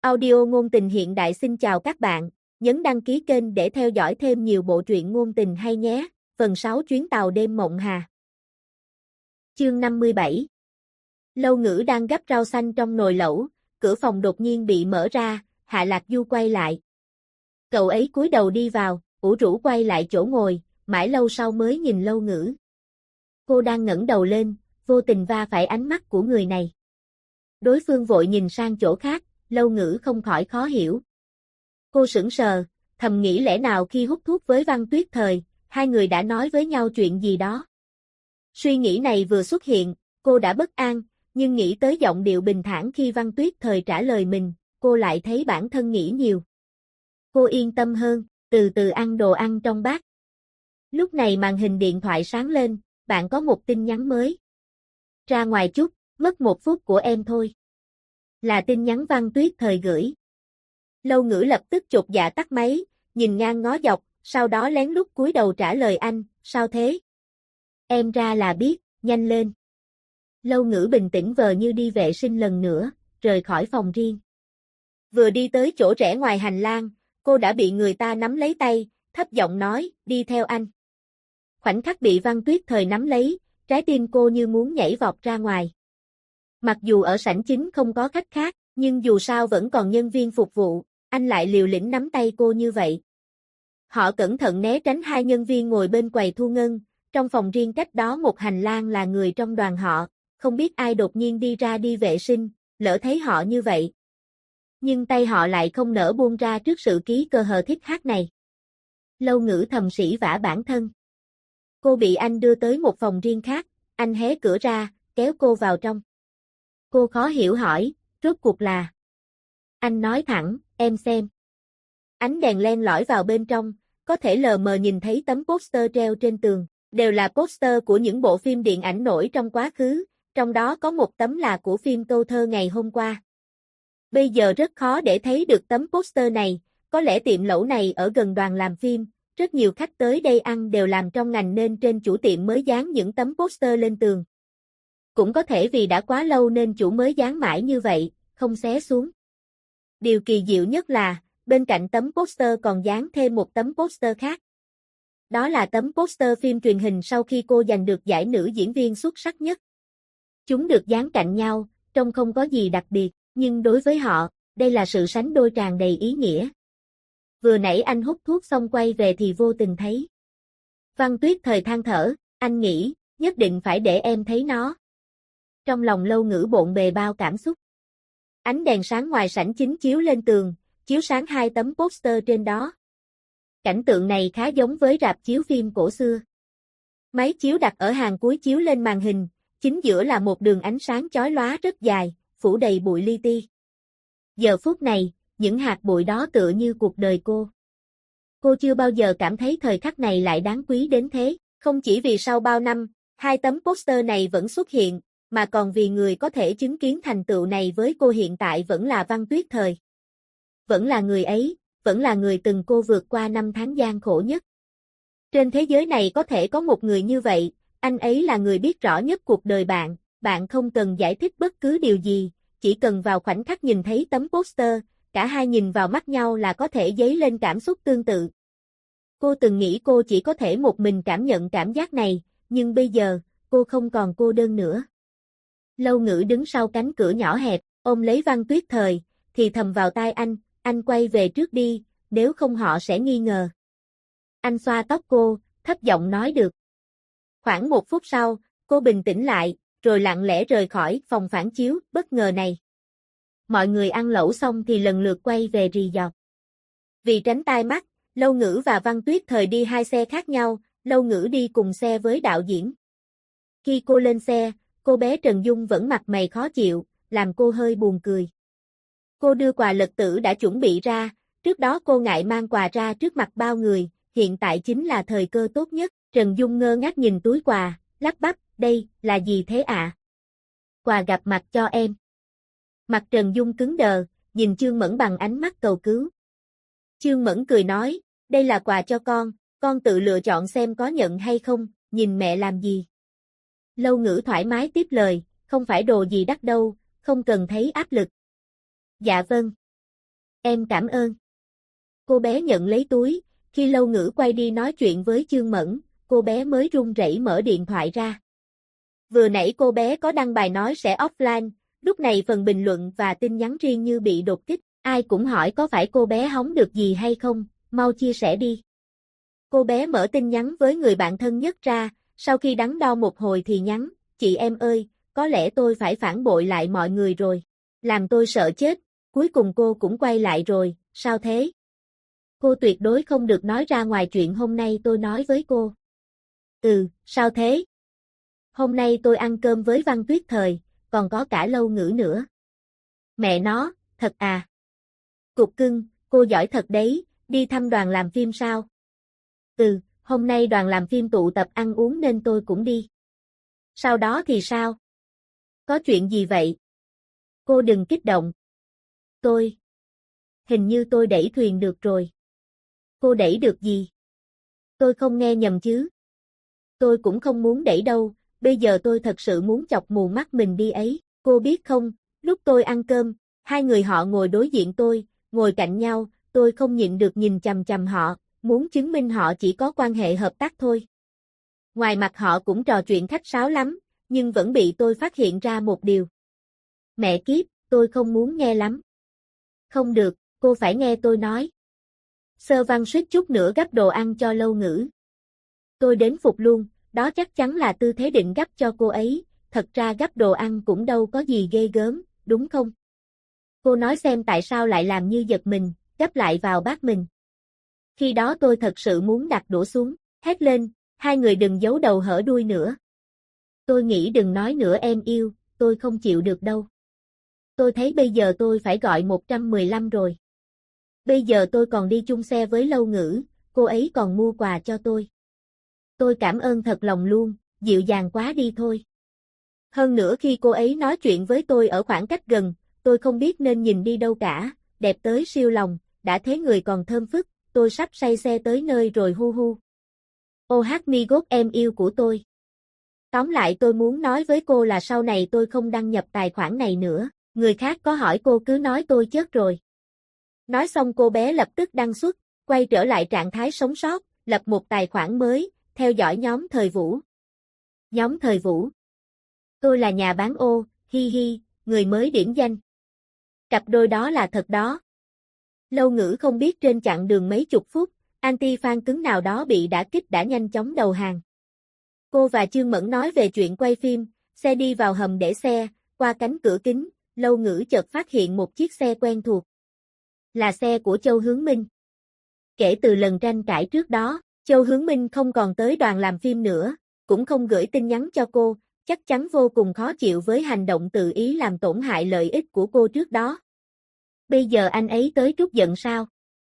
Audio ngôn tình hiện đại xin chào các bạn, nhấn đăng ký kênh để theo dõi thêm nhiều bộ truyện ngôn tình hay nhé. Phần 6 chuyến tàu đêm mộng hà. Chương 57. Lâu Ngữ đang gắp rau xanh trong nồi lẩu, cửa phòng đột nhiên bị mở ra, Hạ Lạc Du quay lại. Cậu ấy cúi đầu đi vào, ủ rũ quay lại chỗ ngồi, mãi lâu sau mới nhìn Lâu Ngữ. Cô đang ngẩng đầu lên, vô tình va phải ánh mắt của người này. Đối phương vội nhìn sang chỗ khác. Lâu Ngữ không khỏi khó hiểu. Cô sững sờ, thầm nghĩ lẽ nào khi hút thuốc với Văn Tuyết Thời, hai người đã nói với nhau chuyện gì đó. Suy nghĩ này vừa xuất hiện, cô đã bất an, nhưng nghĩ tới giọng điệu bình thản khi Văn Tuyết Thời trả lời mình, cô lại thấy bản thân nghĩ nhiều. Cô yên tâm hơn, từ từ ăn đồ ăn trong bát. Lúc này màn hình điện thoại sáng lên, bạn có một tin nhắn mới. Ra ngoài chút, mất 1 phút của em thôi. Là tin nhắn Văn Tuyết Thời gửi. Lâu Ngữ lập tức chột dạ tắt máy, nhìn ngang ngó dọc, sau đó lén lút cúi đầu trả lời anh, sao thế? Em ra là biết, nhanh lên. Lâu Ngữ bình tĩnh vờ như đi vệ sinh lần nữa, rời khỏi phòng riêng. Vừa đi tới chỗ rẽ ngoài hành lang, cô đã bị người ta nắm lấy tay, thấp giọng nói, đi theo anh. Khoảnh khắc bị Văn Tuyết Thời nắm lấy, trái tim cô như muốn nhảy vọt ra ngoài. Mặc dù ở sảnh chính không có khách khác, nhưng dù sao vẫn còn nhân viên phục vụ, anh lại liều lĩnh nắm tay cô như vậy. Họ cẩn thận né tránh hai nhân viên ngồi bên quầy thu ngân, trong phòng riêng cách đó một hành lang là người trong đoàn họ, không biết ai đột nhiên đi ra đi vệ sinh, lỡ thấy họ như vậy. Nhưng tay họ lại không nỡ buông ra trước sự ký cơ hờ thích hát này. Lâu Ngữ thầm sỉ vả bản thân. Cô bị anh đưa tới một phòng riêng khác, anh hé cửa ra, kéo cô vào trong. Cô khó hiểu hỏi, rốt cuộc là. Anh nói thẳng, em xem. Ánh đèn len lỏi vào bên trong, có thể lờ mờ nhìn thấy tấm poster treo trên tường, đều là poster của những bộ phim điện ảnh nổi trong quá khứ, trong đó có một tấm là của phim Câu Thơ ngày hôm qua. Bây giờ rất khó để thấy được tấm poster này, có lẽ tiệm lẩu này ở gần đoàn làm phim, rất nhiều khách tới đây ăn đều làm trong ngành nên trên chủ tiệm mới dán những tấm poster lên tường. Cũng có thể vì đã quá lâu nên chủ mới dán mãi như vậy, không xé xuống. Điều kỳ diệu nhất là, bên cạnh tấm poster còn dán thêm một tấm poster khác. Đó là tấm poster phim truyền hình sau khi cô giành được giải nữ diễn viên xuất sắc nhất. Chúng được dán cạnh nhau, trông không có gì đặc biệt, nhưng đối với họ, đây là sự sánh đôi tràn đầy ý nghĩa. Vừa nãy anh hút thuốc xong quay về thì vô tình thấy. Văn Tuyết Thời than thở, anh nghĩ, nhất định phải để em thấy nó. Trong lòng Lâu Ngữ bộn bề bao cảm xúc. Ánh đèn sáng ngoài sảnh chính chiếu lên tường, chiếu sáng hai tấm poster trên đó. Cảnh tượng này khá giống với rạp chiếu phim cổ xưa. Máy chiếu đặt ở hàng cuối chiếu lên màn hình, chính giữa là một đường ánh sáng chói lóa rất dài, phủ đầy bụi li ti. Giờ phút này, những hạt bụi đó tựa như cuộc đời cô. Cô chưa bao giờ cảm thấy thời khắc này lại đáng quý đến thế, không chỉ vì sau bao năm, hai tấm poster này vẫn xuất hiện, mà còn vì người có thể chứng kiến thành tựu này với cô hiện tại vẫn là Văn Tuyết Thời. Vẫn là người ấy, vẫn là người từng cô vượt qua năm tháng gian khổ nhất. Trên thế giới này có thể có một người như vậy, anh ấy là người biết rõ nhất cuộc đời bạn, bạn không cần giải thích bất cứ điều gì, chỉ cần vào khoảnh khắc nhìn thấy tấm poster, cả hai nhìn vào mắt nhau là có thể dấy lên cảm xúc tương tự. Cô từng nghĩ cô chỉ có thể một mình cảm nhận cảm giác này, nhưng bây giờ, cô không còn cô đơn nữa. Lâu Ngữ đứng sau cánh cửa nhỏ hẹp, ôm lấy Văn Tuyết Thời, thì thầm vào tai anh quay về trước đi, nếu không họ sẽ nghi ngờ. Anh xoa tóc cô, thấp giọng nói được. Khoảng 1 phút sau, cô bình tĩnh lại, rồi lặng lẽ rời khỏi phòng phản chiếu bất ngờ này. Mọi người ăn lẩu xong thì lần lượt quay về resort. Vì tránh tai mắt, Lâu Ngữ và Văn Tuyết Thời đi hai xe khác nhau, Lâu Ngữ đi cùng xe với đạo diễn. Khi cô lên xe, cô bé Trần Dung vẫn mặt mày khó chịu, làm cô hơi buồn cười. Cô đưa quà lật tử đã chuẩn bị ra, trước đó cô ngại mang quà ra trước mặt bao người, hiện tại chính là thời cơ tốt nhất. Trần Dung ngơ ngác nhìn túi quà, lắp bắp, đây, là gì thế ạ? Quà gặp mặt cho em. Mặt Trần Dung cứng đờ, nhìn Chương Mẫn bằng ánh mắt cầu cứu. Chương Mẫn cười nói, đây là quà cho con tự lựa chọn xem có nhận hay không, nhìn mẹ làm gì. Lâu Ngữ thoải mái tiếp lời, không phải đồ gì đắt đâu, không cần thấy áp lực. Dạ vâng. Em cảm ơn. Cô bé nhận lấy túi, khi Lâu Ngữ quay đi nói chuyện với Chương Mẫn, cô bé mới run rẩy mở điện thoại ra. Vừa nãy cô bé có đăng bài nói sẽ offline, lúc này phần bình luận và tin nhắn riêng như bị đột kích, ai cũng hỏi có phải cô bé hóng được gì hay không, mau chia sẻ đi. Cô bé mở tin nhắn với người bạn thân nhất ra, sau khi đắn đo một hồi thì nhắn, chị em ơi, có lẽ tôi phải phản bội lại mọi người rồi. Làm tôi sợ chết, cuối cùng cô cũng quay lại rồi, sao thế? Cô tuyệt đối không được nói ra ngoài chuyện hôm nay tôi nói với cô. Sao thế? Hôm nay tôi ăn cơm với Văn Tuyết Thời, còn có cả Lâu Ngữ nữa. Mẹ nó, thật à? Cục cưng, cô giỏi thật đấy, đi thăm đoàn làm phim sao? Hôm nay đoàn làm phim tụ tập ăn uống nên tôi cũng đi. Sau đó thì sao? Có chuyện gì vậy? Cô đừng kích động. Hình như tôi đẩy thuyền được rồi. Cô đẩy được gì? Tôi không nghe nhầm chứ? Tôi cũng không muốn đẩy đâu, bây giờ tôi thật sự muốn chọc mù mắt mình đi ấy. Cô biết không, lúc tôi ăn cơm, hai người họ ngồi đối diện tôi, ngồi cạnh nhau, tôi không nhịn được nhìn chằm chằm họ, muốn chứng minh họ chỉ có quan hệ hợp tác thôi. Ngoài mặt họ cũng trò chuyện khách sáo lắm, nhưng vẫn bị tôi phát hiện ra một điều. Mẹ kiếp, tôi không muốn nghe lắm. Không được, cô phải nghe tôi nói. Sơ Văn suýt chút nữa gắp đồ ăn cho Lâu Ngữ. Tôi đến phục luôn, đó chắc chắn là tư thế định gắp cho cô ấy, thật ra gắp đồ ăn cũng đâu có gì ghê gớm, đúng không? Cô nói xem tại sao lại làm như giật mình, gắp lại vào bát mình. Khi đó tôi thật sự muốn đặt đũa xuống, hét lên, hai người đừng giấu đầu hở đuôi nữa. Tôi nghĩ đừng nói nữa em yêu, tôi không chịu được đâu. Tôi thấy bây giờ tôi phải gọi 115 rồi. Bây giờ tôi còn đi chung xe với Lâu Ngữ, cô ấy còn mua quà cho tôi. Tôi cảm ơn thật lòng luôn, dịu dàng quá đi thôi. Hơn nữa khi cô ấy nói chuyện với tôi ở khoảng cách gần, tôi không biết nên nhìn đi đâu cả, đẹp tới siêu lòng, đã thế người còn thơm phức, tôi sắp say xe tới nơi rồi hu hu. Ô hát mi gốt em yêu của tôi. Tóm lại tôi muốn nói với cô là sau này tôi không đăng nhập tài khoản này nữa, người khác có hỏi cô cứ nói tôi chết rồi. Nói xong cô bé lập tức đăng xuất, quay trở lại trạng thái sống sót, lập một tài khoản mới, theo dõi nhóm Thời Vũ. Nhóm Thời Vũ. Tôi là nhà bán ô, hi hi, người mới điểm danh. Cặp đôi đó là thật đó. Lâu Ngữ không biết trên chặng đường mấy chục phút, anti-fan cứng nào đó bị đả kích đã nhanh chóng đầu hàng. Cô và Chương Mẫn nói về chuyện quay phim, xe đi vào hầm để xe, qua cánh cửa kính, Lâu Ngữ chợt phát hiện một chiếc xe quen thuộc. Là xe của Châu Hướng Minh. Kể từ lần tranh cãi trước đó, Châu Hướng Minh không còn tới đoàn làm phim nữa, cũng không gửi tin nhắn cho cô, chắc chắn vô cùng khó chịu với hành động tự ý làm tổn hại lợi ích của cô trước đó. Bây giờ anh ấy tới trút giận sao?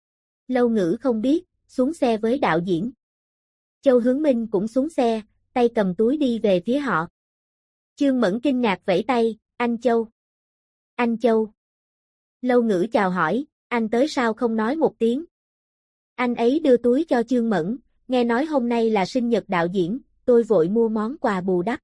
Lâu Ngữ không biết, xuống xe với đạo diễn. Châu Hướng Minh cũng xuống xe, tay cầm túi đi về phía họ. Chương Mẫn kinh ngạc vẫy tay, anh Châu. Anh Châu. Lâu Ngữ chào hỏi, anh tới sao không nói một tiếng. Anh ấy đưa túi cho Chương Mẫn, nghe nói hôm nay là sinh nhật đạo diễn, tôi vội mua món quà bù đắp.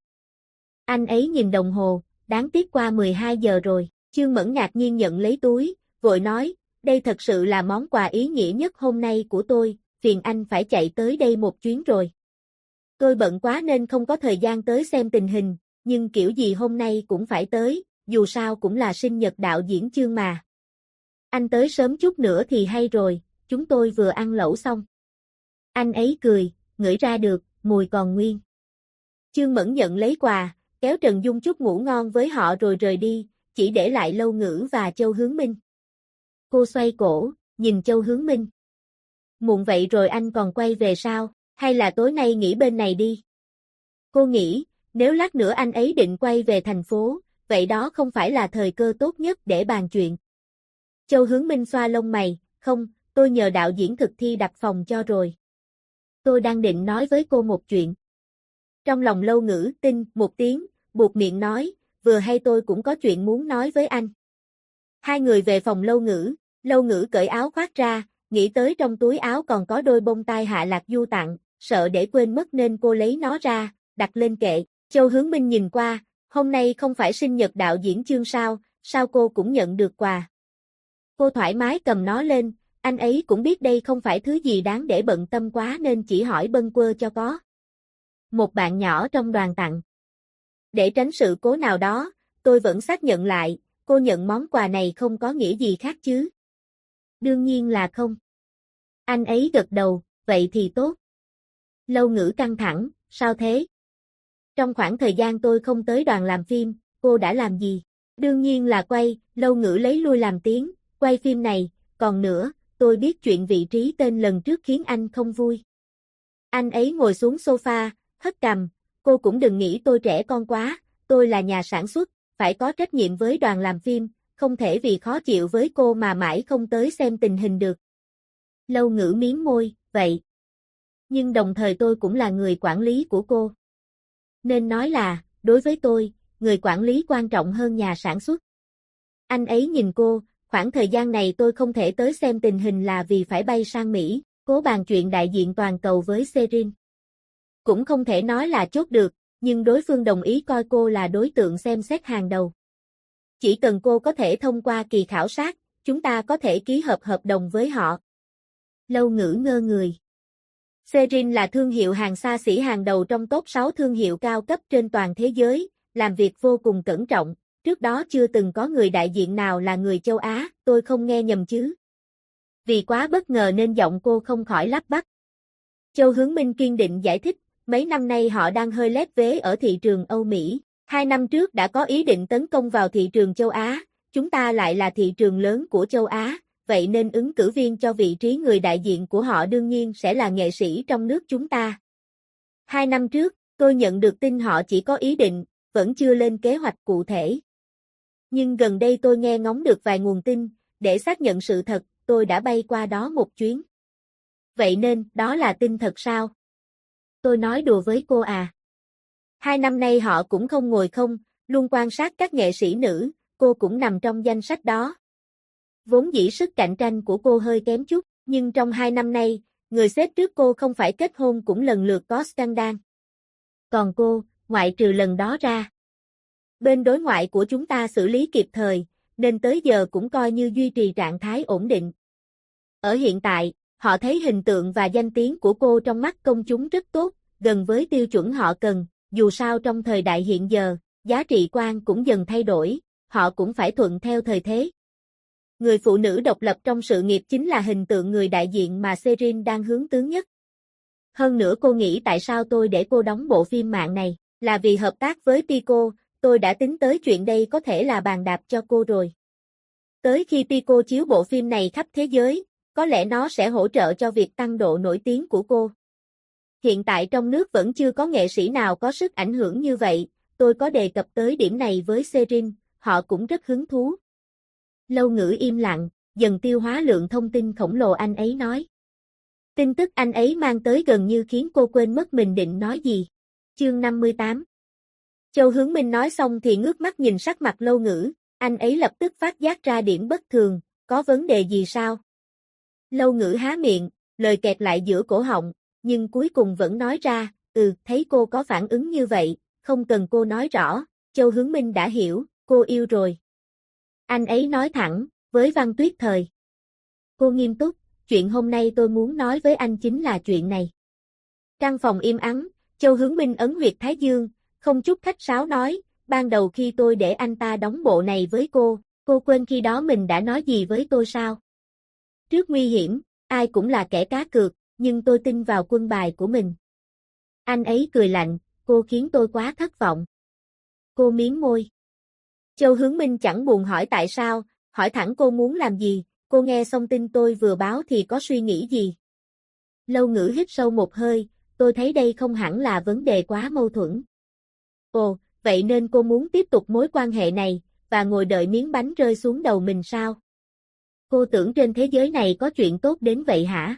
Anh ấy nhìn đồng hồ, đáng tiếc qua 12 giờ rồi, Chương Mẫn ngạc nhiên nhận lấy túi, vội nói, đây thật sự là món quà ý nghĩa nhất hôm nay của tôi, phiền anh phải chạy tới đây một chuyến rồi. Tôi bận quá nên không có thời gian tới xem tình hình, nhưng kiểu gì hôm nay cũng phải tới, dù sao cũng là sinh nhật đạo diễn Chương mà. Anh tới sớm chút nữa thì hay rồi, chúng tôi vừa ăn lẩu xong. Anh ấy cười, ngửi ra được, mùi còn nguyên. Chương Mẫn nhận lấy quà, kéo Trần Dung chúc ngủ ngon với họ rồi rời đi, chỉ để lại Lâu Ngữ và Châu Hướng Minh. Cô xoay cổ, nhìn Châu Hướng Minh. Muộn vậy rồi anh còn quay về sao, hay là tối nay nghỉ bên này đi? Cô nghĩ, nếu lát nữa anh ấy định quay về thành phố, vậy đó không phải là thời cơ tốt nhất để bàn chuyện. Châu Hướng Minh xoa lông mày, không, tôi nhờ đạo diễn thực thi đặt phòng cho rồi. Tôi đang định nói với cô một chuyện. Trong lòng Lâu Ngữ tin một tiếng, buột miệng nói, vừa hay tôi cũng có chuyện muốn nói với anh. Hai người về phòng Lâu Ngữ cởi áo khoác ra, nghĩ tới trong túi áo còn có đôi bông tai Hạ Lạc Du tặng, sợ để quên mất nên cô lấy nó ra, đặt lên kệ. Châu Hướng Minh nhìn qua, hôm nay không phải sinh nhật đạo diễn Chương sao cô cũng nhận được quà. Cô thoải mái cầm nó lên, anh ấy cũng biết đây không phải thứ gì đáng để bận tâm quá nên chỉ hỏi bâng quơ cho có. Một bạn nhỏ trong đoàn tặng. Để tránh sự cố nào đó, tôi vẫn xác nhận lại, cô nhận món quà này không có nghĩa gì khác chứ? Đương nhiên là không. Anh ấy gật đầu, vậy thì tốt. Lâu Ngữ căng thẳng, sao thế? Trong khoảng thời gian tôi không tới đoàn làm phim, cô đã làm gì? Đương nhiên là quay, Lâu Ngữ lấy lui làm tiếng, quay phim này, còn nữa, tôi biết chuyện vị trí tên lần trước khiến anh không vui. Anh ấy ngồi xuống sofa, hất cằm, cô cũng đừng nghĩ tôi trẻ con quá, tôi là nhà sản xuất, phải có trách nhiệm với đoàn làm phim, không thể vì khó chịu với cô mà mãi không tới xem tình hình được. Lâu Ngữ miếm môi, vậy. Nhưng đồng thời tôi cũng là người quản lý của cô. Nên nói là, đối với tôi, người quản lý quan trọng hơn nhà sản xuất. Anh ấy nhìn cô, khoảng thời gian này tôi không thể tới xem tình hình là vì phải bay sang Mỹ, cố bàn chuyện đại diện toàn cầu với Serin. Cũng không thể nói là chốt được, nhưng đối phương đồng ý coi cô là đối tượng xem xét hàng đầu. Chỉ cần cô có thể thông qua kỳ khảo sát, chúng ta có thể ký hợp đồng với họ. Lâu Ngữ ngơ người. Serin là thương hiệu hàng xa xỉ hàng đầu trong top 6 thương hiệu cao cấp trên toàn thế giới, làm việc vô cùng cẩn trọng, trước đó chưa từng có người đại diện nào là người châu Á, tôi không nghe nhầm chứ. Vì quá bất ngờ nên giọng cô không khỏi lắp bắp. Châu Hướng Minh kiên định giải thích, mấy năm nay họ đang hơi lép vế ở thị trường Âu Mỹ, 2 năm trước đã có ý định tấn công vào thị trường châu Á, chúng ta lại là thị trường lớn của châu Á, vậy nên ứng cử viên cho vị trí người đại diện của họ đương nhiên sẽ là nghệ sĩ trong nước chúng ta. 2 năm trước, tôi nhận được tin họ chỉ có ý định, vẫn chưa lên kế hoạch cụ thể. Nhưng gần đây tôi nghe ngóng được vài nguồn tin, để xác nhận sự thật, tôi đã bay qua đó một chuyến. Vậy nên, đó là tin thật sao? Tôi nói đùa với cô à. 2 năm nay họ cũng không ngồi không, luôn quan sát các nghệ sĩ nữ, cô cũng nằm trong danh sách đó. Vốn dĩ sức cạnh tranh của cô hơi kém chút, nhưng trong 2 năm nay, người xếp trước cô không phải kết hôn cũng lần lượt có scandal. Còn cô, ngoại trừ lần đó ra. Bên đối ngoại của chúng ta xử lý kịp thời, nên tới giờ cũng coi như duy trì trạng thái ổn định. Ở hiện tại, họ thấy hình tượng và danh tiếng của cô trong mắt công chúng rất tốt, gần với tiêu chuẩn họ cần, dù sao trong thời đại hiện giờ, giá trị quan cũng dần thay đổi, họ cũng phải thuận theo thời thế. Người phụ nữ độc lập trong sự nghiệp chính là hình tượng người đại diện mà Serin đang hướng tới nhất. Hơn nữa cô nghĩ tại sao tôi để cô đóng bộ phim mạng này, là vì hợp tác với Pico, tôi đã tính tới chuyện đây có thể là bàn đạp cho cô rồi. Tới khi Pico chiếu bộ phim này khắp thế giới, có lẽ nó sẽ hỗ trợ cho việc tăng độ nổi tiếng của cô. Hiện tại trong nước vẫn chưa có nghệ sĩ nào có sức ảnh hưởng như vậy, tôi có đề cập tới điểm này với Serin, họ cũng rất hứng thú. Lâu Ngữ im lặng, dần tiêu hóa lượng thông tin khổng lồ anh ấy nói. Tin tức anh ấy mang tới gần như khiến cô quên mất mình định nói gì. Chương 58. Châu Hướng Minh nói xong thì ngước mắt nhìn sắc mặt Lâu Ngữ, anh ấy lập tức phát giác ra điểm bất thường, có vấn đề gì sao? Lâu Ngữ há miệng, lời kẹt lại giữa cổ họng, nhưng cuối cùng vẫn nói ra, thấy cô có phản ứng như vậy, không cần cô nói rõ, Châu Hướng Minh đã hiểu, cô yêu rồi. Anh ấy nói thẳng, với Văn Tuyết Thời. Cô nghiêm túc, chuyện hôm nay tôi muốn nói với anh chính là chuyện này. Căn phòng im ắng, Châu Hướng Minh ấn huyệt Thái Dương, không chút khách sáo nói, ban đầu khi tôi để anh ta đóng bộ này với cô quên khi đó mình đã nói gì với tôi sao? Trước nguy hiểm, ai cũng là kẻ cá cược, nhưng tôi tin vào quân bài của mình. Anh ấy cười lạnh, cô khiến tôi quá thất vọng. Cô miếm môi. Châu Hướng Minh chẳng buồn hỏi tại sao, hỏi thẳng cô muốn làm gì, cô nghe xong tin tôi vừa báo thì có suy nghĩ gì. Lâu Ngữ hít sâu một hơi, tôi thấy đây không hẳn là vấn đề quá mâu thuẫn. Ồ, vậy nên cô muốn tiếp tục mối quan hệ này, và ngồi đợi miếng bánh rơi xuống đầu mình sao? Cô tưởng trên thế giới này có chuyện tốt đến vậy hả?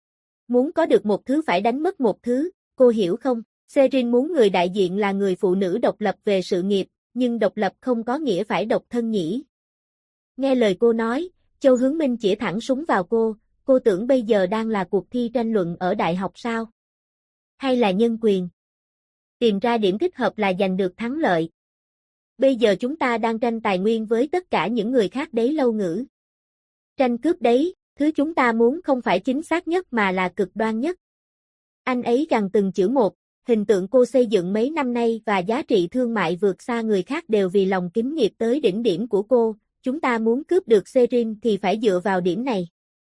Muốn có được một thứ phải đánh mất một thứ, cô hiểu không? Serin muốn người đại diện là người phụ nữ độc lập về sự nghiệp, nhưng độc lập không có nghĩa phải độc thân nhỉ. Nghe lời cô nói, Châu Hướng Minh chĩa thẳng súng vào cô tưởng bây giờ đang là cuộc thi tranh luận ở đại học sao? Hay là nhân quyền? Tìm ra điểm thích hợp là giành được thắng lợi. Bây giờ chúng ta đang tranh tài nguyên với tất cả những người khác đấy. Lâu Ngữ. Tranh cướp đấy, thứ chúng ta muốn không phải chính xác nhất mà là cực đoan nhất. Anh ấy gằn từng chữ một, hình tượng cô xây dựng mấy năm nay và giá trị thương mại vượt xa người khác đều vì lòng kính nghiệp tới đỉnh điểm của cô, chúng ta muốn cướp được Serin thì phải dựa vào điểm này.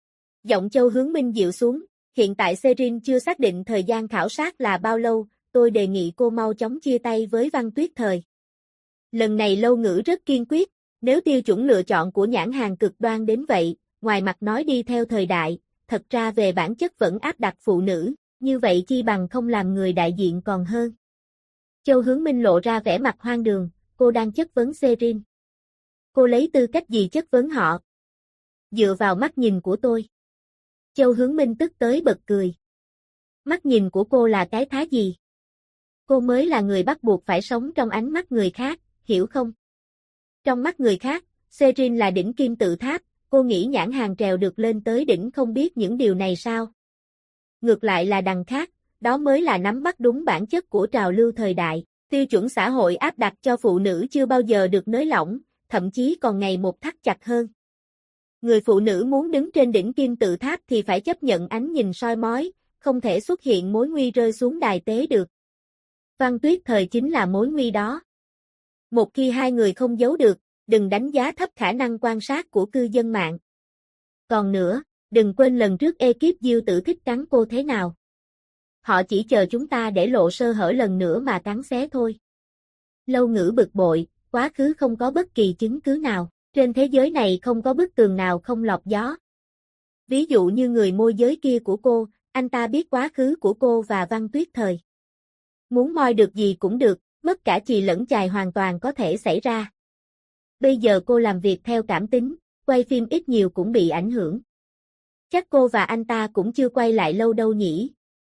Giọng Châu Hướng Minh dịu xuống, hiện tại Serin chưa xác định thời gian khảo sát là bao lâu, tôi đề nghị cô mau chóng chia tay với Văn Tuyết Thời. Lần này Lâu Ngữ rất kiên quyết, nếu tiêu chuẩn lựa chọn của nhãn hàng cực đoan đến vậy, ngoài mặt nói đi theo thời đại, thật ra về bản chất vẫn áp đặt phụ nữ, như vậy chi bằng không làm người đại diện còn hơn. Châu Hướng Minh lộ ra vẻ mặt hoang đường, cô đang chất vấn Serin. Cô lấy tư cách gì chất vấn họ? Dựa vào mắt nhìn của tôi. Châu Hướng Minh tức tới bật cười. Mắt nhìn của cô là cái thá gì? Cô mới là người bắt buộc phải sống trong ánh mắt người khác, hiểu không? Trong mắt người khác, Serin là đỉnh kim tự tháp, cô nghĩ nhãn hàng trèo được lên tới đỉnh không biết những điều này sao? Ngược lại là đằng khác, đó mới là nắm bắt đúng bản chất của trào lưu thời đại, tiêu chuẩn xã hội áp đặt cho phụ nữ chưa bao giờ được nới lỏng, thậm chí còn ngày một thắt chặt hơn. Người phụ nữ muốn đứng trên đỉnh kim tự tháp thì phải chấp nhận ánh nhìn soi mói, không thể xuất hiện mối nguy rơi xuống đài tế được. Văn Tuyết Thời chính là mối nguy đó. Một khi hai người không giấu được, đừng đánh giá thấp khả năng quan sát của cư dân mạng. Còn nữa, đừng quên lần trước ekip Diêu Tử thích cắn cô thế nào. Họ chỉ chờ chúng ta để lộ sơ hở lần nữa mà cắn xé thôi. Lâu Ngữ bực bội, quá khứ không có bất kỳ chứng cứ nào, trên thế giới này không có bức tường nào không lọt gió. Ví dụ như người môi giới kia của cô, anh ta biết quá khứ của cô và Văn Tuyết Thời. Muốn moi được gì cũng được, mất cả chì lẫn chài hoàn toàn có thể xảy ra. Bây giờ cô làm việc theo cảm tính, quay phim ít nhiều cũng bị ảnh hưởng. Chắc cô và anh ta cũng chưa quay lại lâu đâu nhỉ?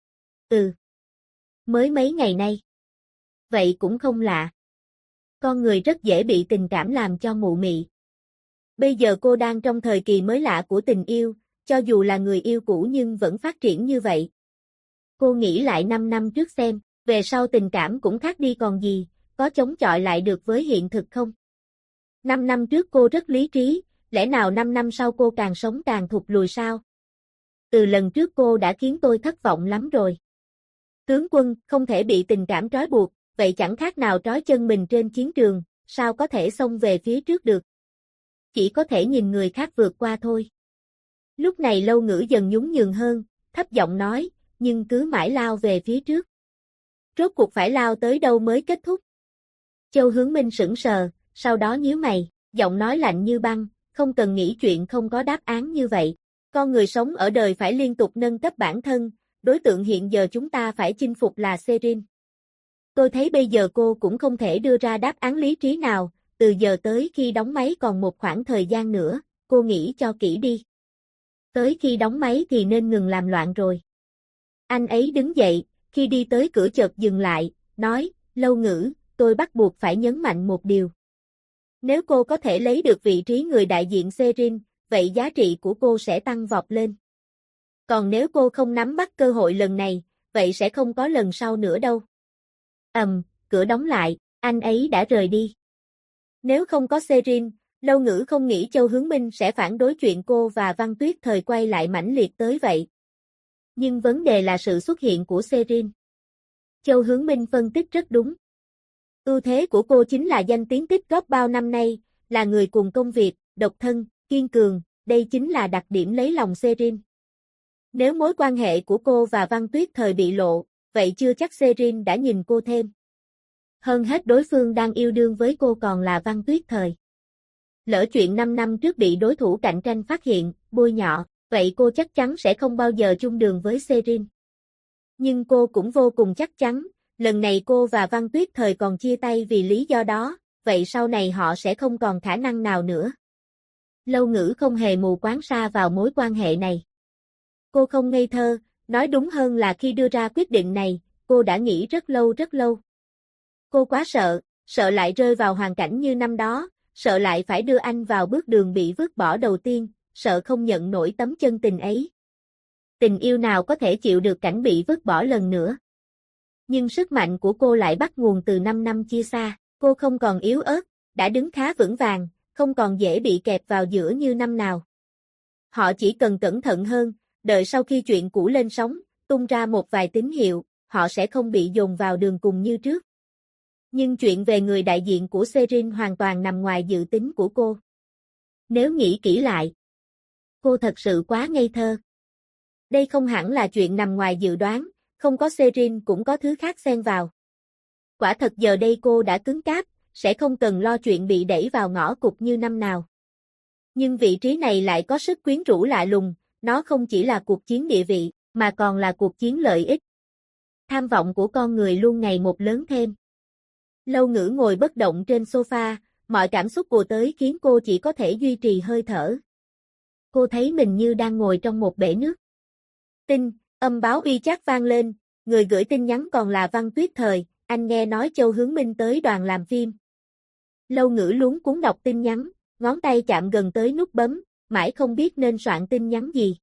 Mới mấy ngày nay. Vậy cũng không lạ. Con người rất dễ bị tình cảm làm cho mụ mị. Bây giờ cô đang trong thời kỳ mới lạ của tình yêu, cho dù là người yêu cũ nhưng vẫn phát triển như vậy. Cô nghĩ lại 5 năm trước xem, về sau tình cảm cũng khác đi còn gì, có chống chọi lại được với hiện thực không? 5 năm trước cô rất lý trí, lẽ nào 5 năm sau cô càng sống càng thụt lùi sao? Từ lần trước cô đã khiến tôi thất vọng lắm rồi. Tướng quân không thể bị tình cảm trói buộc, vậy chẳng khác nào trói chân mình trên chiến trường, sao có thể xông về phía trước được? Chỉ có thể nhìn người khác vượt qua thôi. Lúc này Lâu Ngữ dần nhún nhường hơn, thấp giọng nói, nhưng cứ mãi lao về phía trước. Rốt cuộc phải lao tới đâu mới kết thúc? Châu Hướng Minh sững sờ, sau đó nhíu mày, giọng nói lạnh như băng, không cần nghĩ chuyện không có đáp án như vậy. Con người sống ở đời phải liên tục nâng cấp bản thân, đối tượng hiện giờ chúng ta phải chinh phục là Serin. Tôi thấy bây giờ cô cũng không thể đưa ra đáp án lý trí nào, từ giờ tới khi đóng máy còn một khoảng thời gian nữa, cô nghĩ cho kỹ đi. Tới khi đóng máy thì nên ngừng làm loạn rồi. Anh ấy đứng dậy, khi đi tới cửa chợt dừng lại, nói, Lâu Ngữ, tôi bắt buộc phải nhấn mạnh một điều. Nếu cô có thể lấy được vị trí người đại diện Serin, vậy giá trị của cô sẽ tăng vọt lên. Còn nếu cô không nắm bắt cơ hội lần này, vậy sẽ không có lần sau nữa đâu. Cửa đóng lại, anh ấy đã rời đi. Nếu không có Serin, Lâu Ngữ không nghĩ Châu Hướng Minh sẽ phản đối chuyện cô và Văn Tuyết Thời quay lại mãnh liệt tới vậy. Nhưng vấn đề là sự xuất hiện của Serin. Châu Hướng Minh phân tích rất đúng. Ưu thế của cô chính là danh tiếng tích góp bao năm nay, là người cùng công việc, độc thân, kiên cường, đây chính là đặc điểm lấy lòng Serin. Nếu mối quan hệ của cô và Văn Tuyết Thời bị lộ, vậy chưa chắc Serin đã nhìn cô thêm. Hơn hết đối phương đang yêu đương với cô còn là Văn Tuyết Thời. Lỡ chuyện 5 năm trước bị đối thủ cạnh tranh phát hiện, bôi nhọ, vậy cô chắc chắn sẽ không bao giờ chung đường với Serin. Nhưng cô cũng vô cùng chắc chắn, lần này cô và Văn Tuyết Thời còn chia tay vì lý do đó, vậy sau này họ sẽ không còn khả năng nào nữa. Lâu Ngữ không hề mù quáng sa vào mối quan hệ này. Cô không ngây thơ, nói đúng hơn là khi đưa ra quyết định này, cô đã nghĩ rất lâu rất lâu. Cô quá sợ lại rơi vào hoàn cảnh như năm đó, sợ lại phải đưa anh vào bước đường bị vứt bỏ đầu tiên, sợ không nhận nổi tấm chân tình ấy. Tình yêu nào có thể chịu được cảnh bị vứt bỏ lần nữa. Nhưng sức mạnh của cô lại bắt nguồn từ 5 năm chia xa, cô không còn yếu ớt, đã đứng khá vững vàng, không còn dễ bị kẹp vào giữa như năm nào. Họ chỉ cần cẩn thận hơn, đợi sau khi chuyện cũ lên sóng, tung ra một vài tín hiệu, họ sẽ không bị dồn vào đường cùng như trước. Nhưng chuyện về người đại diện của Serin hoàn toàn nằm ngoài dự tính của cô. Nếu nghĩ kỹ lại, cô thật sự quá ngây thơ. Đây không hẳn là chuyện nằm ngoài dự đoán, không có Serin cũng có thứ khác xen vào. Quả thật giờ đây cô đã cứng cáp, sẽ không cần lo chuyện bị đẩy vào ngõ cụt như năm nào. Nhưng vị trí này lại có sức quyến rũ lạ lùng, nó không chỉ là cuộc chiến địa vị, mà còn là cuộc chiến lợi ích. Tham vọng của con người luôn ngày một lớn thêm. Lâu Ngữ ngồi bất động trên sofa, mọi cảm xúc ùa tới khiến cô chỉ có thể duy trì hơi thở. Cô thấy mình như đang ngồi trong một bể nước. Tin, âm báo uy chắc vang lên, người gửi tin nhắn còn là Văn Tuyết Thời, anh nghe nói Châu Hướng Minh tới đoàn làm phim. Lâu Ngữ luống cuống đọc tin nhắn, ngón tay chạm gần tới nút bấm, mãi không biết nên soạn tin nhắn gì.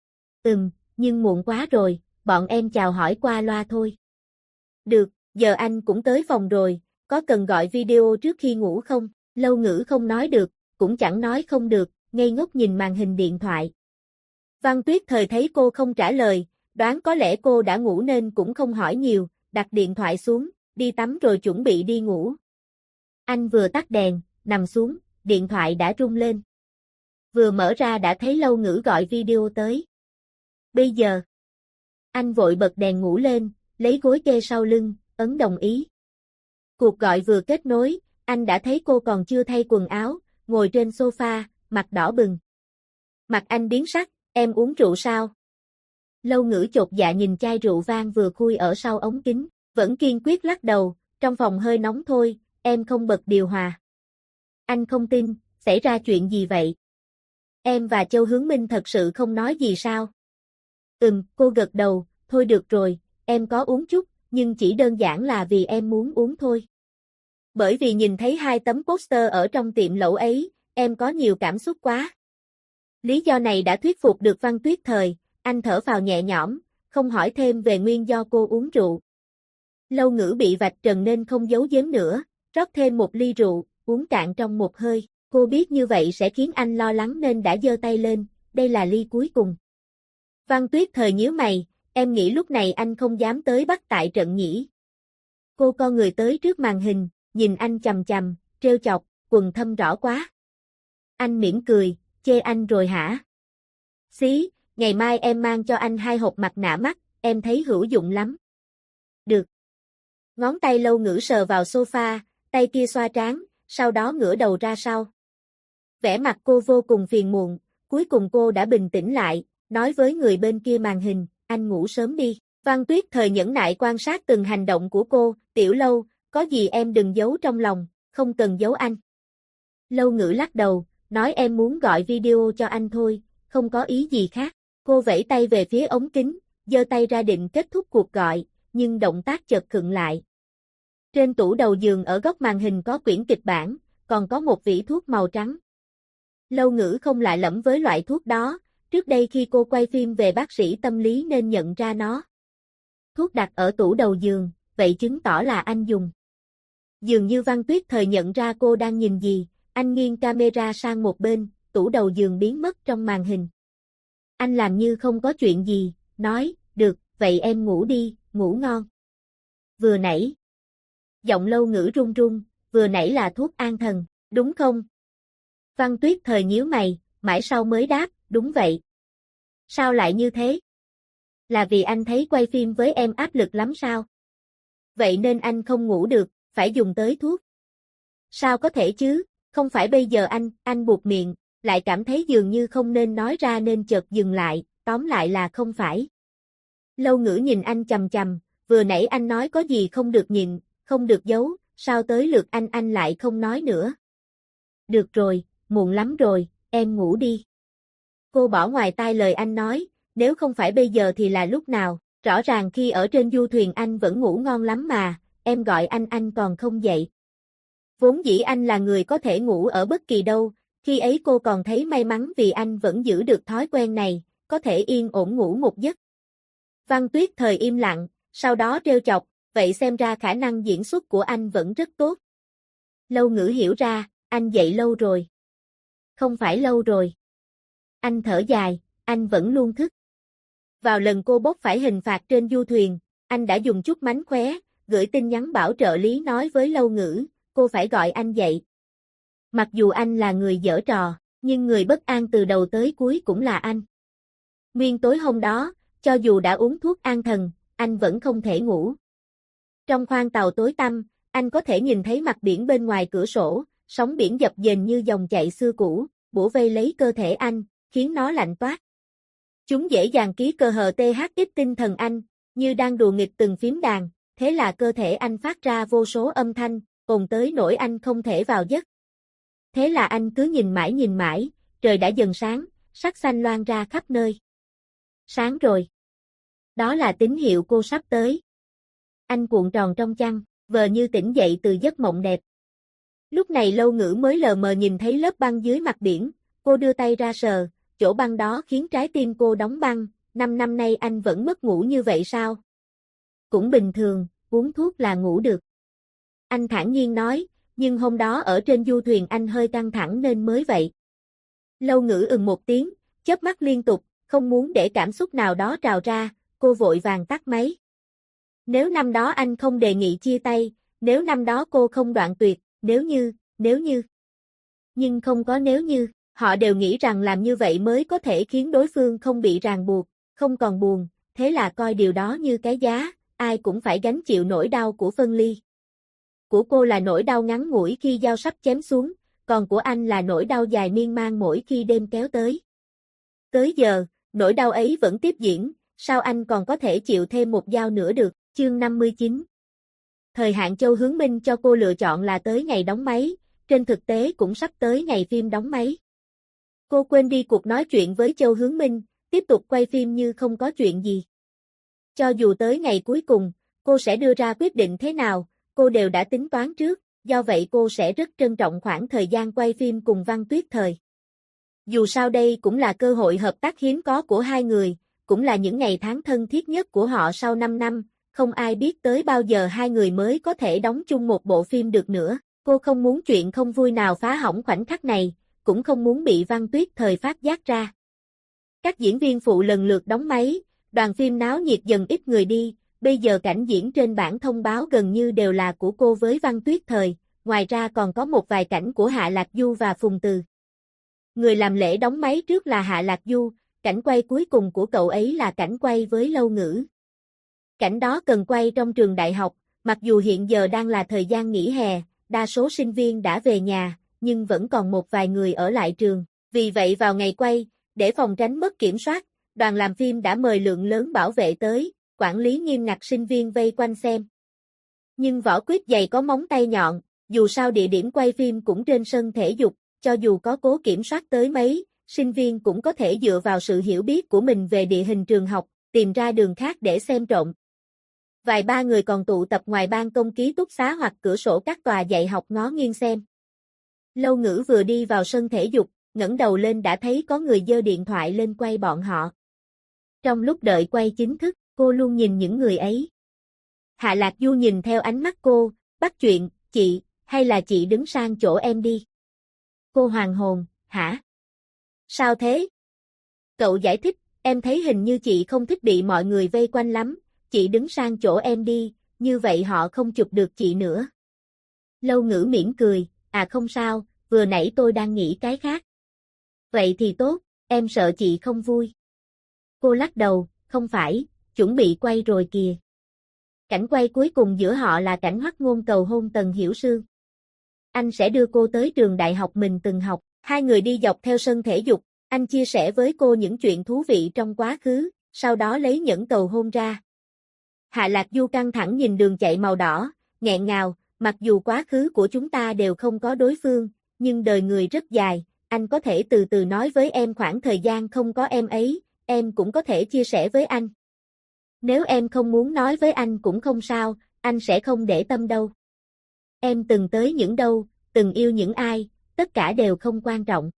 Nhưng muộn quá rồi, bọn em chào hỏi qua loa thôi. Được, giờ anh cũng tới phòng rồi, có cần gọi video trước khi ngủ không? Lâu Ngữ không nói được, cũng chẳng nói không được, ngây ngốc nhìn màn hình điện thoại. Văn Tuyết Thời thấy cô không trả lời, đoán có lẽ cô đã ngủ nên cũng không hỏi nhiều, đặt điện thoại xuống, đi tắm rồi chuẩn bị đi ngủ. Anh vừa tắt đèn, nằm xuống, điện thoại đã rung lên. Vừa mở ra đã thấy Lâu Ngữ gọi video tới. Bây giờ, anh vội bật đèn ngủ lên, lấy gối kê sau lưng, ấn đồng ý. Cuộc gọi vừa kết nối, anh đã thấy cô còn chưa thay quần áo, ngồi trên sofa, mặt đỏ bừng. Mặt anh biến sắc, em uống rượu sao? Lâu Ngữ chột dạ nhìn chai rượu vang vừa khui ở sau ống kính, vẫn kiên quyết lắc đầu, trong phòng hơi nóng thôi, em không bật điều hòa. Anh không tin, xảy ra chuyện gì vậy? Em và Châu Hướng Minh thật sự không nói gì sao? Cô gật đầu, thôi được rồi, em có uống chút, nhưng chỉ đơn giản là vì em muốn uống thôi. Bởi vì nhìn thấy 2 tấm poster ở trong tiệm lẩu ấy, em có nhiều cảm xúc quá. Lý do này đã thuyết phục được Văn Tuyết Thời, anh thở phào nhẹ nhõm, không hỏi thêm về nguyên do cô uống rượu. Lâu Ngữ bị vạch trần nên không giấu giếm nữa, rót thêm một ly rượu, uống cạn trong một hơi. Cô biết như vậy sẽ khiến anh lo lắng nên đã giơ tay lên, đây là ly cuối cùng. Văn Tuyết Thời nhíu mày, em nghĩ lúc này anh không dám tới bắt tại trận nhỉ. Cô co người tới trước màn hình, nhìn anh chằm chằm, trêu chọc, quần thâm rõ quá. Anh mỉm cười, chê anh rồi hả? Xí, ngày mai em mang cho anh 2 hộp mặt nạ mắt, em thấy hữu dụng lắm. Được. Ngón tay Lâu Ngữ sờ vào sofa, tay kia xoa trán, sau đó ngửa đầu ra sau. Vẻ mặt cô vô cùng phiền muộn, cuối cùng cô đã bình tĩnh lại, nói với người bên kia màn hình, anh ngủ sớm đi. Văn Tuyết Thời nhẫn nại quan sát từng hành động của cô, Tiểu Lâu, có gì em đừng giấu trong lòng, không cần giấu anh. Lâu Ngữ lắc đầu, nói em muốn gọi video cho anh thôi, không có ý gì khác. Cô vẫy tay về phía ống kính, giơ tay ra định kết thúc cuộc gọi, nhưng động tác chợt khựng lại. Trên tủ đầu giường ở góc màn hình có quyển kịch bản, còn có một vỉ thuốc màu trắng. Lâu Ngữ không lạ lẫm với loại thuốc đó, trước đây khi cô quay phim về bác sĩ tâm lý nên nhận ra nó. Thuốc đặt ở tủ đầu giường, vậy chứng tỏ là anh dùng. Dường như Văn Tuyết Thời nhận ra cô đang nhìn gì, anh nghiêng camera sang một bên, tủ đầu giường biến mất trong màn hình. Anh làm như không có chuyện gì, nói, được, vậy em ngủ đi, ngủ ngon. Vừa nãy. Giọng Lâu Ngữ run run, vừa nãy là thuốc an thần, đúng không? Văn Tuyết Thời nhíu mày, mãi sau mới đáp, đúng vậy. Sao lại như thế? Là vì anh thấy quay phim với em áp lực lắm sao? Vậy nên anh không ngủ được, phải dùng tới thuốc. Sao có thể chứ, không phải bây giờ anh buột miệng, lại cảm thấy dường như không nên nói ra nên chợt dừng lại, tóm lại là không phải. Lâu Ngữ nhìn anh chằm chằm, vừa nãy anh nói có gì không được nhịn, không được giấu, sao tới lượt anh lại không nói nữa. Được rồi, muộn lắm rồi, em ngủ đi. Cô bỏ ngoài tai lời anh nói, nếu không phải bây giờ thì là lúc nào, rõ ràng khi ở trên du thuyền anh vẫn ngủ ngon lắm mà, em gọi anh còn không dậy. Vốn dĩ anh là người có thể ngủ ở bất kỳ đâu, khi ấy cô còn thấy may mắn vì anh vẫn giữ được thói quen này, có thể yên ổn ngủ một giấc. Văn Tuyết Thời im lặng, sau đó trêu chọc, vậy xem ra khả năng diễn xuất của anh vẫn rất tốt. Lâu Ngữ hiểu ra, anh dậy lâu rồi. Không phải lâu rồi. Anh thở dài, anh vẫn luôn thức. Vào lần cô bốc phải hình phạt trên du thuyền, anh đã dùng chút mánh khóe, gửi tin nhắn bảo trợ lý nói với Lâu Ngữ, cô phải gọi anh dậy. Mặc dù anh là người giở trò, nhưng người bất an từ đầu tới cuối cũng là anh. Nguyên tối hôm đó, cho dù đã uống thuốc an thần, anh vẫn không thể ngủ. Trong khoang tàu tối tăm, anh có thể nhìn thấy mặt biển bên ngoài cửa sổ, sóng biển dập dềnh như dòng chảy xưa cũ, bủa vây lấy cơ thể anh, khiến nó lạnh toát. Chúng dễ dàng ký cơ hờ THX tinh thần anh, như đang đùa nghịch từng phím đàn, thế là cơ thể anh phát ra vô số âm thanh, ồn tới nỗi anh không thể vào giấc. Thế là anh cứ nhìn mãi, trời đã dần sáng, sắc xanh loang ra khắp nơi. Sáng rồi. Đó là tín hiệu cô sắp tới. Anh cuộn tròn trong chăn, vờ như tỉnh dậy từ giấc mộng đẹp. Lúc này Lâu Ngữ mới lờ mờ nhìn thấy lớp băng dưới mặt biển, cô đưa tay ra sờ, chỗ băng đó khiến trái tim cô đóng băng, 5 năm nay anh vẫn mất ngủ như vậy sao? Cũng bình thường, uống thuốc là ngủ được. Anh thản nhiên nói, nhưng hôm đó ở trên du thuyền anh hơi căng thẳng nên mới vậy. Lâu Ngữ một tiếng, chớp mắt liên tục, không muốn để cảm xúc nào đó trào ra, cô vội vàng tắt máy. Nếu năm đó anh không đề nghị chia tay, nếu năm đó cô không đoạn tuyệt, nếu như. Nhưng không có nếu như, họ đều nghĩ rằng làm như vậy mới có thể khiến đối phương không bị ràng buộc, không còn buồn, thế là coi điều đó như cái giá, ai cũng phải gánh chịu nỗi đau của phân ly. Của cô là nỗi đau ngắn ngủi khi dao sắp chém xuống, còn của anh là nỗi đau dài miên man mỗi khi đêm kéo tới. Tới giờ, nỗi đau ấy vẫn tiếp diễn, sao anh còn có thể chịu thêm một dao nữa được, chương 59. Thời hạn Châu Hướng Minh cho cô lựa chọn là tới ngày đóng máy, trên thực tế cũng sắp tới ngày phim đóng máy. Cô quên đi cuộc nói chuyện với Châu Hướng Minh, tiếp tục quay phim như không có chuyện gì. Cho dù tới ngày cuối cùng, cô sẽ đưa ra quyết định thế nào, cô đều đã tính toán trước, do vậy cô sẽ rất trân trọng khoảng thời gian quay phim cùng Văn Tuyết Thời. Dù sao đây cũng là cơ hội hợp tác hiếm có của hai người, cũng là những ngày tháng thân thiết nhất của họ sau 5 năm, không ai biết tới bao giờ hai người mới có thể đóng chung một bộ phim được nữa. Cô không muốn chuyện không vui nào phá hỏng khoảnh khắc này, cũng không muốn bị Văn Tuyết Thời phát giác ra. Các diễn viên phụ lần lượt đóng máy, đoàn phim náo nhiệt dần ít người đi, bây giờ cảnh diễn trên bảng thông báo gần như đều là của cô với Văn Tuyết Thời, ngoài ra còn có một vài cảnh của Hạ Lạc Du và Phùng Từ. Người làm lễ đóng máy trước là Hạ Lạc Du, cảnh quay cuối cùng của cậu ấy là cảnh quay với Lâu Ngữ. Cảnh đó cần quay trong trường đại học, mặc dù hiện giờ đang là thời gian nghỉ hè, đa số sinh viên đã về nhà, nhưng vẫn còn một vài người ở lại trường. Vì vậy vào ngày quay, để phòng tránh mất kiểm soát, đoàn làm phim đã mời lượng lớn bảo vệ tới, quản lý nghiêm ngặt sinh viên vây quanh xem. Nhưng vỏ quýt dày có móng tay nhọn, dù sao địa điểm quay phim cũng trên sân thể dục, cho dù có cố kiểm soát tới mấy, sinh viên cũng có thể dựa vào sự hiểu biết của mình về địa hình trường học, tìm ra đường khác để xem trộm. Vài ba người còn tụ tập ngoài ban công ký túc xá hoặc cửa sổ các tòa dạy học ngó nghiêng xem. Lâu Ngữ vừa đi vào sân thể dục, ngẩng đầu lên đã thấy có người giơ điện thoại lên quay bọn họ. Trong lúc đợi quay chính thức, cô luôn nhìn những người ấy. Hạ Lạc Du nhìn theo ánh mắt cô, bắt chuyện, chị, hay là chị đứng sang chỗ em đi. Cô hoàng hồn, hả? Sao thế? Cậu giải thích, em thấy hình như chị không thích bị mọi người vây quanh lắm, chị đứng sang chỗ em đi, như vậy họ không chụp được chị nữa. Lâu Ngữ mỉm cười, à không sao, vừa nãy tôi đang nghĩ cái khác. Vậy thì tốt, em sợ chị không vui. Cô lắc đầu, không phải, chuẩn bị quay rồi kìa. Cảnh quay cuối cùng giữa họ là cảnh Hoắc Ngôn cầu hôn Tần Hiểu Sương. Anh sẽ đưa cô tới trường đại học mình từng học, hai người đi dọc theo sân thể dục, anh chia sẻ với cô những chuyện thú vị trong quá khứ, sau đó lấy nhẫn cầu hôn ra. Hạ Lạc Du căng thẳng nhìn đường chạy màu đỏ, nghẹn ngào, mặc dù quá khứ của chúng ta đều không có đối phương, nhưng đời người rất dài, anh có thể từ từ nói với em khoảng thời gian không có em ấy, em cũng có thể chia sẻ với anh. Nếu em không muốn nói với anh cũng không sao, anh sẽ không để tâm đâu. Em từng tới những đâu, từng yêu những ai, tất cả đều không quan trọng.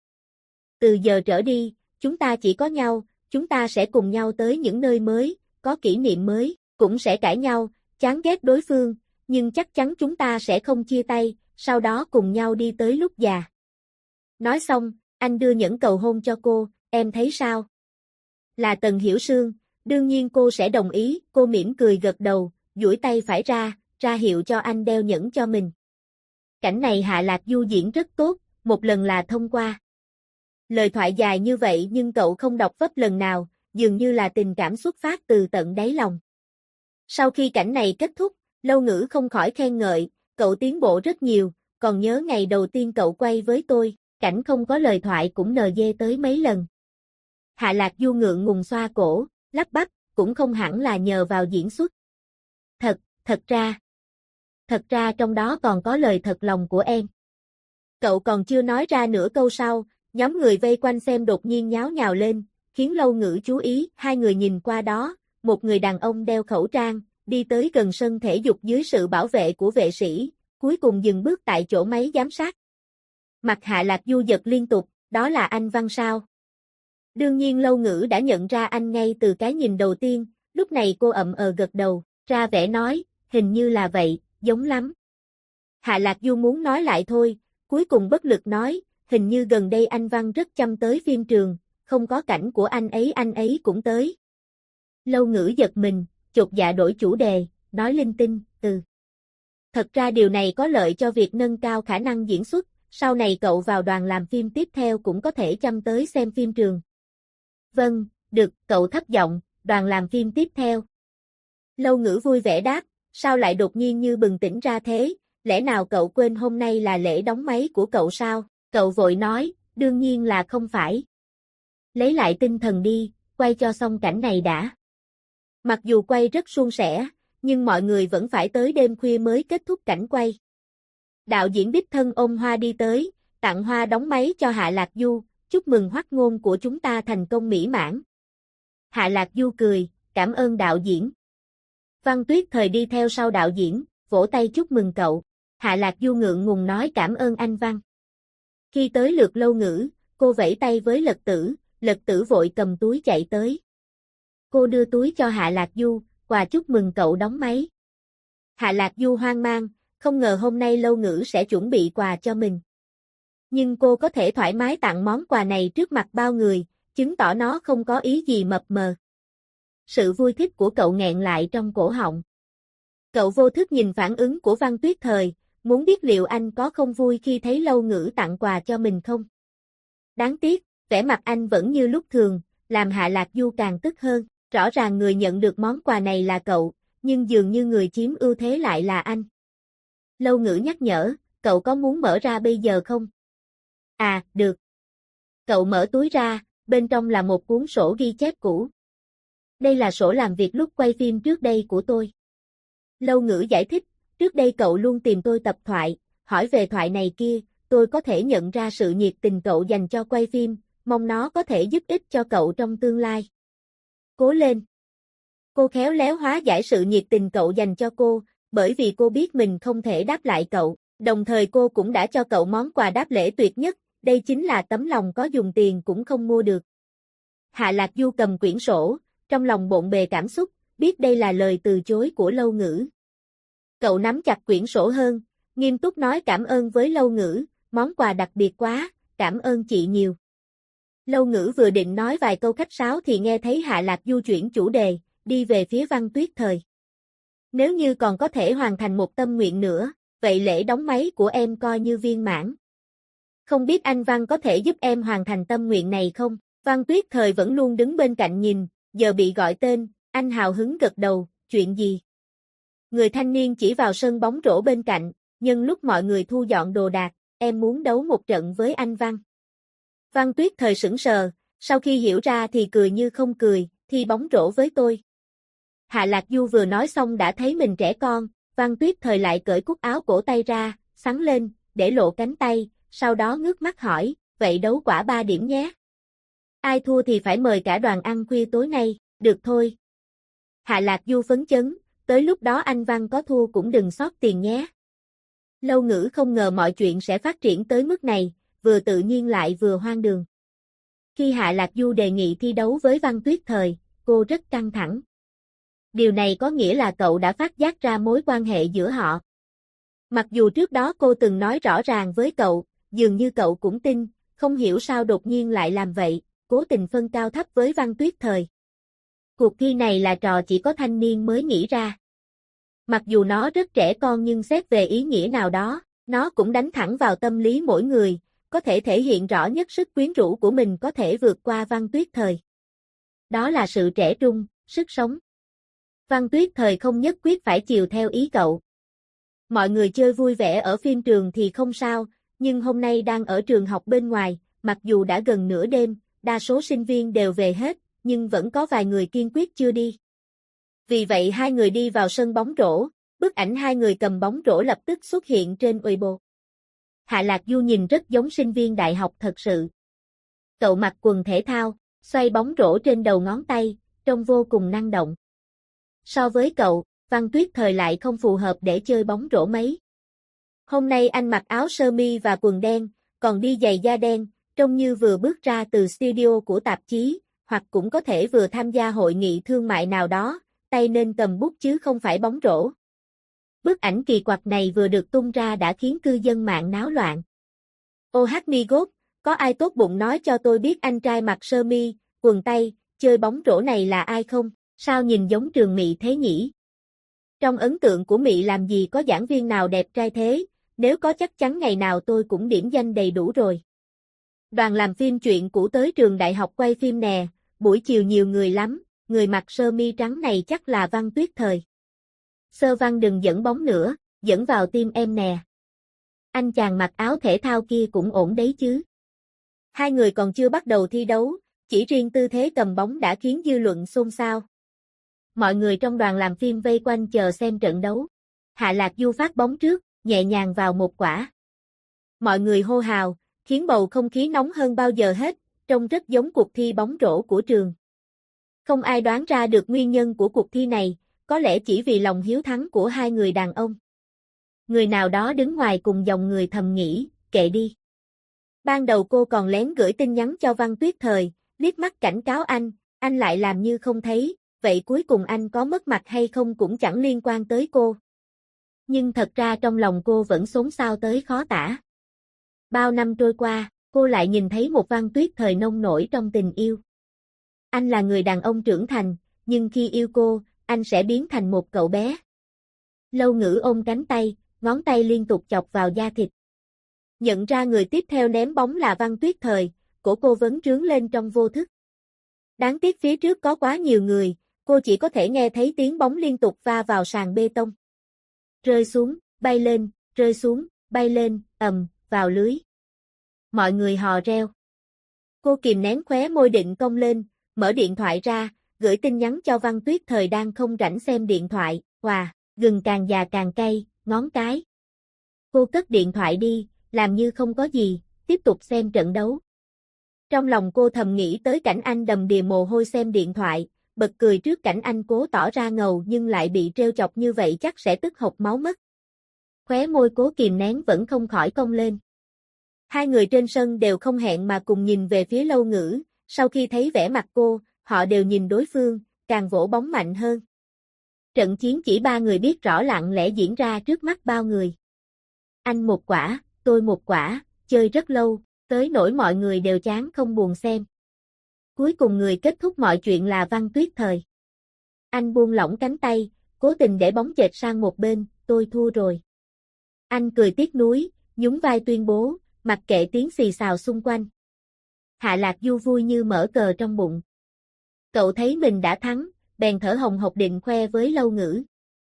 Từ giờ trở đi, chúng ta chỉ có nhau, chúng ta sẽ cùng nhau tới những nơi mới, có kỷ niệm mới, cũng sẽ cãi nhau, chán ghét đối phương, nhưng chắc chắn chúng ta sẽ không chia tay, sau đó cùng nhau đi tới lúc già. Nói xong, anh đưa nhẫn cầu hôn cho cô, em thấy sao? Là Tần Hiểu Sương, đương nhiên cô sẽ đồng ý, cô mỉm cười gật đầu, duỗi tay phải ra hiệu cho anh đeo nhẫn cho mình. Cảnh này Hạ Lạc Du diễn rất tốt, một lần là thông qua. Lời thoại dài như vậy nhưng cậu không đọc vấp lần nào, dường như là tình cảm xuất phát từ tận đáy lòng. Sau khi cảnh này kết thúc, Lâu Ngữ không khỏi khen ngợi, cậu tiến bộ rất nhiều, còn nhớ ngày đầu tiên cậu quay với tôi, cảnh không có lời thoại cũng NG tới mấy lần. Hạ Lạc Du ngượng ngùng xoa cổ, lắp bắp, cũng không hẳn là nhờ vào diễn xuất. Thật ra trong đó còn có lời thật lòng của em. Cậu còn chưa nói ra nửa câu sau, nhóm người vây quanh xem đột nhiên nháo nhào lên, khiến Lâu Ngữ chú ý, hai người nhìn qua đó, một người đàn ông đeo khẩu trang, đi tới gần sân thể dục dưới sự bảo vệ của vệ sĩ, cuối cùng dừng bước tại chỗ máy giám sát. Mặt Hạ Lạc Du giật liên tục, đó là anh Văn sao? Đương nhiên Lâu Ngữ đã nhận ra anh ngay từ cái nhìn đầu tiên, lúc này cô gật đầu, ra vẻ nói, hình như là vậy, giống lắm. Hạ Lạc Du muốn nói lại thôi, cuối cùng bất lực nói, hình như gần đây anh Văn rất chăm tới phim trường, không có cảnh của anh ấy cũng tới. Lâu Ngữ giật mình, chột dạ đổi chủ đề, nói linh tinh, Thật ra điều này có lợi cho việc nâng cao khả năng diễn xuất, sau này cậu vào đoàn làm phim tiếp theo cũng có thể chăm tới xem phim trường. Vâng, được, cậu thấp giọng, đoàn làm phim tiếp theo. Lâu Ngữ vui vẻ đáp, sao lại đột nhiên như bừng tỉnh ra thế, lẽ nào cậu quên hôm nay là lễ đóng máy của cậu sao? Cậu vội nói, đương nhiên là không phải. Lấy lại tinh thần đi, quay cho xong cảnh này đã. Mặc dù quay rất suôn sẻ, nhưng mọi người vẫn phải tới đêm khuya mới kết thúc cảnh quay. Đạo diễn đích thân ôm hoa đi tới, tặng hoa đóng máy cho Hạ Lạc Du, chúc mừng Hoắc Ngôn của chúng ta thành công mỹ mãn. Hạ Lạc Du cười, cảm ơn đạo diễn. Văn Tuyết Thời đi theo sau đạo diễn, vỗ tay chúc mừng cậu. Hạ Lạc Du ngượng ngùng nói cảm ơn anh Văn. Khi tới lượt Lâu Ngữ, cô vẫy tay với Lật Tử vội cầm túi chạy tới. Cô đưa túi cho Hạ Lạc Du, quà chúc mừng cậu đóng máy. Hạ Lạc Du hoang mang, không ngờ hôm nay Lâu Ngữ sẽ chuẩn bị quà cho mình. Nhưng cô có thể thoải mái tặng món quà này trước mặt bao người, chứng tỏ nó không có ý gì mập mờ. Sự vui thích của cậu nghẹn lại trong cổ họng. Cậu vô thức nhìn phản ứng của Văn Tuyết Thời, muốn biết liệu anh có không vui khi thấy Lâu Ngữ tặng quà cho mình không. Đáng tiếc, vẻ mặt anh vẫn như lúc thường, làm Hạ Lạc Du càng tức hơn. Rõ ràng người nhận được món quà này là cậu, nhưng dường như người chiếm ưu thế lại là anh. Lâu Ngữ nhắc nhở, cậu có muốn mở ra bây giờ không? À, được. Cậu mở túi ra, bên trong là một cuốn sổ ghi chép cũ. Đây là sổ làm việc lúc quay phim trước đây của tôi. Lâu Ngữ giải thích, trước đây cậu luôn tìm tôi tập thoại, hỏi về thoại này kia, tôi có thể nhận ra sự nhiệt tình cậu dành cho quay phim, mong nó có thể giúp ích cho cậu trong tương lai. Cố lên. Cô khéo léo hóa giải sự nhiệt tình cậu dành cho cô, bởi vì cô biết mình không thể đáp lại cậu, đồng thời cô cũng đã cho cậu món quà đáp lễ tuyệt nhất, đây chính là tấm lòng có dùng tiền cũng không mua được. Hạ Lạc Du cầm quyển sổ, trong lòng bộn bề cảm xúc, biết đây là lời từ chối của Lâu Ngữ. Cậu nắm chặt quyển sổ hơn, nghiêm túc nói cảm ơn với Lâu Ngữ, món quà đặc biệt quá, cảm ơn chị nhiều. Lâu Ngữ vừa định nói vài câu khách sáo thì nghe thấy Hạ Lạc Du chuyển chủ đề, đi về phía Văn Tuyết Thời. Nếu như còn có thể hoàn thành một tâm nguyện nữa, vậy lễ đóng máy của em coi như viên mãn. Không biết anh Văn có thể giúp em hoàn thành tâm nguyện này không? Văn Tuyết Thời vẫn luôn đứng bên cạnh nhìn, giờ bị gọi tên, anh hào hứng gật đầu, chuyện gì? Người thanh niên chỉ vào sân bóng rổ bên cạnh, nhân lúc mọi người thu dọn đồ đạc, em muốn đấu một trận với anh Văn. Văn Tuyết Thời sững sờ, sau khi hiểu ra thì cười như không cười, thi bóng rổ với tôi. Hạ Lạc Du vừa nói xong đã thấy mình trẻ con, Văn Tuyết Thời lại cởi cúc áo cổ tay ra, xắn lên, để lộ cánh tay, sau đó ngước mắt hỏi, vậy đấu quả 3 điểm nhé. Ai thua thì phải mời cả đoàn ăn khuya tối nay, được thôi. Hạ Lạc Du phấn chấn, tới lúc đó anh Văn có thua cũng đừng xót tiền nhé. Lâu Ngữ không ngờ mọi chuyện sẽ phát triển tới mức này, vừa tự nhiên lại vừa hoang đường. Khi Hạ Lạc Du đề nghị thi đấu với Văn Tuyết Thời, cô rất căng thẳng. Điều này có nghĩa là cậu đã phát giác ra mối quan hệ giữa họ. Mặc dù trước đó cô từng nói rõ ràng với cậu, dường như cậu cũng tin, không hiểu sao đột nhiên lại làm vậy, cố tình phân cao thấp với Văn Tuyết Thời. Cuộc thi này là trò chỉ có thanh niên mới nghĩ ra. Mặc dù nó rất trẻ con nhưng xét về ý nghĩa nào đó, nó cũng đánh thẳng vào tâm lý mỗi người, có thể thể hiện rõ nhất sức quyến rũ của mình có thể vượt qua Văn Tuyết Thời. Đó là sự trẻ trung, sức sống. Văn Tuyết Thời không nhất quyết phải chiều theo ý cậu. Mọi người chơi vui vẻ ở phim trường thì không sao, nhưng hôm nay đang ở trường học bên ngoài, mặc dù đã gần nửa đêm, đa số sinh viên đều về hết, nhưng vẫn có vài người kiên quyết chưa đi. Vì vậy hai người đi vào sân bóng rổ, bức ảnh hai người cầm bóng rổ lập tức xuất hiện trên Weibo. Hạ Lạc Du nhìn rất giống sinh viên đại học thật sự. Cậu mặc quần thể thao, xoay bóng rổ trên đầu ngón tay, trông vô cùng năng động. So với cậu, Văn Tuyết Thời lại không phù hợp để chơi bóng rổ mấy. Hôm nay anh mặc áo sơ mi và quần đen, còn đi giày da đen, trông như vừa bước ra từ studio của tạp chí, hoặc cũng có thể vừa tham gia hội nghị thương mại nào đó, tay nên cầm bút chứ không phải bóng rổ. Bức ảnh kỳ quặc này vừa được tung ra đã khiến cư dân mạng náo loạn. Oh my god, có ai tốt bụng nói cho tôi biết anh trai mặc sơ mi, quần tây, chơi bóng rổ này là ai không? Sao nhìn giống Trường Mị thế nhỉ? Trong ấn tượng của Mị làm gì có giảng viên nào đẹp trai thế, nếu có chắc chắn ngày nào tôi cũng điểm danh đầy đủ rồi. Đoàn làm phim chuyện cũ tới trường đại học quay phim nè, buổi chiều nhiều người lắm, người mặc sơ mi trắng này chắc là Văn Tuyết Thời. Sơ Văn đừng dẫn bóng nữa, dẫn vào tim em nè. Anh chàng mặc áo thể thao kia cũng ổn đấy chứ. Hai người còn chưa bắt đầu thi đấu, chỉ riêng tư thế cầm bóng đã khiến dư luận xôn xao. Mọi người trong đoàn làm phim vây quanh chờ xem trận đấu. Hạ Lạc Du phát bóng trước, nhẹ nhàng vào một quả. Mọi người hô hào, khiến bầu không khí nóng hơn bao giờ hết, trông rất giống cuộc thi bóng rổ của trường. Không ai đoán ra được nguyên nhân của cuộc thi này, có lẽ chỉ vì lòng hiếu thắng của hai người đàn ông. Người nào đó đứng ngoài cùng dòng người thầm nghĩ, kệ đi. Ban đầu cô còn lén gửi tin nhắn cho Văn Tuyết Thời, liếc mắt cảnh cáo anh lại làm như không thấy, vậy cuối cùng anh có mất mặt hay không cũng chẳng liên quan tới cô. Nhưng thật ra trong lòng cô vẫn xốn xao tới khó tả. Bao năm trôi qua, cô lại nhìn thấy một Văn Tuyết Thời nông nổi trong tình yêu. Anh là người đàn ông trưởng thành, nhưng khi yêu cô, anh sẽ biến thành một cậu bé. Lâu Ngữ ôm cánh tay, ngón tay liên tục chọc vào da thịt. Nhận ra người tiếp theo ném bóng là Văn Tuyết Thời, cổ cô vấn trướng lên trong vô thức. Đáng tiếc phía trước có quá nhiều người, cô chỉ có thể nghe thấy tiếng bóng liên tục va vào sàn bê tông. Rơi xuống, bay lên, rơi xuống, bay lên, vào lưới. Mọi người hò reo. Cô kìm nén khóe môi định cong lên, mở điện thoại ra, gửi tin nhắn cho Văn Tuyết Thời đang không rảnh xem điện thoại, gừng càng già càng cay, ngón cái. Cô cất điện thoại đi, làm như không có gì, tiếp tục xem trận đấu. Trong lòng cô thầm nghĩ tới cảnh anh đầm đìa mồ hôi xem điện thoại, bật cười trước cảnh anh cố tỏ ra ngầu nhưng lại bị trêu chọc như vậy chắc sẽ tức hộc máu mất. Khóe môi cố kìm nén vẫn không khỏi cong lên. Hai người trên sân đều không hẹn mà cùng nhìn về phía Lâu Ngữ, sau khi thấy vẻ mặt cô, họ đều nhìn đối phương, càng vỗ bóng mạnh hơn. Trận chiến chỉ ba người biết rõ lặng lẽ diễn ra trước mắt bao người. Anh một quả, tôi một quả, chơi rất lâu, tới nỗi mọi người đều chán không buồn xem. Cuối cùng người kết thúc mọi chuyện là Văn Tuyết Thời. Anh buông lỏng cánh tay, cố tình để bóng chệch sang một bên, tôi thua rồi. Anh cười tiếc nuối, nhún vai tuyên bố, mặc kệ tiếng xì xào xung quanh. Hạ Lạc Du vui như mở cờ trong bụng. Cậu thấy mình đã thắng, bèn thở hồng hộc định khoe với Lâu Ngữ.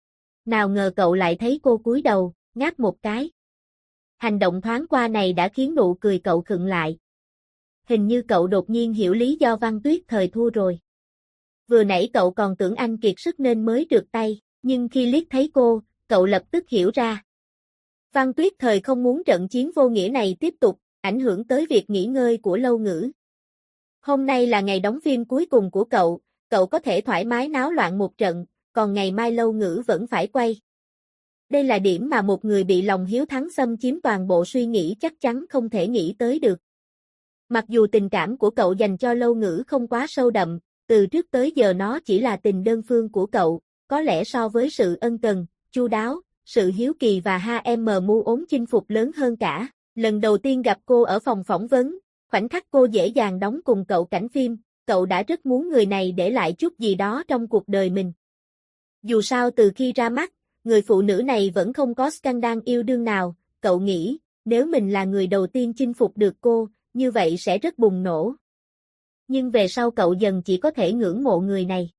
Nào ngờ cậu lại thấy cô cúi đầu, ngáp một cái. Hành động thoáng qua này đã khiến nụ cười cậu khựng lại. Hình như cậu đột nhiên hiểu lý do Văn Tuyết Thời thua rồi. Vừa nãy cậu còn tưởng anh kiệt sức nên mới trượt tay, nhưng khi liếc thấy cô, cậu lập tức hiểu ra. Văn Tuyết Thời không muốn trận chiến vô nghĩa này tiếp tục, ảnh hưởng tới việc nghỉ ngơi của Lâu Ngữ. Hôm nay là ngày đóng phim cuối cùng của cậu có thể thoải mái náo loạn một trận, còn ngày mai Lâu Ngữ vẫn phải quay. Đây là điểm mà một người bị lòng hiếu thắng xâm chiếm toàn bộ suy nghĩ chắc chắn không thể nghĩ tới được. Mặc dù tình cảm của cậu dành cho Lâu Ngữ không quá sâu đậm, từ trước tới giờ nó chỉ là tình đơn phương của cậu, có lẽ so với sự ân cần, chu đáo, sự hiếu kỳ và HM mu ốm chinh phục lớn hơn cả. Lần đầu tiên gặp cô ở phòng phỏng vấn, Khoảnh khắc cô dễ dàng đóng cùng cậu cảnh phim, cậu đã rất muốn người này để lại chút gì đó trong cuộc đời mình. Dù sao từ khi ra mắt, người phụ nữ này vẫn không có scandal yêu đương nào, cậu nghĩ, nếu mình là người đầu tiên chinh phục được cô, như vậy sẽ rất bùng nổ. Nhưng về sau cậu dần chỉ có thể ngưỡng mộ người này.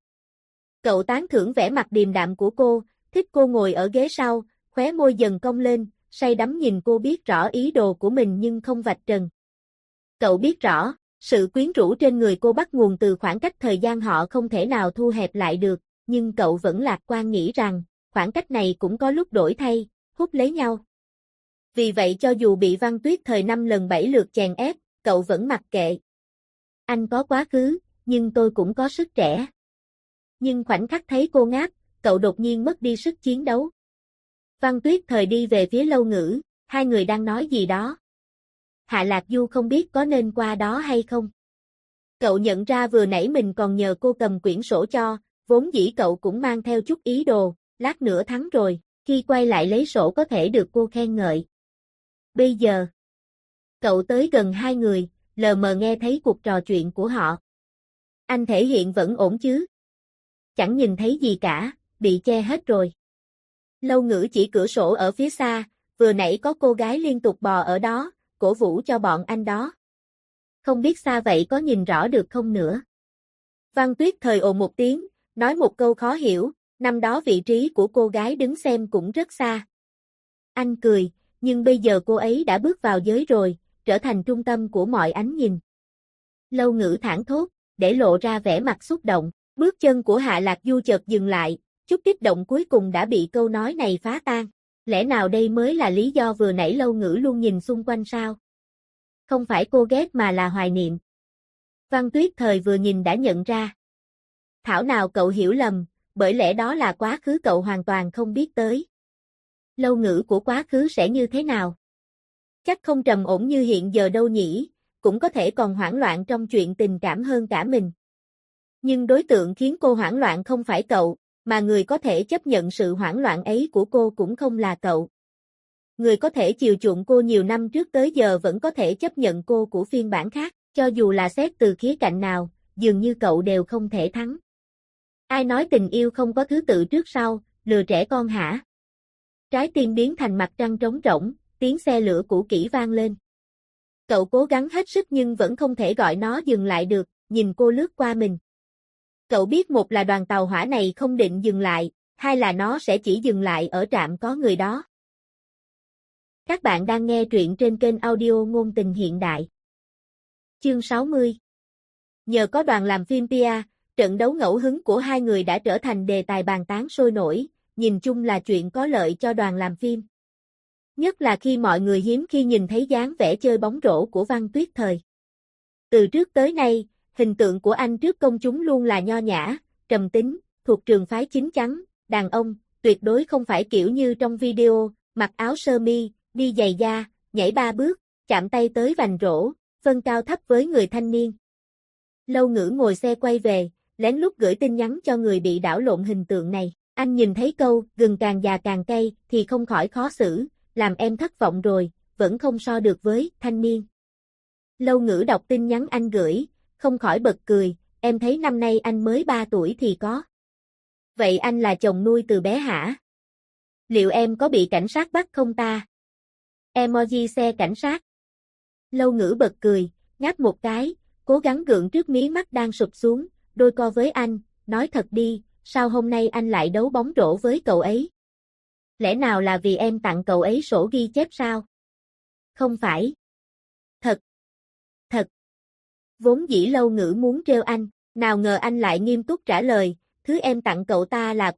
Cậu tán thưởng vẻ mặt điềm đạm của cô, thích cô ngồi ở ghế sau, khóe môi dần cong lên, say đắm nhìn cô biết rõ ý đồ của mình nhưng không vạch trần. Cậu biết rõ, sự quyến rũ trên người cô bắt nguồn từ khoảng cách thời gian họ không thể nào thu hẹp lại được, nhưng cậu vẫn lạc quan nghĩ rằng, khoảng cách này cũng có lúc đổi thay, hút lấy nhau. Vì vậy cho dù bị Văn Tuyết Thời 5 lần 7 lượt chèn ép, cậu vẫn mặc kệ. Anh có quá khứ, nhưng tôi cũng có sức trẻ. Nhưng khoảnh khắc thấy cô ngáp, cậu đột nhiên mất đi sức chiến đấu. Văn Tuyết Thời đi về phía Lâu Ngữ, hai người đang nói gì đó. Hạ Lạc Du không biết có nên qua đó hay không. Cậu nhận ra vừa nãy mình còn nhờ cô cầm quyển sổ cho, vốn dĩ cậu cũng mang theo chút ý đồ, lát nữa thắng rồi, khi quay lại lấy sổ có thể được cô khen ngợi. Bây giờ, cậu tới gần hai người, lờ mờ nghe thấy cuộc trò chuyện của họ. Anh thể hiện vẫn ổn chứ? Chẳng nhìn thấy gì cả, bị che hết rồi. Lâu Ngữ chỉ cửa sổ ở phía xa, vừa nãy có cô gái liên tục bò ở đó, cổ vũ cho bọn anh đó. Không biết xa vậy có nhìn rõ được không nữa. Văn Tuyết Thời ồ một tiếng, nói một câu khó hiểu, năm đó vị trí của cô gái đứng xem cũng rất xa. Anh cười, nhưng bây giờ cô ấy đã bước vào giới rồi, trở thành trung tâm của mọi ánh nhìn. Lâu Ngữ thảng thốt, để lộ ra vẻ mặt xúc động, bước chân của Hạ Lạc Du chợt dừng lại, chút kích động cuối cùng đã bị câu nói này phá tan. Lẽ nào đây mới là lý do vừa nãy Lâu Ngữ luôn nhìn xung quanh sao? Không phải cô ghét mà là hoài niệm. Văn Tuyết Thời vừa nhìn đã nhận ra. Thảo nào cậu hiểu lầm, bởi lẽ đó là quá khứ cậu hoàn toàn không biết tới. Lâu Ngữ của quá khứ sẽ như thế nào? Chắc không trầm ổn như hiện giờ đâu nhỉ, cũng có thể còn hoảng loạn trong chuyện tình cảm hơn cả mình. Nhưng đối tượng khiến cô hoảng loạn không phải cậu, mà người có thể chấp nhận sự hoảng loạn ấy của cô cũng không là cậu. Người có thể chiều chuộng cô nhiều năm trước tới giờ vẫn có thể chấp nhận cô của phiên bản khác, cho dù là xét từ khía cạnh nào, dường như cậu đều không thể thắng. Ai nói tình yêu không có thứ tự trước sau, lừa trẻ con hả? Trái tim biến thành mặt trăng trống rỗng, tiếng xe lửa cũ kỹ vang lên. Cậu cố gắng hết sức nhưng vẫn không thể gọi nó dừng lại được, nhìn cô lướt qua mình. Cậu biết một là đoàn tàu hỏa này không định dừng lại, hai là nó sẽ chỉ dừng lại ở trạm có người đó. Các bạn đang nghe truyện trên kênh audio ngôn tình hiện đại. Chương 60. Nhờ có đoàn làm phim Pia, trận đấu ngẫu hứng của hai người đã trở thành đề tài bàn tán sôi nổi, nhìn chung là chuyện có lợi cho đoàn làm phim. Nhất là khi mọi người hiếm khi nhìn thấy dáng vẻ chơi bóng rổ của Văn Tuyết Thời. Từ trước tới nay, hình tượng của anh trước công chúng luôn là nho nhã, trầm tính, thuộc trường phái chín chắn, đàn ông, tuyệt đối không phải kiểu như trong video, mặc áo sơ mi, đi giày da, nhảy 3 bước, chạm tay tới vành rổ, phân cao thấp với người thanh niên. Lâu Ngữ ngồi xe quay về, lén lút gửi tin nhắn cho người bị đảo lộn hình tượng này. Anh nhìn thấy câu, gừng càng già càng cay, thì không khỏi khó xử, làm em thất vọng rồi, vẫn không so được với thanh niên. Lâu Ngữ đọc tin nhắn anh gửi, không khỏi bật cười, em thấy năm nay anh mới 3 tuổi thì có. Vậy anh là chồng nuôi từ bé hả? Liệu em có bị cảnh sát bắt không ta? Emoji xe cảnh sát. Lâu Ngữ bật cười, ngáp một cái, cố gắng gượng trước mí mắt đang sụp xuống, đôi co với anh, nói thật đi, sao hôm nay anh lại đấu bóng rổ với cậu ấy? Lẽ nào là vì em tặng cậu ấy sổ ghi chép sao? Không phải. Thật. Thật. Vốn dĩ Lâu Ngữ muốn trêu anh, nào ngờ anh lại nghiêm túc trả lời, thứ em tặng cậu ta là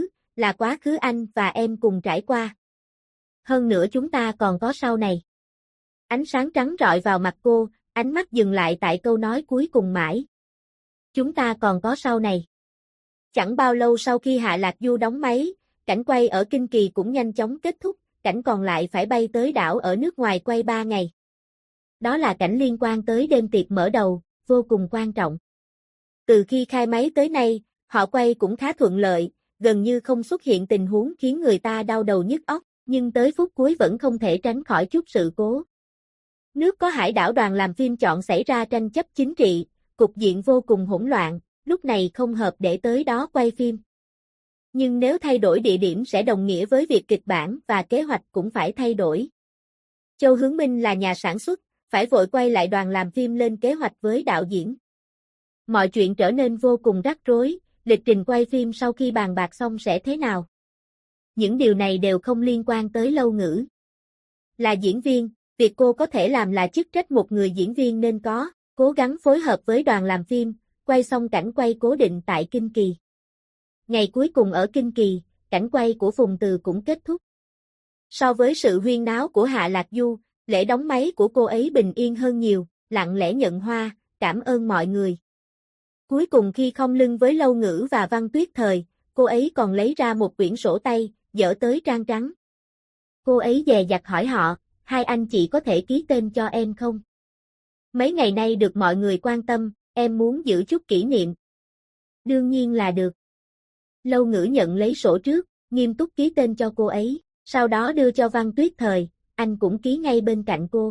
quá khứ anh và em cùng trải qua. Hơn nữa chúng ta còn có sau này. Ánh sáng trắng rọi vào mặt cô, ánh mắt dừng lại tại câu nói cuối cùng mãi. Chúng ta còn có sau này. Chẳng bao lâu sau khi Hạ Lạc Du đóng máy, cảnh quay ở Kinh Kỳ cũng nhanh chóng kết thúc, cảnh còn lại phải bay tới đảo ở nước ngoài quay 3 ngày. Đó là cảnh liên quan tới đêm tiệc mở đầu, vô cùng quan trọng. Từ khi khai máy tới nay, họ quay cũng khá thuận lợi, gần như không xuất hiện tình huống khiến người ta đau đầu nhức óc, nhưng tới phút cuối vẫn không thể tránh khỏi chút sự cố. Nước có hải đảo đoàn làm phim chọn xảy ra tranh chấp chính trị, cục diện vô cùng hỗn loạn, lúc này không hợp để tới đó quay phim. Nhưng nếu thay đổi địa điểm sẽ đồng nghĩa với việc kịch bản và kế hoạch cũng phải thay đổi. Châu Hướng Minh là nhà sản xuất, phải vội quay lại đoàn làm phim lên kế hoạch với đạo diễn. Mọi chuyện trở nên vô cùng rắc rối, lịch trình quay phim sau khi bàn bạc xong sẽ thế nào? Những điều này đều không liên quan tới Lâu Ngữ. Là diễn viên, việc cô có thể làm là chức trách một người diễn viên nên có, cố gắng phối hợp với đoàn làm phim, quay xong cảnh quay cố định tại Kinh Kỳ. Ngày cuối cùng ở Kinh Kỳ, cảnh quay của Phùng Từ cũng kết thúc. So với sự huyên náo của Hạ Lạc Du, lễ đóng máy của cô ấy bình yên hơn nhiều, lặng lẽ nhận hoa, cảm ơn mọi người. Cuối cùng khi không lưng với Lâu Ngữ và Văn Tuyết Thời, cô ấy còn lấy ra một quyển sổ tay, dở tới trang trắng. Cô ấy dè dặt hỏi họ, hai anh chị có thể ký tên cho em không? Mấy ngày nay được mọi người quan tâm, em muốn giữ chút kỷ niệm. Đương nhiên là được. Lâu Ngữ nhận lấy sổ trước, nghiêm túc ký tên cho cô ấy, sau đó đưa cho Văn Tuyết Thời, anh cũng ký ngay bên cạnh cô.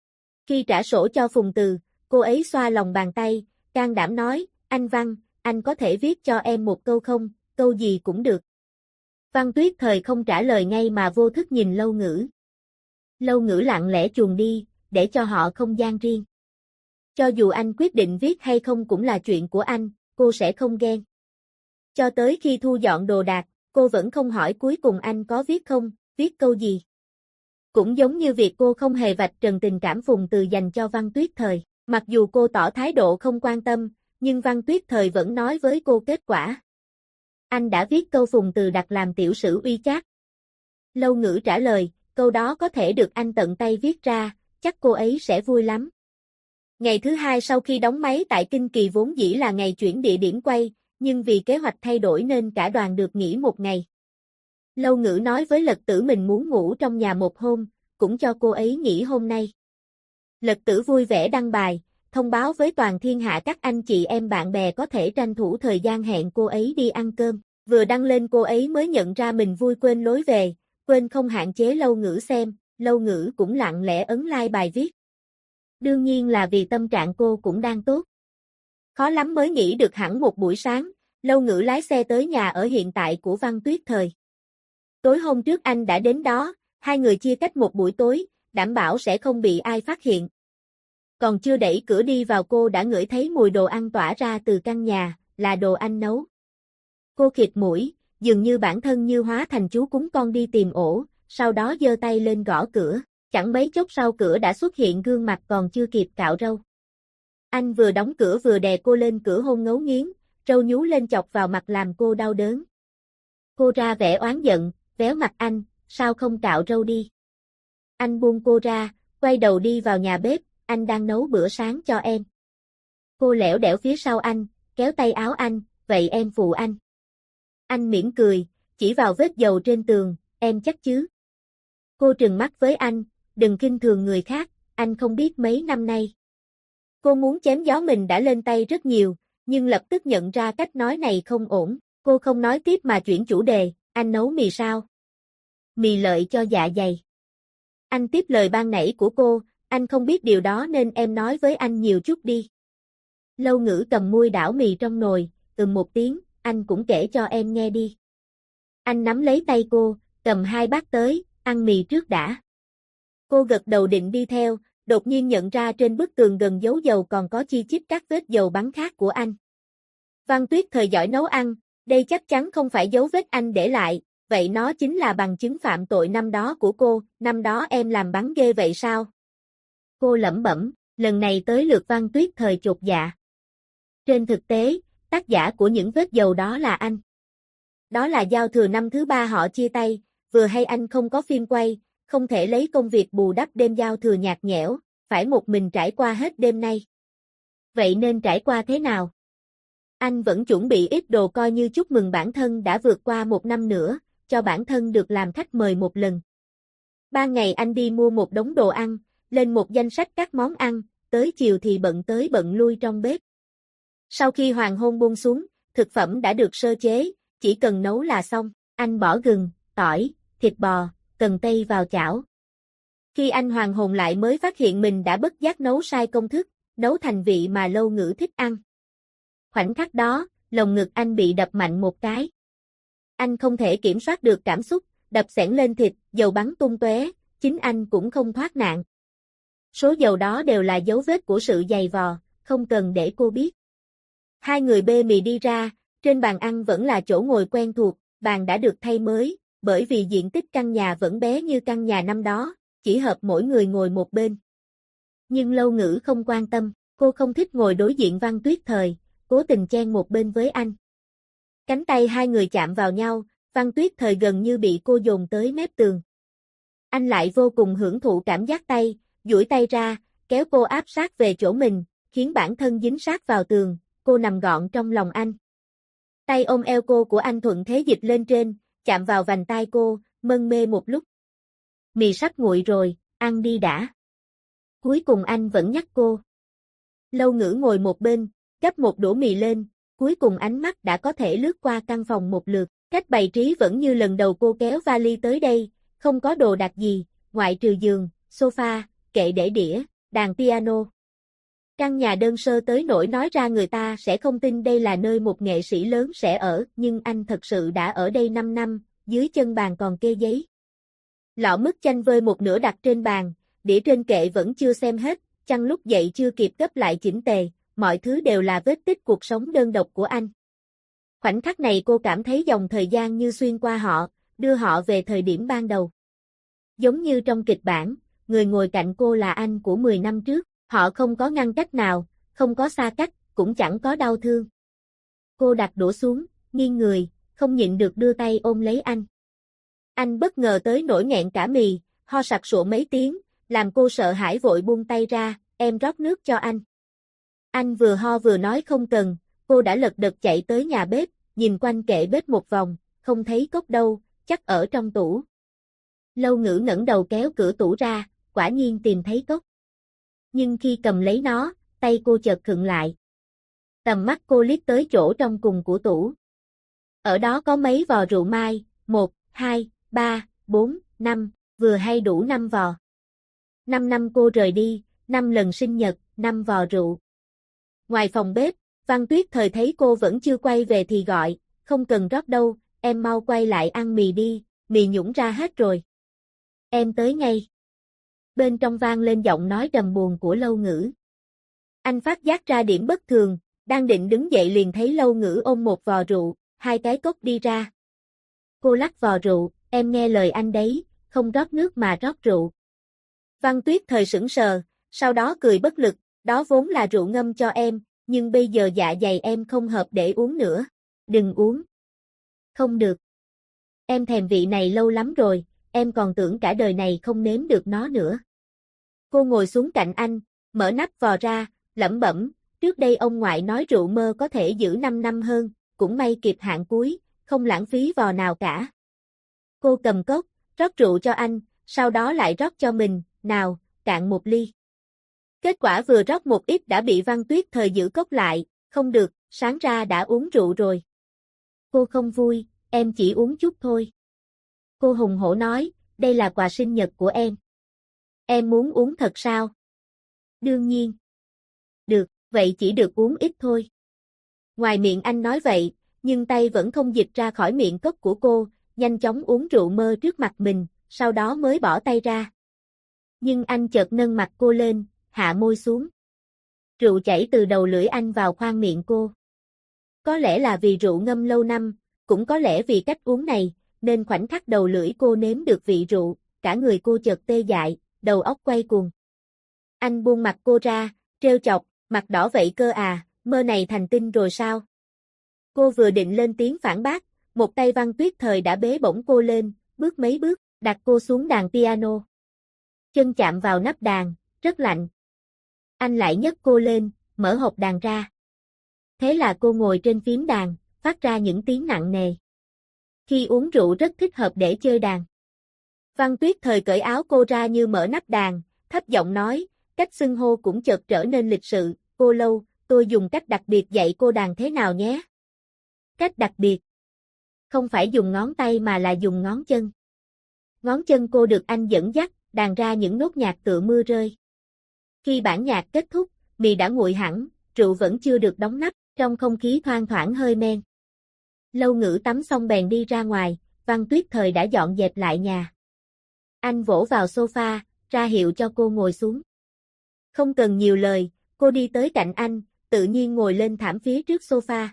Khi trả sổ cho Phùng Từ, cô ấy xoa lòng bàn tay, can đảm nói, anh Văn, anh có thể viết cho em một câu không, câu gì cũng được. Văn Tuyết Thời không trả lời ngay mà vô thức nhìn Lâu Ngữ. Lâu Ngữ lặng lẽ chuồn đi, để cho họ không gian riêng. Cho dù anh quyết định viết hay không cũng là chuyện của anh, cô sẽ không ghen. Cho tới khi thu dọn đồ đạc, cô vẫn không hỏi cuối cùng anh có viết không, viết câu gì. Cũng giống như việc cô không hề vạch trần tình cảm Phùng Từ dành cho Văn Tuyết Thời. Mặc dù cô tỏ thái độ không quan tâm, nhưng Văn Tuyết Thời vẫn nói với cô kết quả. Anh đã viết câu Phùng Từ đặt làm tiểu sử uy chát. Lâu Ngữ trả lời, câu đó có thể được anh tận tay viết ra, chắc cô ấy sẽ vui lắm. Ngày thứ hai sau khi đóng máy tại Kinh Kỳ vốn dĩ là ngày chuyển địa điểm quay, nhưng vì kế hoạch thay đổi nên cả đoàn được nghỉ một ngày. Lâu Ngữ nói với Lật Tử mình muốn ngủ trong nhà một hôm, cũng cho cô ấy nghỉ hôm nay. Lật Tử vui vẻ đăng bài, thông báo với toàn thiên hạ các anh chị em bạn bè có thể tranh thủ thời gian hẹn cô ấy đi ăn cơm. Vừa đăng lên cô ấy mới nhận ra mình vui quên lối về, quên không hạn chế Lâu Ngữ xem, Lâu Ngữ cũng lặng lẽ ấn like bài viết. Đương nhiên là vì tâm trạng cô cũng đang tốt. Khó lắm mới nghỉ được hẳn một buổi sáng, Lâu Ngữ lái xe tới nhà ở hiện tại của Văn Tuyết Thời. Tối hôm trước anh đã đến đó, hai người chia cách một buổi tối, đảm bảo sẽ không bị ai phát hiện. Còn chưa đẩy cửa đi vào cô đã ngửi thấy mùi đồ ăn tỏa ra từ căn nhà, là đồ anh nấu. Cô khịt mũi, dường như bản thân như hóa thành chú cún con đi tìm ổ, sau đó giơ tay lên gõ cửa, chẳng mấy chốc sau cửa đã xuất hiện gương mặt còn chưa kịp cạo râu. Anh vừa đóng cửa vừa đè cô lên cửa hôn ngấu nghiến, râu nhú lên chọc vào mặt làm cô đau đớn. Cô ra vẻ oán giận, véo mặt anh, sao không cạo râu đi. Anh buông cô ra, quay đầu đi vào nhà bếp, anh đang nấu bữa sáng cho em. Cô lẻo đẻo phía sau anh, kéo tay áo anh, vậy em phụ anh. Anh mỉm cười, chỉ vào vết dầu trên tường, em chắc chứ. Cô trừng mắt với anh, đừng khinh thường người khác, anh không biết mấy năm nay. Cô muốn chém gió mình đã lên tay rất nhiều, nhưng lập tức nhận ra cách nói này không ổn, cô không nói tiếp mà chuyển chủ đề, anh nấu mì sao? Mì lợi cho dạ dày. Anh tiếp lời ban nãy của cô, anh không biết điều đó nên em nói với anh nhiều chút đi. Lâu Ngữ cầm muôi đảo mì trong nồi, một tiếng, anh cũng kể cho em nghe đi. Anh nắm lấy tay cô, cầm hai bát tới, ăn mì trước đã. Cô gật đầu định đi theo, đột nhiên nhận ra trên bức tường gần dấu dầu còn có chi chít các vết dầu bắn khác của anh. Văn Tuyết Thời giỏi nấu ăn, đây chắc chắn không phải dấu vết anh để lại, vậy nó chính là bằng chứng phạm tội năm đó của cô, năm đó em làm bắn ghê vậy sao? Cô lẩm bẩm, lần này tới lượt Văn Tuyết Thời chột dạ. Trên thực tế, tác giả của những vết dầu đó là anh. Đó là giao thừa năm thứ ba họ chia tay, vừa hay anh không có phim quay, không thể lấy công việc bù đắp đêm giao thừa nhạt nhẽo, phải một mình trải qua hết đêm nay. Vậy nên trải qua thế nào? Anh vẫn chuẩn bị ít đồ coi như chúc mừng bản thân đã vượt qua một năm nữa, cho bản thân được làm khách mời một lần. Ban ngày anh đi mua một đống đồ ăn, lên một danh sách các món ăn, tới chiều thì bận tới bận lui trong bếp. Sau khi hoàng hôn buông xuống, thực phẩm đã được sơ chế, chỉ cần nấu là xong, anh bỏ gừng, tỏi, thịt bò, cần tây vào chảo. Khi anh hoàn hồn lại mới phát hiện mình đã bất giác nấu sai công thức, nấu thành vị mà Lâu Ngữ thích ăn. Khoảnh khắc đó, lồng ngực anh bị đập mạnh một cái. Anh không thể kiểm soát được cảm xúc, đập xẻng lên thịt, dầu bắn tung tóe, chính anh cũng không thoát nạn. Số dầu đó đều là dấu vết của sự giày vò, không cần để cô biết. Hai người bê mì đi ra, trên bàn ăn vẫn là chỗ ngồi quen thuộc, bàn đã được thay mới, bởi vì diện tích căn nhà vẫn bé như căn nhà năm đó, chỉ hợp mỗi người ngồi một bên. Nhưng Lâu Ngữ không quan tâm, cô không thích ngồi đối diện Văn Tuyết Thời, cố tình chen một bên với anh. Cánh tay hai người chạm vào nhau, Văn Tuyết Thời gần như bị cô dồn tới mép tường. Anh lại vô cùng hưởng thụ cảm giác tay, duỗi tay ra, kéo cô áp sát về chỗ mình, khiến bản thân dính sát vào tường, cô nằm gọn trong lòng anh. Tay ôm eo cô của anh thuận thế dịch lên trên, chạm vào vành tai cô, mân mê một lúc. Mì sắp nguội rồi, ăn đi đã. Cuối cùng anh vẫn nhắc cô. Lâu Ngữ ngồi một bên, gấp một đũa mì lên, cuối cùng ánh mắt đã có thể lướt qua căn phòng một lượt, cách bày trí vẫn như lần đầu cô kéo vali tới đây, không có đồ đạc gì, ngoại trừ giường, sofa, kệ để đĩa, đàn piano. Căn nhà đơn sơ tới nỗi nói ra người ta sẽ không tin đây là nơi một nghệ sĩ lớn sẽ ở, nhưng anh thật sự đã ở đây 5 năm, dưới chân bàn còn kê giấy. Lọ mứt chanh vơi một nửa đặt trên bàn, đĩa trên kệ vẫn chưa xem hết, chăn lúc dậy chưa kịp gấp lại chỉnh tề, mọi thứ đều là vết tích cuộc sống đơn độc của anh. Khoảnh khắc này cô cảm thấy dòng thời gian như xuyên qua họ, đưa họ về thời điểm ban đầu. Giống như trong kịch bản, người ngồi cạnh cô là anh của 10 năm trước, họ không có ngăn cách nào, không có xa cách, cũng chẳng có đau thương. Cô đặt đũa xuống, nghiêng người, không nhịn được đưa tay ôm lấy anh. Anh bất ngờ tới nỗi nghẹn cả mì, ho sặc sụa mấy tiếng, làm cô sợ hãi vội buông tay ra, em rót nước cho anh. Anh vừa ho vừa nói không cần, cô đã lật đật chạy tới nhà bếp, nhìn quanh kệ bếp một vòng, không thấy cốc đâu, chắc ở trong tủ. Lâu Ngữ ngẩng đầu kéo cửa tủ ra, quả nhiên tìm thấy cốc. Nhưng khi cầm lấy nó, tay cô chợt khựng lại. Tầm mắt cô liếc tới chỗ trong cùng của tủ. Ở đó có mấy vò rượu mai, 1, 2, 3, 4, 5, vừa hay đủ 5 vò. 5 năm cô rời đi, 5 lần sinh nhật, 5 vò rượu. Ngoài phòng bếp, Văn Tuyết Thời thấy cô vẫn chưa quay về thì gọi, không cần rót đâu, em mau quay lại ăn mì đi, mì nhũn ra hết rồi. Em tới ngay. Bên trong vang lên giọng nói trầm buồn của Lâu Ngữ. Anh phát giác ra điểm bất thường, đang định đứng dậy liền thấy Lâu Ngữ ôm một vò rượu, 2 cái cốc đi ra. Cô lắc vò rượu, em nghe lời anh đấy, không rót nước mà rót rượu. Văn Tuyết Thời sững sờ, sau đó cười bất lực, đó vốn là rượu ngâm cho em, nhưng bây giờ dạ dày em không hợp để uống nữa. Đừng uống. Không được. Em thèm vị này lâu lắm rồi, em còn tưởng cả đời này không nếm được nó nữa. Cô ngồi xuống cạnh anh, mở nắp vò ra, lẩm bẩm, trước đây ông ngoại nói rượu mơ có thể giữ 5 năm hơn, cũng may kịp hạn cuối, không lãng phí vò nào cả. Cô cầm cốc, rót rượu cho anh, sau đó lại rót cho mình, nào, cạn một ly. Kết quả vừa rót một ít đã bị Văn Tuyết Thời giữ cốc lại, không được, sáng ra đã uống rượu rồi. Cô không vui, em chỉ uống chút thôi. Cô hùng hổ nói, đây là quà sinh nhật của em. Em muốn uống thật sao? Đương nhiên. Được, vậy chỉ được uống ít thôi. Ngoài miệng anh nói vậy, nhưng tay vẫn không dịch ra khỏi miệng cốc của cô, nhanh chóng uống rượu mơ trước mặt mình, sau đó mới bỏ tay ra. Nhưng anh chợt nâng mặt cô lên, hạ môi xuống. Rượu chảy từ đầu lưỡi anh vào khoang miệng cô. Có lẽ là vì rượu ngâm lâu năm, cũng có lẽ vì cách uống này, nên khoảnh khắc đầu lưỡi cô nếm được vị rượu, cả người cô chợt tê dại, đầu óc quay cuồng. Anh buông mặt cô ra, trêu chọc, mặt đỏ vậy cơ à, mơ này thành tinh rồi sao? Cô vừa định lên tiếng phản bác, một tay Văn Tuyết Thời đã bế bổng cô lên, bước mấy bước, đặt cô xuống đàn piano. Chân chạm vào nắp đàn, rất lạnh. Anh lại nhấc cô lên, mở hộp đàn ra. Thế là cô ngồi trên phím đàn, phát ra những tiếng nặng nề. Khi uống rượu rất thích hợp để chơi đàn. Văn Tuyết Thời cởi áo cô ra như mở nắp đàn, thấp giọng nói, cách xưng hô cũng chợt trở nên lịch sự, cô Lâu, tôi dùng cách đặc biệt dạy cô đàn thế nào nhé. Cách đặc biệt. Không phải dùng ngón tay mà là dùng ngón chân. Ngón chân cô được anh dẫn dắt, đàn ra những nốt nhạc tựa mưa rơi. Khi bản nhạc kết thúc, mì đã nguội hẳn, rượu vẫn chưa được đóng nắp, trong không khí thoang thoảng hơi men. Lâu Ngữ tắm xong bèn đi ra ngoài, Văn Tuyết Thời đã dọn dẹp lại nhà. Anh vỗ vào sofa, ra hiệu cho cô ngồi xuống. Không cần nhiều lời, cô đi tới cạnh anh, tự nhiên ngồi lên thảm phía trước sofa.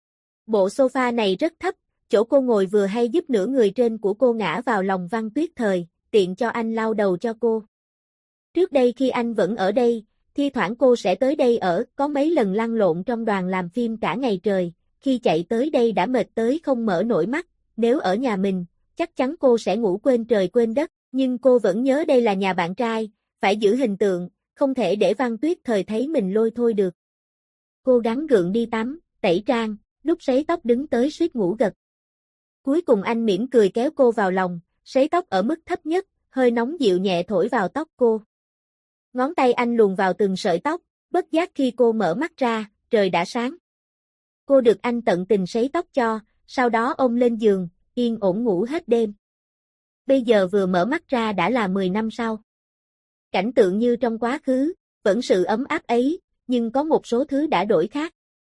Bộ sofa này rất thấp, chỗ cô ngồi vừa hay giúp nửa người trên của cô ngã vào lòng Văn Tuyết Thời, tiện cho anh lau đầu cho cô. Trước đây khi anh vẫn ở đây, thi thoảng cô sẽ tới đây ở, có mấy lần lăn lộn trong đoàn làm phim cả ngày trời, khi chạy tới đây đã mệt tới không mở nổi mắt, nếu ở nhà mình, chắc chắn cô sẽ ngủ quên trời quên đất, nhưng cô vẫn nhớ đây là nhà bạn trai, phải giữ hình tượng, không thể để Văn Tuyết Thời thấy mình lôi thôi được. Cô gắng gượng đi tắm, tẩy trang, lúc sấy tóc đứng tới suýt ngủ gật. Cuối cùng anh mỉm cười kéo cô vào lòng, sấy tóc ở mức thấp nhất, hơi nóng dịu nhẹ thổi vào tóc cô. Ngón tay anh luồn vào từng sợi tóc, bất giác khi cô mở mắt ra, trời đã sáng. Cô được anh tận tình sấy tóc cho, sau đó ôm lên giường, yên ổn ngủ hết đêm. Bây giờ vừa mở mắt ra đã là 10 năm sau. Cảnh tượng như trong quá khứ, vẫn sự ấm áp ấy, nhưng có một số thứ đã đổi khác.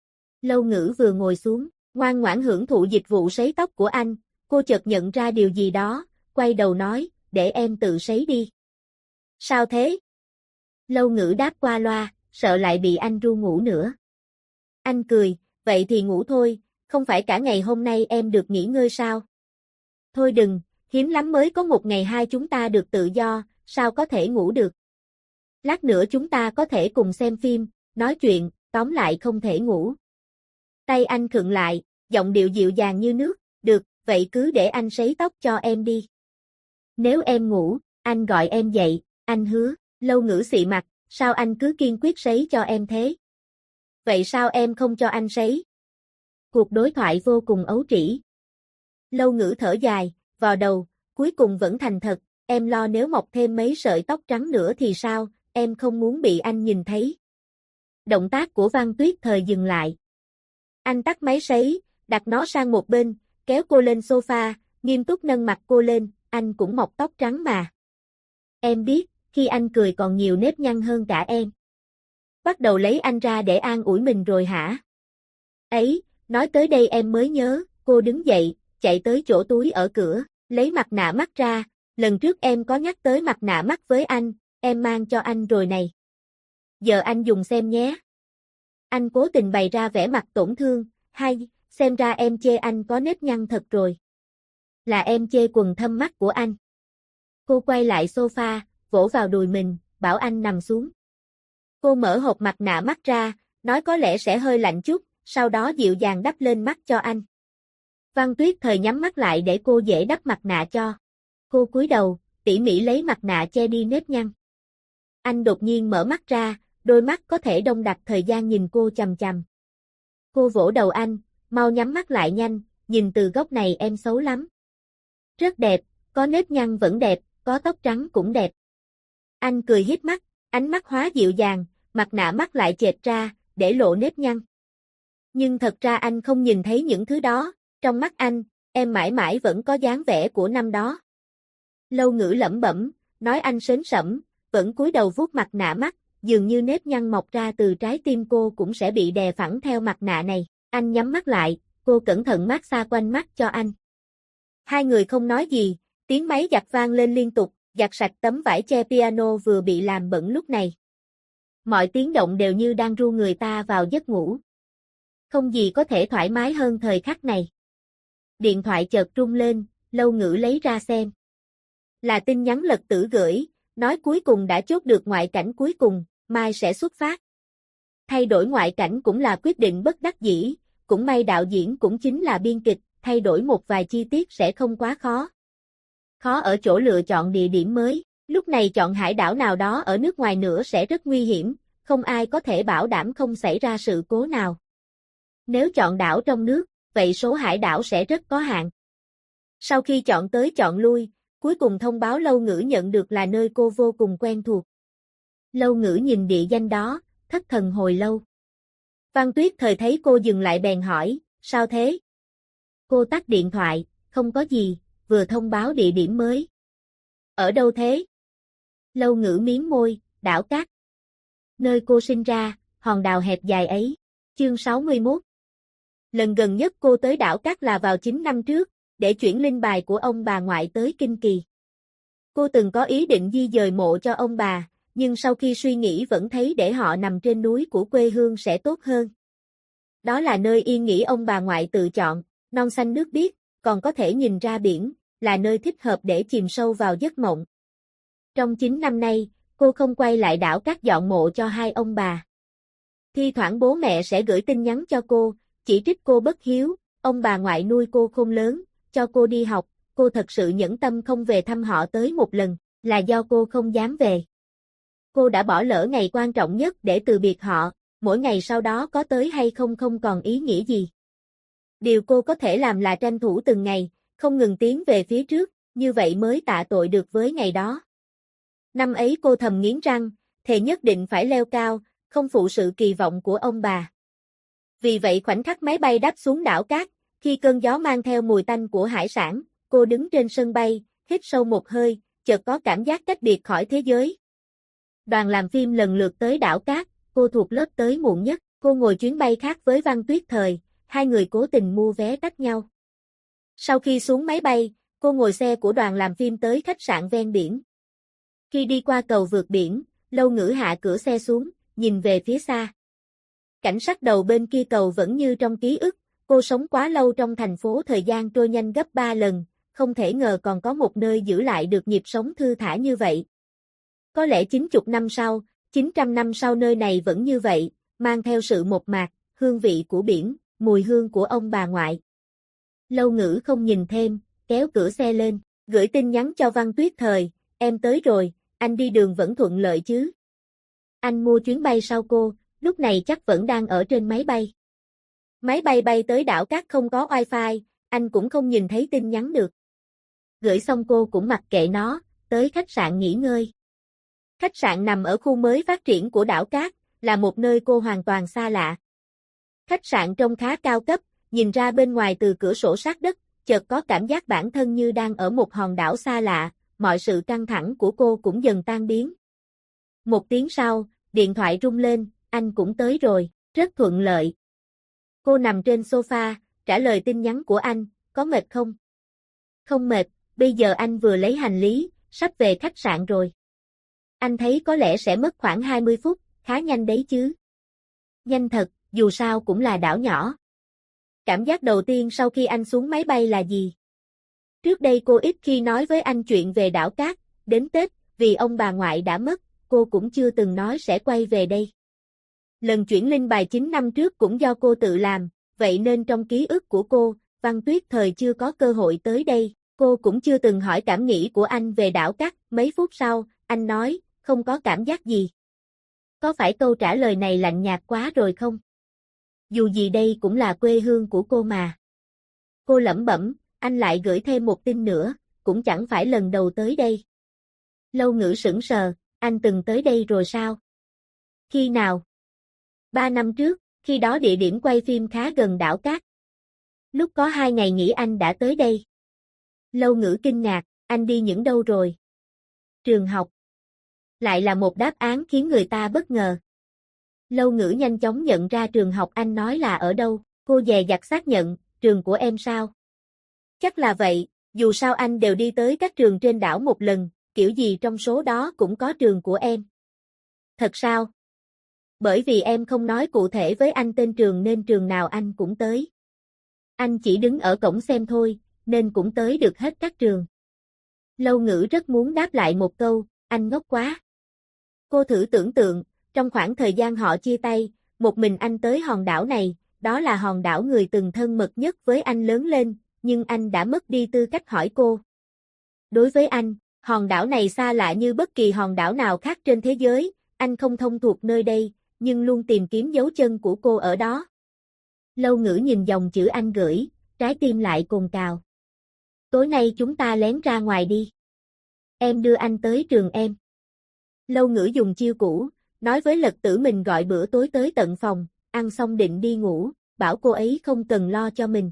Lâu Ngữ vừa ngồi xuống, ngoan ngoãn hưởng thụ dịch vụ sấy tóc của anh, cô chợt nhận ra điều gì đó, quay đầu nói, để em tự sấy đi. Sao thế? Lâu Ngữ đáp qua loa, sợ lại bị anh ru ngủ nữa. Anh cười, vậy thì ngủ thôi, không phải cả ngày hôm nay em được nghỉ ngơi sao? Thôi đừng, hiếm lắm mới có một ngày hai chúng ta được tự do, sao có thể ngủ được? Lát nữa chúng ta có thể cùng xem phim, nói chuyện, tóm lại không thể ngủ. Tay anh khựng lại, giọng điệu dịu dàng như nước, được, vậy cứ để anh sấy tóc cho em đi. Nếu em ngủ, anh gọi em dậy, anh hứa. Lâu Ngữ xị mặt, sao anh cứ kiên quyết sấy cho em thế? Vậy sao em không cho anh sấy? Cuộc đối thoại vô cùng ấu trĩ. Lâu Ngữ thở dài, vò đầu, cuối cùng vẫn thành thật, em lo nếu mọc thêm mấy sợi tóc trắng nữa thì sao, em không muốn bị anh nhìn thấy. Động tác của Văn Tuyết Thời dừng lại. Anh tắt máy sấy, đặt nó sang một bên, kéo cô lên sofa, nghiêm túc nâng mặt cô lên, anh cũng mọc tóc trắng mà. Em biết, khi anh cười còn nhiều nếp nhăn hơn cả em. Bắt đầu lấy anh ra để an ủi mình rồi hả? Ấy, nói tới đây em mới nhớ, cô đứng dậy, chạy tới chỗ túi ở cửa, lấy mặt nạ mắt ra, lần trước em có nhắc tới mặt nạ mắt với anh, em mang cho anh rồi này. Giờ anh dùng xem nhé. Anh cố tình bày ra vẻ mặt tổn thương, hay, xem ra em chê anh có nếp nhăn thật rồi. Là em chê quần thâm mắt của anh. Cô quay lại sofa, vỗ vào đùi mình, bảo anh nằm xuống. Cô mở hộp mặt nạ mắt ra, nói có lẽ sẽ hơi lạnh chút, sau đó dịu dàng đắp lên mắt cho anh. Văn Tuyết Thời nhắm mắt lại để cô dễ đắp mặt nạ cho. Cô cúi đầu, tỉ mỉ lấy mặt nạ che đi nếp nhăn. Anh đột nhiên mở mắt ra, đôi mắt có thể đông đặc thời gian nhìn cô chằm chằm. Cô vỗ đầu anh, mau nhắm mắt lại nhanh, nhìn từ góc này em xấu lắm. Rất đẹp, có nếp nhăn vẫn đẹp, có tóc trắng cũng đẹp. Anh cười híp mắt, ánh mắt hóa dịu dàng, mặt nạ mắt lại chệch ra, để lộ nếp nhăn. Nhưng thật ra anh không nhìn thấy những thứ đó, trong mắt anh, em mãi mãi vẫn có dáng vẻ của năm đó. Lâu Ngữ lẩm bẩm, nói anh sến sẩm, vẫn cúi đầu vuốt mặt nạ mắt, dường như nếp nhăn mọc ra từ trái tim cô cũng sẽ bị đè phẳng theo mặt nạ này. Anh nhắm mắt lại, cô cẩn thận mát xa quanh mắt cho anh. Hai người không nói gì, tiếng máy giặt vang lên liên tục, giặt sạch tấm vải che piano vừa bị làm bẩn lúc này. Mọi tiếng động đều như đang ru người ta vào giấc ngủ. Không gì có thể thoải mái hơn thời khắc này. Điện thoại chợt rung lên, Lâu Ngữ lấy ra xem. Là tin nhắn Lật Tử gửi, nói cuối cùng đã chốt được ngoại cảnh cuối cùng, mai sẽ xuất phát. Thay đổi ngoại cảnh cũng là quyết định bất đắc dĩ, cũng may đạo diễn cũng chính là biên kịch, thay đổi một vài chi tiết sẽ không quá khó. Khó ở chỗ lựa chọn địa điểm mới, lúc này chọn hải đảo nào đó ở nước ngoài nữa sẽ rất nguy hiểm, không ai có thể bảo đảm không xảy ra sự cố nào. Nếu chọn đảo trong nước, vậy số hải đảo sẽ rất có hạn. Sau khi chọn tới chọn lui, cuối cùng thông báo Lâu Ngữ nhận được là nơi cô vô cùng quen thuộc. Lâu Ngữ nhìn địa danh đó, thất thần hồi lâu. Văn Tuyết Thời thấy cô dừng lại bèn hỏi, sao thế? Cô tắt điện thoại, không có gì, vừa thông báo địa điểm mới. Ở đâu thế? Lâu Ngữ miếm môi, đảo cát. Nơi cô sinh ra, hòn đảo hẹp dài ấy. Chương 61. Lần gần nhất cô tới đảo Cát là vào 9 năm trước, để chuyển linh bài của ông bà ngoại tới Kinh Kỳ. Cô từng có ý định di dời mộ cho ông bà, nhưng sau khi suy nghĩ vẫn thấy để họ nằm trên núi của quê hương sẽ tốt hơn. Đó là nơi yên nghỉ ông bà ngoại tự chọn, non xanh nước biếc, còn có thể nhìn ra biển, là nơi thích hợp để chìm sâu vào giấc mộng. Trong 9 năm nay, cô không quay lại đảo Cát dọn mộ cho hai ông bà. Thi thoảng bố mẹ sẽ gửi tin nhắn cho cô, chỉ trích cô bất hiếu, ông bà ngoại nuôi cô khôn lớn, cho cô đi học, cô thật sự nhẫn tâm không về thăm họ tới một lần, là do cô không dám về. Cô đã bỏ lỡ ngày quan trọng nhất để từ biệt họ, mỗi ngày sau đó có tới hay không không còn ý nghĩa gì. Điều cô có thể làm là tranh thủ từng ngày, không ngừng tiến về phía trước, như vậy mới tạ tội được với ngày đó. Năm ấy cô thầm nghiến răng, thề nhất định phải leo cao, không phụ sự kỳ vọng của ông bà. Vì vậy khoảnh khắc máy bay đáp xuống đảo Cát, khi cơn gió mang theo mùi tanh của hải sản, cô đứng trên sân bay, hít sâu một hơi, chợt có cảm giác tách biệt khỏi thế giới. Đoàn làm phim lần lượt tới đảo Cát, cô thuộc lớp tới muộn nhất, cô ngồi chuyến bay khác với Văn Tuyết Thời, hai người cố tình mua vé tách nhau. Sau khi xuống máy bay, cô ngồi xe của đoàn làm phim tới khách sạn ven biển. Khi đi qua cầu vượt biển, Lâu Ngữ hạ cửa xe xuống, nhìn về phía xa. Cảnh sắc đầu bên kia cầu vẫn như trong ký ức, cô sống quá lâu trong thành phố thời gian trôi nhanh gấp 3 lần, không thể ngờ còn có một nơi giữ lại được nhịp sống thư thả như vậy. Có lẽ 90 năm sau, 900 năm sau nơi này vẫn như vậy, mang theo sự mộc mạc, hương vị của biển, mùi hương của ông bà ngoại. Lâu Ngữ không nhìn thêm, kéo cửa xe lên, gửi tin nhắn cho Văn Tuyết Thời, em tới rồi, anh đi đường vẫn thuận lợi chứ? Anh mua chuyến bay sau cô, lúc này chắc vẫn đang ở trên máy bay. Máy bay bay tới đảo Cát không có wifi, anh cũng không nhìn thấy tin nhắn được. Gửi xong cô cũng mặc kệ nó, tới khách sạn nghỉ ngơi. Khách sạn nằm ở khu mới phát triển của đảo Cát, là một nơi cô hoàn toàn xa lạ. Khách sạn trông khá cao cấp, nhìn ra bên ngoài từ cửa sổ sát đất, chợt có cảm giác bản thân như đang ở một hòn đảo xa lạ, mọi sự căng thẳng của cô cũng dần tan biến. Một tiếng sau, điện thoại rung lên, anh cũng tới rồi, rất thuận lợi. Cô nằm trên sofa, trả lời tin nhắn của anh, có mệt không? Không mệt, bây giờ anh vừa lấy hành lý, sắp về khách sạn rồi. Anh thấy có lẽ sẽ mất khoảng 20 phút, khá nhanh đấy chứ. Nhanh thật, dù sao cũng là đảo nhỏ. Cảm giác đầu tiên sau khi anh xuống máy bay là gì? Trước đây cô ít khi nói với anh chuyện về đảo Cát, đến Tết, vì ông bà ngoại đã mất, cô cũng chưa từng nói sẽ quay về đây. Lần chuyển linh bài 9 năm trước cũng do cô tự làm, vậy nên trong ký ức của cô, Văn Tuyết Thời chưa có cơ hội tới đây, cô cũng chưa từng hỏi cảm nghĩ của anh về đảo Cát. Mấy phút sau, anh nói, không có cảm giác gì. Có phải câu trả lời này lạnh nhạt quá rồi không? Dù gì đây cũng là quê hương của cô mà. Cô lẩm bẩm, anh lại gửi thêm một tin nữa, cũng chẳng phải lần đầu tới đây. Lâu Ngữ sững sờ, anh từng tới đây rồi sao? Khi nào? 3 năm trước, khi đó địa điểm quay phim khá gần đảo Cát. Lúc có 2 ngày nghỉ anh đã tới đây. Lâu Ngữ kinh ngạc, anh đi những đâu rồi? Trường học. Lại là một đáp án khiến người ta bất ngờ. Lâu Ngữ nhanh chóng nhận ra trường học anh nói là ở đâu, cô dè dặt xác nhận, trường của em sao? Chắc là vậy, dù sao anh đều đi tới các trường trên đảo một lần, kiểu gì trong số đó cũng có trường của em. Thật sao? Bởi vì em không nói cụ thể với anh tên trường nên trường nào anh cũng tới. Anh chỉ đứng ở cổng xem thôi, nên cũng tới được hết các trường. Lâu Ngữ rất muốn đáp lại một câu, anh ngốc quá. Cô thử tưởng tượng, trong khoảng thời gian họ chia tay, một mình anh tới hòn đảo này, đó là hòn đảo người từng thân mật nhất với anh lớn lên, nhưng anh đã mất đi tư cách hỏi cô. Đối với anh, hòn đảo này xa lạ như bất kỳ hòn đảo nào khác trên thế giới, anh không thông thuộc nơi đây, nhưng luôn tìm kiếm dấu chân của cô ở đó. Lâu Ngữ nhìn dòng chữ anh gửi, trái tim lại cồn cào. Tối nay chúng ta lén ra ngoài đi. Em đưa anh tới trường em. Lâu Ngữ dùng chiêu cũ, nói với Lật Tử mình gọi bữa tối tới tận phòng, ăn xong định đi ngủ, bảo cô ấy không cần lo cho mình.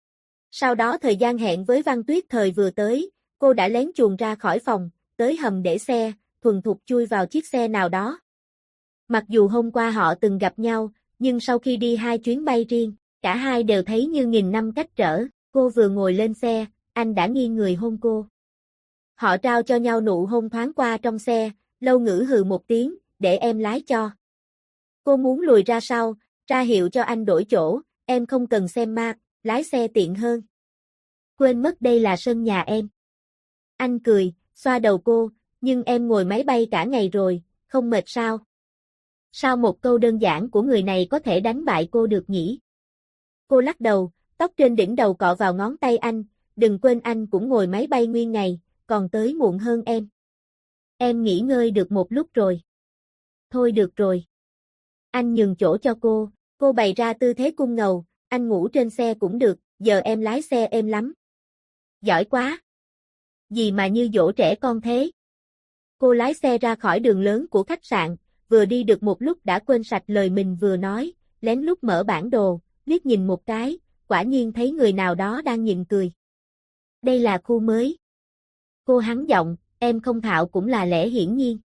Sau đó thời gian hẹn với Văn Tuyết Thời vừa tới, cô đã lén chuồn ra khỏi phòng, tới hầm để xe, thuần thục chui vào chiếc xe nào đó. Mặc dù hôm qua họ từng gặp nhau, nhưng sau khi đi 2 chuyến bay riêng, cả hai đều thấy như nghìn năm cách trở. Cô vừa ngồi lên xe, anh đã nghiêng người hôn cô. Họ trao cho nhau nụ hôn thoáng qua trong xe, Lâu Ngữ hừ một tiếng, để em lái cho. Cô muốn lùi ra sau, ra hiệu cho anh đổi chỗ, em không cần xem map, lái xe tiện hơn. Quên mất đây là sân nhà em. Anh cười, xoa đầu cô, nhưng em ngồi máy bay cả ngày rồi, không mệt sao? Sao một câu đơn giản của người này có thể đánh bại cô được nhỉ? Cô lắc đầu, tóc trên đỉnh đầu cọ vào ngón tay anh, đừng quên anh cũng ngồi máy bay nguyên ngày, còn tới muộn hơn em. Em nghỉ ngơi được một lúc rồi. Thôi được rồi. Anh nhường chỗ cho cô bày ra tư thế cung ngầu, anh ngủ trên xe cũng được, giờ em lái xe êm lắm. Giỏi quá. Gì mà như dỗ trẻ con thế? Cô lái xe ra khỏi đường lớn của khách sạn, vừa đi được một lúc đã quên sạch lời mình vừa nói, lén lút mở bản đồ, liếc nhìn một cái, quả nhiên thấy người nào đó đang nhìn cười. Đây là khu mới. Cô hắn giọng, em không thạo cũng là lẽ hiển nhiên.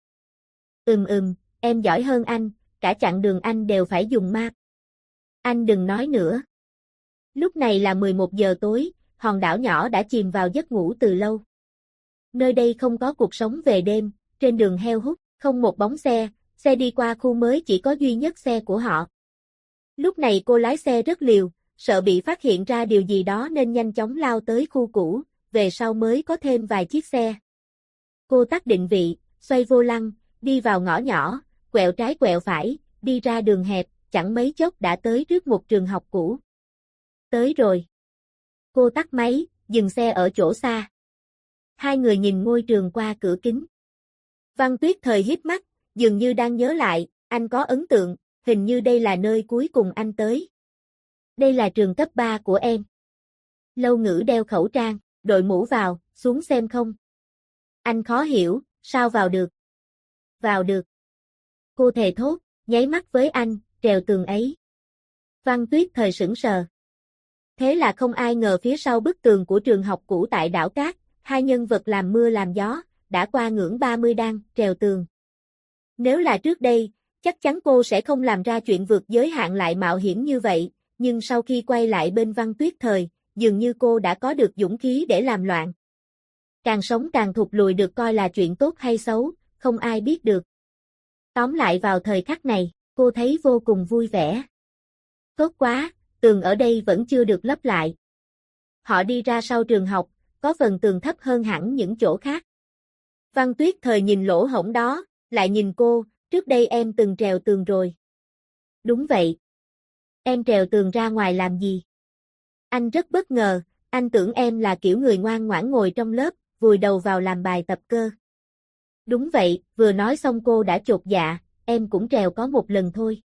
Em giỏi hơn anh, cả chặng đường anh đều phải dùng map. Anh đừng nói nữa. Lúc này là 11 giờ tối, hòn đảo nhỏ đã chìm vào giấc ngủ từ lâu. Nơi đây không có cuộc sống về đêm, trên đường heo hút, không một bóng xe đi qua khu mới chỉ có duy nhất xe của họ. Lúc này cô lái xe rất liều, sợ bị phát hiện ra điều gì đó nên nhanh chóng lao tới khu cũ, về sau mới có thêm vài chiếc xe. Cô tắt định vị, xoay vô lăng, đi vào ngõ nhỏ, quẹo trái quẹo phải, đi ra đường hẹp, chẳng mấy chốc đã tới trước một trường học cũ. Tới rồi. Cô tắt máy, dừng xe ở chỗ xa. Hai người nhìn ngôi trường qua cửa kính. Văn Tuyết Thời híp mắt, dường như đang nhớ lại, anh có ấn tượng, hình như đây là nơi cuối cùng anh tới. Đây là trường cấp 3 của em. Lâu Ngữ đeo khẩu trang, đội mũ vào, xuống xem không. Anh khó hiểu, sao vào được? Vào được. Cô thề thốt, nháy mắt với anh, trèo tường ấy. Văn Tuyết Thời sững sờ. Thế là không ai ngờ phía sau bức tường của trường học cũ tại đảo Cát, hai nhân vật làm mưa làm gió, đã qua ngưỡng 30 đang trèo tường. Nếu là trước đây, chắc chắn cô sẽ không làm ra chuyện vượt giới hạn lại mạo hiểm như vậy, nhưng sau khi quay lại bên Văn Tuyết Thời, dường như cô đã có được dũng khí để làm loạn. Càng sống càng thụt lùi được coi là chuyện tốt hay xấu, không ai biết được. Tóm lại vào thời khắc này, cô thấy vô cùng vui vẻ. Tốt quá, tường ở đây vẫn chưa được lấp lại. Họ đi ra sau trường học, có phần tường thấp hơn hẳn những chỗ khác. Văn Tuyết Thời nhìn lỗ hổng đó, lại nhìn cô, trước đây em từng trèo tường rồi. Đúng vậy. Em trèo tường ra ngoài làm gì? Anh rất bất ngờ, anh tưởng em là kiểu người ngoan ngoãn ngồi trong lớp, vùi đầu vào làm bài tập cơ. Đúng vậy, vừa nói xong cô đã chột dạ, em cũng trèo có một lần thôi.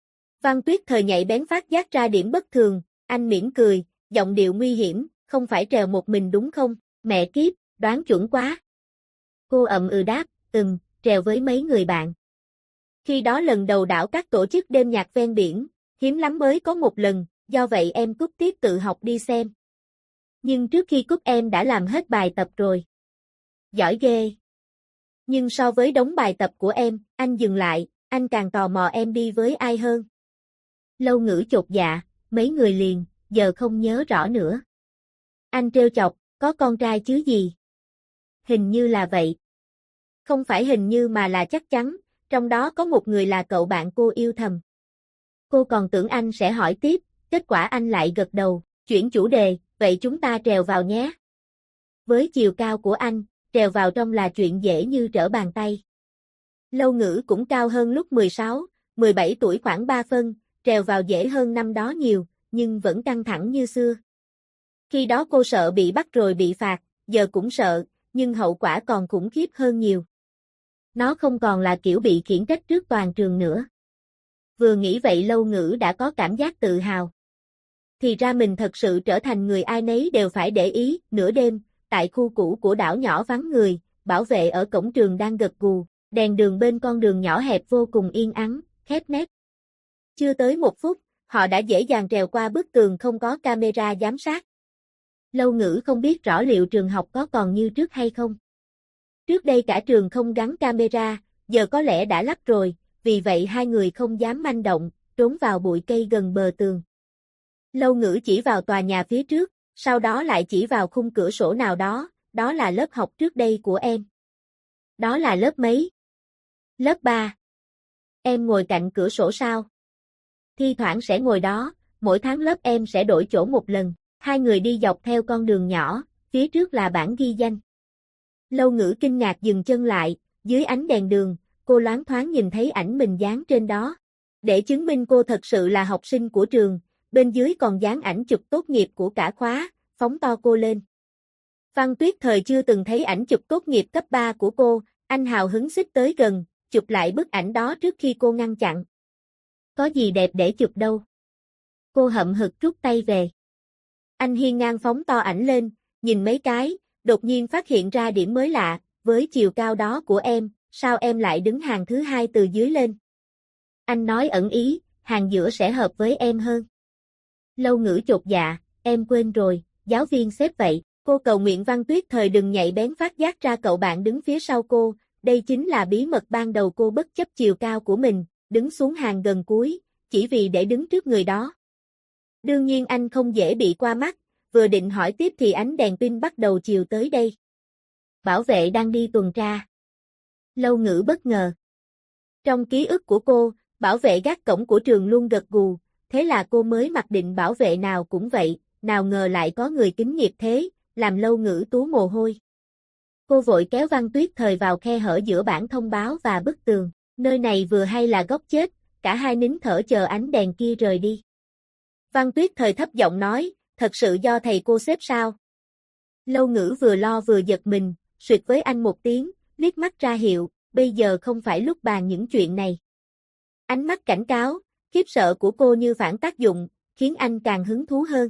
Văn Tuyết Thời nhạy bén phát giác ra điểm bất thường, anh mỉm cười, giọng điệu nguy hiểm, không phải trèo một mình đúng không? Mẹ kiếp, đoán chuẩn quá. Cô đáp, trèo với mấy người bạn. Khi đó lần đầu đảo Cát tổ chức đêm nhạc ven biển, hiếm lắm mới có một lần, do vậy em cúp tiết tự học đi xem. Nhưng trước khi cúp em đã làm hết bài tập rồi. Giỏi ghê. Nhưng so với đống bài tập của em, anh dừng lại, anh càng tò mò em đi với ai hơn. Lâu Ngữ chột dạ, mấy người liền, giờ không nhớ rõ nữa. Anh trêu chọc, có con trai chứ gì? Hình như là vậy. Không phải hình như mà là chắc chắn, trong đó có một người là cậu bạn cô yêu thầm. Cô còn tưởng anh sẽ hỏi tiếp, kết quả anh lại gật đầu, chuyển chủ đề, vậy chúng ta trèo vào nhé. Với chiều cao của anh, trèo vào trong là chuyện dễ như trở bàn tay. Lâu Ngữ cũng cao hơn lúc 16, 17 tuổi khoảng 3 phân, trèo vào dễ hơn năm đó nhiều, nhưng vẫn căng thẳng như xưa. Khi đó cô sợ bị bắt rồi bị phạt, giờ cũng sợ, nhưng hậu quả còn khủng khiếp hơn nhiều. Nó không còn là kiểu bị khiển trách trước toàn trường nữa. Vừa nghĩ vậy Lâu Ngữ đã có cảm giác tự hào. Thì ra mình thật sự trở thành người ai nấy đều phải để ý. Nửa đêm, tại khu cũ của đảo nhỏ vắng người, bảo vệ ở cổng trường đang gật gù, đèn đường bên con đường nhỏ hẹp vô cùng yên ắng, khép nép. Chưa tới một phút, họ đã dễ dàng trèo qua bức tường không có camera giám sát. Lâu Ngữ không biết rõ liệu trường học có còn như trước hay không. Trước đây cả trường không gắn camera, giờ có lẽ đã lắp rồi, vì vậy hai người không dám manh động, trốn vào bụi cây gần bờ tường. Lâu Ngữ chỉ vào tòa nhà phía trước, sau đó lại chỉ vào khung cửa sổ nào đó, đó là lớp học trước đây của em. Đó là lớp mấy? Lớp 3. Em ngồi cạnh cửa sổ sao? Thi thoảng sẽ ngồi đó, mỗi tháng lớp em sẽ đổi chỗ một lần. Hai người đi dọc theo con đường nhỏ, phía trước là bảng ghi danh. Lâu Ngữ kinh ngạc dừng chân lại, dưới ánh đèn đường, cô loáng thoáng nhìn thấy ảnh mình dán trên đó. Để chứng minh cô thật sự là học sinh của trường, bên dưới còn dán ảnh chụp tốt nghiệp của cả khóa, phóng to cô lên. Văn Tuyết Thời chưa từng thấy ảnh chụp tốt nghiệp cấp 3 của cô, anh hào hứng xích tới gần, chụp lại bức ảnh đó trước khi cô ngăn chặn. Có gì đẹp để chụp đâu. Cô hậm hực rút tay về. Anh hiên ngang phóng to ảnh lên, nhìn mấy cái, đột nhiên phát hiện ra điểm mới lạ, với chiều cao đó của em, sao em lại đứng hàng thứ 2 từ dưới lên? Anh nói ẩn ý, hàng giữa sẽ hợp với em hơn. Lâu Ngữ chột dạ, em quên rồi, giáo viên xếp vậy. Cô cầu nguyện Văn Tuyết Thời đừng nhạy bén phát giác ra cậu bạn đứng phía sau cô, đây chính là bí mật ban đầu cô bất chấp chiều cao của mình, đứng xuống hàng gần cuối, chỉ vì để đứng trước người đó. Đương nhiên anh không dễ bị qua mắt, vừa định hỏi tiếp thì ánh đèn pin bắt đầu chiều tới đây. Bảo vệ đang đi tuần tra. Lâu Ngữ bất ngờ. Trong ký ức của cô, bảo vệ gác cổng của trường luôn gật gù, thế là cô mới mặc định bảo vệ nào cũng vậy, nào ngờ lại có người kính nghiệp thế, làm Lâu Ngữ túa mồ hôi. Cô vội kéo Văn Tuyết Thời vào khe hở giữa bảng thông báo và bức tường, nơi này vừa hay là góc chết, cả hai nín thở chờ ánh đèn kia rời đi. Văn Tuyết Thời thấp giọng nói, thật sự do thầy cô xếp sao? Lâu Ngữ vừa lo vừa giật mình, suýt với anh một tiếng, liếc mắt ra hiệu, bây giờ không phải lúc bàn những chuyện này. Ánh mắt cảnh cáo, khiếp sợ của cô như phản tác dụng, khiến anh càng hứng thú hơn.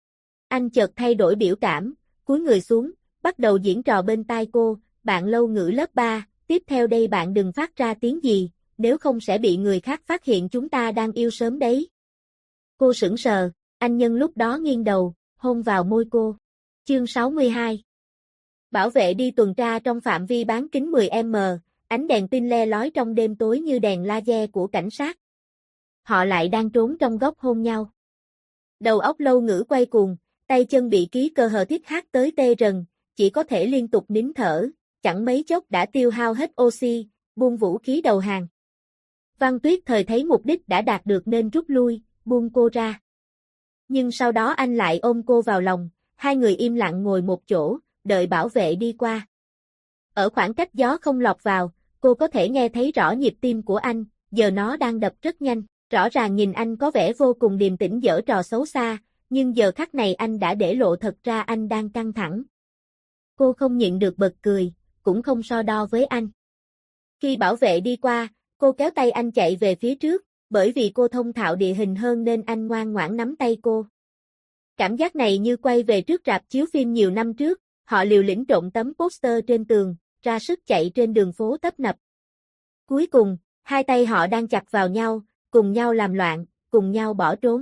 Anh chợt thay đổi biểu cảm, cúi người xuống, bắt đầu diễn trò bên tai cô, bạn Lâu Ngữ lớp 3, tiếp theo đây bạn đừng phát ra tiếng gì, nếu không sẽ bị người khác phát hiện chúng ta đang yêu sớm đấy. Cô sững sờ, anh nhân lúc đó nghiêng đầu, hôn vào môi cô. Chương 62. Bảo vệ đi tuần tra trong phạm vi bán kính 10m, ánh đèn pin le lói trong đêm tối như đèn laser của cảnh sát. Họ lại đang trốn trong góc hôn nhau. Đầu óc Lâu Ngữ quay cuồng, tay chân bị ký cơ hờ thiết hát tới tê rần, chỉ có thể liên tục nín thở, chẳng mấy chốc đã tiêu hao hết oxy, buông vũ khí đầu hàng. Văn Tuyết Thời thấy mục đích đã đạt được nên rút lui, buông cô ra. Nhưng sau đó anh lại ôm cô vào lòng, hai người im lặng ngồi một chỗ, đợi bảo vệ đi qua. Ở khoảng cách gió không lọt vào, cô có thể nghe thấy rõ nhịp tim của anh, giờ nó đang đập rất nhanh, rõ ràng nhìn anh có vẻ vô cùng điềm tĩnh giở trò xấu xa, nhưng giờ khắc này anh đã để lộ thật ra anh đang căng thẳng. Cô không nhịn được bật cười, cũng không so đo với anh. Khi bảo vệ đi qua, cô kéo tay anh chạy về phía trước, bởi vì cô thông thạo địa hình hơn nên anh ngoan ngoãn nắm tay cô. Cảm giác này như quay về trước rạp chiếu phim nhiều năm trước, họ liều lĩnh trộn tấm poster trên tường, ra sức chạy trên đường phố tấp nập. Cuối cùng, hai tay họ đang chặt vào nhau, cùng nhau làm loạn, cùng nhau bỏ trốn.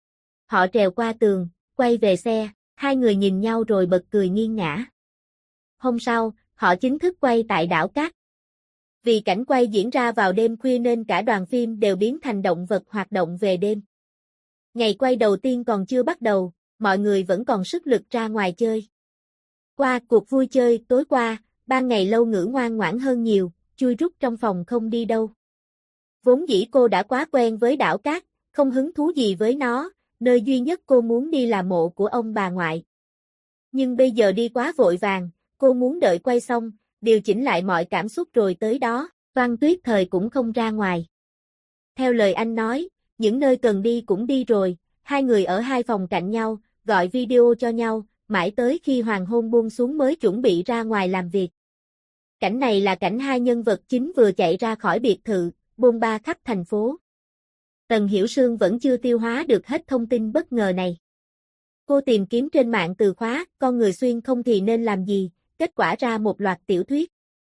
Họ trèo qua tường, quay về xe, hai người nhìn nhau rồi bật cười nghiêng ngã. Hôm sau, họ chính thức quay tại đảo Cát. Vì cảnh quay diễn ra vào đêm khuya nên cả đoàn phim đều biến thành động vật hoạt động về đêm. Ngày quay đầu tiên còn chưa bắt đầu, mọi người vẫn còn sức lực ra ngoài chơi. Qua cuộc vui chơi tối qua, ban ngày Lâu Ngữ ngoan ngoãn hơn nhiều, chui rút trong phòng không đi đâu. Vốn dĩ cô đã quá quen với đảo Cát, không hứng thú gì với nó, nơi duy nhất cô muốn đi là mộ của ông bà ngoại. Nhưng bây giờ đi quá vội vàng, cô muốn đợi quay xong, điều chỉnh lại mọi cảm xúc rồi tới đó, Văn Tuyết Thời cũng không ra ngoài. Theo lời anh nói, những nơi cần đi cũng đi rồi, hai người ở hai phòng cạnh nhau, gọi video cho nhau, mãi tới khi hoàng hôn buông xuống mới chuẩn bị ra ngoài làm việc. Cảnh này là cảnh hai nhân vật chính vừa chạy ra khỏi biệt thự, bôn ba khắp thành phố. Tần Hiểu Sương vẫn chưa tiêu hóa được hết thông tin bất ngờ này. Cô tìm kiếm trên mạng từ khóa, con người xuyên không thì nên làm gì, kết quả ra một loạt tiểu thuyết.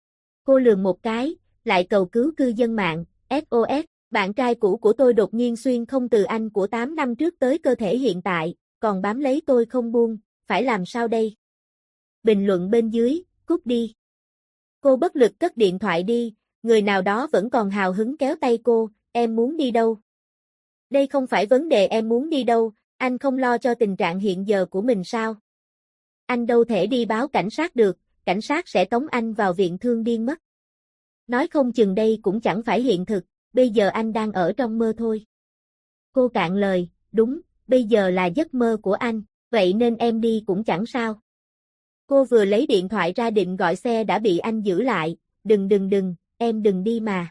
Cô lườm một cái, lại cầu cứu cư dân mạng, SOS, bạn trai cũ của tôi đột nhiên xuyên không từ anh của 8 năm trước tới cơ thể hiện tại, còn bám lấy tôi không buông, phải làm sao đây? Bình luận bên dưới, cút đi. Cô bất lực cất điện thoại đi, người nào đó vẫn còn hào hứng kéo tay cô, em muốn đi đâu? Đây không phải vấn đề em muốn đi đâu, anh không lo cho tình trạng hiện giờ của mình sao? Anh đâu thể đi báo cảnh sát được, cảnh sát sẽ tống anh vào viện thương điên mất. Nói không chừng đây cũng chẳng phải hiện thực, bây giờ anh đang ở trong mơ thôi. Cô cạn lời, đúng, bây giờ là giấc mơ của anh, vậy nên em đi cũng chẳng sao. Cô vừa lấy điện thoại ra định gọi xe đã bị anh giữ lại, đừng, em đừng đi mà.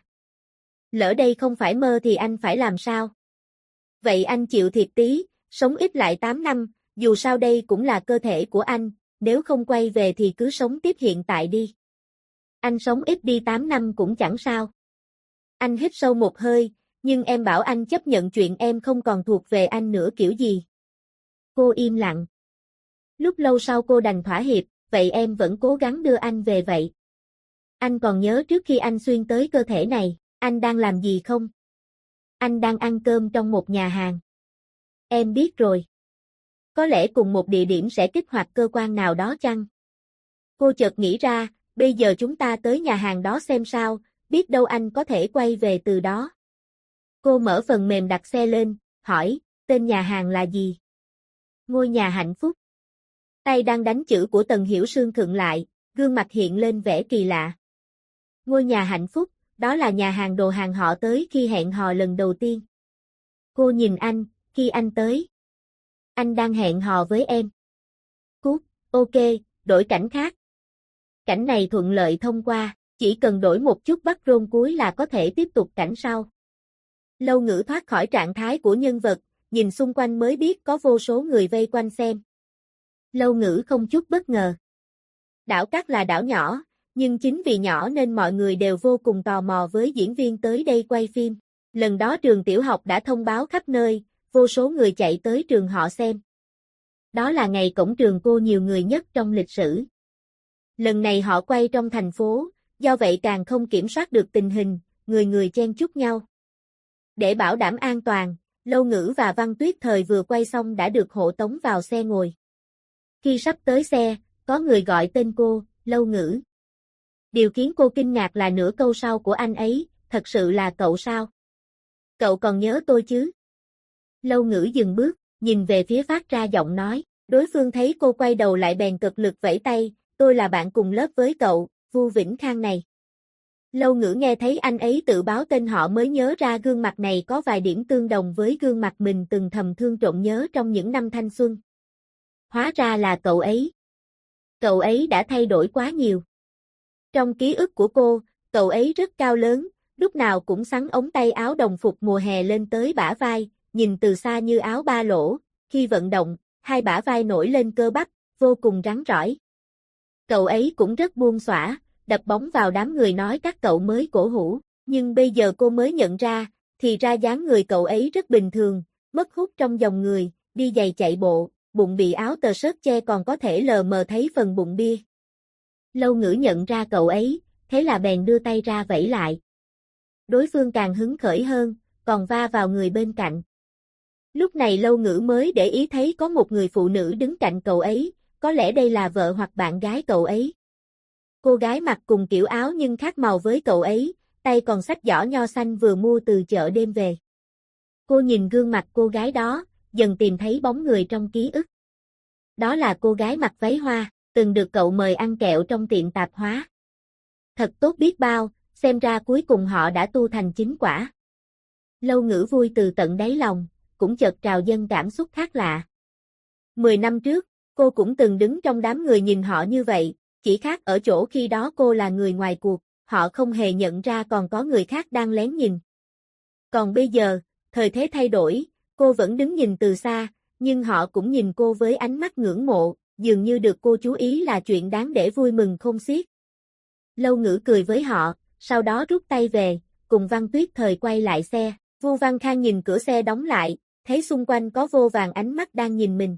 Lỡ đây không phải mơ thì anh phải làm sao? Vậy anh chịu thiệt tí, sống ít lại 8 năm, dù sao đây cũng là cơ thể của anh, nếu không quay về thì cứ sống tiếp hiện tại đi. Anh sống ít đi 8 năm cũng chẳng sao. Anh hít sâu một hơi, nhưng em bảo anh chấp nhận chuyện em không còn thuộc về anh nữa kiểu gì. Cô im lặng. Lúc lâu sau cô đành thỏa hiệp, vậy em vẫn cố gắng đưa anh về vậy. Anh còn nhớ trước khi anh xuyên tới cơ thể này, anh đang làm gì không? Anh đang ăn cơm trong một nhà hàng. Em biết rồi. Có lẽ cùng một địa điểm sẽ kích hoạt cơ quan nào đó chăng? Cô chợt nghĩ ra, bây giờ chúng ta tới nhà hàng đó xem sao, biết đâu anh có thể quay về từ đó. Cô mở phần mềm đặt xe lên, hỏi, tên nhà hàng là gì? Ngôi nhà hạnh phúc. Tay đang đánh chữ của Tần Hiểu Sương khựng lại, gương mặt hiện lên vẻ kỳ lạ. Ngôi nhà hạnh phúc, đó là nhà hàng đồ hàng họ tới khi hẹn hò lần đầu tiên. Cô nhìn anh, khi anh tới. Anh đang hẹn hò với em. Cút, ok, đổi cảnh khác. Cảnh này thuận lợi thông qua, chỉ cần đổi một chút background cuối là có thể tiếp tục cảnh sau. Lâu Ngữ thoát khỏi trạng thái của nhân vật, nhìn xung quanh mới biết có vô số người vây quanh xem. Lâu Ngữ không chút bất ngờ. Đảo Cát là đảo nhỏ, nhưng chính vì nhỏ nên mọi người đều vô cùng tò mò với diễn viên tới đây quay phim. Lần đó trường tiểu học đã thông báo khắp nơi, vô số người chạy tới trường họ xem. Đó là ngày cổng trường cô nhiều người nhất trong lịch sử. Lần này họ quay trong thành phố, do vậy càng không kiểm soát được tình hình, người người chen chúc nhau. Để bảo đảm an toàn, Lâu Ngữ và Văn Tuyết Thời vừa quay xong đã được hộ tống vào xe ngồi. Khi sắp tới xe, có người gọi tên cô, Lâu Ngữ. Điều khiến cô kinh ngạc là nửa câu sau của anh ấy, thật sự là cậu sao? Cậu còn nhớ tôi chứ? Lâu Ngữ dừng bước, nhìn về phía phát ra giọng nói, đối phương thấy cô quay đầu lại bèn cực lực vẫy tay, tôi là bạn cùng lớp với cậu, Vu Vĩnh Khang này. Lâu Ngữ nghe thấy anh ấy tự báo tên họ mới nhớ ra gương mặt này có vài điểm tương đồng với gương mặt mình từng thầm thương trộm nhớ trong những năm thanh xuân. Hóa ra là cậu ấy. Cậu ấy đã thay đổi quá nhiều. Trong ký ức của cô, cậu ấy rất cao lớn, lúc nào cũng xắn ống tay áo đồng phục mùa hè lên tới bả vai, nhìn từ xa như áo ba lỗ, khi vận động, hai bả vai nổi lên cơ bắp, vô cùng rắn rỏi. Cậu ấy cũng rất buông xõa, đập bóng vào đám người nói các cậu mới cổ hủ, nhưng bây giờ cô mới nhận ra, thì ra dáng người cậu ấy rất bình thường, mất hút trong dòng người, đi giày chạy bộ, bụng bị áo tờ sớt che còn có thể lờ mờ thấy phần bụng bia. Lâu Ngữ nhận ra cậu ấy, thế là bèn đưa tay ra vẫy lại. Đối phương càng hứng khởi hơn, còn va vào người bên cạnh. Lúc này Lâu Ngữ mới để ý thấy có một người phụ nữ đứng cạnh cậu ấy, có lẽ đây là vợ hoặc bạn gái cậu ấy. Cô gái mặc cùng kiểu áo nhưng khác màu với cậu ấy, tay còn xách giỏ nho xanh vừa mua từ chợ đêm về. Cô nhìn gương mặt cô gái đó, dần tìm thấy bóng người trong ký ức. Đó là cô gái mặc váy hoa, từng được cậu mời ăn kẹo trong tiệm tạp hóa. Thật tốt biết bao, xem ra cuối cùng họ đã tu thành chính quả. Lâu Ngữ vui từ tận đáy lòng, cũng chợt trào dâng cảm xúc khác lạ. 10 năm trước, cô cũng từng đứng trong đám người nhìn họ như vậy, chỉ khác ở chỗ khi đó cô là người ngoài cuộc, họ không hề nhận ra còn có người khác đang lén nhìn. Còn bây giờ, thời thế thay đổi, cô vẫn đứng nhìn từ xa, nhưng họ cũng nhìn cô với ánh mắt ngưỡng mộ, dường như được cô chú ý là chuyện đáng để vui mừng không xiết. Lâu Ngữ cười với họ, sau đó rút tay về, cùng Văn Tuyết Thời quay lại xe. Vu Văn Khang nhìn cửa xe đóng lại, thấy xung quanh có vô vàn ánh mắt đang nhìn mình.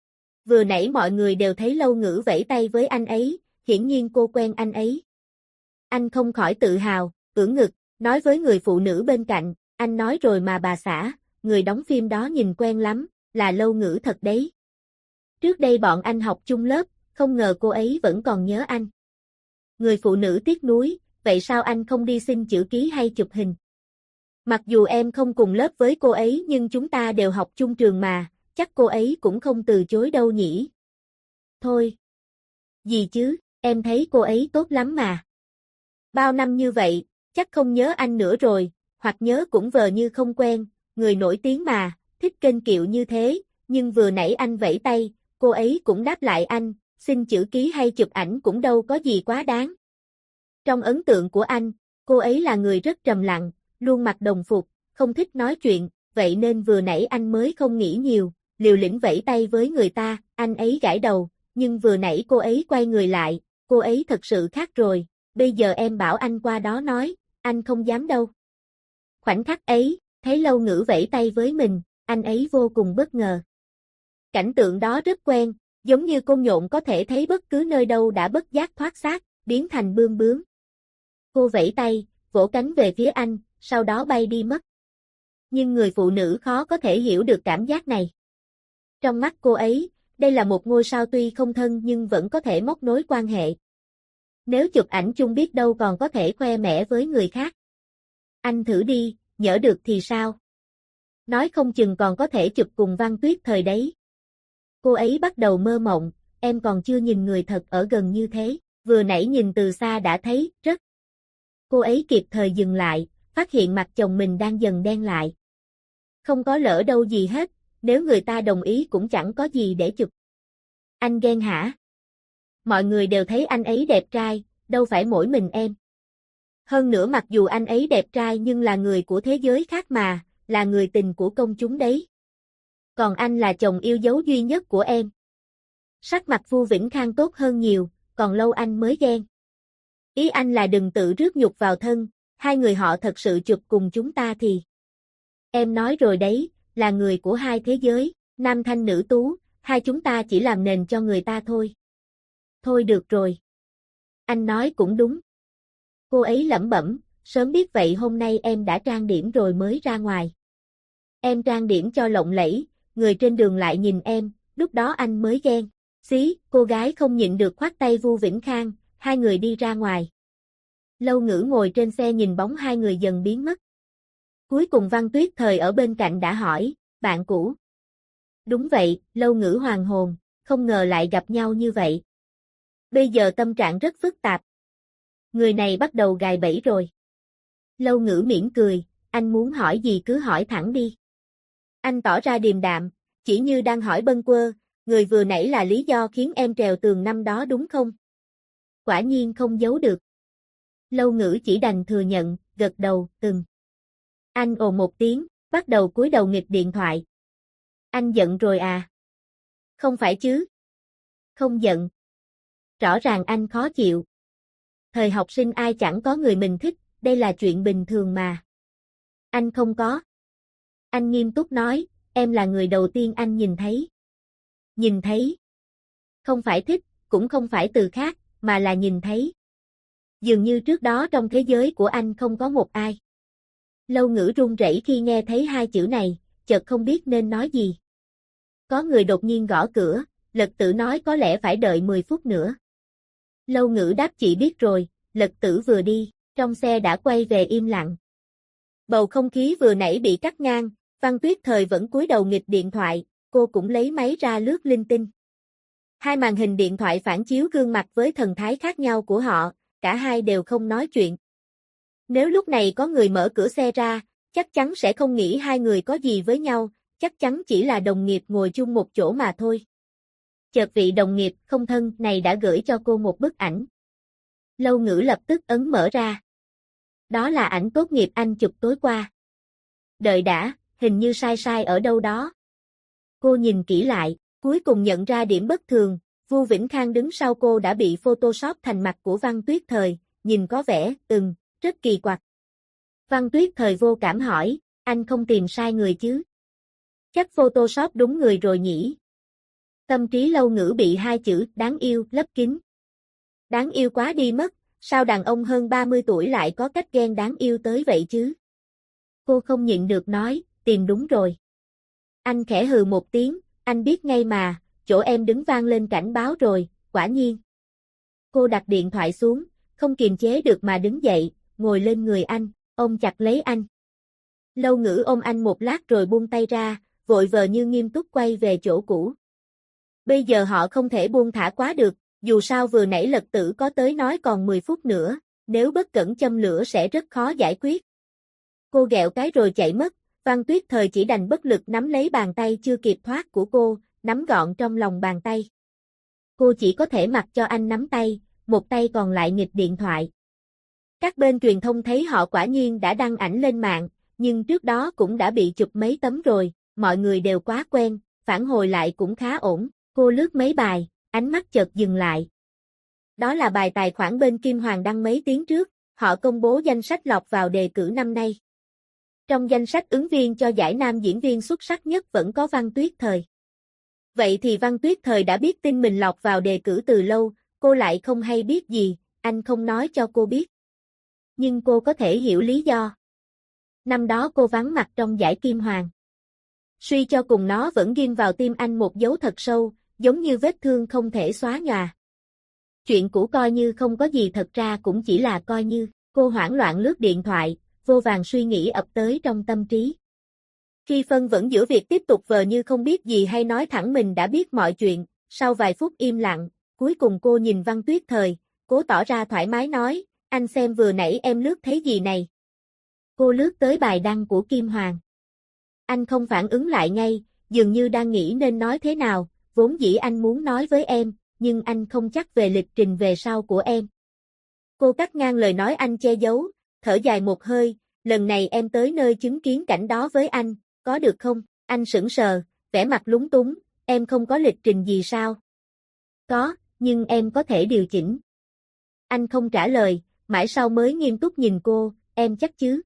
Vừa nãy mọi người đều thấy Lâu Ngữ vẫy tay với anh ấy, hiển nhiên cô quen anh ấy. Anh không khỏi tự hào, ưỡn ngực, nói với người phụ nữ bên cạnh, anh nói rồi mà bà xã, người đóng phim đó nhìn quen lắm, là Lâu Ngữ thật đấy. Trước đây bọn anh học chung lớp, không ngờ cô ấy vẫn còn nhớ anh. Người phụ nữ tiếc nuối, vậy sao anh không đi xin chữ ký hay chụp hình? Mặc dù em không cùng lớp với cô ấy nhưng chúng ta đều học chung trường mà, chắc cô ấy cũng không từ chối đâu nhỉ. Thôi. Gì chứ, em thấy cô ấy tốt lắm mà. Bao năm như vậy, chắc không nhớ anh nữa rồi, hoặc nhớ cũng vờ như không quen, người nổi tiếng mà, thích kênh kiệu như thế, nhưng vừa nãy anh vẫy tay, cô ấy cũng đáp lại anh, xin chữ ký hay chụp ảnh cũng đâu có gì quá đáng. Trong ấn tượng của anh, cô ấy là người rất trầm lặng, luôn mặc đồng phục, không thích nói chuyện, vậy nên vừa nãy anh mới không nghĩ nhiều, liều lĩnh vẫy tay với người ta, anh ấy gãi đầu, nhưng vừa nãy cô ấy quay người lại, cô ấy thật sự khác rồi, bây giờ em bảo anh qua đó nói, anh không dám đâu. Khoảnh khắc ấy, thấy Lâu Ngữ vẫy tay với mình, anh ấy vô cùng bất ngờ. Cảnh tượng đó rất quen, giống như con nhộng có thể thấy bất cứ nơi đâu đã bất giác thoát xác, biến thành bươm bướm. Cô vẫy tay, vỗ cánh về phía anh, sau đó bay đi mất. Nhưng người phụ nữ khó có thể hiểu được cảm giác này. Trong mắt cô ấy, đây là một ngôi sao tuy không thân nhưng vẫn có thể móc nối quan hệ. Nếu chụp ảnh chung biết đâu còn có thể khoe mẽ với người khác. Anh thử đi, nhỡ được thì sao? Nói không chừng còn có thể chụp cùng Văn Tuyết Thời đấy. Cô ấy bắt đầu mơ mộng, em còn chưa nhìn người thật ở gần như thế, vừa nãy nhìn từ xa đã thấy, rất. Cô ấy kịp thời dừng lại, phát hiện mặt chồng mình đang dần đen lại. Không có lỡ đâu gì hết, nếu người ta đồng ý cũng chẳng có gì để chụp. Anh ghen hả? Mọi người đều thấy anh ấy đẹp trai, đâu phải mỗi mình em. Hơn nữa mặc dù anh ấy đẹp trai nhưng là người của thế giới khác mà, là người tình của công chúng đấy. Còn anh là chồng yêu dấu duy nhất của em. Sắc mặt Vu Vĩnh Khang tốt hơn nhiều, còn lâu anh mới ghen. Ý anh là đừng tự rước nhục vào thân, hai người họ thật sự chụp cùng chúng ta thì. Em nói rồi đấy, là người của hai thế giới, nam thanh nữ tú, hai chúng ta chỉ làm nền cho người ta thôi. Thôi được rồi. Anh nói cũng đúng. Cô ấy lẩm bẩm, sớm biết vậy hôm nay em đã trang điểm rồi mới ra ngoài. Em trang điểm cho lộng lẫy, người trên đường lại nhìn em, lúc đó anh mới ghen. Xí, cô gái không nhịn được khoát tay Vu Vĩnh Khang, hai người đi ra ngoài. Lâu Ngữ ngồi trên xe nhìn bóng hai người dần biến mất. Cuối cùng Văn Tuyết Thời ở bên cạnh đã hỏi, bạn cũ. Đúng vậy, Lâu Ngữ hoàng hồn, không ngờ lại gặp nhau như vậy. Bây giờ tâm trạng rất phức tạp. Người này bắt đầu gài bẫy rồi. Lâu Ngữ mỉm cười, anh muốn hỏi gì cứ hỏi thẳng đi. Anh tỏ ra điềm đạm, chỉ như đang hỏi bâng quơ, người vừa nãy là lý do khiến em trèo tường năm đó đúng không? Quả nhiên không giấu được. Lâu Ngữ chỉ đành thừa nhận, gật đầu, từng. Anh ồ một tiếng, bắt đầu cúi đầu nghịch điện thoại. Anh giận rồi à? Không phải chứ? Không giận. Rõ ràng anh khó chịu. Thời học sinh ai chẳng có người mình thích, đây là chuyện bình thường mà. Anh không có. Anh nghiêm túc nói, em là người đầu tiên anh nhìn thấy. Nhìn thấy. Không phải thích, cũng không phải từ khác, mà là nhìn thấy. Dường như trước đó trong thế giới của anh không có một ai. Lâu Ngữ run rẩy khi nghe thấy hai chữ này, chợt không biết nên nói gì. Có người đột nhiên gõ cửa, Lật Tử nói có lẽ phải đợi 10 phút nữa. Lâu Ngữ đáp chị biết rồi, Lật Tử vừa đi, trong xe đã quay về im lặng. Bầu không khí vừa nãy bị cắt ngang, Văn Tuyết Thời vẫn cúi đầu nghịch điện thoại, cô cũng lấy máy ra lướt linh tinh. Hai màn hình điện thoại phản chiếu gương mặt với thần thái khác nhau của họ, cả hai đều không nói chuyện. Nếu lúc này có người mở cửa xe ra, chắc chắn sẽ không nghĩ hai người có gì với nhau, chắc chắn chỉ là đồng nghiệp ngồi chung một chỗ mà thôi. Chợt vị đồng nghiệp không thân này đã gửi cho cô một bức ảnh. Lâu Ngữ lập tức ấn mở ra. Đó là ảnh tốt nghiệp anh chụp tối qua. Đợi đã, hình như sai ở đâu đó. Cô nhìn kỹ lại, cuối cùng nhận ra điểm bất thường, Vu Vĩnh Khang đứng sau cô đã bị Photoshop thành mặt của Văn Tuyết Thời, nhìn có vẻ, rất kỳ quặc. Văn Tuyết Thời vô cảm hỏi, anh không tìm sai người chứ? Chắc Photoshop đúng người rồi nhỉ? Tâm trí Lâu Ngữ bị hai chữ đáng yêu lấp kín. Đáng yêu quá đi mất, sao đàn ông hơn 30 tuổi lại có cách ghen đáng yêu tới vậy chứ? Cô không nhịn được nói, tìm đúng rồi. Anh khẽ hừ một tiếng, anh biết ngay mà, chỗ em đứng vang lên cảnh báo rồi, quả nhiên. Cô đặt điện thoại xuống, không kiềm chế được mà đứng dậy, ngồi lên người anh, ôm chặt lấy anh. Lâu Ngữ ôm anh một lát rồi buông tay ra, vội vờ như nghiêm túc quay về chỗ cũ. Bây giờ họ không thể buông thả quá được, dù sao vừa nãy Lật Tử có tới nói còn 10 phút nữa, nếu bất cẩn châm lửa sẽ rất khó giải quyết. Cô ghẹo cái rồi chạy mất, Văn Tuyết Thời chỉ đành bất lực nắm lấy bàn tay chưa kịp thoát của cô, nắm gọn trong lòng bàn tay. Cô chỉ có thể mặc cho anh nắm tay, một tay còn lại nghịch điện thoại. Các bên truyền thông thấy họ quả nhiên đã đăng ảnh lên mạng, nhưng trước đó cũng đã bị chụp mấy tấm rồi, mọi người đều quá quen, phản hồi lại cũng khá ổn. Cô lướt mấy bài, ánh mắt chợt dừng lại. Đó là bài tài khoản bên Kim Hoàng đăng mấy tiếng trước, họ công bố danh sách lọt vào đề cử năm nay. Trong danh sách ứng viên cho giải nam diễn viên xuất sắc nhất vẫn có Văn Tuyết Thời. Vậy thì Văn Tuyết Thời đã biết tin mình lọt vào đề cử từ lâu, cô lại không hay biết gì, anh không nói cho cô biết. Nhưng cô có thể hiểu lý do. Năm đó cô vắng mặt trong giải Kim Hoàng. Suy cho cùng nó vẫn ghim vào tim anh một dấu thật sâu, giống như vết thương không thể xóa nhòa. Chuyện cũ coi như không có gì, thật ra cũng chỉ là coi như. Cô hoảng loạn lướt điện thoại, vô vàn suy nghĩ ập tới trong tâm trí. Khi phân vân giữa việc tiếp tục vờ như không biết gì hay nói thẳng mình đã biết mọi chuyện, sau vài phút im lặng, cuối cùng cô nhìn Văn Tuyết Thời, cố tỏ ra thoải mái nói, anh xem vừa nãy em lướt thấy gì này. Cô lướt tới bài đăng của Kim Hoàng. Anh không phản ứng lại ngay, dường như đang nghĩ nên nói thế nào, vốn dĩ anh muốn nói với em, nhưng anh không chắc về lịch trình về sau của em. Cô cắt ngang lời nói anh che giấu, thở dài một hơi, lần này em tới nơi chứng kiến cảnh đó với anh, có được không? Anh sững sờ, vẻ mặt lúng túng, em không có lịch trình gì sao? Có, nhưng em có thể điều chỉnh. Anh không trả lời, mãi sau mới nghiêm túc nhìn cô, em chắc chứ?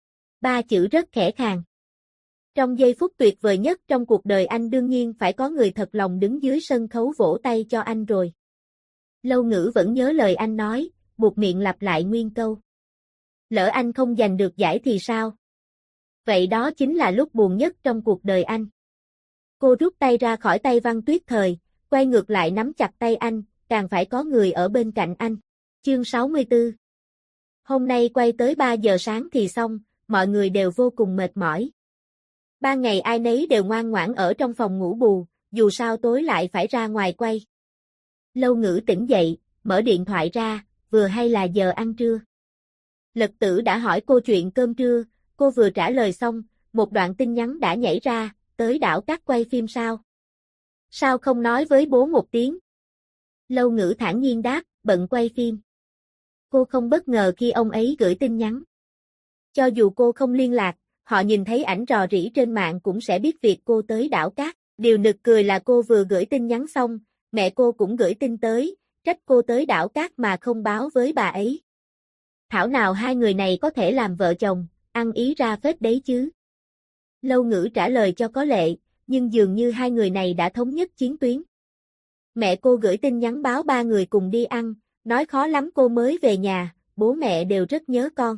Ba chữ rất khẽ khàng. Trong giây phút tuyệt vời nhất trong cuộc đời anh đương nhiên phải có người thật lòng đứng dưới sân khấu vỗ tay cho anh rồi. Lâu Ngữ vẫn nhớ lời anh nói, buộc miệng lặp lại nguyên câu. Lỡ anh không giành được giải thì sao? Vậy đó chính là lúc buồn nhất trong cuộc đời anh. Cô rút tay ra khỏi tay Văn Tuyết Thời, quay ngược lại nắm chặt tay anh, càng phải có người ở bên cạnh anh. Chương 64. Hôm nay quay tới 3 giờ sáng thì xong, mọi người đều vô cùng mệt mỏi. Ban ngày ai nấy đều ngoan ngoãn ở trong phòng ngủ bù, dù sao tối lại phải ra ngoài quay. Lâu Ngữ tỉnh dậy, mở điện thoại ra, vừa hay là giờ ăn trưa. Lật Tử đã hỏi cô chuyện cơm trưa, cô vừa trả lời xong, một đoạn tin nhắn đã nhảy ra, tới đảo Cát quay phim sao? Sao không nói với bố một tiếng? Lâu Ngữ thản nhiên đáp, bận quay phim. Cô không bất ngờ khi ông ấy gửi tin nhắn. Cho dù cô không liên lạc, họ nhìn thấy ảnh rò rỉ trên mạng cũng sẽ biết việc cô tới đảo Cát. Điều nực cười là cô vừa gửi tin nhắn xong, mẹ cô cũng gửi tin tới, trách cô tới đảo Cát mà không báo với bà ấy. Thảo nào hai người này có thể làm vợ chồng, ăn ý ra phết đấy chứ. Lâu Ngữ trả lời cho có lệ, nhưng dường như hai người này đã thống nhất chiến tuyến. Mẹ cô gửi tin nhắn báo 3 người cùng đi ăn, nói khó lắm cô mới về nhà, bố mẹ đều rất nhớ con.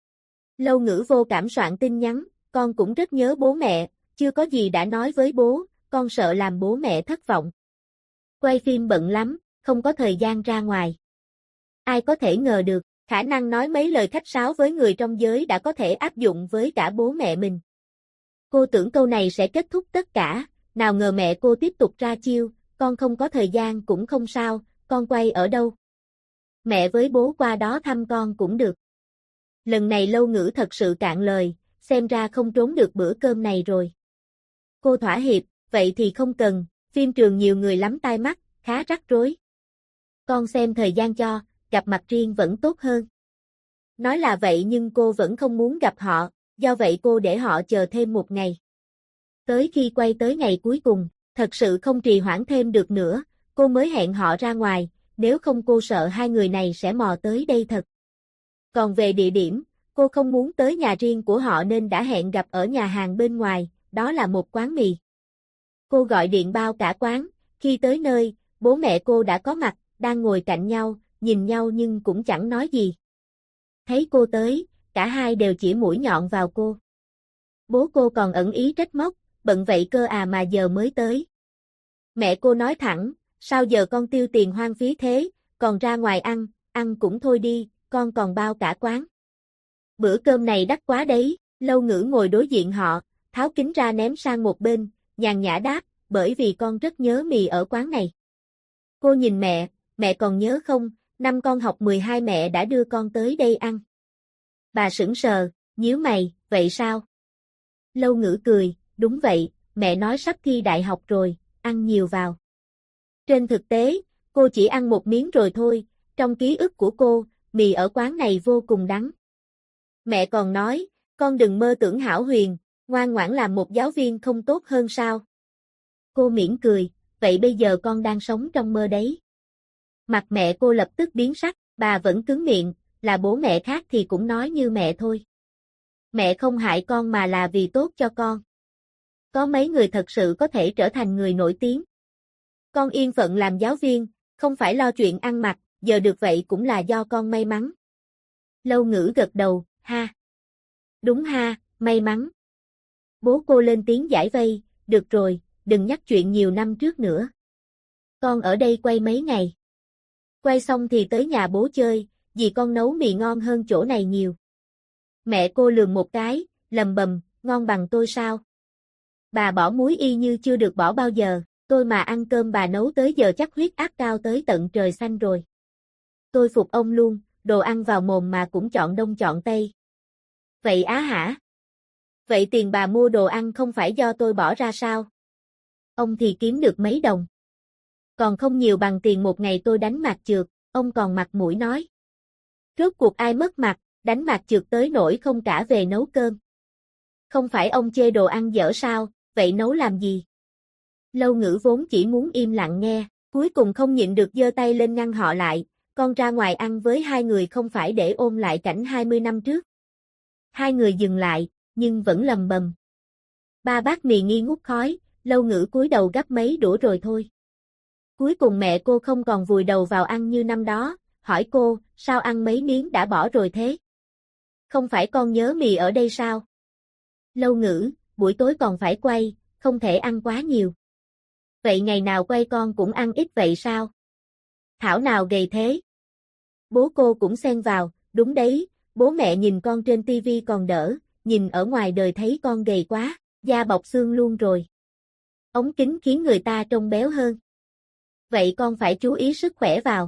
Lâu Ngữ vô cảm soạn tin nhắn, con cũng rất nhớ bố mẹ, chưa có gì đã nói với bố, con sợ làm bố mẹ thất vọng. Quay phim bận lắm, không có thời gian ra ngoài. Ai có thể ngờ được, khả năng nói mấy lời khách sáo với người trong giới đã có thể áp dụng với cả bố mẹ mình. Cô tưởng câu này sẽ kết thúc tất cả, nào ngờ mẹ cô tiếp tục ra chiêu, con không có thời gian cũng không sao, con quay ở đâu? Mẹ với bố qua đó thăm con cũng được. Lần này Lâu Ngữ thật sự cạn lời, xem ra không trốn được bữa cơm này rồi. Cô thỏa hiệp, vậy thì không cần, phim trường nhiều người lắm tai mắt, khá rắc rối. Con xem thời gian cho, gặp mặt riêng vẫn tốt hơn. Nói là vậy nhưng cô vẫn không muốn gặp họ, do vậy cô để họ chờ thêm một ngày. Tới khi quay tới ngày cuối cùng, thật sự không trì hoãn thêm được nữa, cô mới hẹn họ ra ngoài, nếu không cô sợ hai người này sẽ mò tới đây thật. Còn về địa điểm, cô không muốn tới nhà riêng của họ nên đã hẹn gặp ở nhà hàng bên ngoài, đó là một quán mì. Cô gọi điện bao cả quán, khi tới nơi, bố mẹ cô đã có mặt, đang ngồi cạnh nhau, nhìn nhau nhưng cũng chẳng nói gì. Thấy cô tới, cả hai đều chỉ mũi nhọn vào cô. Bố cô còn ẩn ý trách móc, bận vậy cơ à mà giờ mới tới. Mẹ cô nói thẳng, sao giờ con tiêu tiền hoang phí thế, còn ra ngoài ăn, ăn cũng thôi đi, con còn bao cả quán. Bữa cơm này đắt quá đấy, Lâu Ngữ ngồi đối diện họ, tháo kính ra ném sang một bên, nhàn nhã đáp, bởi vì con rất nhớ mì ở quán này. Cô nhìn mẹ còn nhớ không, năm con học 12 mẹ đã đưa con tới đây ăn. Bà sững sờ, nhíu mày, vậy sao? Lâu Ngữ cười, đúng vậy, mẹ nói sắp thi đại học rồi, ăn nhiều vào. Trên thực tế, cô chỉ ăn một miếng rồi thôi, trong ký ức của cô, mì ở quán này vô cùng đắng. Mẹ còn nói, con đừng mơ tưởng hão huyền, ngoan ngoãn làm một giáo viên không tốt hơn sao? Cô mỉm cười, vậy bây giờ con đang sống trong mơ đấy. Mặt mẹ cô lập tức biến sắc, bà vẫn cứng miệng, là bố mẹ khác thì cũng nói như mẹ thôi. Mẹ không hại con mà là vì tốt cho con. Có mấy người thật sự có thể trở thành người nổi tiếng. Con yên phận làm giáo viên, không phải lo chuyện ăn mặc, giờ được vậy cũng là do con may mắn. Lâu Ngữ gật đầu, ha. Đúng ha, may mắn. Bố cô lên tiếng giải vây, được rồi, đừng nhắc chuyện nhiều năm trước nữa. Con ở đây quay mấy ngày. Quay xong thì tới nhà bố chơi, vì con nấu mì ngon hơn chỗ này nhiều. Mẹ cô lườm một cái, lầm bầm, ngon bằng tôi sao? Bà bỏ muối y như chưa được bỏ bao giờ, tôi mà ăn cơm bà nấu tới giờ chắc huyết áp cao tới tận trời xanh rồi. Tôi phục ông luôn, đồ ăn vào mồm mà cũng chọn đông chọn tây. Vậy á hả? Vậy tiền bà mua đồ ăn không phải do tôi bỏ ra sao? Ông thì kiếm được mấy đồng. Còn không nhiều bằng tiền một ngày tôi đánh mạc chược, ông còn mặt mũi nói. Rốt cuộc ai mất mặt, đánh mạc chược tới nỗi không cả về nấu cơm. Không phải ông chê đồ ăn dở sao, vậy nấu làm gì? Lâu Ngữ vốn chỉ muốn im lặng nghe, cuối cùng không nhịn được giơ tay lên ngăn họ lại, con ra ngoài ăn với hai người không phải để ôn lại cảnh 20 năm trước. Hai người dừng lại, nhưng vẫn lầm bầm. Ba bát mì nghi ngút khói, Lâu Ngữ cúi đầu gắp mấy đũa rồi thôi. Cuối cùng mẹ cô không còn vùi đầu vào ăn như năm đó, hỏi cô, sao ăn mấy miếng đã bỏ rồi thế? Không phải con nhớ mì ở đây sao? Lâu Ngữ, buổi tối còn phải quay, không thể ăn quá nhiều. Vậy ngày nào quay con cũng ăn ít vậy sao? Thảo nào gầy thế? Bố cô cũng xen vào, đúng đấy, bố mẹ nhìn con trên tivi còn đỡ, nhìn ở ngoài đời thấy con gầy quá, da bọc xương luôn rồi. Ống kính khiến người ta trông béo hơn. Vậy con phải chú ý sức khỏe vào.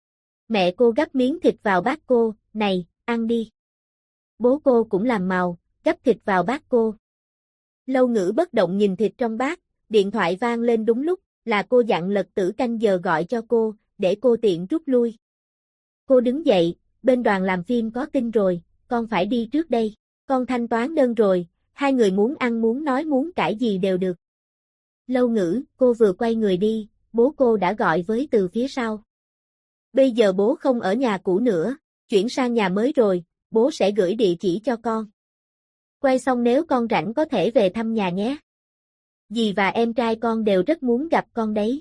Mẹ cô gắp miếng thịt vào bát cô, này, ăn đi. Bố cô cũng làm màu, gắp thịt vào bát cô. Lâu Ngữ bất động nhìn thịt trong bát, điện thoại vang lên đúng lúc, là cô dặn Lật Tử canh giờ gọi cho cô, để cô tiện rút lui. Cô đứng dậy, bên đoàn làm phim có tin rồi, con phải đi trước đây. Con thanh toán đơn rồi, hai người muốn ăn muốn nói muốn cãi gì đều được. Lâu Ngữ, cô vừa quay người đi, bố cô đã gọi với từ phía sau. Bây giờ bố không ở nhà cũ nữa, chuyển sang nhà mới rồi, bố sẽ gửi địa chỉ cho con. Quay xong nếu con rảnh có thể về thăm nhà nhé. Dì và em trai con đều rất muốn gặp con đấy.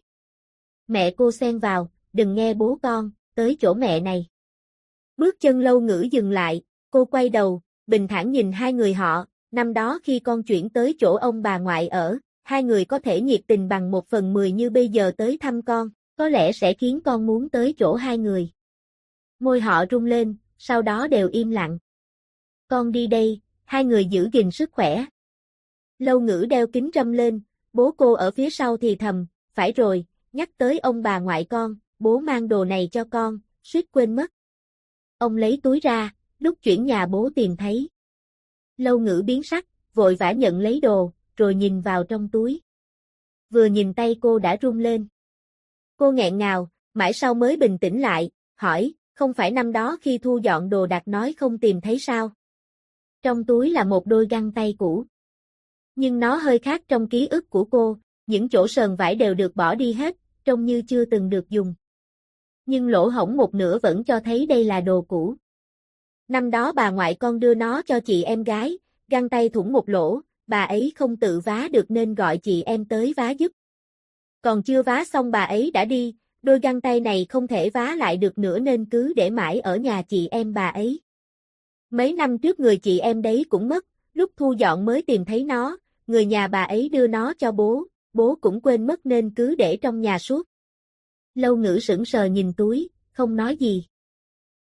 Mẹ cô xen vào, đừng nghe bố con, tới chỗ mẹ này. Bước chân Lâu Ngữ dừng lại, cô quay đầu, bình thản nhìn hai người họ, năm đó khi con chuyển tới chỗ ông bà ngoại ở, hai người có thể nhiệt tình bằng 1/10 như bây giờ tới thăm con, có lẽ sẽ khiến con muốn tới chỗ hai người. Môi họ rung lên, sau đó đều im lặng. Con đi đây, hai người giữ gìn sức khỏe. Lâu Ngữ đeo kính râm lên, bố cô ở phía sau thì thầm, phải rồi, nhắc tới ông bà ngoại con, bố mang đồ này cho con, suýt quên mất. Ông lấy túi ra, lúc chuyển nhà bố tìm thấy. Lâu Ngữ biến sắc, vội vã nhận lấy đồ, rồi nhìn vào trong túi. Vừa nhìn tay cô đã run lên. Cô nghẹn ngào, mãi sau mới bình tĩnh lại, hỏi, không phải năm đó khi thu dọn đồ đạc nói không tìm thấy sao? Trong túi là một đôi găng tay cũ. Nhưng nó hơi khác trong ký ức của cô, những chỗ sờn vải đều được bỏ đi hết, trông như chưa từng được dùng. Nhưng lỗ hổng một nửa vẫn cho thấy đây là đồ cũ. Năm đó bà ngoại con đưa nó cho chị em gái, găng tay thủng một lỗ, bà ấy không tự vá được nên gọi chị em tới vá giúp. Còn chưa vá xong bà ấy đã đi, đôi găng tay này không thể vá lại được nữa nên cứ để mãi ở nhà chị em bà ấy. Mấy năm trước người chị em đấy cũng mất, lúc thu dọn mới tìm thấy nó, người nhà bà ấy đưa nó cho bố cũng quên mất nên cứ để trong nhà suốt. Lâu Ngữ sững sờ nhìn túi, không nói gì.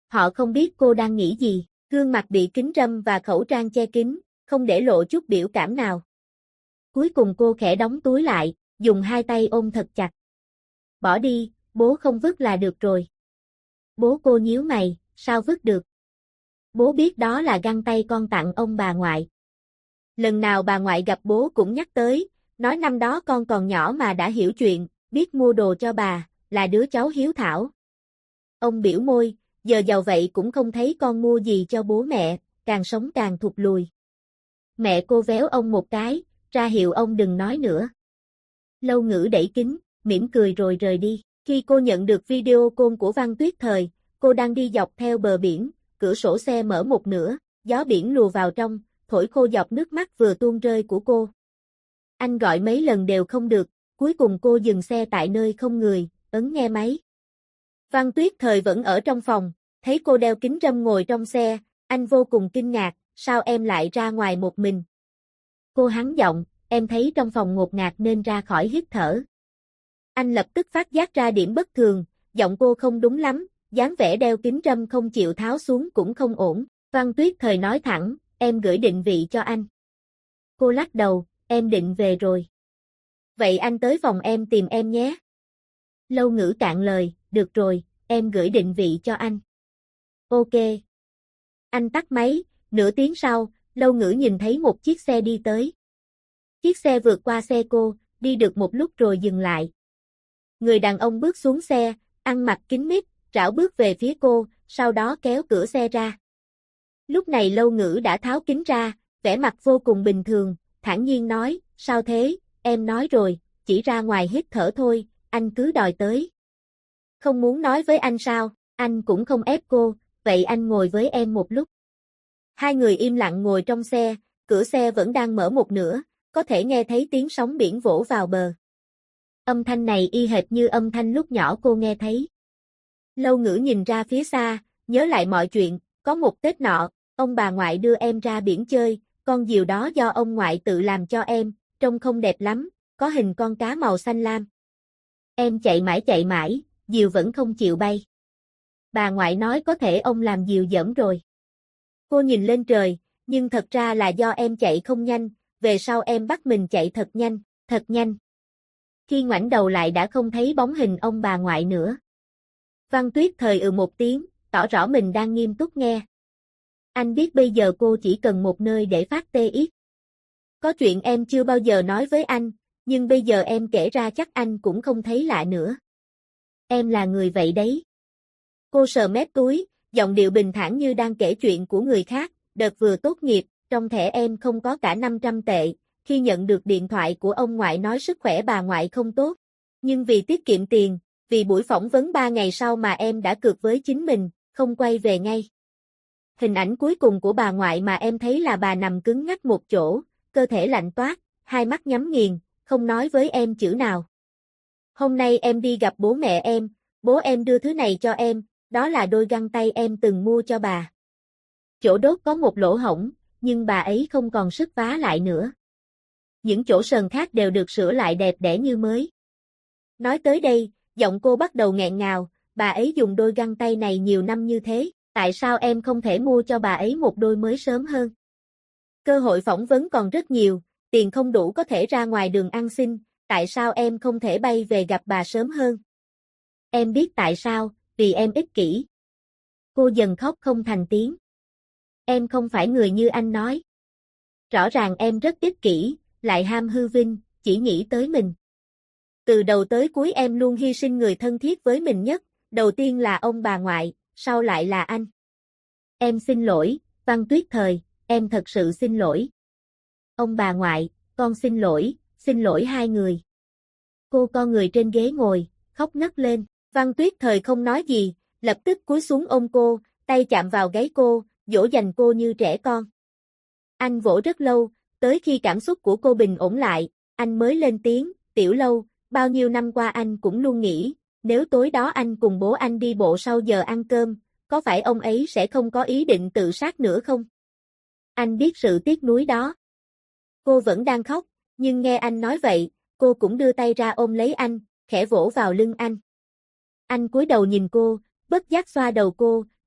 Họ không biết cô đang nghĩ gì, gương mặt bị kính râm và khẩu trang che kín, không để lộ chút biểu cảm nào. Cuối cùng cô khẽ đóng túi lại, dùng hai tay ôm thật chặt. Bỏ đi, bố không vứt là được rồi. Bố, cô nhíu mày, sao vứt được? Bố biết đó là găng tay con tặng ông bà ngoại. Lần nào bà ngoại gặp bố cũng nhắc tới, nói năm đó con còn nhỏ mà đã hiểu chuyện, biết mua đồ cho bà, là đứa cháu hiếu thảo. Ông biểu môi, giờ giàu vậy cũng không thấy con mua gì cho bố mẹ, càng sống càng thụt lùi. Mẹ cô véo ông một cái, ra hiệu ông đừng nói nữa. Lâu Ngữ đẩy kính, mỉm cười rồi rời đi. Khi cô nhận được video call của Văn Tuyết Thời, cô đang đi dọc theo bờ biển, cửa sổ xe mở một nửa, gió biển lùa vào trong, thổi khô giọt nước mắt vừa tuôn rơi của cô. Anh gọi mấy lần đều không được, cuối cùng cô dừng xe tại nơi không người, ấn nghe máy. Văn Tuyết Thời vẫn ở trong phòng, thấy cô đeo kính râm ngồi trong xe, anh vô cùng kinh ngạc, sao em lại ra ngoài một mình? Cô hắn giọng, em thấy trong phòng ngột ngạt nên ra khỏi hít thở. Anh lập tức phát giác ra điểm bất thường, giọng cô không đúng lắm, dáng vẻ đeo kính râm không chịu tháo xuống cũng không ổn. Văn Tuyết Thời nói thẳng, em gửi định vị cho anh. Cô lắc đầu, em định về rồi. Vậy anh tới phòng em tìm em nhé. Lâu Ngữ cạn lời, được rồi, em gửi định vị cho anh. Ok. Anh tắt máy, nửa tiếng sau, Lâu Ngữ nhìn thấy một chiếc xe đi tới. Chiếc xe vượt qua xe cô, đi được một lúc rồi dừng lại. Người đàn ông bước xuống xe, ăn mặc kín mít, rảo bước về phía cô, sau đó kéo cửa xe ra. Lúc này Lâu Ngữ đã tháo kính ra, vẻ mặt vô cùng bình thường, thản nhiên nói, sao thế, em nói rồi, chỉ ra ngoài hít thở thôi, anh cứ đòi tới. Không muốn nói với anh sao, anh cũng không ép cô, vậy anh ngồi với em một lúc. Hai người im lặng ngồi trong xe, cửa xe vẫn đang mở một nửa, có thể nghe thấy tiếng sóng biển vỗ vào bờ. Âm thanh này y hệt như âm thanh lúc nhỏ cô nghe thấy. Lâu Ngữ nhìn ra phía xa, nhớ lại mọi chuyện, có một Tết nọ, ông bà ngoại đưa em ra biển chơi, con diều đó do ông ngoại tự làm cho em, trông không đẹp lắm, có hình con cá màu xanh lam. Em chạy mãi, diều vẫn không chịu bay. Bà ngoại nói có thể ông làm diều dởm rồi. Cô nhìn lên trời, nhưng thật ra là do em chạy không nhanh, về sau em bắt mình chạy thật nhanh, thật nhanh. Khi ngoảnh đầu lại đã không thấy bóng hình ông bà ngoại nữa. Văn Tuyết Thời một tiếng, tỏ rõ mình đang nghiêm túc nghe. Anh biết bây giờ cô chỉ cần một nơi để phát tê ít. Có chuyện em chưa bao giờ nói với anh, nhưng bây giờ em kể ra chắc anh cũng không thấy lạ nữa. Em là người vậy đấy. Cô sờ mép túi, giọng điệu bình thản như đang kể chuyện của người khác, đợt vừa tốt nghiệp, trong thẻ em không có cả 500 tệ, khi nhận được điện thoại của ông ngoại nói sức khỏe bà ngoại không tốt. Nhưng vì tiết kiệm tiền, vì buổi phỏng vấn 3 ngày sau mà em đã cược với chính mình, không quay về ngay. Hình ảnh cuối cùng của bà ngoại mà em thấy là bà nằm cứng ngắc một chỗ, cơ thể lạnh toát, hai mắt nhắm nghiền, không nói với em chữ nào. Hôm nay em đi gặp bố mẹ em, bố em đưa thứ này cho em, đó là đôi găng tay em từng mua cho bà. Chỗ đốt có một lỗ hổng, nhưng bà ấy không còn sức vá lại nữa. Những chỗ sờn khác đều được sửa lại đẹp đẽ như mới. Nói tới đây, giọng cô bắt đầu nghẹn ngào, bà ấy dùng đôi găng tay này nhiều năm như thế, tại sao em không thể mua cho bà ấy một đôi mới sớm hơn? Cơ hội phỏng vấn còn rất nhiều, tiền không đủ có thể ra ngoài đường ăn xin, tại sao em không thể bay về gặp bà sớm hơn? Em biết tại sao, vì em ích kỷ. Cô dần khóc không thành tiếng. Em không phải người như anh nói. Rõ ràng em rất ích kỷ, lại ham hư vinh, chỉ nghĩ tới mình. Từ đầu tới cuối em luôn hy sinh người thân thiết với mình nhất, đầu tiên là ông bà ngoại, sau lại là anh. Em xin lỗi, Văn Tuyết Thời, em thật sự xin lỗi. Ông bà ngoại, con xin lỗi hai người. Cô con người trên ghế ngồi, khóc nấc lên. Văn Tuyết Thời không nói gì, lập tức cúi xuống ôm cô, tay chạm vào gáy cô, dỗ dành cô như trẻ con. Anh vỗ rất lâu, tới khi cảm xúc của cô bình ổn lại, anh mới lên tiếng, Tiểu Lâu, bao nhiêu năm qua anh cũng luôn nghĩ, nếu tối đó anh cùng bố anh đi bộ sau giờ ăn cơm, có phải ông ấy sẽ không có ý định tự sát nữa không? Anh biết sự tiếc nuối đó. Cô vẫn đang khóc, nhưng nghe anh nói vậy, cô cũng đưa tay ra ôm lấy anh, khẽ vỗ vào lưng anh. Anh cúi đầu nhìn cô, bất giác xoa đầu cô,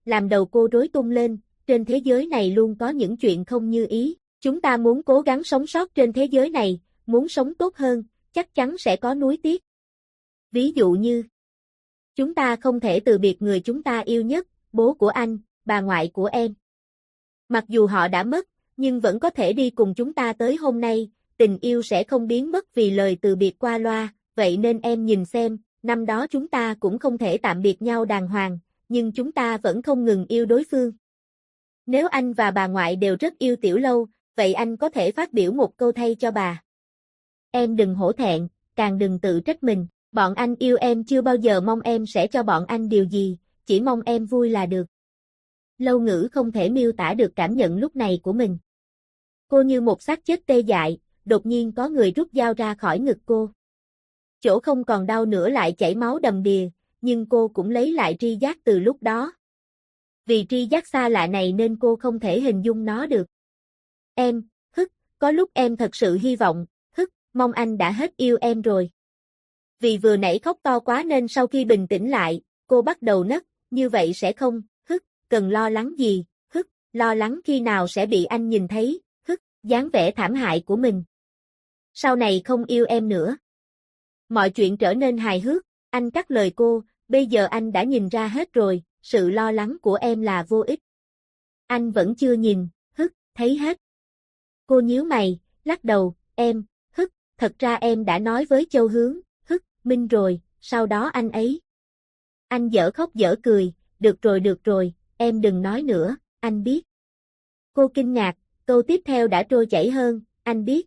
làm đầu cô rối tung lên, trên thế giới này luôn có những chuyện không như ý, chúng ta muốn cố gắng sống sót trên thế giới này, muốn sống tốt hơn, chắc chắn sẽ có nuối tiếc. Ví dụ như, chúng ta không thể từ biệt người chúng ta yêu nhất, bố của anh, bà ngoại của em. Mặc dù họ đã mất, nhưng vẫn có thể đi cùng chúng ta tới hôm nay, tình yêu sẽ không biến mất vì lời từ biệt qua loa, vậy nên em nhìn xem, năm đó chúng ta cũng không thể tạm biệt nhau đàng hoàng, nhưng chúng ta vẫn không ngừng yêu đối phương. Nếu anh và bà ngoại đều rất yêu Tiểu Lâu, vậy anh có thể phát biểu một câu thay cho bà. Em đừng hổ thẹn, càng đừng tự trách mình, bọn anh yêu em chưa bao giờ mong em sẽ cho bọn anh điều gì, chỉ mong em vui là được. Lâu Ngữ không thể miêu tả được cảm nhận lúc này của mình. Cô như một xác chết tê dại, đột nhiên có người rút dao ra khỏi ngực cô. Chỗ không còn đau nữa lại chảy máu đầm đìa, nhưng cô cũng lấy lại tri giác từ lúc đó. Vì tri giác xa lạ này nên cô không thể hình dung nó được. Em, có lúc em thật sự hy vọng, mong anh đã hết yêu em rồi. Vì vừa nãy khóc to quá nên sau khi bình tĩnh lại, cô bắt đầu nấc, như vậy sẽ không, cần lo lắng gì, lo lắng khi nào sẽ bị anh nhìn thấy, dáng vẻ thảm hại của mình. Sau này không yêu em nữa. Mọi chuyện trở nên hài hước, anh cắt lời cô, bây giờ anh đã nhìn ra hết rồi, sự lo lắng của em là vô ích. Anh vẫn chưa nhìn, thấy hết. Cô nhíu mày, lắc đầu, em, thật ra em đã nói với Châu Hướng, Minh rồi, sau đó anh ấy. Anh dở khóc dở cười, được rồi, em đừng nói nữa, anh biết. Cô kinh ngạc, câu tiếp theo đã trôi chảy hơn, anh biết.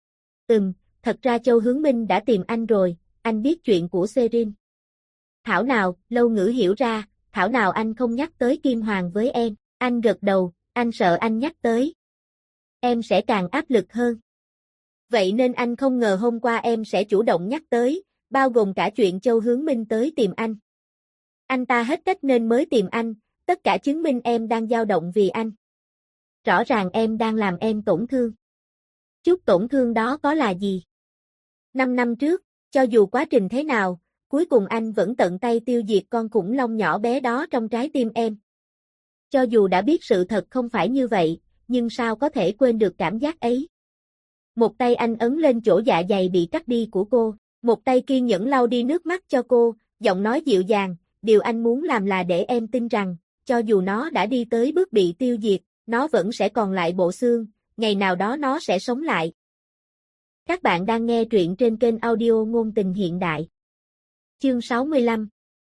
Thật ra Châu Hướng Minh đã tìm anh rồi, anh biết chuyện của Serin. Thảo nào, Lâu Ngữ hiểu ra, thảo nào anh không nhắc tới Kim Hoàng với em, anh gật đầu, anh sợ anh nhắc tới. Em sẽ càng áp lực hơn. Vậy nên anh không ngờ hôm qua em sẽ chủ động nhắc tới, bao gồm cả chuyện Châu Hướng Minh tới tìm anh. Anh ta hết cách nên mới tìm anh, tất cả chứng minh em đang dao động vì anh. Rõ ràng em đang làm em tổn thương. Chút tổn thương đó có là gì? 5 năm trước, cho dù quá trình thế nào, cuối cùng anh vẫn tận tay tiêu diệt con khủng long nhỏ bé đó trong trái tim em. Cho dù đã biết sự thật không phải như vậy, nhưng sao có thể quên được cảm giác ấy? Một tay anh ấn lên chỗ dạ dày bị cắt đi của cô, một tay kiên nhẫn lau đi nước mắt cho cô, giọng nói dịu dàng, điều anh muốn làm là để em tin rằng, cho dù nó đã đi tới bước bị tiêu diệt, nó vẫn sẽ còn lại bộ xương, ngày nào đó nó sẽ sống lại. Các bạn đang nghe truyện trên kênh audio Ngôn Tình Hiện Đại. Chương 65.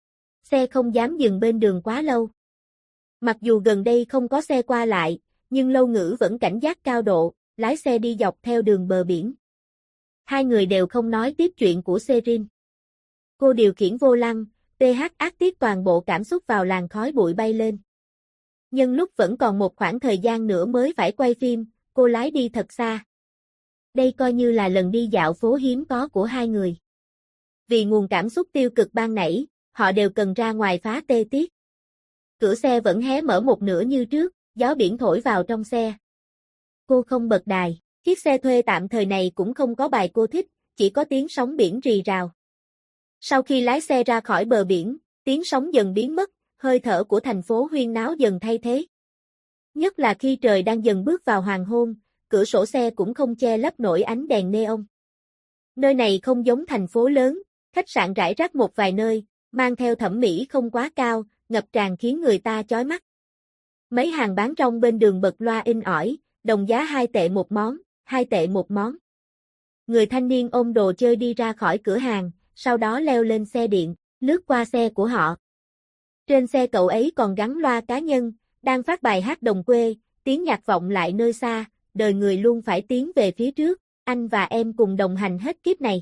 Xe không dám dừng bên đường quá lâu. Mặc dù gần đây không có xe qua lại, nhưng Lâu Ngữ vẫn cảnh giác cao độ, lái xe đi dọc theo đường bờ biển. Hai người đều không nói tiếp chuyện của Serin. Cô điều khiển vô lăng, TH ác tiết toàn bộ cảm xúc vào làn khói bụi bay lên. Nhưng lúc vẫn còn một khoảng thời gian nữa mới phải quay phim, cô lái đi thật xa. Đây coi như là lần đi dạo phố hiếm có của hai người. Vì nguồn cảm xúc tiêu cực ban nãy, họ đều cần ra ngoài phá tê tiết. Cửa xe vẫn hé mở một nửa như trước, gió biển thổi vào trong xe. Cô không bật đài, chiếc xe thuê tạm thời này cũng không có bài cô thích, chỉ có tiếng sóng biển rì rào. Sau khi lái xe ra khỏi bờ biển, tiếng sóng dần biến mất, hơi thở của thành phố huyên náo dần thay thế. Nhất là khi trời đang dần bước vào hoàng hôn, cửa sổ xe cũng không che lấp nổi ánh đèn neon. Nơi này không giống thành phố lớn, khách sạn rải rác một vài nơi, mang theo thẩm mỹ không quá cao, ngập tràn khiến người ta chói mắt. Mấy hàng bán rong bên đường bật loa in ỏi, đồng giá 2 tệ một món, 2 tệ một món. Người thanh niên ôm đồ chơi đi ra khỏi cửa hàng, sau đó leo lên xe điện, lướt qua xe của họ. Trên xe cậu ấy còn gắn loa cá nhân, đang phát bài hát đồng quê, tiếng nhạc vọng lại nơi xa, đời người luôn phải tiến về phía trước, anh và em cùng đồng hành hết kiếp này.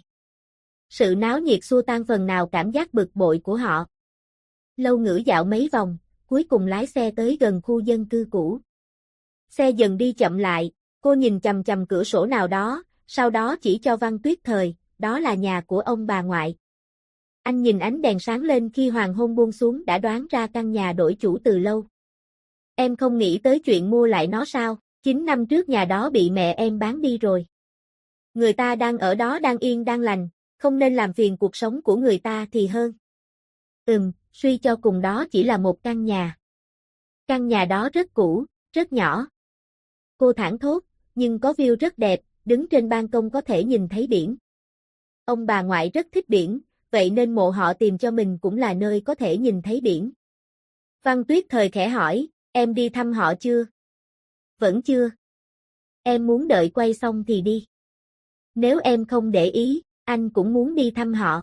Sự náo nhiệt xua tan phần nào cảm giác bực bội của họ. Lâu Ngữ dạo mấy vòng, cuối cùng lái xe tới gần khu dân cư cũ. Xe dần đi chậm lại, cô nhìn chằm chằm cửa sổ nào đó, sau đó chỉ cho Văn Tuyết Thời, đó là nhà của ông bà ngoại. Anh nhìn ánh đèn sáng lên khi hoàng hôn buông xuống đã đoán ra căn nhà đổi chủ từ lâu. Em không nghĩ tới chuyện mua lại nó sao? 9 năm trước nhà đó bị mẹ em bán đi rồi. Người ta đang ở đó đang yên đang lành, không nên làm phiền cuộc sống của người ta thì hơn. Suy cho cùng đó chỉ là một căn nhà. Căn nhà đó rất cũ, rất nhỏ. Cô thảng thốt, nhưng có view rất đẹp, đứng trên ban công có thể nhìn thấy biển. Ông bà ngoại rất thích biển, vậy nên mộ họ tìm cho mình cũng là nơi có thể nhìn thấy biển. Văn Tuyết Thời khẽ hỏi, em đi thăm họ chưa? Vẫn chưa. Em muốn đợi quay xong thì đi. Nếu em không để ý, anh cũng muốn đi thăm họ.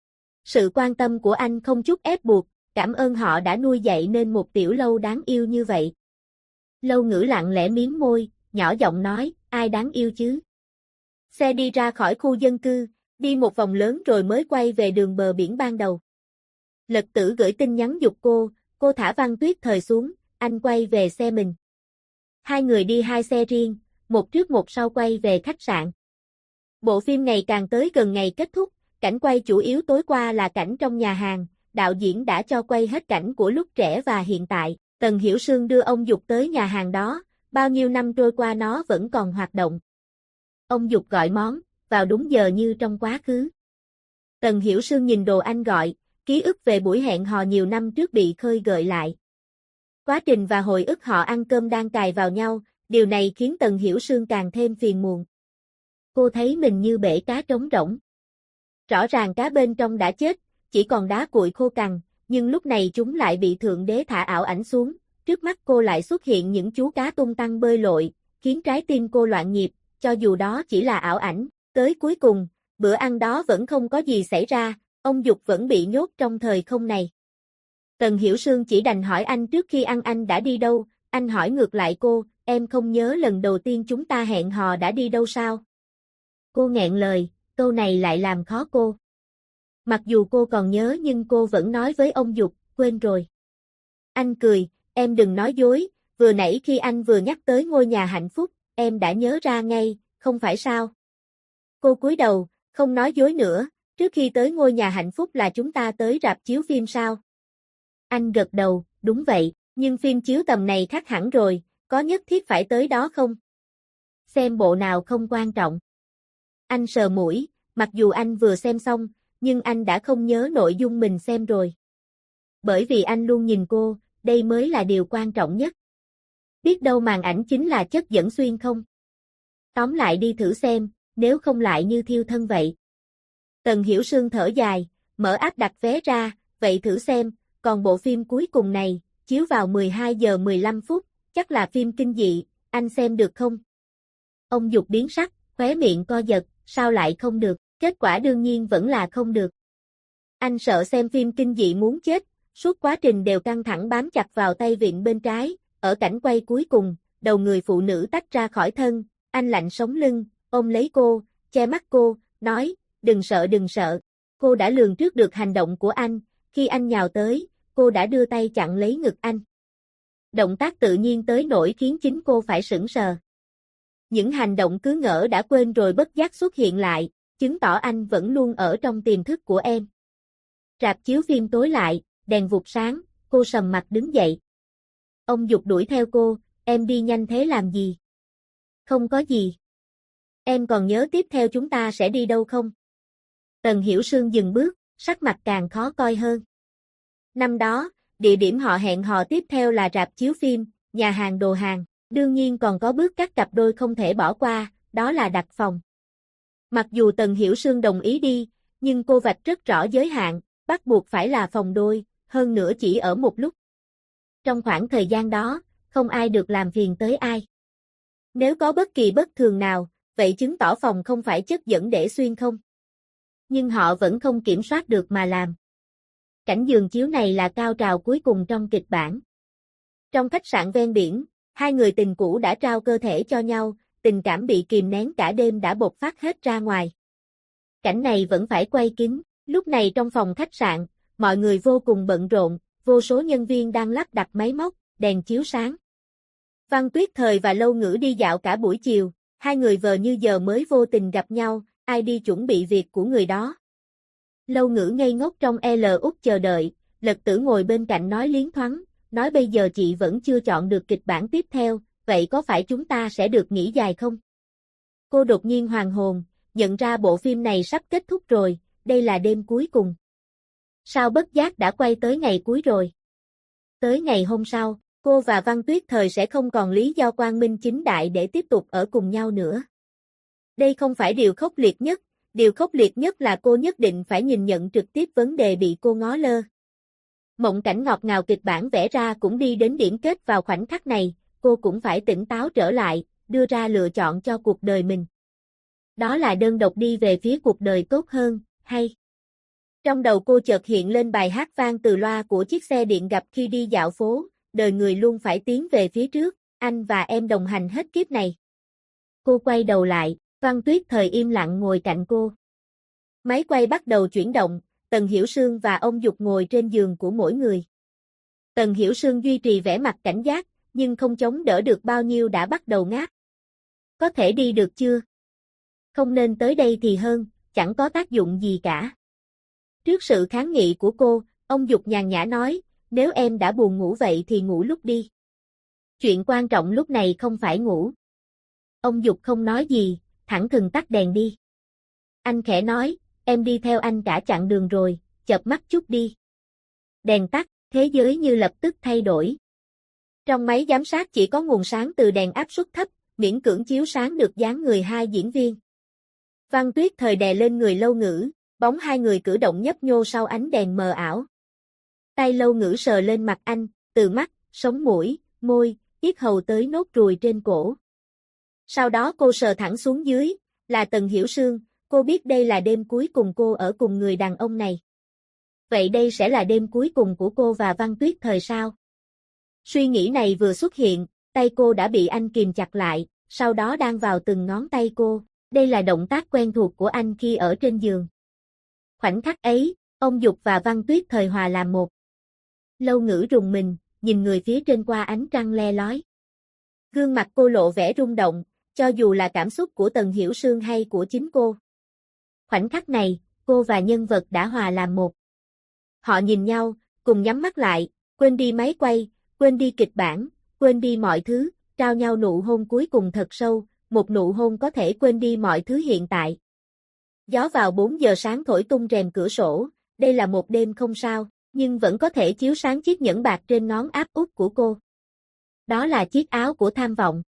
Sự quan tâm của anh không chút ép buộc, cảm ơn họ đã nuôi dạy nên một tiểu lâu đáng yêu như vậy. Lâu Ngữ lặng lẽ mím môi, nhỏ giọng nói, ai đáng yêu chứ? Xe đi ra khỏi khu dân cư, đi một vòng lớn rồi mới quay về đường bờ biển ban đầu. Lật Tử gửi tin nhắn giục cô thả Văn Tuyết Thời xuống, anh quay về xe mình. Hai người đi hai xe riêng, một trước một sau quay về khách sạn. Bộ phim ngày càng tới gần ngày kết thúc, cảnh quay chủ yếu tối qua là cảnh trong nhà hàng, đạo diễn đã cho quay hết cảnh của lúc trẻ và hiện tại. Tần Hiểu Sương đưa ông Dục tới nhà hàng đó, bao nhiêu năm trôi qua nó vẫn còn hoạt động. Ông Dục gọi món, vào đúng giờ như trong quá khứ. Tần Hiểu Sương nhìn đồ anh gọi, ký ức về buổi hẹn hò nhiều năm trước bị khơi gợi lại. Quá trình và hồi ức họ ăn cơm đang cài vào nhau, điều này khiến Tần Hiểu Sương càng thêm phiền muộn. Cô thấy mình như bể cá trống rỗng. Rõ ràng cá bên trong đã chết, chỉ còn đá cuội khô cằn, nhưng lúc này chúng lại bị Thượng Đế thả ảo ảnh xuống, trước mắt cô lại xuất hiện những chú cá tung tăng bơi lội, khiến trái tim cô loạn nhịp, cho dù đó chỉ là ảo ảnh. Tới cuối cùng, bữa ăn đó vẫn không có gì xảy ra, ông Dục vẫn bị nhốt trong thời không này. Tần Hiểu Sương chỉ đành hỏi anh trước khi ăn anh đã đi đâu, anh hỏi ngược lại cô, em không nhớ lần đầu tiên chúng ta hẹn hò đã đi đâu sao? Cô nghẹn lời, câu này lại làm khó cô. Mặc dù cô còn nhớ nhưng cô vẫn nói với ông Dục, quên rồi. Anh cười, em đừng nói dối, vừa nãy khi anh vừa nhắc tới ngôi nhà hạnh phúc, em đã nhớ ra ngay, không phải sao? Cô cúi đầu, không nói dối nữa, trước khi tới ngôi nhà hạnh phúc là chúng ta tới rạp chiếu phim sao? Anh gật đầu, đúng vậy, nhưng phim chiếu tầm này khác hẳn rồi, có nhất thiết phải tới đó không? Xem bộ nào không quan trọng. Anh sờ mũi, mặc dù anh vừa xem xong, nhưng anh đã không nhớ nội dung mình xem rồi. Bởi vì anh luôn nhìn cô, đây mới là điều quan trọng nhất. Biết đâu màn ảnh chính là chất dẫn xuyên không? Tóm lại đi thử xem, nếu không lại như thiêu thân vậy. Tần Hiểu Sương thở dài, mở app đặt vé ra, vậy thử xem, còn bộ phim cuối cùng này, chiếu vào 12 giờ 15 phút, chắc là phim kinh dị, anh xem được không? Ông Dục biến sắc, khóe miệng co giật, sao lại không được, kết quả đương nhiên vẫn là không được. Anh sợ xem phim kinh dị muốn chết, suốt quá trình đều căng thẳng bám chặt vào tay vịn bên trái, ở cảnh quay cuối cùng, đầu người phụ nữ tách ra khỏi thân, anh lạnh sống lưng, ôm lấy cô, che mắt cô, nói, đừng sợ, cô đã lường trước được hành động của anh, khi anh nhào tới, cô đã đưa tay chặn lấy ngực anh. Động tác tự nhiên tới nỗi khiến chính cô phải sững sờ. Những hành động cứ ngỡ đã quên rồi bất giác xuất hiện lại, chứng tỏ anh vẫn luôn ở trong tiềm thức của em. Rạp chiếu phim tối lại, đèn vụt sáng, cô sầm mặt đứng dậy. Ông Dục đuổi theo cô, em đi nhanh thế làm gì? Không có gì. Em còn nhớ tiếp theo chúng ta sẽ đi đâu không? Tần Hiểu Sương dừng bước, sắc mặt càng khó coi hơn. Năm đó, địa điểm họ hẹn hò tiếp theo là rạp chiếu phim, nhà hàng đồ hàng, đương nhiên còn có bước các cặp đôi không thể bỏ qua, đó là đặt phòng. Mặc dù Tần Hiểu Sương đồng ý đi, nhưng cô vạch rất rõ giới hạn, bắt buộc phải là phòng đôi, hơn nữa chỉ ở một lúc. Trong khoảng thời gian đó, không ai được làm phiền tới ai. Nếu có bất kỳ bất thường nào, vậy chứng tỏ phòng không phải chất dẫn để xuyên không. Nhưng họ vẫn không kiểm soát được mà làm. Cảnh giường chiếu này là cao trào cuối cùng trong kịch bản. Trong khách sạn ven biển, hai người tình cũ đã trao cơ thể cho nhau, tình cảm bị kìm nén cả đêm đã bộc phát hết ra ngoài. Cảnh này vẫn phải quay kín, lúc này trong phòng khách sạn, mọi người vô cùng bận rộn, vô số nhân viên đang lắp đặt máy móc, đèn chiếu sáng. Văn Tuyết Thời và Lâu Ngữ đi dạo cả buổi chiều, hai người vờ như giờ mới vô tình gặp nhau, ai đi chuẩn bị việc của người đó. Lâu Ngữ ngây ngốc trong L chờ đợi, Lật Tử ngồi bên cạnh nói liến thoáng, nói bây giờ chị vẫn chưa chọn được kịch bản tiếp theo, vậy có phải chúng ta sẽ được nghỉ dài không? Cô đột nhiên hoàn hồn, nhận ra bộ phim này sắp kết thúc rồi, đây là đêm cuối cùng. Sao bất giác đã quay tới ngày cuối rồi? Tới ngày hôm sau, cô và Văn Tuyết Thời sẽ không còn lý do quang minh chính đại để tiếp tục ở cùng nhau nữa. Đây không phải điều khốc liệt nhất, điều khốc liệt nhất là cô nhất định phải nhìn nhận trực tiếp vấn đề bị cô ngó lơ. Mộng cảnh ngọt ngào kịch bản vẽ ra cũng đi đến điểm kết vào khoảnh khắc này, cô cũng phải tỉnh táo trở lại, đưa ra lựa chọn cho cuộc đời mình. Đó là đơn độc đi về phía cuộc đời tốt hơn, hay? Trong đầu cô chợt hiện lên bài hát vang từ loa của chiếc xe điện gặp khi đi dạo phố, đời người luôn phải tiến về phía trước, anh và em đồng hành hết kiếp này. Cô quay đầu lại, Văn Tuyết Thời im lặng ngồi cạnh cô. Máy quay bắt đầu chuyển động, Tần Hiểu Sương và ông Dục ngồi trên giường của mỗi người. Tần Hiểu Sương duy trì vẻ mặt cảnh giác, nhưng không chống đỡ được bao nhiêu đã bắt đầu ngáp. Có thể đi được chưa? Không nên tới đây thì hơn, chẳng có tác dụng gì cả. Trước sự kháng nghị của cô, ông Dục nhàn nhã nói, nếu em đã buồn ngủ vậy thì ngủ lúc đi. Chuyện quan trọng lúc này không phải ngủ. Ông Dục không nói gì, thẳng thừng tắt đèn đi. Anh khẽ nói, em đi theo anh cả chặng đường rồi, chợp mắt chút đi. Đèn tắt, thế giới như lập tức thay đổi. Trong máy giám sát chỉ có nguồn sáng từ đèn áp suất thấp, miễn cưỡng chiếu sáng được dáng người hai diễn viên. Văn Tuyết Thời đè lên người Lâu Ngữ, bóng hai người cử động nhấp nhô sau ánh đèn mờ ảo. Tay Lâu Ngữ sờ lên mặt anh, từ mắt, sống mũi, môi, yết hầu tới nốt ruồi trên cổ. Sau đó cô sờ thẳng xuống dưới, là Tần Hiểu Sương, cô biết đây là đêm cuối cùng cô ở cùng người đàn ông này. Vậy đây sẽ là đêm cuối cùng của cô và Văn Tuyết Thời sao? Suy nghĩ này vừa xuất hiện, tay cô đã bị anh kìm chặt lại, sau đó đan vào từng ngón tay cô. Đây là động tác quen thuộc của anh khi ở trên giường. Khoảnh khắc ấy, ông Dục và Văn Tuyết Thời hòa làm một. Lâu Ngữ rùng mình, nhìn người phía trên qua ánh trăng le lói. Gương mặt cô lộ vẻ rung động, cho dù là cảm xúc của Tần Hiểu Sương hay của chính cô. Khoảnh khắc này, cô và nhân vật đã hòa làm một. Họ nhìn nhau, cùng nhắm mắt lại, quên đi máy quay, quên đi kịch bản, quên đi mọi thứ, trao nhau nụ hôn cuối cùng thật sâu, một nụ hôn có thể quên đi mọi thứ hiện tại. Gió vào 4 giờ sáng thổi tung rèm cửa sổ, đây là một đêm không sao, nhưng vẫn có thể chiếu sáng chiếc nhẫn bạc trên ngón áp út của cô. Đó là chiếc áo của tham vọng.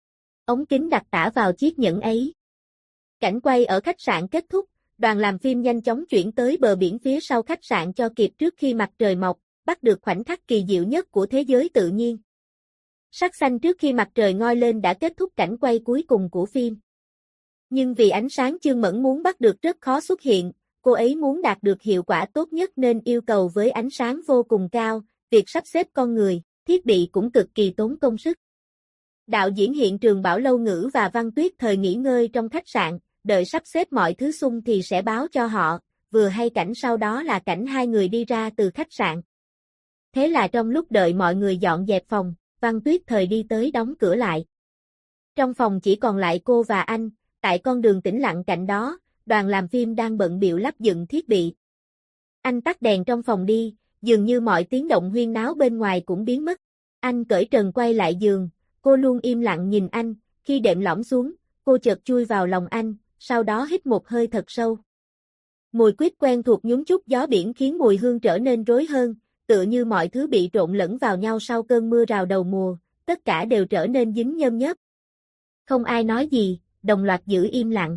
Ống kính đặt tả vào chiếc nhẫn ấy. Cảnh quay ở khách sạn kết thúc, đoàn làm phim nhanh chóng chuyển tới bờ biển phía sau khách sạn cho kịp trước khi mặt trời mọc, bắt được khoảnh khắc kỳ diệu nhất của thế giới tự nhiên. Sắc xanh trước khi mặt trời ngoi lên đã kết thúc cảnh quay cuối cùng của phim. Nhưng vì ánh sáng Chương Mẫn muốn bắt được rất khó xuất hiện, cô ấy muốn đạt được hiệu quả tốt nhất nên yêu cầu với ánh sáng vô cùng cao, việc sắp xếp con người, thiết bị cũng cực kỳ tốn công sức. Đạo diễn hiện trường bảo Lâu Ngữ và Văn Tuyết Thời nghỉ ngơi trong khách sạn, đợi sắp xếp mọi thứ xong thì sẽ báo cho họ, vừa hay cảnh sau đó là cảnh hai người đi ra từ khách sạn. Thế là trong lúc đợi mọi người dọn dẹp phòng, Văn Tuyết Thời đi tới đóng cửa lại. Trong phòng chỉ còn lại cô và anh, tại con đường tĩnh lặng cạnh đó, đoàn làm phim đang bận bịu lắp dựng thiết bị. Anh tắt đèn trong phòng đi, dường như mọi tiếng động huyên náo bên ngoài cũng biến mất. Anh cởi trần quay lại giường, cô luôn im lặng nhìn anh, khi đệm lõm xuống, cô chợt chui vào lòng anh, sau đó hít một hơi thật sâu. Mùi quýt quen thuộc nhúng chút gió biển khiến mùi hương trở nên rối hơn, tựa như mọi thứ bị trộn lẫn vào nhau sau cơn mưa rào đầu mùa, tất cả đều trở nên dính nhơm nhớp. Không ai nói gì, đồng loạt giữ im lặng.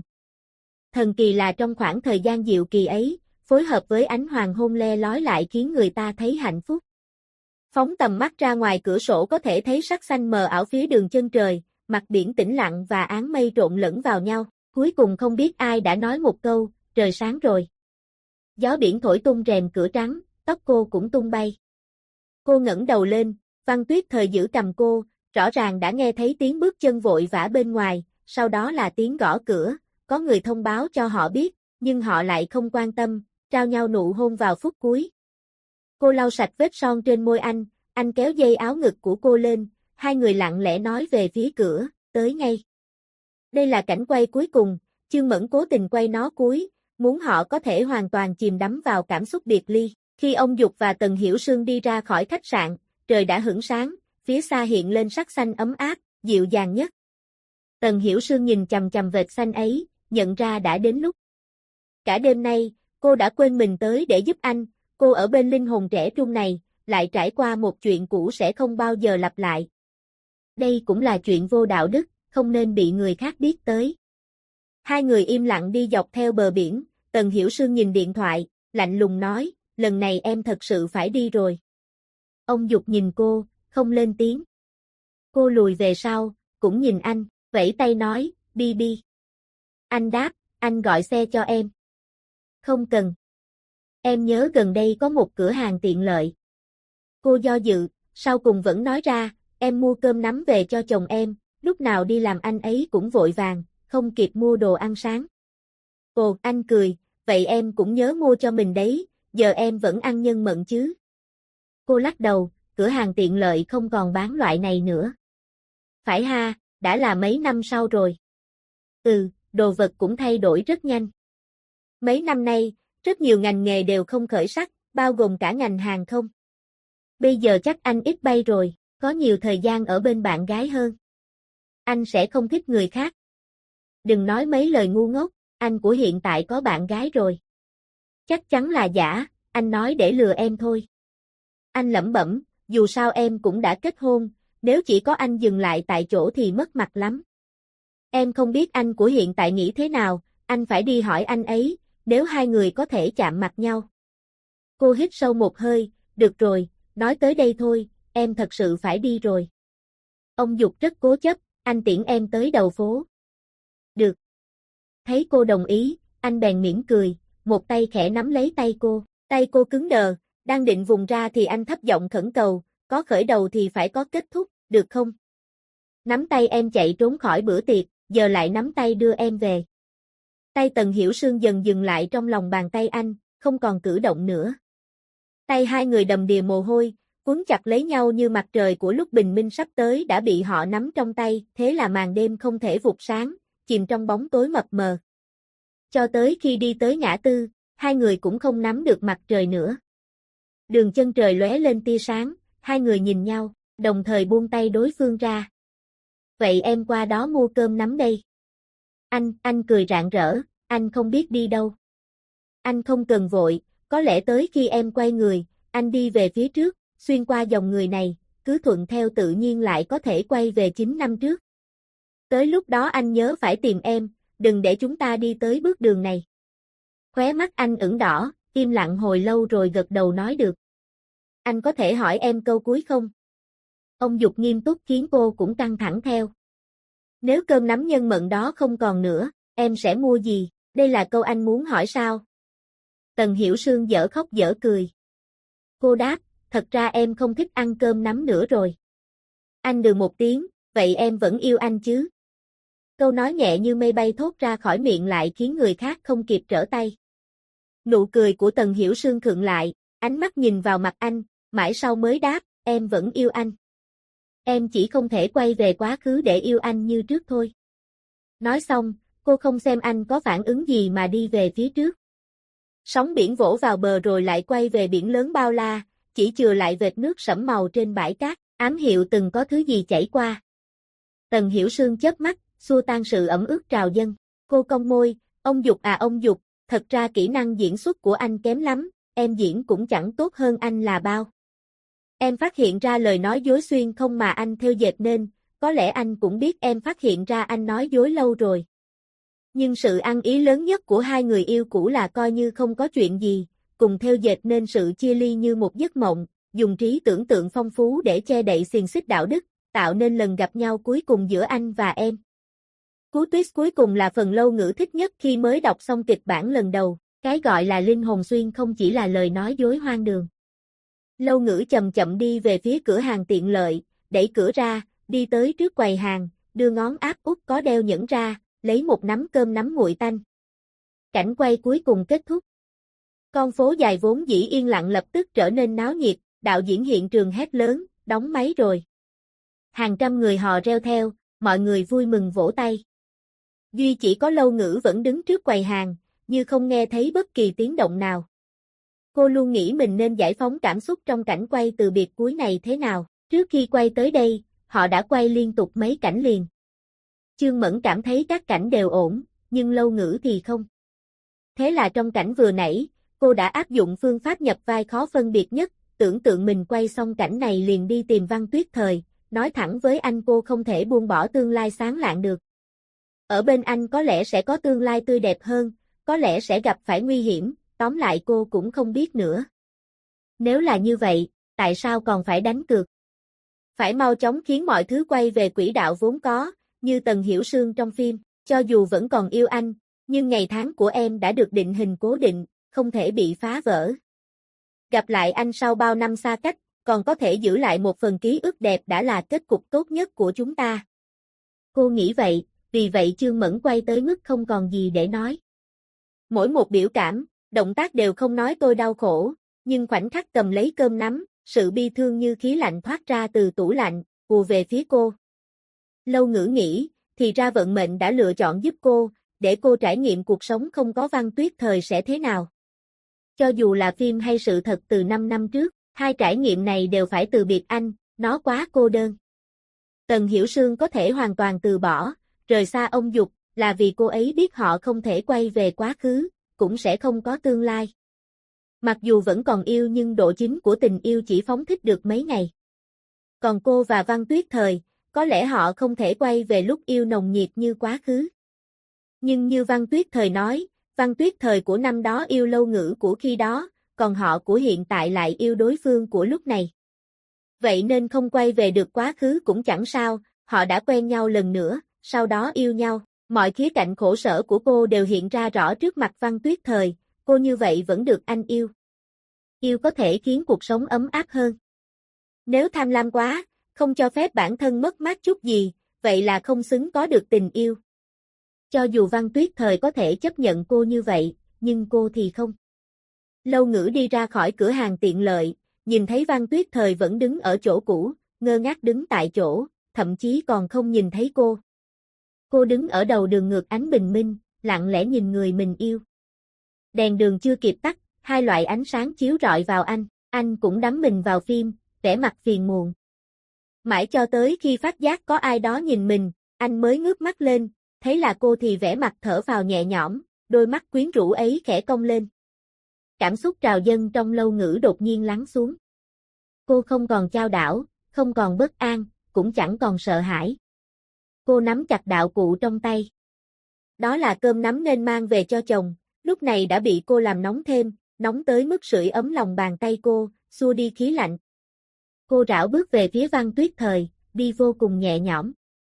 Thần kỳ là trong khoảng thời gian diệu kỳ ấy, phối hợp với ánh hoàng hôn le lói lại khiến người ta thấy hạnh phúc. Phóng tầm mắt ra ngoài cửa sổ có thể thấy sắc xanh mờ ảo phía đường chân trời, mặt biển tĩnh lặng và áng mây trộn lẫn vào nhau. Cuối cùng không biết ai đã nói một câu, trời sáng rồi. Gió biển thổi tung rèm cửa trắng, tóc cô cũng tung bay. Cô ngẩng đầu lên, Văn Tuyết Thời giữ cầm cô, rõ ràng đã nghe thấy tiếng bước chân vội vã bên ngoài, sau đó là tiếng gõ cửa, có người thông báo cho họ biết, nhưng họ lại không quan tâm, trao nhau nụ hôn vào phút cuối. Cô lau sạch vết son trên môi anh kéo dây áo ngực của cô lên, hai người lặng lẽ nói về phía cửa, tới ngay. Đây là cảnh quay cuối cùng, Chương Mẫn cố tình quay nó cuối, muốn họ có thể hoàn toàn chìm đắm vào cảm xúc biệt ly. Khi ông Dục và Tần Hiểu Sương đi ra khỏi khách sạn, trời đã hửng sáng, phía xa hiện lên sắc xanh ấm áp, dịu dàng nhất. Tần Hiểu Sương nhìn chằm chằm vệt xanh ấy, nhận ra đã đến lúc. Cả đêm nay, cô đã quên mình tới để giúp anh, cô ở bên linh hồn trẻ trung này, lại trải qua một chuyện cũ sẽ không bao giờ lặp lại. Đây cũng là chuyện vô đạo đức, không nên bị người khác biết tới. Hai người im lặng đi dọc theo bờ biển, Tần Hiểu Sương nhìn điện thoại, lạnh lùng nói, lần này em thật sự phải đi rồi. Ông Dục nhìn cô, không lên tiếng. Cô lùi về sau, cũng nhìn anh, vẫy tay nói, đi đi. Anh đáp, anh gọi xe cho em. Không cần. Em nhớ gần đây có một cửa hàng tiện lợi. Cô do dự, sau cùng vẫn nói ra, em mua cơm nắm về cho chồng em, lúc nào đi làm anh ấy cũng vội vàng, không kịp mua đồ ăn sáng. Ồ, anh cười, vậy em cũng nhớ mua cho mình đấy, giờ em vẫn ăn nhân mận chứ. Cô lắc đầu, cửa hàng tiện lợi không còn bán loại này nữa. Phải ha, đã là mấy năm sau rồi. Đồ vật cũng thay đổi rất nhanh. Mấy năm nay, rất nhiều ngành nghề đều không khởi sắc, bao gồm cả ngành hàng không. Bây giờ chắc anh ít bay rồi, có nhiều thời gian ở bên bạn gái hơn. Anh sẽ không thích người khác. Đừng nói mấy lời ngu ngốc, anh của hiện tại có bạn gái rồi. Chắc chắn là giả, anh nói để lừa em thôi. Anh lẩm bẩm, dù sao em cũng đã kết hôn, nếu chỉ có anh dừng lại tại chỗ thì mất mặt lắm. Em không biết anh của hiện tại nghĩ thế nào, anh phải đi hỏi anh ấy, nếu hai người có thể chạm mặt nhau. Cô hít sâu một hơi, được rồi, nói tới đây thôi, em thật sự phải đi rồi. Ông Dục rất cố chấp, anh tiễn em tới đầu phố. Được. Thấy cô đồng ý, anh bèn mỉm cười, một tay khẽ nắm lấy tay cô cứng đờ, đang định vùng ra thì anh thấp giọng khẩn cầu, có khởi đầu thì phải có kết thúc, được không? Nắm tay em chạy trốn khỏi bữa tiệc, giờ lại nắm tay đưa em về. Tay Tần Hiểu Sương dần dừng lại trong lòng bàn tay anh, không còn cử động nữa. Tay hai người đầm đìa mồ hôi, cuốn chặt lấy nhau như mặt trời của lúc bình minh sắp tới đã bị họ nắm trong tay, thế là màn đêm không thể vụt sáng, chìm trong bóng tối mập mờ. Cho tới khi đi tới ngã tư, hai người cũng không nắm được mặt trời nữa. Đường chân trời lóe lên tia sáng, hai người nhìn nhau, đồng thời buông tay đối phương ra. Vậy em qua đó mua cơm nắm đây. Anh cười rạng rỡ, anh không biết đi đâu. Anh không cần vội, có lẽ tới khi em quay người, anh đi về phía trước, xuyên qua dòng người này, cứ thuận theo tự nhiên lại có thể quay về 9 năm trước. Tới lúc đó anh nhớ phải tìm em, đừng để chúng ta đi tới bước đường này. Khóe mắt anh ửng đỏ, im lặng hồi lâu rồi gật đầu nói được. Anh có thể hỏi em câu cuối không? Ông Dục nghiêm túc khiến cô cũng căng thẳng theo. Nếu cơm nắm nhân mận đó không còn nữa, em sẽ mua gì? Đây là câu anh muốn hỏi sao? Tần Hiểu Sương dở khóc dở cười. Cô đáp, thật ra em không thích ăn cơm nắm nữa rồi. Anh đừ một tiếng, vậy em vẫn yêu anh chứ? Câu nói nhẹ như mây bay thốt ra khỏi miệng lại khiến người khác không kịp trở tay. Nụ cười của Tần Hiểu Sương khựng lại, ánh mắt nhìn vào mặt anh, mãi sau mới đáp, em vẫn yêu anh. Em chỉ không thể quay về quá khứ để yêu anh như trước thôi. Nói xong, cô không xem anh có phản ứng gì mà đi về phía trước. Sóng biển vỗ vào bờ rồi lại quay về biển lớn bao la, chỉ chừa lại vệt nước sẫm màu trên bãi cát, ám hiệu từng có thứ gì chảy qua. Tần Hiểu Sương chớp mắt, xua tan sự ẩm ướt trào dâng. Cô cong môi, ông Dục à ông Dục, thật ra kỹ năng diễn xuất của anh kém lắm, em diễn cũng chẳng tốt hơn anh là bao. Em phát hiện ra lời nói dối xuyên không mà anh theo dệt nên, có lẽ anh cũng biết em phát hiện ra anh nói dối lâu rồi. Nhưng sự ăn ý lớn nhất của hai người yêu cũ là coi như không có chuyện gì, cùng theo dệt nên sự chia ly như một giấc mộng, dùng trí tưởng tượng phong phú để che đậy xiềng xích đạo đức, tạo nên lần gặp nhau cuối cùng giữa anh và em. Cú twist cuối cùng là phần Lâu Ngữ thích nhất khi mới đọc xong kịch bản lần đầu, cái gọi là linh hồn xuyên không chỉ là lời nói dối hoang đường. Lâu Ngữ chậm chậm đi về phía cửa hàng tiện lợi, đẩy cửa ra, đi tới trước quầy hàng, đưa ngón áp út có đeo nhẫn ra, lấy một nắm cơm nắm nguội tanh. Cảnh quay cuối cùng kết thúc. Con phố dài vốn dĩ yên lặng lập tức trở nên náo nhiệt, đạo diễn hiện trường hét lớn, đóng máy rồi. Hàng trăm người hò reo theo, mọi người vui mừng vỗ tay. Duy chỉ có Lâu Ngữ vẫn đứng trước quầy hàng, như không nghe thấy bất kỳ tiếng động nào. Cô luôn nghĩ mình nên giải phóng cảm xúc trong cảnh quay từ biệt cuối này thế nào. Trước khi quay tới đây, họ đã quay liên tục mấy cảnh liền. Chương Mẫn cảm thấy các cảnh đều ổn, nhưng Lâu Ngữ thì không. Thế là trong cảnh vừa nãy, cô đã áp dụng phương pháp nhập vai khó phân biệt nhất, tưởng tượng mình quay xong cảnh này liền đi tìm Văn Tuyết Thời, nói thẳng với anh cô không thể buông bỏ tương lai sáng lạng được. Ở bên anh có lẽ sẽ có tương lai tươi đẹp hơn, có lẽ sẽ gặp phải nguy hiểm, tóm lại cô cũng không biết nữa. Nếu là như vậy, tại sao còn phải đánh cược? Phải mau chóng khiến mọi thứ quay về quỹ đạo vốn có, như Tần Hiểu Sương trong phim, cho dù vẫn còn yêu anh, nhưng ngày tháng của em đã được định hình cố định, không thể bị phá vỡ. Gặp lại anh sau bao năm xa cách, còn có thể giữ lại một phần ký ức đẹp đã là kết cục tốt nhất của chúng ta. Cô nghĩ vậy, vì vậy Chương Mẫn quay tới mức không còn gì để nói. Mỗi một biểu cảm, động tác đều không nói tôi đau khổ, nhưng khoảnh khắc cầm lấy cơm nắm, sự bi thương như khí lạnh thoát ra từ tủ lạnh, ùa về phía cô. Lâu Ngữ nghĩ, thì ra vận mệnh đã lựa chọn giúp cô, để cô trải nghiệm cuộc sống không có Văn Tuyết Thời sẽ thế nào. Cho dù là phim hay sự thật từ 5 năm trước, hai trải nghiệm này đều phải từ biệt anh, nó quá cô đơn. Tần Hiểu Sương có thể hoàn toàn từ bỏ, rời xa ông Dục, là vì cô ấy biết họ không thể quay về quá khứ, cũng sẽ không có tương lai. Mặc dù vẫn còn yêu nhưng độ chín của tình yêu chỉ phóng thích được mấy ngày. Còn cô và Văn Tuyết Thời, có lẽ họ không thể quay về lúc yêu nồng nhiệt như quá khứ. Nhưng như Văn Tuyết Thời nói, Văn Tuyết Thời của năm đó yêu Lâu Ngữ của khi đó, còn họ của hiện tại lại yêu đối phương của lúc này. Vậy nên không quay về được quá khứ cũng chẳng sao, họ đã quen nhau lần nữa, sau đó yêu nhau. Mọi khía cạnh khổ sở của cô đều hiện ra rõ trước mặt Văn Tuyết Thời, cô như vậy vẫn được anh yêu. Yêu có thể khiến cuộc sống ấm áp hơn. Nếu tham lam quá, không cho phép bản thân mất mát chút gì, vậy là không xứng có được tình yêu. Cho dù Văn Tuyết Thời có thể chấp nhận cô như vậy, nhưng cô thì không. Lâu Ngữ đi ra khỏi cửa hàng tiện lợi, nhìn thấy Văn Tuyết Thời vẫn đứng ở chỗ cũ, ngơ ngác đứng tại chỗ, thậm chí còn không nhìn thấy cô. Cô đứng ở đầu đường ngược ánh bình minh, lặng lẽ nhìn người mình yêu. Đèn đường chưa kịp tắt, hai loại ánh sáng chiếu rọi vào anh cũng đắm mình vào phim, vẻ mặt phiền muộn. Mãi cho tới khi phát giác có ai đó nhìn mình, anh mới ngước mắt lên, thấy là cô thì vẻ mặt thở phào nhẹ nhõm, đôi mắt quyến rũ ấy khẽ cong lên. Cảm xúc trào dâng trong Lâu Ngữ đột nhiên lắng xuống. Cô không còn chao đảo, không còn bất an, cũng chẳng còn sợ hãi. Cô nắm chặt đạo cụ trong tay. Đó là cơm nắm nên mang về cho chồng, lúc này đã bị cô làm nóng thêm, nóng tới mức sưởi ấm lòng bàn tay cô, xua đi khí lạnh. Cô rảo bước về phía Văn Tuyết Thời, đi vô cùng nhẹ nhõm.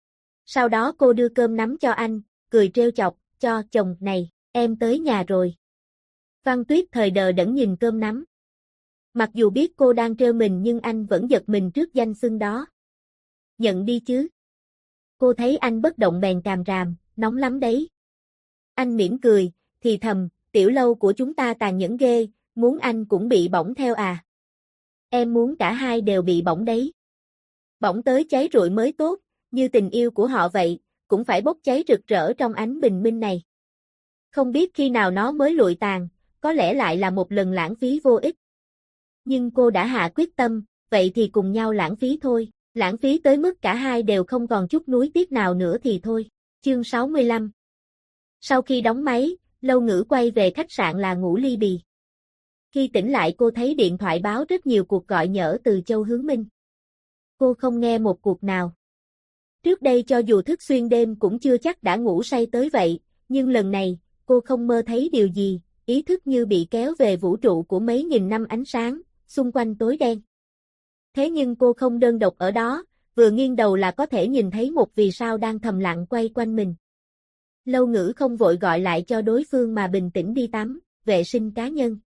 Sau đó cô đưa cơm nắm cho anh, cười trêu chọc, cho chồng này, em tới nhà rồi. Văn Tuyết Thời đờ đẫn nhìn cơm nắm. Mặc dù biết cô đang trêu mình nhưng anh vẫn giật mình trước danh xưng đó. Nhận đi chứ. Cô thấy anh bất động bèn càm ràm, nóng lắm đấy. Anh mỉm cười, thì thầm, tiểu Lâu của chúng ta tàn nhẫn ghê, muốn anh cũng bị bỏng theo à. Em muốn cả hai đều bị bỏng đấy. Bỏng tới cháy rụi mới tốt, như tình yêu của họ vậy, cũng phải bốc cháy rực rỡ trong ánh bình minh này. Không biết khi nào nó mới lụi tàn, có lẽ lại là một lần lãng phí vô ích. Nhưng cô đã hạ quyết tâm, vậy thì cùng nhau lãng phí thôi, lãng phí tới mức cả hai đều không còn chút nuối tiếc nào nữa thì thôi. Chương 65. Sau khi đóng máy, Lâu Ngữ quay về khách sạn là ngủ li bì. Khi tỉnh lại cô thấy điện thoại báo rất nhiều cuộc gọi nhỡ từ Châu Hướng Minh. Cô không nghe một cuộc nào. Trước đây cho dù thức xuyên đêm cũng chưa chắc đã ngủ say tới vậy, nhưng lần này, cô không mơ thấy điều gì, ý thức như bị kéo về vũ trụ của mấy nghìn năm ánh sáng, xung quanh tối đen. Thế nhưng cô không đơn độc ở đó, vừa nghiêng đầu là có thể nhìn thấy một vì sao đang thầm lặng quay quanh mình. Lâu Ngữ không vội gọi lại cho đối phương mà bình tĩnh đi tắm, vệ sinh cá nhân.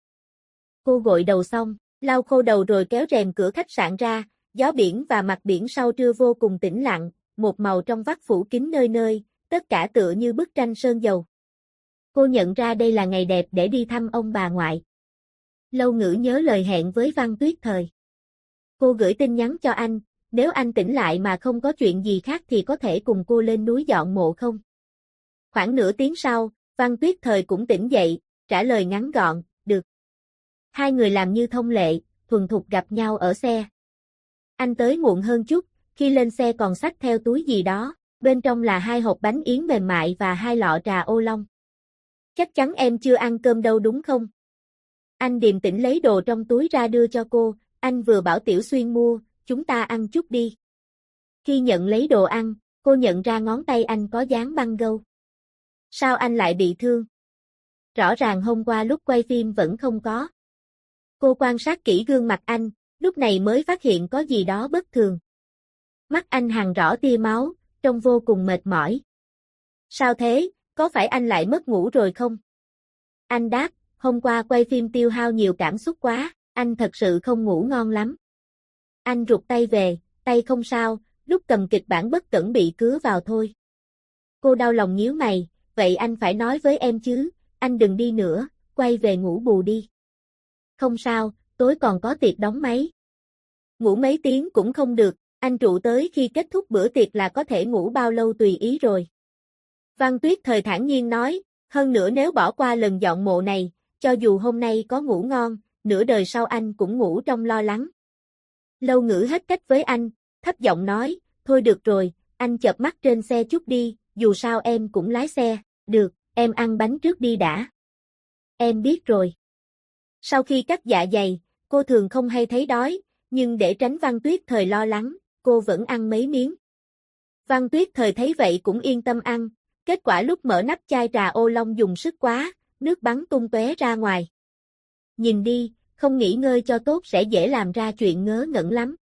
Cô gội đầu xong, lau khô đầu rồi kéo rèm cửa khách sạn ra, gió biển và mặt biển sau trưa vô cùng tĩnh lặng, một màu trong vắt phủ kín nơi nơi, tất cả tựa như bức tranh sơn dầu. Cô nhận ra đây là ngày đẹp để đi thăm ông bà ngoại. Lâu Ngữ nhớ lời hẹn với Văn Tuyết Thời. Cô gửi tin nhắn cho anh, nếu anh tỉnh lại mà không có chuyện gì khác thì có thể cùng cô lên núi dọn mộ không? Khoảng nửa tiếng sau, Văn Tuyết Thời cũng tỉnh dậy, trả lời ngắn gọn, được. Hai người làm như thông lệ, thuần thục gặp nhau ở xe. Anh tới muộn hơn chút, khi lên xe còn xách theo túi gì đó, bên trong là 2 hộp bánh yến mềm mại và 2 lọ trà ô long. Chắc chắn em chưa ăn cơm đâu đúng không? Anh điềm tĩnh lấy đồ trong túi ra đưa cho cô, anh vừa bảo Tiểu Xuyên mua, chúng ta ăn chút đi. Khi nhận lấy đồ ăn, cô nhận ra ngón tay anh có dán băng gâu. Sao anh lại bị thương? Rõ ràng hôm qua lúc quay phim vẫn không có. Cô quan sát kỹ gương mặt anh, lúc này mới phát hiện có gì đó bất thường. Mắt anh hằn rõ tia máu, trông vô cùng mệt mỏi. Sao thế, có phải anh lại mất ngủ rồi không? Anh đáp, hôm qua quay phim tiêu hao nhiều cảm xúc quá, anh thật sự không ngủ ngon lắm. Anh rụt tay về, tay không sao, lúc cầm kịch bản bất cẩn bị cứa vào thôi. Cô đau lòng nhíu mày, vậy anh phải nói với em chứ, anh đừng đi nữa, quay về ngủ bù đi. Không sao, tối còn có tiệc đóng máy. Ngủ mấy tiếng cũng không được, anh trụ tới khi kết thúc bữa tiệc là có thể ngủ bao lâu tùy ý rồi. Văn Tuyết Thời thản nhiên nói, hơn nữa nếu bỏ qua lần dọn mộ này, cho dù hôm nay có ngủ ngon, nửa đời sau anh cũng ngủ trong lo lắng. Lâu Ngữ hết cách với anh, thấp giọng nói, thôi được rồi, anh chợp mắt trên xe chút đi, dù sao em cũng lái xe, được, em ăn bánh trước đi đã. Em biết rồi. Sau khi cắt dạ dày, cô thường không hay thấy đói, nhưng để tránh Văn Tuyết Thời lo lắng, cô vẫn ăn mấy miếng. Văn Tuyết Thời thấy vậy cũng yên tâm ăn, kết quả lúc mở nắp chai trà ô long dùng sức quá, nước bắn tung tóe ra ngoài. Nhìn đi, không nghỉ ngơi cho tốt sẽ dễ làm ra chuyện ngớ ngẩn lắm.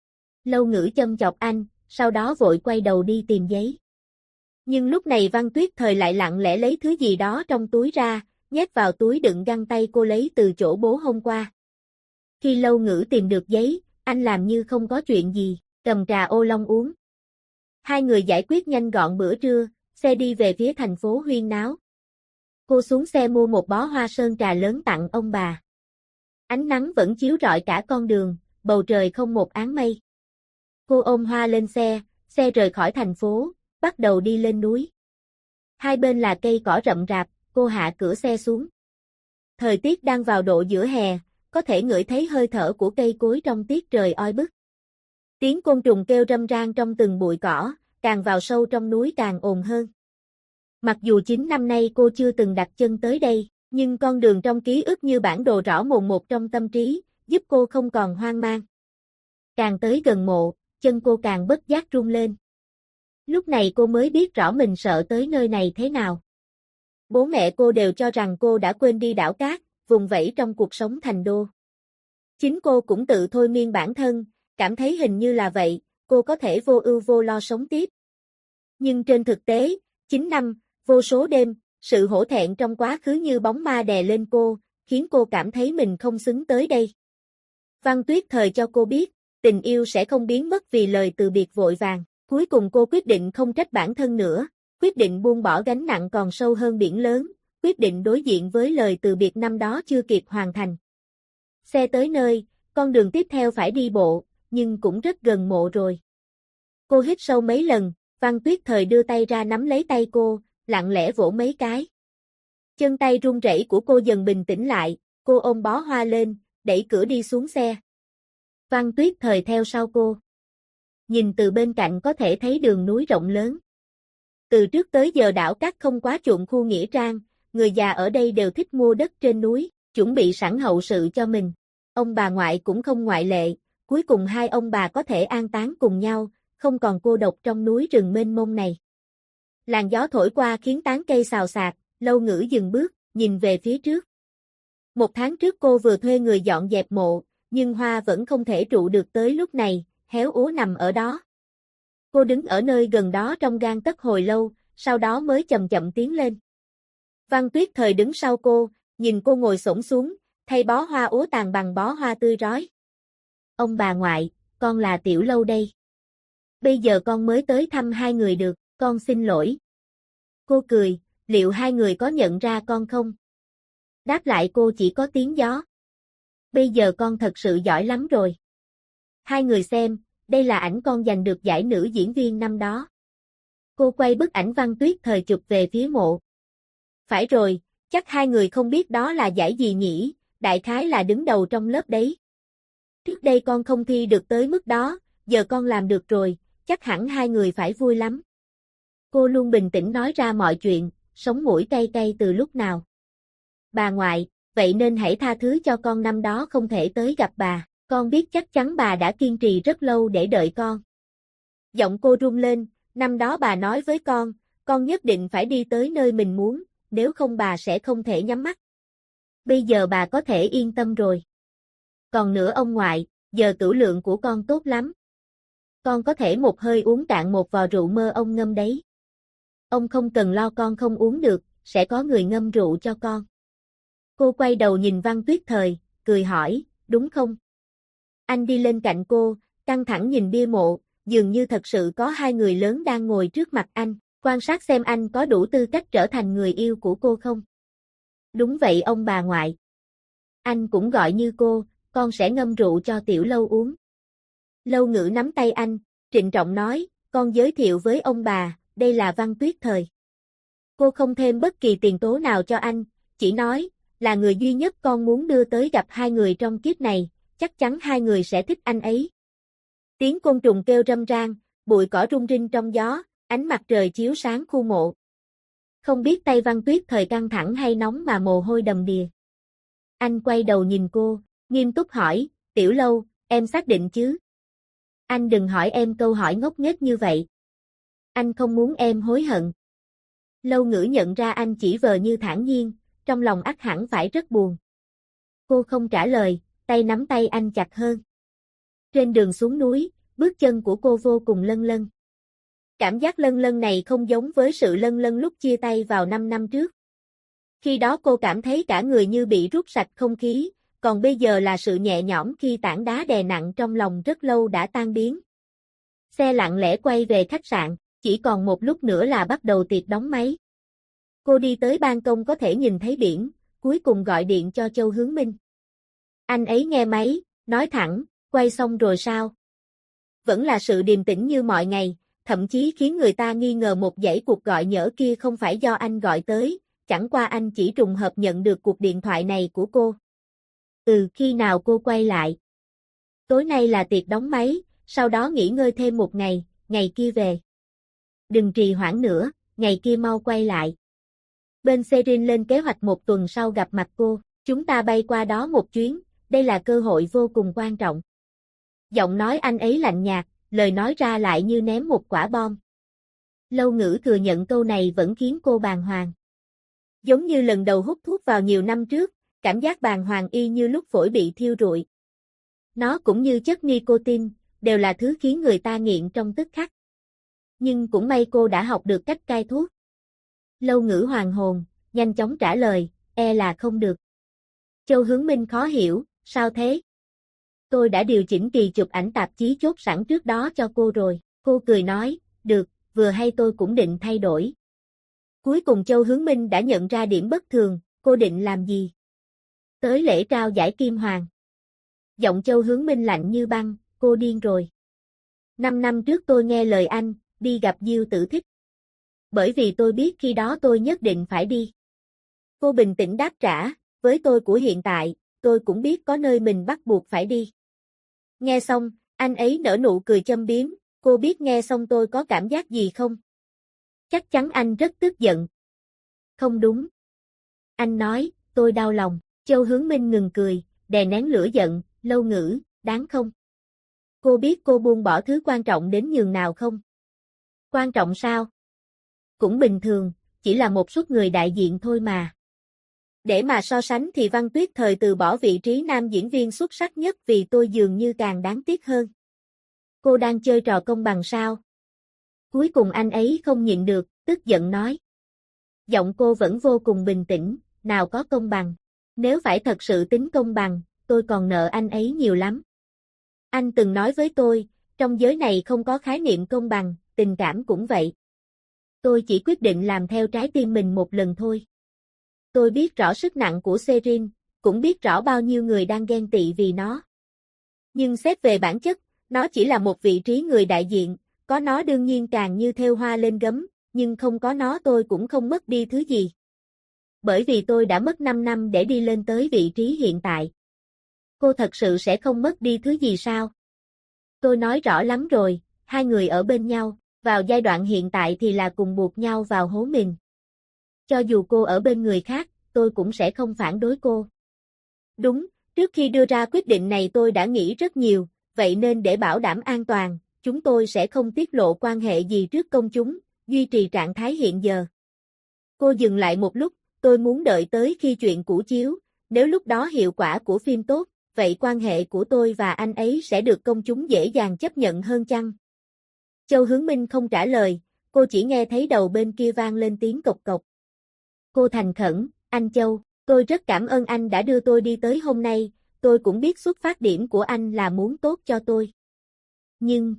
Lâu Ngữ châm chọc anh, sau đó vội quay đầu đi tìm giấy. Nhưng lúc này Văn Tuyết Thời lại lặng lẽ lấy thứ gì đó trong túi ra, nhét vào túi đựng găng tay cô lấy từ chỗ bố hôm qua. Khi Lâu Ngữ tìm được giấy, anh làm như không có chuyện gì, cầm trà ô long uống. Hai người giải quyết nhanh gọn bữa trưa, xe đi về phía thành phố huyên náo. Cô xuống xe mua một bó hoa sơn trà lớn tặng ông bà. Ánh nắng vẫn chiếu rọi cả con đường, bầu trời không một áng mây. Cô ôm hoa lên xe rời khỏi thành phố, bắt đầu đi lên núi. Hai bên là cây cỏ rậm rạp, cô hạ cửa xe xuống. Thời tiết đang vào độ giữa hè, có thể ngửi thấy hơi thở của cây cối trong tiết trời oi bức. Tiếng côn trùng kêu râm ran trong từng bụi cỏ, càng vào sâu trong núi càng ồn hơn. Mặc dù 9 năm nay cô chưa từng đặt chân tới đây, nhưng con đường trong ký ức như bản đồ rõ mồn một trong tâm trí, giúp cô không còn hoang mang. Càng tới gần mộ, chân cô càng bất giác run lên. Lúc này cô mới biết rõ mình sợ tới nơi này thế nào. Bố mẹ cô đều cho rằng cô đã quên đi đảo cát, vùng vẫy trong cuộc sống thành đô. Chính cô cũng tự thôi miên bản thân, cảm thấy hình như là vậy, cô có thể vô ưu vô lo sống tiếp. Nhưng trên thực tế, 9 năm, vô số đêm, sự hổ thẹn trong quá khứ như bóng ma đè lên cô, khiến cô cảm thấy mình không xứng tới đây. Văn Tuyết Thời cho cô biết, tình yêu sẽ không biến mất vì lời từ biệt vội vàng. Cuối cùng cô quyết định không trách bản thân nữa, quyết định buông bỏ gánh nặng còn sâu hơn biển lớn, quyết định đối diện với lời từ biệt năm đó chưa kịp hoàn thành. Xe tới nơi, con đường tiếp theo phải đi bộ, nhưng cũng rất gần mộ rồi. Cô hít sâu mấy lần, Văn Tuyết Thời đưa tay ra nắm lấy tay cô, lặng lẽ vỗ mấy cái. Chân tay run rẩy của cô dần bình tĩnh lại, cô ôm bó hoa lên, đẩy cửa đi xuống xe. Văn Tuyết Thời theo sau cô. Nhìn từ bên cạnh có thể thấy đường núi rộng lớn. Từ trước tới giờ đảo cát không quá chuộng khu nghĩa trang, người già ở đây đều thích mua đất trên núi, chuẩn bị sẵn hậu sự cho mình. Ông bà ngoại cũng không ngoại lệ, cuối cùng hai ông bà có thể an táng cùng nhau, không còn cô độc trong núi rừng mênh mông này. Làn gió thổi qua khiến tán cây xào xạc, Lâu Ngữ dừng bước, nhìn về phía trước. 1 tháng trước cô vừa thuê người dọn dẹp mộ, nhưng hoa vẫn không thể trụ được tới lúc này, héo úa nằm ở đó. Cô đứng ở nơi gần đó trong gang tấc hồi lâu, sau đó mới chậm chậm tiến lên. Văn Tuyết Thời đứng sau cô, nhìn cô ngồi xổm xuống, thay bó hoa úa tàn bằng bó hoa tươi rói. Ông bà ngoại, con là Tiểu Lâu đây. Bây giờ con mới tới thăm hai người được, con xin lỗi. Cô cười, liệu hai người có nhận ra con không? Đáp lại cô chỉ có tiếng gió. Bây giờ con thật sự giỏi lắm rồi. Hai người xem, đây là ảnh con giành được giải nữ diễn viên năm đó. Cô quay bức ảnh Văn Tuyết Thời chụp về phía mộ. Phải rồi, chắc hai người không biết đó là giải gì nhỉ, đại khái là đứng đầu trong lớp đấy. Trước đây con không thi được tới mức đó, giờ con làm được rồi, chắc hẳn hai người phải vui lắm. Cô luôn bình tĩnh nói ra mọi chuyện, sống mũi cay cay từ lúc nào. Bà ngoại, vậy nên hãy tha thứ cho con năm đó không thể tới gặp bà. Con biết chắc chắn bà đã kiên trì rất lâu để đợi con. Giọng cô run lên, năm đó bà nói với con nhất định phải đi tới nơi mình muốn, nếu không bà sẽ không thể nhắm mắt. Bây giờ bà có thể yên tâm rồi. Còn nữa ông ngoại, giờ tửu lượng của con tốt lắm. Con có thể một hơi uống cạn một vò rượu mơ ông ngâm đấy. Ông không cần lo con không uống được, sẽ có người ngâm rượu cho con. Cô quay đầu nhìn Văn Tuyết Thời, cười hỏi, đúng không? Anh đi lên cạnh cô, căng thẳng nhìn bia mộ, dường như thật sự có hai người lớn đang ngồi trước mặt anh, quan sát xem anh có đủ tư cách trở thành người yêu của cô không. Đúng vậy ông bà ngoại. Anh cũng gọi như cô, con sẽ ngâm rượu cho Tiểu Lâu uống. Lâu Ngữ nắm tay anh, trịnh trọng nói, con giới thiệu với ông bà, đây là Văn Tuyết Thời. Cô không thêm bất kỳ tiền tố nào cho anh, chỉ nói, là người duy nhất con muốn đưa tới gặp hai người trong kiếp này, chắc chắn hai người sẽ thích anh ấy. Tiếng côn trùng kêu râm ran, bụi cỏ rung rinh trong gió, ánh mặt trời chiếu sáng khu mộ. Không biết tay Văn Tuyết Thời căng thẳng hay nóng mà mồ hôi đầm đìa. Anh quay đầu nhìn cô, nghiêm túc hỏi, Tiểu Lâu, em xác định chứ? Anh đừng hỏi em câu hỏi ngốc nghếch như vậy. Anh không muốn em hối hận. Lâu Ngữ nhận ra anh chỉ vờ như thản nhiên, trong lòng ắt hẳn phải rất buồn. Cô không trả lời, tay nắm tay anh chặt hơn. Trên đường xuống núi, bước chân của cô vô cùng lân lân. Cảm giác lân lân này không giống với sự lân lân lúc chia tay vào 5 năm trước. Khi đó cô cảm thấy cả người như bị rút sạch không khí, còn bây giờ là sự nhẹ nhõm khi tảng đá đè nặng trong lòng rất lâu đã tan biến. Xe lặng lẽ quay về khách sạn, chỉ còn một lúc nữa là bắt đầu tiệc đóng máy. Cô đi tới ban công có thể nhìn thấy biển, cuối cùng gọi điện cho Châu Hướng Minh. Anh ấy nghe máy, nói thẳng, quay xong rồi sao? Vẫn là sự điềm tĩnh như mọi ngày, thậm chí khiến người ta nghi ngờ một dãy cuộc gọi nhỡ kia không phải do anh gọi tới, chẳng qua anh chỉ trùng hợp nhận được cuộc điện thoại này của cô. Khi nào cô quay lại? Tối nay là tiệc đóng máy, sau đó nghỉ ngơi thêm một ngày, ngày kia về. Đừng trì hoãn nữa, ngày kia mau quay lại. Bên Serin lên kế hoạch một tuần sau gặp mặt cô, chúng ta bay qua đó một chuyến, đây là cơ hội vô cùng quan trọng. Giọng nói anh ấy lạnh nhạt, lời nói ra lại như ném một quả bom. Lâu Ngữ thừa nhận câu này vẫn khiến cô bàng hoàng. Giống như lần đầu hút thuốc vào nhiều năm trước, cảm giác bàng hoàng y như lúc phổi bị thiêu rụi. Nó cũng như chất nicotine, đều là thứ khiến người ta nghiện trong tức khắc. Nhưng cũng may cô đã học được cách cai thuốc. Lâu Ngữ hoàn hồn, nhanh chóng trả lời, là không được. Châu Hướng Minh khó hiểu, sao thế? Tôi đã điều chỉnh kỳ chụp ảnh tạp chí chốt sẵn trước đó cho cô rồi. Cô cười nói, được, vừa hay tôi cũng định thay đổi. Cuối cùng Châu Hướng Minh đã nhận ra điểm bất thường, cô định làm gì? Tới lễ trao giải Kim Hoàng. Giọng Châu Hướng Minh lạnh như băng, cô điên rồi. 5 năm trước tôi nghe lời anh, đi gặp Diêu Tử Thích. Bởi vì tôi biết khi đó tôi nhất định phải đi. Cô bình tĩnh đáp trả, với tôi của hiện tại, tôi cũng biết có nơi mình bắt buộc phải đi. Nghe xong, anh ấy nở nụ cười châm biếm, cô biết nghe xong tôi có cảm giác gì không? Chắc chắn anh rất tức giận. Không đúng. Anh nói, tôi đau lòng. Châu Hướng Minh ngừng cười, đè nén lửa giận, Lâu Ngữ, đáng không? Cô biết cô buông bỏ thứ quan trọng đến nhường nào không? Quan trọng sao? Cũng bình thường, chỉ là một suất người đại diện thôi mà. Để mà so sánh thì Văn Tuyết Thời từ bỏ vị trí nam diễn viên xuất sắc nhất vì tôi dường như càng đáng tiếc hơn. Cô đang chơi trò công bằng sao? Cuối cùng anh ấy không nhịn được, tức giận nói. Giọng cô vẫn vô cùng bình tĩnh, nào có công bằng. Nếu phải thật sự tính công bằng, tôi còn nợ anh ấy nhiều lắm. Anh từng nói với tôi, trong giới này không có khái niệm công bằng, tình cảm cũng vậy. Tôi chỉ quyết định làm theo trái tim mình một lần thôi. Tôi biết rõ sức nặng của Serin, cũng biết rõ bao nhiêu người đang ghen tị vì nó. Nhưng xét về bản chất, nó chỉ là một vị trí người đại diện, có nó đương nhiên càng như thêu hoa lên gấm, nhưng không có nó tôi cũng không mất đi thứ gì. Bởi vì tôi đã mất 5 năm để đi lên tới vị trí hiện tại. Cô thật sự sẽ không mất đi thứ gì sao? Tôi nói rõ lắm rồi, hai người ở bên nhau, vào giai đoạn hiện tại thì là cùng buộc nhau vào hố mình. Cho dù cô ở bên người khác, tôi cũng sẽ không phản đối cô. Đúng, Trước khi đưa ra quyết định này tôi đã nghĩ rất nhiều, vậy nên để bảo đảm an toàn, chúng tôi sẽ không tiết lộ quan hệ gì trước công chúng, duy trì trạng thái hiện giờ. Cô dừng lại một lúc, tôi muốn đợi tới khi chuyện cũ chiếu, nếu lúc đó hiệu quả của phim tốt, vậy quan hệ của tôi và anh ấy sẽ được công chúng dễ dàng chấp nhận hơn chăng? Châu Hướng Minh không trả lời, cô chỉ nghe thấy đầu bên kia vang lên tiếng cộc cộc. Cô thành khẩn, anh Châu, tôi rất cảm ơn anh đã đưa tôi đi tới hôm nay, tôi cũng biết xuất phát điểm của anh là muốn tốt cho tôi. Nhưng...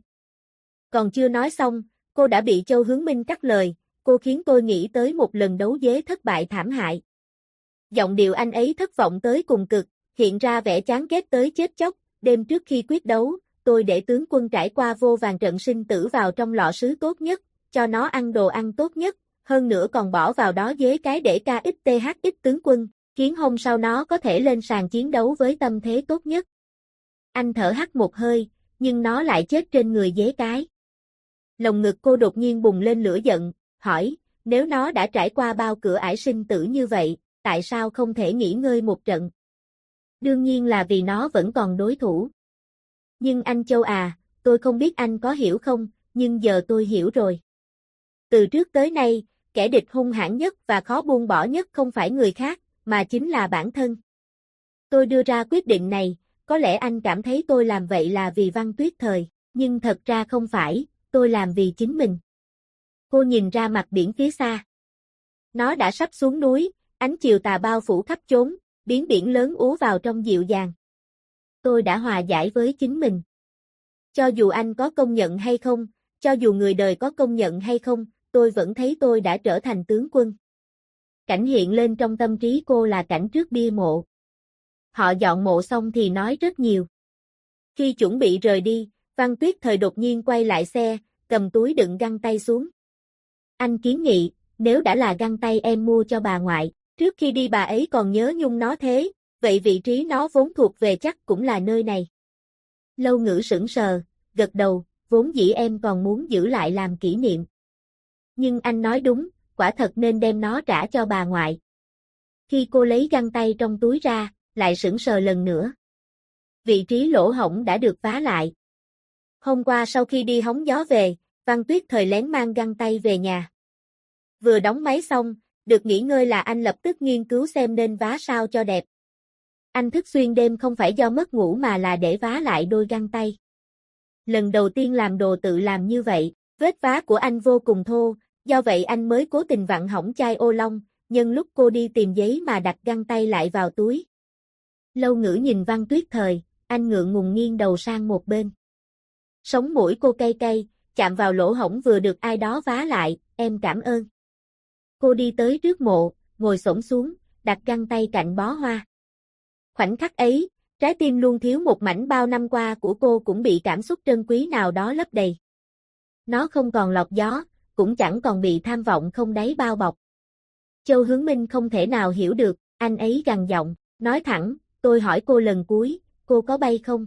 Còn chưa nói xong, cô đã bị Châu Hướng Minh cắt lời, cô khiến tôi nghĩ tới một lần đấu vế thất bại thảm hại. Giọng điệu anh ấy thất vọng tới cùng cực, hiện ra vẻ chán ghét tới chết chóc, đêm trước khi quyết đấu, tôi để tướng quân trải qua vô vàn trận sinh tử vào trong lọ sứ tốt nhất, cho nó ăn đồ ăn tốt nhất, hơn nữa còn bỏ vào đó dế cái để KXTHX tướng quân, khiến hôm sau nó có thể lên sàn chiến đấu với tâm thế tốt nhất. Anh thở hắt một hơi, nhưng nó lại chết trên người dế cái. Lồng ngực cô đột nhiên bùng lên lửa giận, hỏi, nếu nó đã trải qua bao cửa ải sinh tử như vậy, tại sao không thể nghỉ ngơi một trận? Đương nhiên là vì nó vẫn còn đối thủ. Nhưng anh Châu à, tôi không biết anh có hiểu không, nhưng giờ tôi hiểu rồi. Từ trước tới nay, kẻ địch hung hãn nhất và khó buông bỏ nhất không phải người khác, mà chính là bản thân. Tôi đưa ra quyết định này, có lẽ anh cảm thấy tôi làm vậy là vì Văn Tuyết Thời, nhưng thật ra không phải, tôi làm vì chính mình. Cô nhìn ra mặt biển phía xa. Nó đã sắp xuống núi, ánh chiều tà bao phủ khắp chốn, biến biển lớn úa vào trong dịu dàng. Tôi đã hòa giải với chính mình. Cho dù anh có công nhận hay không, cho dù người đời có công nhận hay không, tôi vẫn thấy tôi đã trở thành tướng quân. Cảnh hiện lên trong tâm trí cô là cảnh trước bia mộ. Họ dọn mộ xong thì nói rất nhiều. Khi chuẩn bị rời đi, Văn Tuyết Thời đột nhiên quay lại xe, cầm túi đựng găng tay xuống. Anh kiến nghị, nếu đã là găng tay em mua cho bà ngoại, trước khi đi bà ấy còn nhớ nhung nó thế, vậy vị trí nó vốn thuộc về chắc cũng là nơi này. Lâu Ngữ sững sờ, gật đầu, vốn dĩ em còn muốn giữ lại làm kỷ niệm. Nhưng anh nói đúng, quả thật nên đem nó trả cho bà ngoại. Khi cô lấy găng tay trong túi ra, lại sững sờ lần nữa. Vị trí lỗ hổng đã được vá lại. Hôm qua sau khi đi hóng gió về, Văn Tuyết Thời lén mang găng tay về nhà. Vừa đóng máy xong, được nghỉ ngơi là anh lập tức nghiên cứu xem nên vá sao cho đẹp. Anh thức xuyên đêm không phải do mất ngủ mà là để vá lại đôi găng tay. Lần đầu tiên làm đồ tự làm như vậy, vết vá của anh vô cùng thô, do vậy anh mới cố tình vặn hỏng chai ô long, nhân lúc cô đi tìm giấy mà đặt găng tay lại vào túi. Lâu Ngữ nhìn Văn Tuyết Thời, anh ngượng ngùng nghiêng đầu sang một bên. Sống mũi cô cay cay, chạm vào lỗ hổng vừa được ai đó vá lại, em cảm ơn. Cô đi tới trước mộ, ngồi xổm xuống, đặt găng tay cạnh bó hoa. Khoảnh khắc ấy, trái tim luôn thiếu một mảnh bao năm qua của cô cũng bị cảm xúc trân quý nào đó lấp đầy. Nó không còn lọt gió, cũng chẳng còn bị tham vọng không đáy bao bọc. Châu Hướng Minh không thể nào hiểu được, anh ấy gằn giọng, nói thẳng, tôi hỏi cô lần cuối, cô có bay không?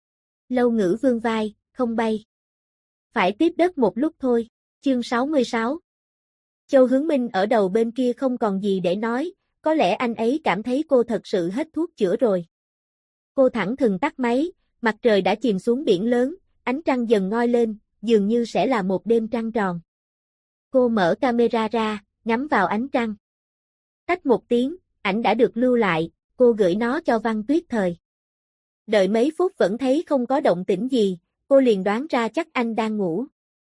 Lâu Ngữ vươn vai, không bay. Phải tiếp đất một lúc thôi, chương 66. Châu Hướng Minh ở đầu bên kia không còn gì để nói, có lẽ anh ấy cảm thấy cô thật sự hết thuốc chữa rồi. Cô thẳng thừng tắt máy, mặt trời đã chìm xuống biển lớn, ánh trăng dần ngoi lên, dường như sẽ là một đêm trăng tròn. Cô mở camera ra, ngắm vào ánh trăng. Tách một tiếng, ảnh đã được lưu lại, cô gửi nó cho Văn Tuyết Thời. Đợi mấy phút vẫn thấy không có động tĩnh gì, cô liền đoán ra chắc anh đang ngủ.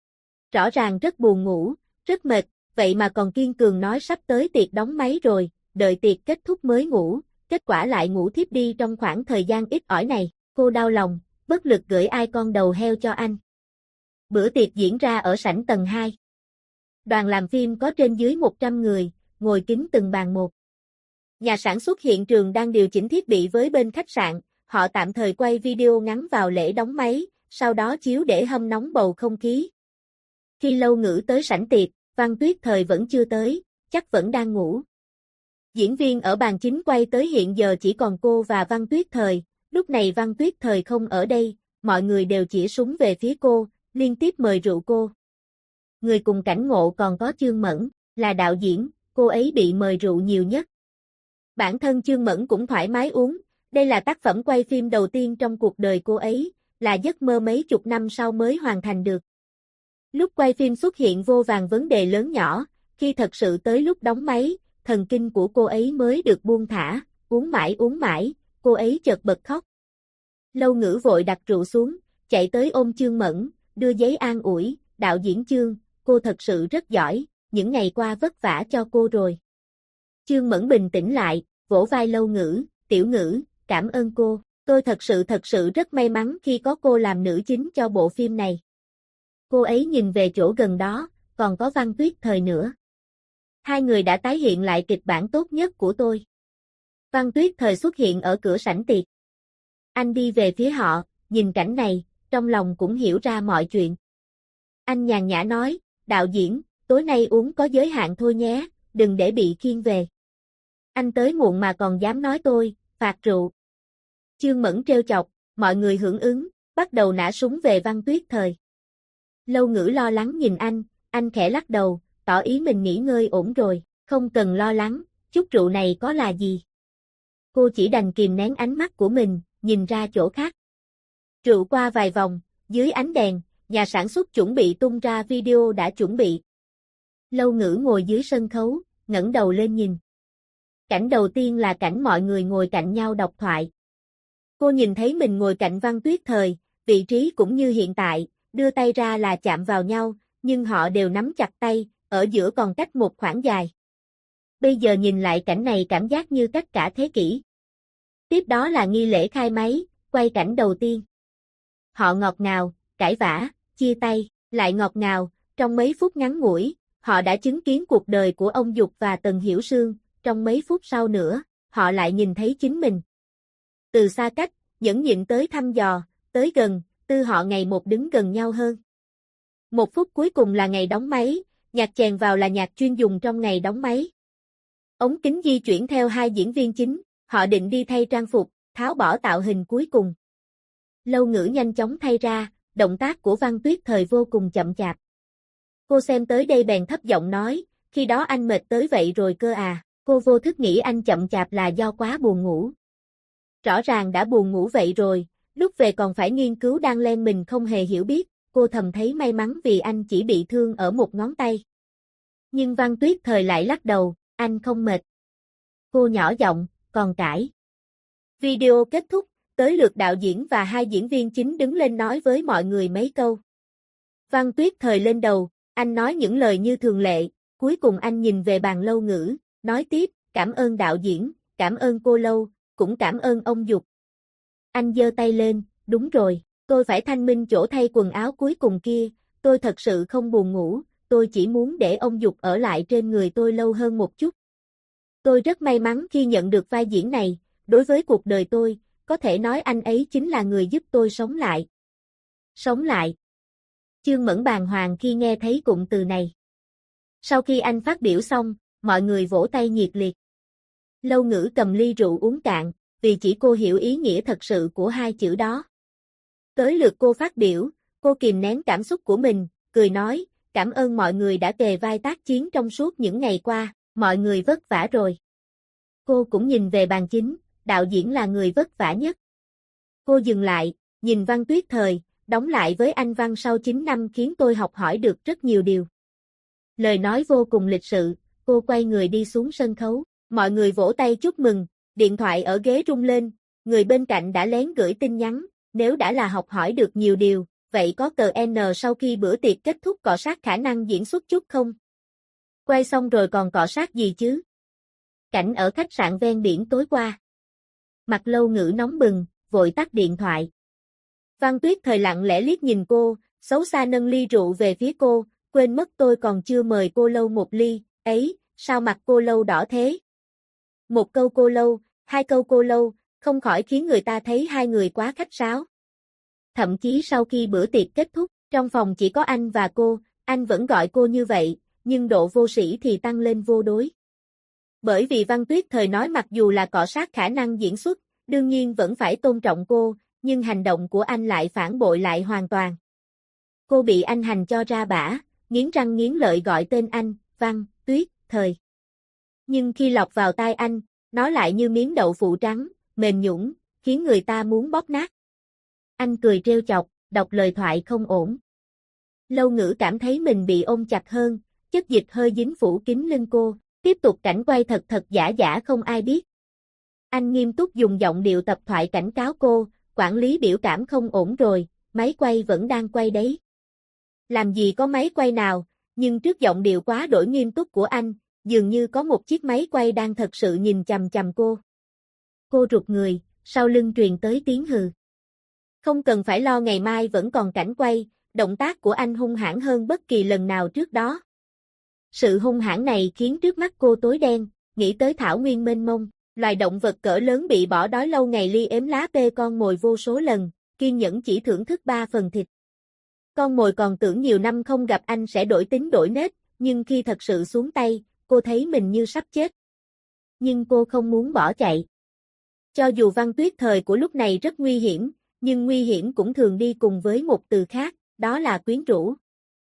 Rõ ràng rất buồn ngủ, rất mệt, vậy mà còn kiên cường nói sắp tới tiệc đóng máy rồi, đợi tiệc kết thúc mới ngủ, kết quả lại ngủ thiếp đi trong khoảng thời gian ít ỏi này, cô đau lòng, bất lực gửi icon đầu heo cho anh. Bữa tiệc diễn ra ở sảnh tầng 2. Đoàn làm phim có trên dưới 100 người, ngồi kín từng bàn một. Nhà sản xuất hiện trường đang điều chỉnh thiết bị với bên khách sạn, họ tạm thời quay video ngắn vào lễ đóng máy, sau đó chiếu để hâm nóng bầu không khí. Khi Lâu Ngữ tới sảnh tiệc, Văn Tuyết Thời vẫn chưa tới, chắc vẫn đang ngủ. Diễn viên ở bàn chính quay tới hiện giờ chỉ còn cô và Văn Tuyết Thời, lúc này Văn Tuyết Thời không ở đây, mọi người đều chỉ súng về phía cô, liên tiếp mời rượu cô. Người cùng cảnh ngộ còn có Chương Mẫn, là đạo diễn, cô ấy bị mời rượu nhiều nhất. Bản thân Chương Mẫn cũng thoải mái uống, Đây là tác phẩm quay phim đầu tiên trong cuộc đời cô ấy, là giấc mơ mấy chục năm sau mới hoàn thành được. Lúc quay phim xuất hiện vô vàn vấn đề lớn nhỏ, khi thật sự tới lúc đóng máy, thần kinh của cô ấy mới được buông thả, uống mãi, cô ấy chợt bật khóc. Lâu Ngữ vội đặt rượu xuống, chạy tới ôm Chương Mẫn, đưa giấy an ủi, đạo diễn Chương, cô thật sự rất giỏi, những ngày qua vất vả cho cô rồi. Chương Mẫn bình tĩnh lại, vỗ vai Lâu Ngữ, Tiểu Ngữ, cảm ơn cô, tôi thật sự rất may mắn khi có cô làm nữ chính cho bộ phim này. Cô ấy nhìn về chỗ gần đó, còn có Văn Tuyết Thời nữa. Hai người đã tái hiện lại kịch bản tốt nhất của tôi. Văn Tuyết Thời xuất hiện ở cửa sảnh tiệc. Anh đi về phía họ, nhìn cảnh này, trong lòng cũng hiểu ra mọi chuyện. Anh nhàn nhã nói, đạo diễn, tối nay uống có giới hạn thôi nhé, đừng để bị khiêng về. Anh tới muộn mà còn dám nói tôi, phạt rượu. Chương Mẫn trêu chọc, mọi người hưởng ứng, bắt đầu nã súng về Văn Tuyết Thời. Lâu Ngữ lo lắng nhìn anh khẽ lắc đầu, tỏ ý mình nghỉ ngơi ổn rồi, không cần lo lắng, chút rượu này có là gì. Cô chỉ đành kìm nén ánh mắt của mình, nhìn ra chỗ khác. Rượu qua vài vòng, dưới ánh đèn, nhà sản xuất chuẩn bị tung ra video đã chuẩn bị. Lâu Ngữ ngồi dưới sân khấu, ngẩng đầu lên nhìn. Cảnh đầu tiên là cảnh mọi người ngồi cạnh nhau đọc thoại. Cô nhìn thấy mình ngồi cạnh Văn Tuyết Thời, vị trí cũng như hiện tại, đưa tay ra là chạm vào nhau, nhưng họ đều nắm chặt tay, ở giữa còn cách một khoảng dài. Bây giờ nhìn lại cảnh này cảm giác như cách cả thế kỷ. Tiếp đó là nghi lễ khai máy, quay cảnh đầu tiên. Họ ngọt ngào, cãi vã, chia tay, lại ngọt ngào, trong mấy phút ngắn ngủi, họ đã chứng kiến cuộc đời của ông Dục và Tần Hiểu Sương, trong mấy phút sau nữa, họ lại nhìn thấy chính mình. Từ xa cách, nhẫn nhịn tới thăm dò, tới gần, họ ngày một đứng gần nhau hơn. Một phút cuối cùng là ngày đóng máy, nhạc chèn vào là nhạc chuyên dùng trong ngày đóng máy. Ống kính di chuyển theo hai diễn viên chính, họ định đi thay trang phục, tháo bỏ tạo hình cuối cùng. Lâu Ngữ nhanh chóng thay ra, động tác của Văn Tuyết Thời vô cùng chậm chạp. Cô xem tới đây bèn thấp giọng nói, khi đó anh mệt tới vậy rồi cơ à, cô vô thức nghĩ anh chậm chạp là do quá buồn ngủ. Rõ ràng đã buồn ngủ vậy rồi, lúc về còn phải nghiên cứu đan len mình không hề hiểu biết, cô thầm thấy may mắn vì anh chỉ bị thương ở một ngón tay. Nhưng Văn Tuyết Thời lại lắc đầu, anh không mệt. Cô nhỏ giọng, còn cãi. Video kết thúc, tới lượt đạo diễn và hai diễn viên chính đứng lên nói với mọi người mấy câu. Văn Tuyết Thời lên đầu, anh nói những lời như thường lệ, cuối cùng anh nhìn về bàn Lâu Ngữ, nói tiếp, cảm ơn đạo diễn, cảm ơn cô Lâu, cũng cảm ơn ông Dục. Anh giơ tay lên, đúng rồi, tôi phải thanh minh chỗ thay quần áo cuối cùng kia, tôi thật sự không buồn ngủ, tôi chỉ muốn để ông Dục ở lại trên người tôi lâu hơn một chút. Tôi rất may mắn khi nhận được vai diễn này, đối với cuộc đời tôi, có thể nói anh ấy chính là người giúp tôi sống lại. Sống lại. Chương Mẫn bàng hoàng khi nghe thấy cụm từ này. Sau khi anh phát biểu xong, mọi người vỗ tay nhiệt liệt. Lâu Ngữ cầm ly rượu uống cạn, vì chỉ cô hiểu ý nghĩa thật sự của hai chữ đó. Tới lượt cô phát biểu, cô kìm nén cảm xúc của mình, cười nói, cảm ơn mọi người đã kề vai tác chiến trong suốt những ngày qua, mọi người vất vả rồi. Cô cũng nhìn về bàn chính, đạo diễn là người vất vả nhất. Cô dừng lại, nhìn Văn Tuyết Thời, đóng lại với anh Văn sau 9 năm khiến tôi học hỏi được rất nhiều điều. Lời nói vô cùng lịch sự, cô quay người đi xuống sân khấu, mọi người vỗ tay chúc mừng, điện thoại ở ghế rung lên, người bên cạnh đã lén gửi tin nhắn, nếu đã là học hỏi được nhiều điều, vậy có cờ N sau khi bữa tiệc kết thúc cọ sát khả năng diễn xuất chút không? Quay xong rồi còn cọ sát gì chứ? Cảnh ở khách sạn ven biển tối qua. Mặt Lâu Ngữ nóng bừng, vội tắt điện thoại. Văn Tuyết Thời lặng lẽ liếc nhìn cô, xấu xa nâng ly rượu về phía cô, quên mất tôi còn chưa mời cô Lâu một ly, ấy, sao mặt cô Lâu đỏ thế? Một câu cô Lâu, hai câu cô Lâu, không khỏi khiến người ta thấy hai người quá khách sáo. Thậm chí sau khi bữa tiệc kết thúc, trong phòng chỉ có anh và cô, anh vẫn gọi cô như vậy, nhưng độ vô sĩ thì tăng lên vô đối. Bởi vì Văn Tuyết Thời nói mặc dù là cọ sát khả năng diễn xuất, đương nhiên vẫn phải tôn trọng cô, nhưng hành động của anh lại phản bội lại hoàn toàn. Cô bị anh hành cho ra bả, nghiến răng nghiến lợi gọi tên anh, Văn, Tuyết, Thời. Nhưng khi lọc vào tai anh, nó lại như miếng đậu phụ trắng, mềm nhũn, khiến người ta muốn bóp nát. Anh cười trêu chọc, đọc lời thoại không ổn. Lâu Ngữ cảm thấy mình bị ôm chặt hơn, chất dịch hơi dính phủ kín lưng cô, tiếp tục cảnh quay thật thật giả giả không ai biết. Anh nghiêm túc dùng giọng điệu tập thoại cảnh cáo cô, quản lý biểu cảm không ổn rồi, máy quay vẫn đang quay đấy. Làm gì có máy quay nào, nhưng trước giọng điệu quá đổi nghiêm túc của anh, dường như có một chiếc máy quay đang thật sự nhìn chằm chằm cô. Cô rụt người, sau lưng truyền tới tiếng hừ. Không cần phải lo, ngày mai vẫn còn cảnh quay, động tác của anh hung hãn hơn bất kỳ lần nào trước đó. Sự hung hãn này khiến trước mắt cô tối đen, nghĩ tới thảo nguyên mênh mông, loài động vật cỡ lớn bị bỏ đói lâu ngày li ếm lá pê con mồi vô số lần, kiên nhẫn chỉ thưởng thức 3 phần thịt. Con mồi còn tưởng nhiều năm không gặp anh sẽ đổi tính đổi nết, nhưng khi thật sự xuống tay, cô thấy mình như sắp chết. Nhưng cô không muốn bỏ chạy. Cho dù Văn Tuyết thời của lúc này rất nguy hiểm, nhưng nguy hiểm cũng thường đi cùng với một từ khác, đó là quyến rũ.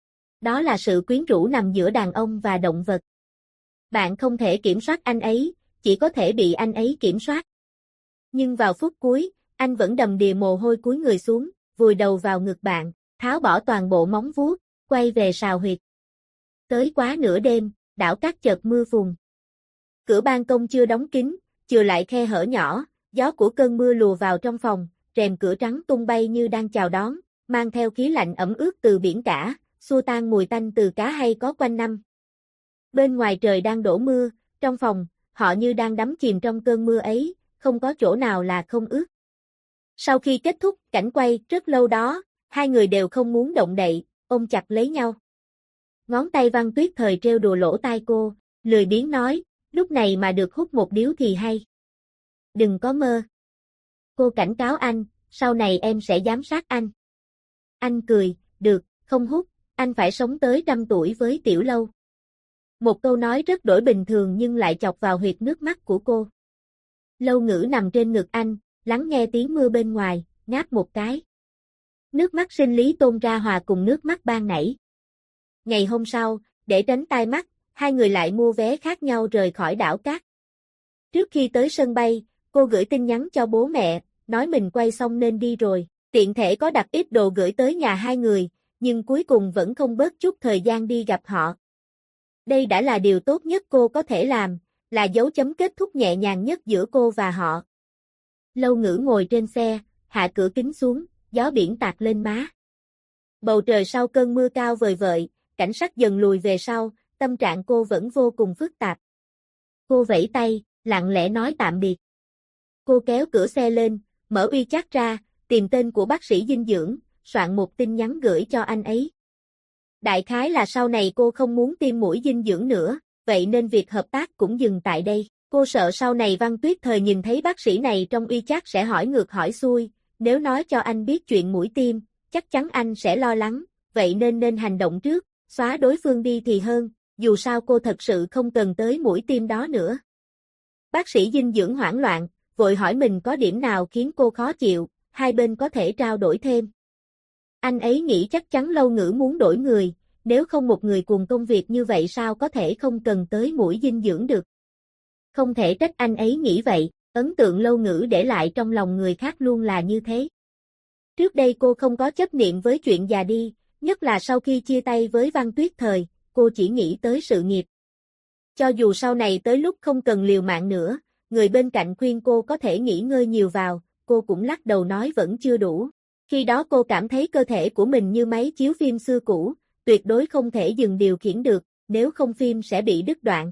Đó là sự quyến rũ nằm giữa đàn ông và động vật. Bạn không thể kiểm soát anh ấy, chỉ có thể bị anh ấy kiểm soát. Nhưng vào phút cuối, anh vẫn đầm đìa mồ hôi cúi người xuống, vùi đầu vào ngực bạn, tháo bỏ toàn bộ móng vuốt, quay về sào huyệt. Tới quá nửa đêm, đảo cát chợt mưa phùn. Cửa ban công chưa đóng kín, chừa lại khe hở nhỏ, gió của cơn mưa lùa vào trong phòng, rèm cửa trắng tung bay như đang chào đón, mang theo khí lạnh ẩm ướt từ biển cả, xua tan mùi tanh từ cá hay có quanh năm. Bên ngoài trời đang đổ mưa, trong phòng, họ như đang đắm chìm trong cơn mưa ấy, không có chỗ nào là không ướt. Sau khi kết thúc cảnh quay rất lâu đó, hai người đều không muốn động đậy, ôm chặt lấy nhau. Ngón tay Văn Tuyết thời trêu đùa lỗ tai cô, lười biếng nói, lúc này mà được hút một điếu thì hay. Đừng có mơ. Cô cảnh cáo anh, sau này em sẽ giám sát anh. Anh cười, được, không hút, anh phải sống tới 100 tuổi với Tiểu Lâu. Một câu nói rất đổi bình thường nhưng lại chọc vào huyệt nước mắt của cô. Lâu Ngữ nằm trên ngực anh, lắng nghe tiếng mưa bên ngoài, ngáp một cái. Nước mắt sinh lý tôn ra hòa cùng nước mắt ban nãy. Ngày hôm sau, để tránh tai mắt, hai người lại mua vé khác nhau rời khỏi đảo cát. Trước khi tới sân bay, cô gửi tin nhắn cho bố mẹ, nói mình quay xong nên đi rồi, tiện thể có đặt ít đồ gửi tới nhà hai người, nhưng cuối cùng vẫn không bớt chút thời gian đi gặp họ. Đây đã là điều tốt nhất cô có thể làm, là dấu chấm kết thúc nhẹ nhàng nhất giữa cô và họ. Lâu Ngữ ngồi trên xe, hạ cửa kính xuống, gió biển tạt lên má. Bầu trời sau cơn mưa cao vời vợi, cảnh sắc dần lùi về sau, tâm trạng cô vẫn vô cùng phức tạp. Cô vẫy tay, lặng lẽ nói tạm biệt. Cô kéo cửa xe lên, mở WeChat ra, tìm tên của bác sĩ dinh dưỡng, soạn một tin nhắn gửi cho anh ấy. Đại khái là sau này cô không muốn tiêm mũi dinh dưỡng nữa, vậy nên việc hợp tác cũng dừng tại đây. Cô sợ sau này Văn Tuyết thời nhìn thấy bác sĩ này trong WeChat sẽ hỏi ngược hỏi xuôi, nếu nói cho anh biết chuyện mũi tiêm, chắc chắn anh sẽ lo lắng, vậy nên hành động trước, xóa đối phương đi thì hơn, dù sao cô thật sự không cần tới mũi tiêm đó nữa. Bác sĩ dinh dưỡng hoảng loạn, vội hỏi mình có điểm nào khiến cô khó chịu, hai bên có thể trao đổi thêm. Anh ấy nghĩ chắc chắn Lâu Ngữ muốn đổi người, nếu không một người cùng công việc như vậy sao có thể không cần tới mũi dinh dưỡng được. Không thể trách anh ấy nghĩ vậy, ấn tượng Lâu Ngữ để lại trong lòng người khác luôn là như thế. Trước đây cô không có chấp niệm với chuyện già đi, nhất là sau khi chia tay với Văn Tuyết thời, cô chỉ nghĩ tới sự nghiệp. Cho dù sau này tới lúc không cần liều mạng nữa, người bên cạnh khuyên cô có thể nghỉ ngơi nhiều vào, cô cũng lắc đầu nói vẫn chưa đủ. Khi đó cô cảm thấy cơ thể của mình như máy chiếu phim xưa cũ, tuyệt đối không thể dừng điều khiển được, nếu không phim sẽ bị đứt đoạn.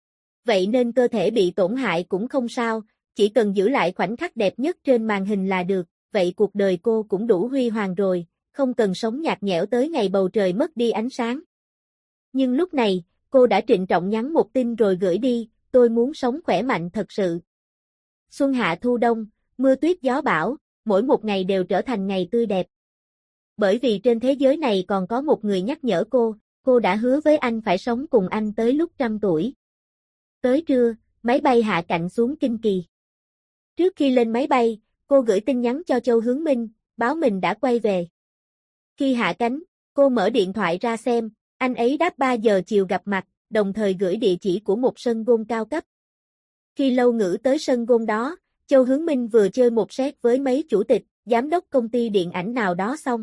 Vậy nên cơ thể bị tổn hại cũng không sao, chỉ cần giữ lại khoảnh khắc đẹp nhất trên màn hình là được, vậy cuộc đời cô cũng đủ huy hoàng rồi, không cần sống nhạt nhẽo tới ngày bầu trời mất đi ánh sáng. Nhưng lúc này, cô đã trịnh trọng nhắn một tin rồi gửi đi, tôi muốn sống khỏe mạnh thật sự. Xuân hạ thu đông, mưa tuyết gió bão, mỗi một ngày đều trở thành ngày tươi đẹp. Bởi vì trên thế giới này còn có một người nhắc nhở cô đã hứa với anh phải sống cùng anh tới lúc 100 tuổi. Tới trưa, máy bay hạ cánh xuống Kinh Kỳ. Trước khi lên máy bay, cô gửi tin nhắn cho Châu Hướng Minh, báo mình đã quay về. Khi hạ cánh, cô mở điện thoại ra xem, anh ấy đáp 3 giờ chiều gặp mặt, đồng thời gửi địa chỉ của một sân golf cao cấp. Khi Lâu Ngữ tới sân golf đó, Châu Hướng Minh vừa chơi một set với mấy chủ tịch, giám đốc công ty điện ảnh nào đó xong.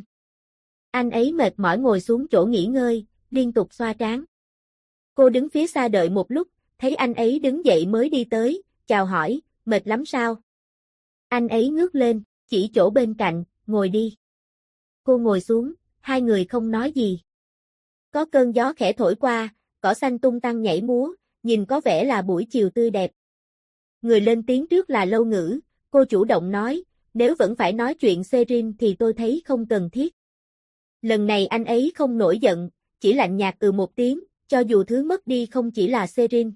Anh ấy mệt mỏi ngồi xuống chỗ nghỉ ngơi, liên tục xoa trán. Cô đứng phía xa đợi một lúc, thấy anh ấy đứng dậy mới đi tới, chào hỏi, mệt lắm sao? Anh ấy ngước lên, chỉ chỗ bên cạnh, ngồi đi. Cô ngồi xuống, hai người không nói gì. Có cơn gió khẽ thổi qua, cỏ xanh tung tăng nhảy múa, nhìn có vẻ là buổi chiều tươi đẹp. Người lên tiếng trước là Lâu Ngữ, cô chủ động nói, nếu vẫn phải nói chuyện Serin thì tôi thấy không cần thiết. Lần này anh ấy không nổi giận, chỉ lạnh nhạt một tiếng, cho dù thứ mất đi không chỉ là Serin.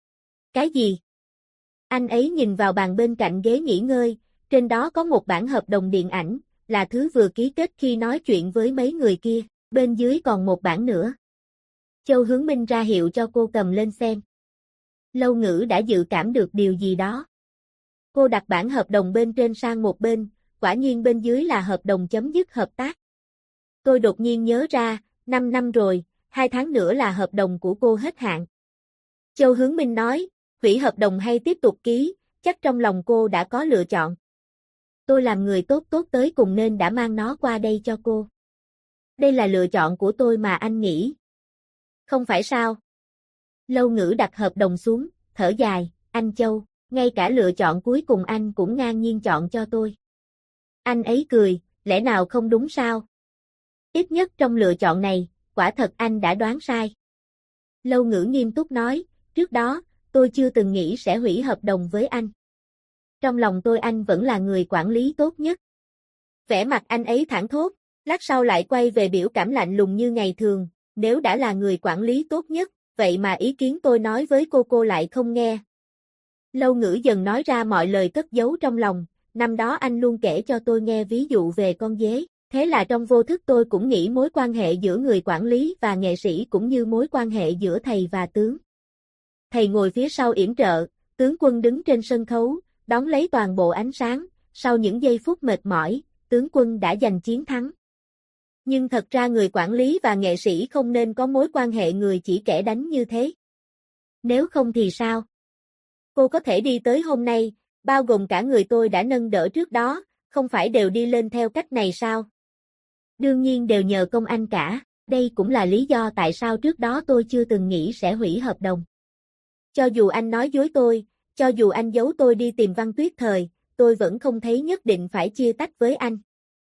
Cái gì? Anh ấy nhìn vào bàn bên cạnh ghế nghỉ ngơi, trên đó có một bản hợp đồng điện ảnh, là thứ vừa ký kết khi nói chuyện với mấy người kia, bên dưới còn một bản nữa. Châu Hướng Minh ra hiệu cho cô cầm lên xem. Lâu Ngữ đã dự cảm được điều gì đó. Cô đặt bản hợp đồng bên trên sang một bên, quả nhiên bên dưới là hợp đồng chấm dứt hợp tác. Tôi đột nhiên nhớ ra, 5 năm rồi, 2 tháng nữa là hợp đồng của cô hết hạn. Châu Hướng Minh nói, hủy hợp đồng hay tiếp tục ký, chắc trong lòng cô đã có lựa chọn. Tôi làm người tốt tới cùng nên đã mang nó qua đây cho cô. Đây là lựa chọn của tôi mà anh nghĩ. Không phải sao? Lâu Ngữ đặt hợp đồng xuống, thở dài, anh Châu, ngay cả lựa chọn cuối cùng anh cũng ngang nhiên chọn cho tôi. Anh ấy cười, lẽ nào không đúng sao? Ít nhất trong lựa chọn này, quả thật anh đã đoán sai. Lâu Ngữ nghiêm túc nói, trước đó, tôi chưa từng nghĩ sẽ hủy hợp đồng với anh. Trong lòng tôi anh vẫn là người quản lý tốt nhất. Vẻ mặt anh ấy thẳng thốt, lát sau lại quay về biểu cảm lạnh lùng như ngày thường, nếu đã là người quản lý tốt nhất, vậy mà ý kiến tôi nói với cô lại không nghe. Lâu Ngữ dần nói ra mọi lời cất giấu trong lòng, năm đó anh luôn kể cho tôi nghe ví dụ về con dế, thế là trong vô thức tôi cũng nghĩ mối quan hệ giữa người quản lý và nghệ sĩ cũng như mối quan hệ giữa thầy và tướng. Thầy ngồi phía sau yểm trợ, tướng quân đứng trên sân khấu, đón lấy toàn bộ ánh sáng, sau những giây phút mệt mỏi, tướng quân đã giành chiến thắng. Nhưng thật ra người quản lý và nghệ sĩ không nên có mối quan hệ người chỉ kẻ đánh như thế. Nếu không thì sao? Cô có thể đi tới hôm nay, bao gồm cả người tôi đã nâng đỡ trước đó, không phải đều đi lên theo cách này sao? Đương nhiên đều nhờ công anh cả, đây cũng là lý do tại sao trước đó tôi chưa từng nghĩ sẽ hủy hợp đồng. Cho dù anh nói dối tôi, cho dù anh giấu tôi đi tìm Văn Tuyết Thời, tôi vẫn không thấy nhất định phải chia tách với anh.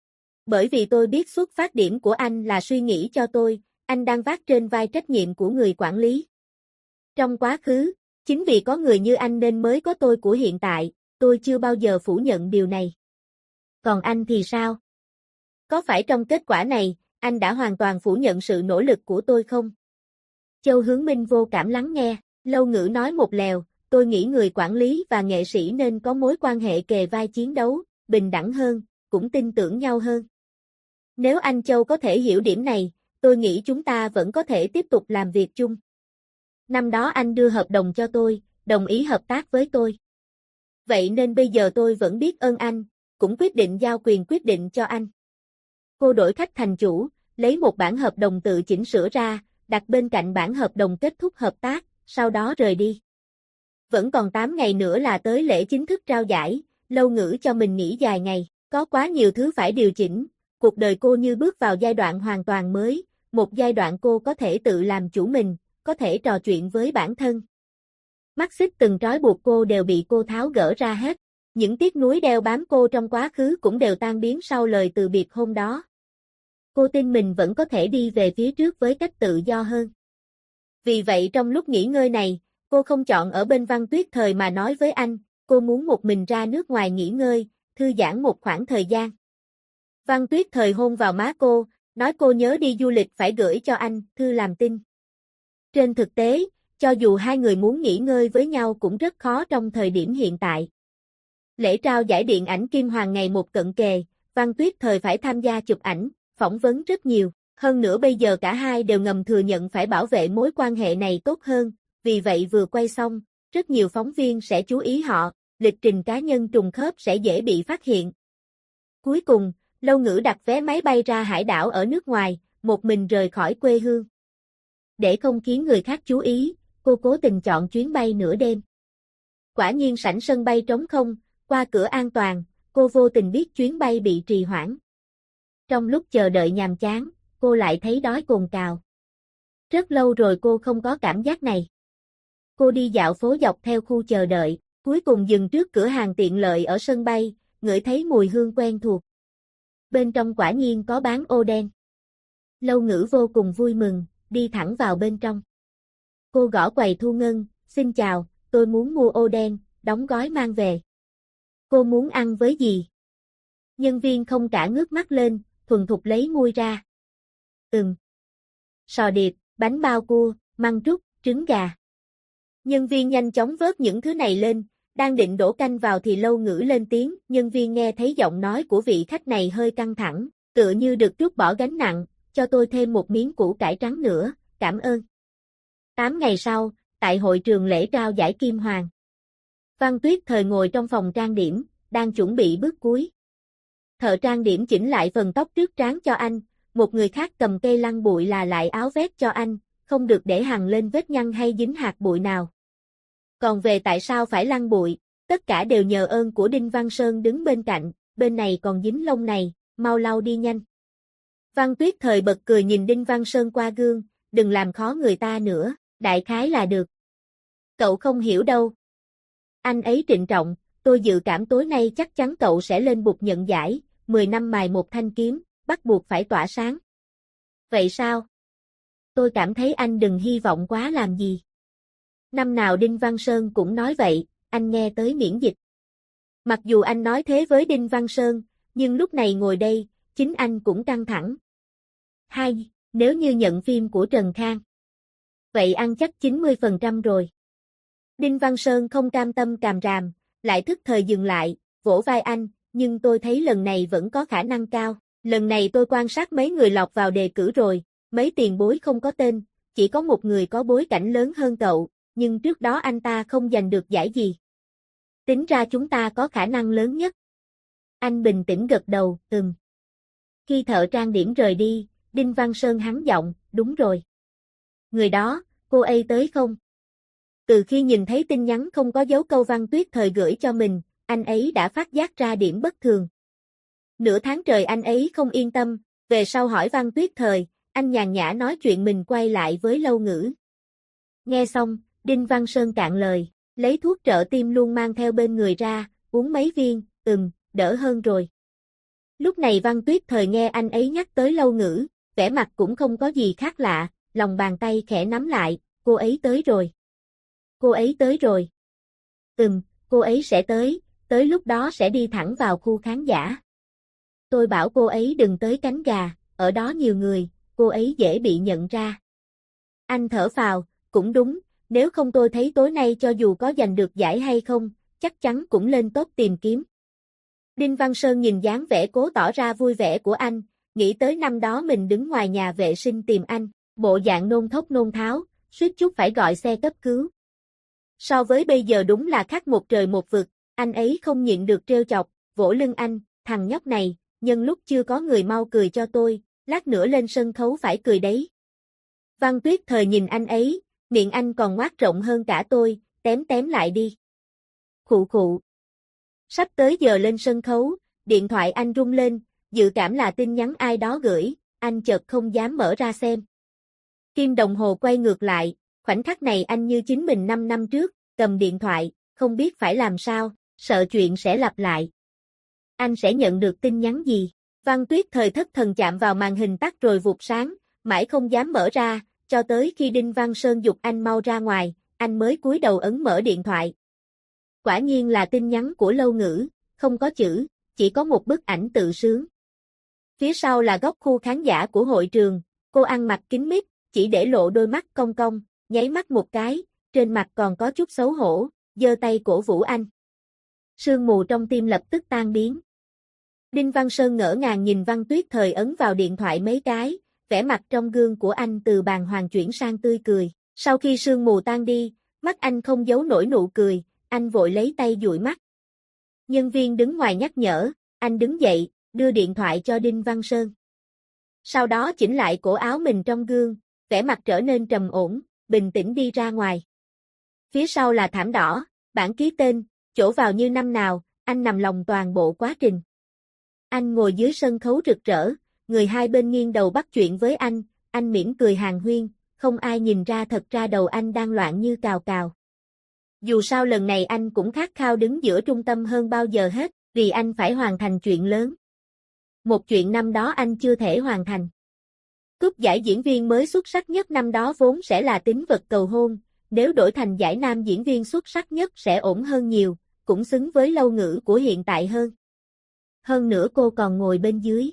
Bởi vì tôi biết xuất phát điểm của anh là suy nghĩ cho tôi, anh đang vác trên vai trách nhiệm của người quản lý. Trong quá khứ, chính vì có người như anh nên mới có tôi của hiện tại, tôi chưa bao giờ phủ nhận điều này. Còn anh thì sao? Có phải trong kết quả này, anh đã hoàn toàn phủ nhận sự nỗ lực của tôi không? Châu Hướng Minh vô cảm lắng nghe, Lâu Ngữ nói một lèo, tôi nghĩ người quản lý và nghệ sĩ nên có mối quan hệ kề vai chiến đấu, bình đẳng hơn, cũng tin tưởng nhau hơn. Nếu anh Châu có thể hiểu điểm này, tôi nghĩ chúng ta vẫn có thể tiếp tục làm việc chung. Năm đó anh đưa hợp đồng cho tôi, đồng ý hợp tác với tôi. Vậy nên bây giờ tôi vẫn biết ơn anh, cũng quyết định giao quyền quyết định cho anh. Cô đổi khách thành chủ, lấy một bản hợp đồng tự chỉnh sửa ra, đặt bên cạnh bản hợp đồng kết thúc hợp tác, sau đó rời đi. Vẫn còn 8 ngày nữa là tới lễ chính thức trao giải, Lâu Ngữ cho mình nghỉ dài ngày, có quá nhiều thứ phải điều chỉnh, cuộc đời cô như bước vào giai đoạn hoàn toàn mới, một giai đoạn cô có thể tự làm chủ mình, có thể trò chuyện với bản thân. Mắt xích từng trói buộc cô đều bị cô tháo gỡ ra hết, những tiếc nuối đeo bám cô trong quá khứ cũng đều tan biến sau lời từ biệt hôm đó. Cô tin mình vẫn có thể đi về phía trước với cách tự do hơn. Vì vậy trong lúc nghỉ ngơi này, cô không chọn ở bên Văn Tuyết Thời mà nói với anh, cô muốn một mình ra nước ngoài nghỉ ngơi, thư giãn một khoảng thời gian. Văn Tuyết Thời hôn vào má cô, nói cô nhớ đi du lịch phải gửi cho anh thư làm tin. Trên thực tế, cho dù hai người muốn nghỉ ngơi với nhau cũng rất khó trong thời điểm hiện tại. Lễ trao giải điện ảnh Kim Hoàng ngày một cận kề, Văn Tuyết Thời phải tham gia chụp ảnh, phỏng vấn rất nhiều. Hơn nữa bây giờ cả hai đều ngầm thừa nhận phải bảo vệ mối quan hệ này tốt hơn, vì vậy vừa quay xong, rất nhiều phóng viên sẽ chú ý họ, lịch trình cá nhân trùng khớp sẽ dễ bị phát hiện. Cuối cùng, Lâu Ngữ đặt vé máy bay ra hải đảo ở nước ngoài, một mình rời khỏi quê hương. Để không khiến người khác chú ý, cô cố tình chọn chuyến bay nửa đêm. Quả nhiên sảnh sân bay trống không, Qua cửa an toàn, cô vô tình biết chuyến bay bị trì hoãn. Trong lúc chờ đợi nhàm chán, cô lại thấy đói cồn cào. Rất lâu rồi cô không có cảm giác này. Cô đi dạo phố dọc theo khu chờ đợi, cuối cùng dừng trước cửa hàng tiện lợi ở sân bay, ngửi thấy mùi hương quen thuộc. Bên trong quả nhiên có bán ô đen. Lâu Ngữ vô cùng vui mừng, đi thẳng vào bên trong. Cô gõ quầy thu ngân, xin chào, tôi muốn mua ô đen, đóng gói mang về. Cô muốn ăn với gì? Nhân viên không cả ngước mắt lên, thuần thục lấy muôi ra. Sò điệp, bánh bao cua, măng trút, trứng gà. Nhân viên nhanh chóng vớt những thứ này lên, đang định đổ canh vào thì Lâu Ngữ lên tiếng, nhân viên nghe thấy giọng nói của vị khách này hơi căng thẳng, tựa như được trút bỏ gánh nặng, cho tôi thêm một miếng củ cải trắng nữa, cảm ơn. 8 ngày sau, tại hội trường lễ trao giải Kim Hoàng. Văn Tuyết Thời ngồi trong phòng trang điểm, đang chuẩn bị bước cuối. Thợ trang điểm chỉnh lại phần tóc trước trán cho anh, một người khác cầm cây lăn bụi là lại áo vest cho anh, không được để hằn lên vết nhăn hay dính hạt bụi nào. Còn về tại sao phải lăn bụi, tất cả đều nhờ ơn của Đinh Văn Sơn đứng bên cạnh, bên này còn dính lông này, mau lau đi nhanh. Văn Tuyết Thời bật cười nhìn Đinh Văn Sơn qua gương, đừng làm khó người ta nữa, đại khái là được. Cậu không hiểu đâu. Anh ấy trịnh trọng, tôi dự cảm tối nay chắc chắn cậu sẽ lên bục nhận giải, 10 năm mài một thanh kiếm, bắt buộc phải tỏa sáng. Vậy sao? Tôi cảm thấy anh đừng hy vọng quá làm gì. Năm nào Đinh Văn Sơn cũng nói vậy, anh nghe tới miễn dịch. Mặc dù anh nói thế với Đinh Văn Sơn, nhưng lúc này ngồi đây, chính anh cũng căng thẳng. Hai, nếu như nhận phim của Trần Khang. Vậy ăn chắc 90% rồi. Đinh Văn Sơn không cam tâm càm ràm, lại thức thời dừng lại, vỗ vai anh, nhưng tôi thấy lần này vẫn có khả năng cao. Lần này tôi quan sát mấy người lọt vào đề cử rồi, mấy tiền bối không có tên, chỉ có một người có bối cảnh lớn hơn cậu, nhưng trước đó anh ta không giành được giải gì. Tính ra chúng ta có khả năng lớn nhất. Anh bình tĩnh gật đầu, Khi thợ trang điểm rời đi, Đinh Văn Sơn hắn giọng, đúng rồi. Người đó, cô ấy tới không? Từ khi nhìn thấy tin nhắn không có dấu câu Văn Tuyết Thời gửi cho mình, anh ấy đã phát giác ra điểm bất thường. Nửa tháng trời anh ấy không yên tâm, về sau hỏi Văn Tuyết Thời, anh nhàn nhã nói chuyện mình quay lại với Lâu Ngữ. Nghe xong, Đinh Văn Sơn cạn lời, lấy thuốc trợ tim luôn mang theo bên người ra, uống mấy viên, đỡ hơn rồi. Lúc này Văn Tuyết Thời nghe anh ấy nhắc tới Lâu Ngữ, vẻ mặt cũng không có gì khác lạ, lòng bàn tay khẽ nắm lại, cô ấy tới rồi. Cô ấy tới rồi. Cô ấy sẽ tới lúc đó sẽ đi thẳng vào khu khán giả. Tôi bảo cô ấy đừng tới cánh gà, ở đó nhiều người, cô ấy dễ bị nhận ra. Anh thở phào, cũng đúng, nếu không tôi thấy tối nay cho dù có giành được giải hay không, chắc chắn cũng lên top tìm kiếm. Đinh Văn Sơn nhìn dáng vẻ cố tỏ ra vui vẻ của anh, nghĩ tới năm đó mình đứng ngoài nhà vệ sinh tìm anh, bộ dạng nôn thốc nôn tháo, suýt chút phải gọi xe cấp cứu. So với bây giờ đúng là khác một trời một vực, anh ấy không nhịn được trêu chọc, vỗ lưng anh, thằng nhóc này, nhân lúc chưa có người mau cười cho tôi, lát nữa lên sân khấu phải cười đấy. Văn Tuyết Thời nhìn anh ấy, miệng anh còn ngoác rộng hơn cả tôi, tém lại đi. Khụ khụ. Sắp tới giờ lên sân khấu, điện thoại anh rung lên, dự cảm là tin nhắn ai đó gửi, anh chợt không dám mở ra xem. Kim đồng hồ quay ngược lại, khoảnh khắc này anh như chính mình 5 năm trước, cầm điện thoại, không biết phải làm sao, sợ chuyện sẽ lặp lại. Anh sẽ nhận được tin nhắn gì? Văn Tuyết Thời thất thần chạm vào màn hình tắt rồi vụt sáng, mãi không dám mở ra, cho tới khi Đinh Văn Sơn giục anh mau ra ngoài, anh mới cúi đầu ấn mở điện thoại. Quả nhiên là tin nhắn của Lâu Ngữ, không có chữ, chỉ có một bức ảnh tự sướng. Phía sau là góc khu khán giả của hội trường, cô ăn mặc kín mít, chỉ để lộ đôi mắt cong cong, nháy mắt một cái, trên mặt còn có chút xấu hổ, giơ tay cổ vũ anh. Sương mù trong tim lập tức tan biến. Đinh Văn Sơn ngỡ ngàng nhìn Văn Tuyết Thời ấn vào điện thoại mấy cái, vẻ mặt trong gương của anh từ bàng hoàng chuyển sang tươi cười. Sau khi sương mù tan đi, mắt anh không giấu nổi nụ cười, anh vội lấy tay dụi mắt. Nhân viên đứng ngoài nhắc nhở, anh đứng dậy, đưa điện thoại cho Đinh Văn Sơn. Sau đó chỉnh lại cổ áo mình trong gương, vẻ mặt trở nên trầm ổn, bình tĩnh đi ra ngoài. Phía sau là thảm đỏ, bảng ký tên, chỗ vào như năm nào, anh nằm lòng toàn bộ quá trình. Anh ngồi dưới sân khấu rực rỡ, người hai bên nghiêng đầu bắt chuyện với anh mỉm cười hàn huyên, không ai nhìn ra thật ra đầu anh đang loạn như cào cào. Dù sao lần này anh cũng khát khao đứng giữa trung tâm hơn bao giờ hết, vì anh phải hoàn thành chuyện lớn. Một chuyện năm đó anh chưa thể hoàn thành. Cúp giải diễn viên mới xuất sắc nhất năm đó vốn sẽ là tín vật cầu hôn, nếu đổi thành giải nam diễn viên xuất sắc nhất sẽ ổn hơn nhiều, cũng xứng với Lâu Ngữ của hiện tại hơn. Hơn nữa cô còn ngồi bên dưới.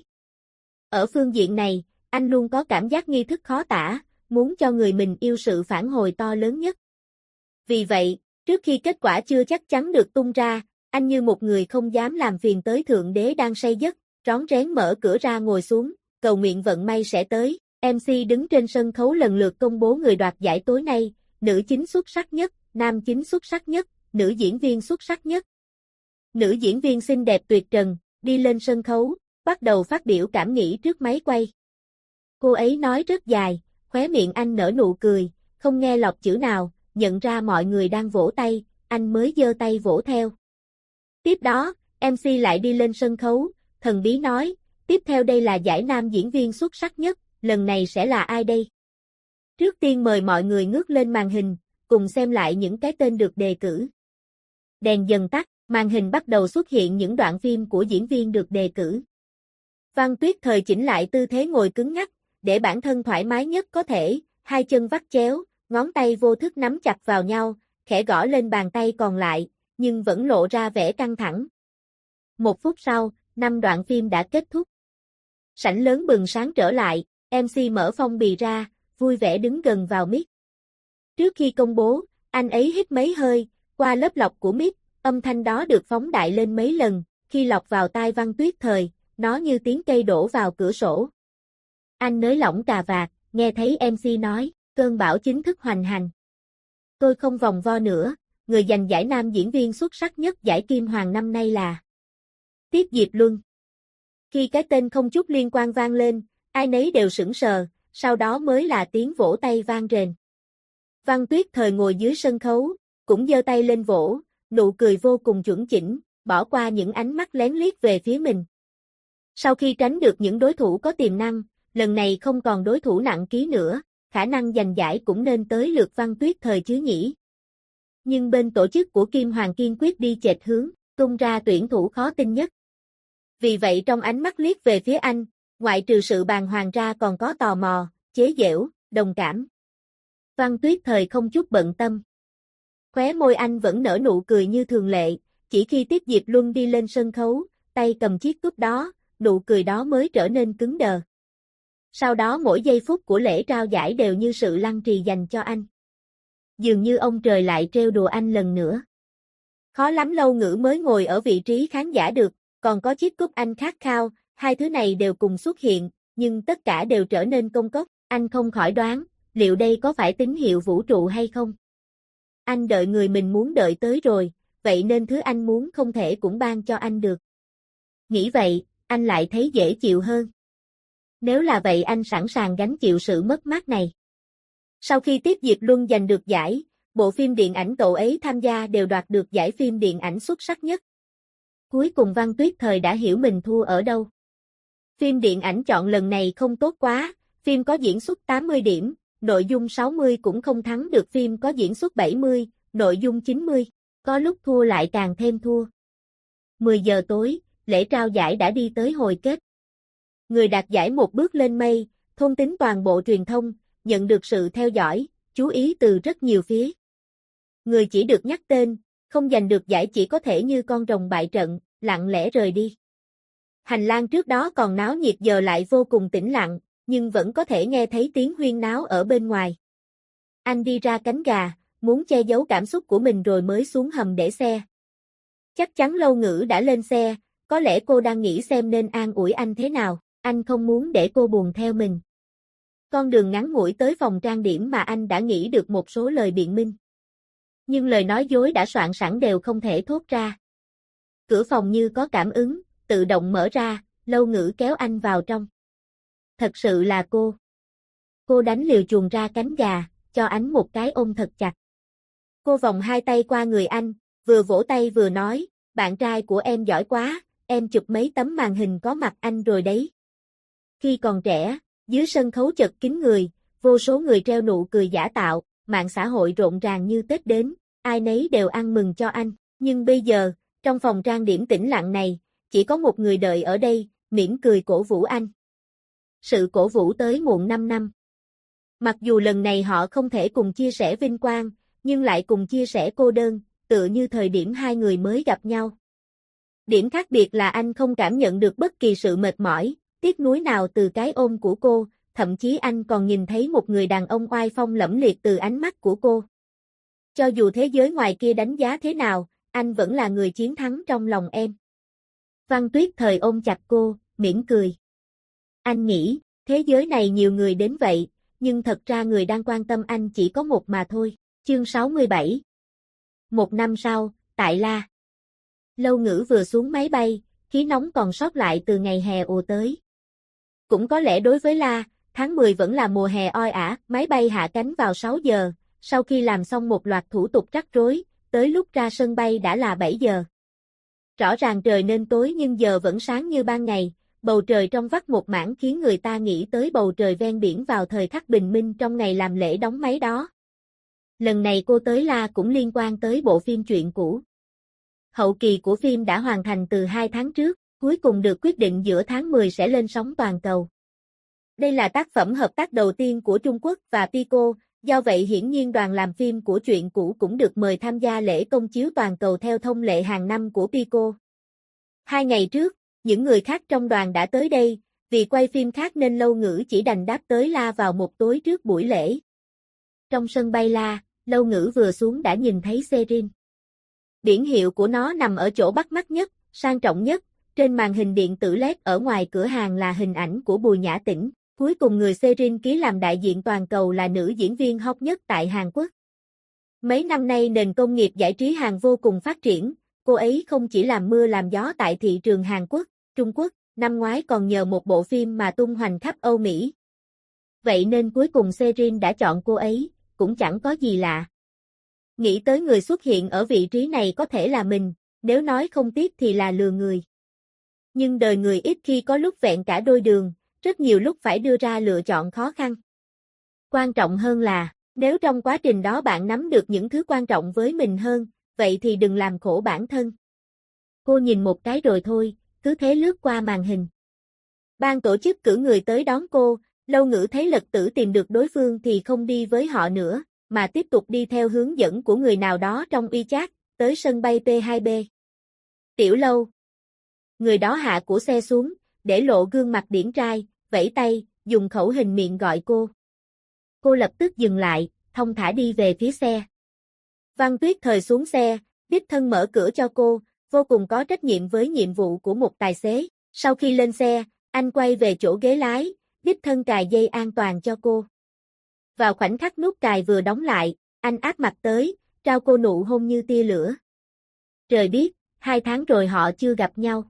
Ở phương diện này, anh luôn có cảm giác nghi thức khó tả, muốn cho người mình yêu sự phản hồi to lớn nhất. Vì vậy, trước khi kết quả chưa chắc chắn được tung ra, anh như một người không dám làm phiền tới Thượng Đế đang say giấc, rón rén mở cửa ra ngồi xuống, cầu nguyện vận may sẽ tới. MC đứng trên sân khấu lần lượt công bố người đoạt giải tối nay, nữ chính xuất sắc nhất, nam chính xuất sắc nhất, nữ diễn viên xuất sắc nhất. Nữ diễn viên xinh đẹp tuyệt trần, đi lên sân khấu, bắt đầu phát biểu cảm nghĩ trước máy quay. Cô ấy nói rất dài, khóe miệng anh nở nụ cười, không nghe lọt chữ nào, nhận ra mọi người đang vỗ tay, anh mới giơ tay vỗ theo. Tiếp đó, MC lại đi lên sân khấu, thần bí nói, tiếp theo đây là giải nam diễn viên xuất sắc nhất, lần này sẽ là ai đây? Trước tiên mời mọi người ngước lên màn hình, cùng xem lại những cái tên được đề cử. Đèn dần tắt, màn hình bắt đầu xuất hiện những đoạn phim của diễn viên được đề cử. Văn Tuyết Thời chỉnh lại tư thế ngồi cứng ngắc, để bản thân thoải mái nhất có thể, hai chân vắt chéo, ngón tay vô thức nắm chặt vào nhau, khẽ gõ lên bàn tay còn lại, nhưng vẫn lộ ra vẻ căng thẳng. 1 phút sau, 5 đoạn phim đã kết thúc. Sảnh lớn bừng sáng trở lại, MC mở phong bì ra, vui vẻ đứng gần vào mic. Trước khi công bố, anh ấy hít mấy hơi, qua lớp lọc của mic, âm thanh đó được phóng đại lên mấy lần, khi lọc vào tai Văn Tuyết Thời, nó như tiếng cây đổ vào cửa sổ. Anh nới lỏng cà vạt, nghe thấy MC nói, cơn bão chính thức hoành hành. Tôi không vòng vo nữa, người giành giải nam diễn viên xuất sắc nhất giải Kim Hoàng năm nay là Tiếp Diệp Luân. Khi cái tên không chút liên quan vang lên, ai nấy đều sững sờ, sau đó mới là tiếng vỗ tay vang rền. Văn Tuyết Thời ngồi dưới sân khấu, cũng giơ tay lên vỗ, nụ cười vô cùng chuẩn chỉnh, bỏ qua những ánh mắt lén liếc về phía mình. Sau khi tránh được những đối thủ có tiềm năng, lần này không còn đối thủ nặng ký nữa, khả năng giành giải cũng nên tới lượt Văn Tuyết Thời chứ nhỉ. Nhưng bên tổ chức của Kim Hoàng kiên quyết đi chệch hướng, tung ra tuyển thủ khó tin nhất. Vì vậy trong ánh mắt liếc về phía anh, ngoại trừ sự bàng hoàng ra còn có tò mò, chế giễu, đồng cảm. Văn Tuyết Thời không chút bận tâm. Khóe môi anh vẫn nở nụ cười như thường lệ, chỉ khi Tiếp Diệp Luân đi lên sân khấu, tay cầm chiếc cúp đó, nụ cười đó mới trở nên cứng đờ. Sau đó mỗi giây phút của lễ trao giải đều như sự lăng trì dành cho anh. Dường như ông trời lại trêu đùa anh lần nữa. Khó lắm Lâu Ngữ mới ngồi ở vị trí khán giả được, còn có chiếc cúp anh khát khao, hai thứ này đều cùng xuất hiện, nhưng tất cả đều trở nên công cốc, anh không khỏi đoán, liệu đây có phải tín hiệu vũ trụ hay không? Anh đợi người mình muốn đợi tới rồi, vậy nên thứ anh muốn không thể cũng ban cho anh được. Nghĩ vậy, anh lại thấy dễ chịu hơn. Nếu là vậy anh sẵn sàng gánh chịu sự mất mát này. Sau khi Tiếp Diệp Luân giành được giải, bộ phim điện ảnh cậu ấy tham gia đều đoạt được giải phim điện ảnh xuất sắc nhất. Cuối cùng Văn Tuyết Thời đã hiểu mình thua ở đâu. Phim điện ảnh chọn lần này không tốt quá, phim có diễn xuất 80 điểm, nội dung 60 cũng không thắng được phim có diễn xuất 70, nội dung 90, có lúc thua lại càng thêm thua. 10 giờ tối, lễ trao giải đã đi tới hồi kết. Người đạt giải một bước lên mây, thôn tính toàn bộ truyền thông, nhận được sự theo dõi, chú ý từ rất nhiều phía. Người chỉ được nhắc tên, không giành được giải chỉ có thể như con rồng bại trận, lặng lẽ rời đi. Hành lang trước đó còn náo nhiệt giờ lại vô cùng tĩnh lặng, nhưng vẫn có thể nghe thấy tiếng huyên náo ở bên ngoài. Anh đi ra cánh gà, muốn che giấu cảm xúc của mình rồi mới xuống hầm để xe. Chắc chắn Lâu Ngữ đã lên xe, có lẽ cô đang nghĩ xem nên an ủi anh thế nào, anh không muốn để cô buồn theo mình. Con đường ngắn ngủi tới phòng trang điểm mà anh đã nghĩ được một số lời biện minh. Nhưng lời nói dối đã soạn sẵn đều không thể thốt ra. Cửa phòng như có cảm ứng, tự động mở ra, Lâu Ngữ kéo anh vào trong. Thật sự là cô. Cô đánh liều chuồn ra cánh gà, cho anh một cái ôm thật chặt. Cô vòng hai tay qua người anh, vừa vỗ tay vừa nói, bạn trai của em giỏi quá, em chụp mấy tấm màn hình có mặt anh rồi đấy. Khi còn trẻ, dưới sân khấu chật kín người, vô số người treo nụ cười giả tạo, mạng xã hội rộn ràng như Tết đến, ai nấy đều ăn mừng cho anh. Nhưng bây giờ, trong phòng trang điểm tĩnh lặng này, chỉ có một người đợi ở đây, mỉm cười cổ vũ anh. Sự cổ vũ tới muộn 5 năm. Mặc dù lần này họ không thể cùng chia sẻ vinh quang, nhưng lại cùng chia sẻ cô đơn, tựa như thời điểm hai người mới gặp nhau. Điểm khác biệt là anh không cảm nhận được bất kỳ sự mệt mỏi, tiếc nuối nào từ cái ôm của cô, thậm chí anh còn nhìn thấy một người đàn ông oai phong lẫm liệt từ ánh mắt của cô. Cho dù thế giới ngoài kia đánh giá thế nào, anh vẫn là người chiến thắng trong lòng em. Văn Tuyết Thời ôm chặt cô, mỉm cười. Anh nghĩ, thế giới này nhiều người đến vậy, nhưng thật ra người đang quan tâm anh chỉ có một mà thôi. Chương 67. Một năm sau, tại La. Lâu Ngữ vừa xuống máy bay, khí nóng còn sót lại từ ngày hè ùa tới. Cũng có lẽ đối với La, tháng 10 vẫn là mùa hè oi ả, máy bay hạ cánh vào 6 giờ, sau khi làm xong một loạt thủ tục rắc rối, tới lúc ra sân bay đã là 7 giờ. Rõ ràng trời nên tối nhưng giờ vẫn sáng như ban ngày, bầu trời trong vắt một mảng khiến người ta nghĩ tới bầu trời ven biển vào thời khắc bình minh trong ngày làm lễ đóng máy đó. Lần này cô tới La cũng liên quan tới bộ phim Chuyện Cũ. Hậu kỳ của phim đã hoàn thành từ 2 tháng trước, cuối cùng được quyết định giữa tháng 10 sẽ lên sóng toàn cầu. Đây là tác phẩm hợp tác đầu tiên của Trung Quốc và Pico, do vậy hiển nhiên đoàn làm phim của Chuyện Cũ cũng được mời tham gia lễ công chiếu toàn cầu theo thông lệ hàng năm của Pico. 2 ngày trước, những người khác trong đoàn đã tới đây, vì quay phim khác nên Lâu Ngữ chỉ đành đáp tới La vào một tối trước buổi lễ. Trong sân bay La, Lâu Ngữ vừa xuống đã nhìn thấy Serin. Biển hiệu của nó nằm ở chỗ bắt mắt nhất, sang trọng nhất, trên màn hình điện tử LED ở ngoài cửa hàng là hình ảnh của Bùi Nhã Tĩnh. Cuối cùng người Serin ký làm đại diện toàn cầu là nữ diễn viên hot nhất tại Hàn Quốc. Mấy năm nay nền công nghiệp giải trí Hàn vô cùng phát triển, cô ấy không chỉ làm mưa làm gió tại thị trường Hàn Quốc, Trung Quốc, năm ngoái còn nhờ một bộ phim mà tung hoành khắp Âu Mỹ. Vậy nên cuối cùng Serin đã chọn cô ấy, cũng chẳng có gì lạ. Nghĩ tới người xuất hiện ở vị trí này có thể là mình, nếu nói không tiếc thì là lừa người. Nhưng đời người ít khi có lúc vẹn cả đôi đường, rất nhiều lúc phải đưa ra lựa chọn khó khăn. Quan trọng hơn là, nếu trong quá trình đó bạn nắm được những thứ quan trọng với mình hơn, vậy thì đừng làm khổ bản thân. Cô nhìn một cái rồi thôi, cứ thế lướt qua màn hình. Ban tổ chức cử người tới đón cô, Lâu Ngữ thấy Lật Tử tìm được đối phương thì không đi với họ nữa, mà tiếp tục đi theo hướng dẫn của người nào đó trong WeChat, tới sân bay P2B. Tiểu Lâu. Người đó hạ của xe xuống, để lộ gương mặt điển trai, vẫy tay, dùng khẩu hình miệng gọi cô. Cô lập tức dừng lại, thong thả đi về phía xe. Văn Tuyết Thời xuống xe, đích thân mở cửa cho cô, vô cùng có trách nhiệm với nhiệm vụ của một tài xế. Sau khi lên xe, anh quay về chỗ ghế lái, đích thân cài dây an toàn cho cô. Vào khoảnh khắc nút cài vừa đóng lại, anh áp mặt tới, trao cô nụ hôn như tia lửa. Trời biết, 2 tháng rồi họ chưa gặp nhau.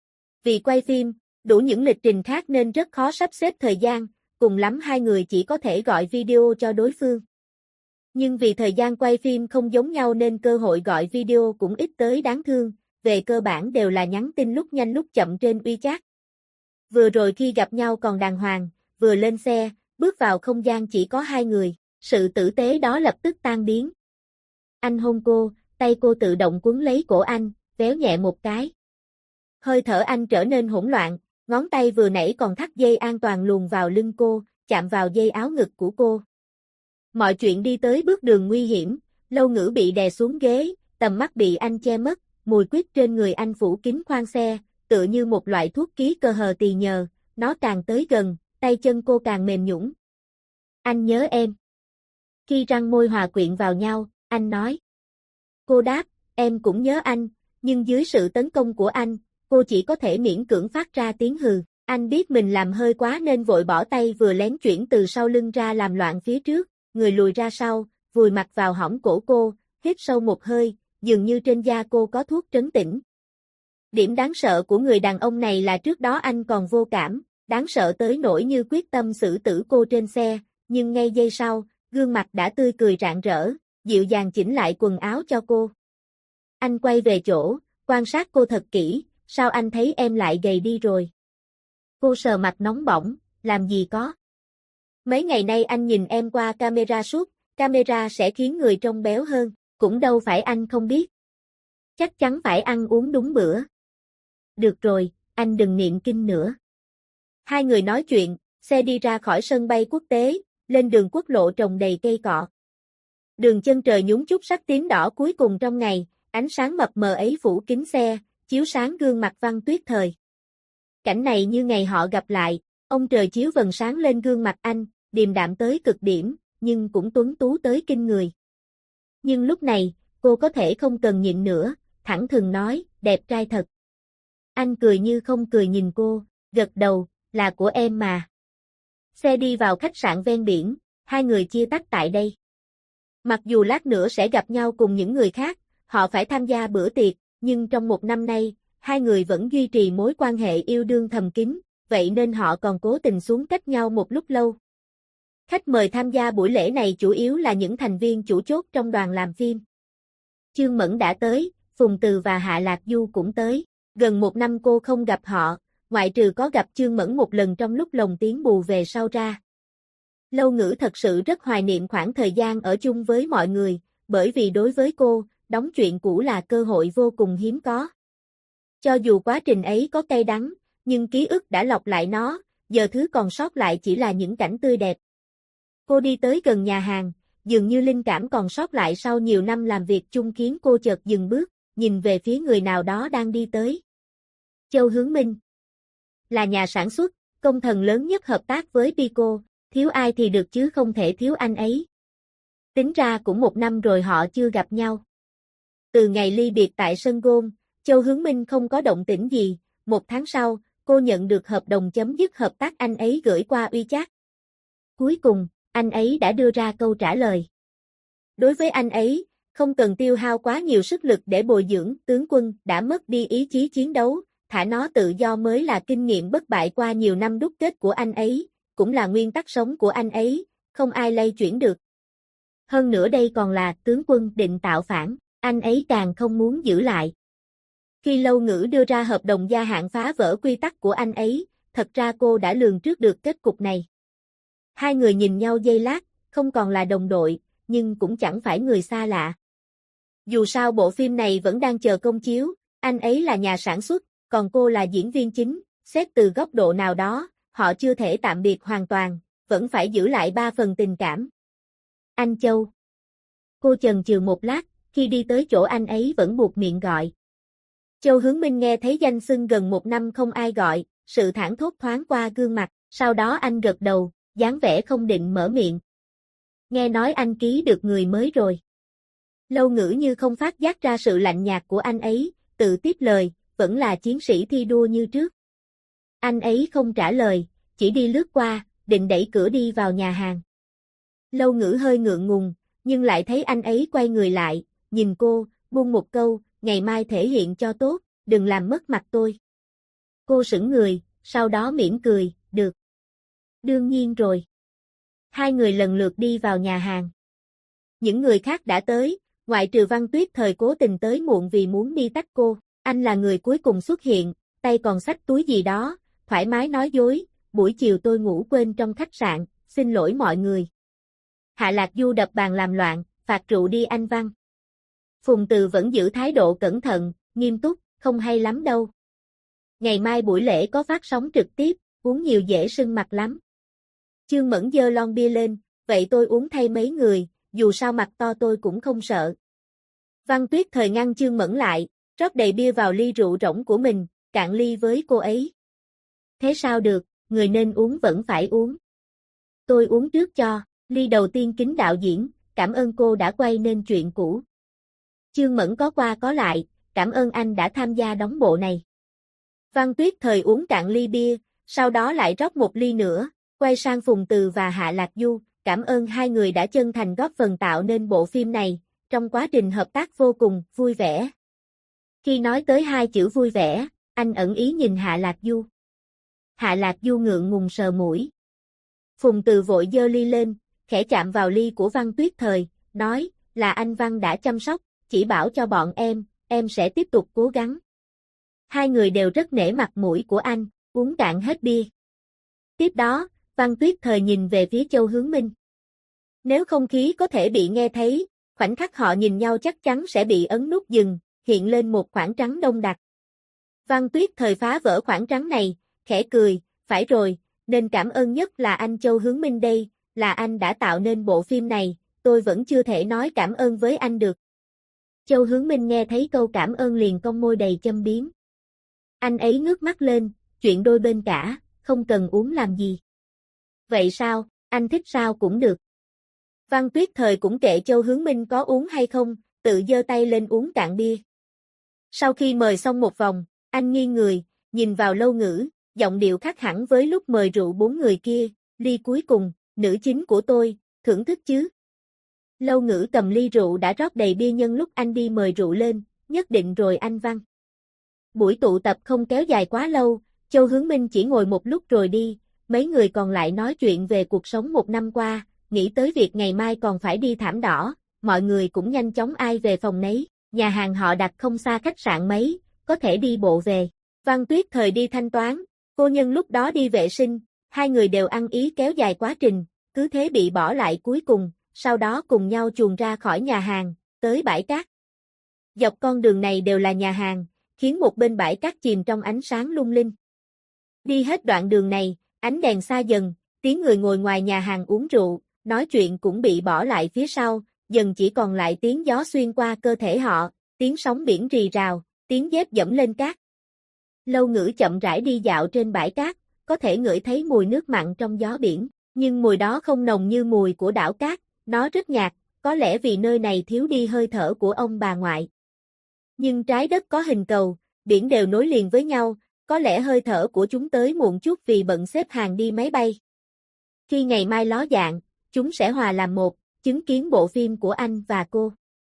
Vì quay phim, đủ những lịch trình khác nên rất khó sắp xếp thời gian, cùng lắm hai người chỉ có thể gọi video cho đối phương. Nhưng vì thời gian quay phim không giống nhau nên cơ hội gọi video cũng ít tới đáng thương, về cơ bản đều là nhắn tin lúc nhanh lúc chậm trên WeChat. Vừa rồi khi gặp nhau còn đàng hoàng, vừa lên xe, bước vào không gian chỉ có hai người, sự tử tế đó lập tức tan biến. Anh hôn cô, tay cô tự động quấn lấy cổ anh, véo nhẹ một cái. Hơi thở anh trở nên hỗn loạn, ngón tay vừa nãy còn thắt dây an toàn luồn vào lưng cô, chạm vào dây áo ngực của cô. Mọi chuyện đi tới bước đường nguy hiểm, Lâu Ngữ bị đè xuống ghế, tầm mắt bị anh che mất, mùi quýt trên người anh phủ kín khoang xe, tựa như một loại thuốc ký cơ hờ tỳ nhờ, nó càng tới gần, tay chân cô càng mềm nhũn. Anh nhớ em. Khi răng môi hòa quyện vào nhau, anh nói. Cô đáp, em cũng nhớ anh, nhưng dưới sự tấn công của anh, cô chỉ có thể miễn cưỡng phát ra tiếng hừ. Anh biết mình làm hơi quá nên vội bỏ tay vừa lén chuyển từ sau lưng ra làm loạn phía trước, người lùi ra sau, vùi mặt vào hõm cổ cô, hít sâu một hơi, dường như trên da cô có thuốc trấn tĩnh. Điểm đáng sợ của người đàn ông này là trước đó anh còn vô cảm, đáng sợ tới nỗi như quyết tâm xử tử cô trên xe, nhưng ngay giây sau, gương mặt đã tươi cười rạng rỡ, dịu dàng chỉnh lại quần áo cho cô. Anh quay về chỗ, quan sát cô thật kỹ, sao anh thấy em lại gầy đi rồi? Cô sờ mặt nóng bỏng, làm gì có. Mấy ngày nay anh nhìn em qua camera suốt, camera sẽ khiến người trông béo hơn, cũng đâu phải anh không biết. Chắc chắn phải ăn uống đúng bữa. Được rồi, anh đừng niệm kinh nữa. Hai người nói chuyện, xe đi ra khỏi sân bay quốc tế, lên đường quốc lộ trồng đầy cây cọ. Đường chân trời nhúng chút sắc tím đỏ cuối cùng trong ngày, ánh sáng mập mờ ấy phủ kín xe, chiếu sáng gương mặt Văn Tuyết Thời. Cảnh này như ngày họ gặp lại, ông trời chiếu vầng sáng lên gương mặt anh, điềm đạm tới cực điểm, nhưng cũng tuấn tú tới kinh người. Nhưng lúc này, cô có thể không cần nhịn nữa, thẳng thừng nói, đẹp trai thật. Anh cười như không cười nhìn cô, gật đầu, là của em mà. Xe đi vào khách sạn ven biển, hai người chia tách tại đây. Mặc dù lát nữa sẽ gặp nhau cùng những người khác, họ phải tham gia bữa tiệc, nhưng trong một năm nay, hai người vẫn duy trì mối quan hệ yêu đương thầm kín, vậy nên họ còn cố tình xuống cách nhau một lúc lâu. Khách mời tham gia buổi lễ này chủ yếu là những thành viên chủ chốt trong đoàn làm phim. Chương Mẫn đã tới, Phùng Từ và Hạ Lạc Du cũng tới. Gần một năm cô không gặp họ, ngoại trừ có gặp Chương Mẫn một lần trong lúc lồng tiếng bù về sau ra. Lâu Ngữ thật sự rất hoài niệm khoảng thời gian ở chung với mọi người, bởi vì đối với cô, đóng chuyện cũ là cơ hội vô cùng hiếm có. Cho dù quá trình ấy có cay đắng, nhưng ký ức đã lọc lại nó, giờ thứ còn sót lại chỉ là những cảnh tươi đẹp. Cô đi tới gần nhà hàng, dường như linh cảm còn sót lại sau nhiều năm làm việc chung khiến cô chợt dừng bước, nhìn về phía người nào đó đang đi tới. Châu Hướng Minh là nhà sản xuất, công thần lớn nhất hợp tác với Pico, thiếu ai thì được chứ không thể thiếu anh ấy. Tính ra cũng một năm rồi họ chưa gặp nhau. Từ ngày ly biệt tại sân golf, Châu Hướng Minh không có động tĩnh gì, một tháng sau, cô nhận được hợp đồng chấm dứt hợp tác anh ấy gửi qua WeChat. Cuối cùng, anh ấy đã đưa ra câu trả lời. Đối với anh ấy, không cần tiêu hao quá nhiều sức lực để bồi dưỡng, tướng quân đã mất đi ý chí chiến đấu, thả nó tự do mới là kinh nghiệm bất bại qua nhiều năm đúc kết của anh ấy, cũng là nguyên tắc sống của anh ấy, không ai lay chuyển được. Hơn nữa đây còn là tướng quân định tạo phản, anh ấy càng không muốn giữ lại. Khi Lâu Ngữ đưa ra hợp đồng gia hạn phá vỡ quy tắc của anh ấy, thật ra cô đã lường trước được kết cục này. Hai người nhìn nhau giây lát, không còn là đồng đội, nhưng cũng chẳng phải người xa lạ. Dù sao bộ phim này vẫn đang chờ công chiếu, anh ấy là nhà sản xuất, còn cô là diễn viên chính, xét từ góc độ nào đó, họ chưa thể tạm biệt hoàn toàn, vẫn phải giữ lại 3 phần tình cảm. Anh Châu. Cô chần chừ một lát, khi đi tới chỗ anh ấy vẫn buộc miệng gọi. Châu Hướng Minh nghe thấy danh xưng gần một năm không ai gọi, sự thảng thốt thoáng qua gương mặt, sau đó anh gật đầu, dáng vẻ không định mở miệng. Nghe nói anh ký được người mới rồi. Lâu Ngữ như không phát giác ra sự lạnh nhạt của anh ấy, tự tiếp lời, vẫn là chiến sĩ thi đua như trước. Anh ấy không trả lời, chỉ đi lướt qua, định đẩy cửa đi vào nhà hàng. Lâu Ngữ hơi ngượng ngùng, nhưng lại thấy anh ấy quay người lại, nhìn cô, buông một câu, ngày mai thể hiện cho tốt, đừng làm mất mặt tôi. Cô sững người, sau đó mỉm cười, được. Đương nhiên rồi. Hai người lần lượt đi vào nhà hàng. Những người khác đã tới, ngoại trừ Văn Tuyết Thời cố tình tới muộn vì muốn đi tách cô. Anh là người cuối cùng xuất hiện, tay còn xách túi gì đó, thoải mái nói dối, buổi chiều tôi ngủ quên trong khách sạn, xin lỗi mọi người. Hạ Lạc Du đập bàn làm loạn, phạt rượu đi anh Văn. Phùng Từ vẫn giữ thái độ cẩn thận, nghiêm túc, không hay lắm đâu. Ngày mai buổi lễ có phát sóng trực tiếp, uống nhiều dễ sưng mặt lắm. Chương Mẫn giơ lon bia lên, vậy tôi uống thay mấy người, dù sao mặt to tôi cũng không sợ. Văn Tuyết Thời ngăn Chương Mẫn lại, rót đầy bia vào ly rượu rỗng của mình, cạn ly với cô ấy. Thế sao được, người nên uống vẫn phải uống. Tôi uống trước cho, ly đầu tiên kính đạo diễn, cảm ơn cô đã quay nên chuyện cũ. Chương Mẫn có qua có lại, cảm ơn anh đã tham gia đóng bộ này. Văn Tuyết Thời uống cạn ly bia, sau đó lại rót một ly nữa, quay sang Phùng Từ và Hạ Lạc Du, cảm ơn hai người đã chân thành góp phần tạo nên bộ phim này, trong quá trình hợp tác vô cùng vui vẻ. Khi nói tới hai chữ vui vẻ, anh ẩn ý nhìn Hạ Lạc Du. Hạ Lạc Du ngượng ngùng sờ mũi. Phùng Từ vội giơ ly lên, khẽ chạm vào ly của Văn Tuyết Thời, nói, là anh Văn đã chăm sóc, chỉ bảo cho bọn em, em sẽ tiếp tục cố gắng. Hai người đều rất nể mặt mũi của anh, uống cạn hết bia. Tiếp đó, Văn Tuyết Thời nhìn về phía Châu Hướng Minh. Nếu không khí có thể bị nghe thấy, khoảnh khắc họ nhìn nhau chắc chắn sẽ bị ấn nút dừng, hiện lên một khoảng trắng đông đặc. Văn Tuyết Thời phá vỡ khoảng trắng này, khẽ cười, phải rồi, nên cảm ơn nhất là anh Châu Hướng Minh đây, là anh đã tạo nên bộ phim này, tôi vẫn chưa thể nói cảm ơn với anh được. Châu Hướng Minh nghe thấy câu cảm ơn liền cong môi đầy châm biếm. Anh ấy ngước mắt lên, chuyện đôi bên cả, không cần uống làm gì. Vậy sao, anh thích sao cũng được. Văn Tuyết Thời cũng kệ Châu Hướng Minh có uống hay không, tự giơ tay lên uống cạn bia. Sau khi mời xong một vòng, anh nghiêng người, nhìn vào Lâu Ngữ, giọng điệu khác hẳn với lúc mời rượu bốn người kia, ly cuối cùng, nữ chính của tôi, thưởng thức chứ. Lâu Ngữ cầm ly rượu đã rót đầy bia nhân lúc anh đi mời rượu lên, nhất định rồi anh Văn. Buổi tụ tập không kéo dài quá lâu, Châu Hướng Minh chỉ ngồi một lúc rồi đi, mấy người còn lại nói chuyện về cuộc sống một năm qua, nghĩ tới việc ngày mai còn phải đi Thảm Đỏ, mọi người cũng nhanh chóng ai về phòng nấy, nhà hàng họ đặt không xa khách sạn mấy, có thể đi bộ về. Văn Tuyết Thời đi thanh toán, cô Nhân lúc đó đi vệ sinh, hai người đều ăn ý kéo dài quá trình, cứ thế bị bỏ lại cuối cùng, sau đó cùng nhau chuồn ra khỏi nhà hàng, tới bãi cát. Dọc con đường này đều là nhà hàng, khiến một bên bãi cát chìm trong ánh sáng lung linh. Đi hết đoạn đường này, ánh đèn xa dần, tiếng người ngồi ngoài nhà hàng uống rượu, nói chuyện cũng bị bỏ lại phía sau, dần chỉ còn lại tiếng gió xuyên qua cơ thể họ, tiếng sóng biển rì rào, tiếng dép dẫm lên cát. Lâu Ngữ chậm rãi đi dạo trên bãi cát, có thể ngửi thấy mùi nước mặn trong gió biển, nhưng mùi đó không nồng như mùi của đảo cát, nó rất nhạt, có lẽ vì nơi này thiếu đi hơi thở của ông bà ngoại. Nhưng trái đất có hình cầu, biển đều nối liền với nhau, có lẽ hơi thở của chúng tới muộn chút vì bận xếp hàng đi máy bay. Khi ngày mai ló dạng, chúng sẽ hòa làm một, chứng kiến bộ phim của anh và cô.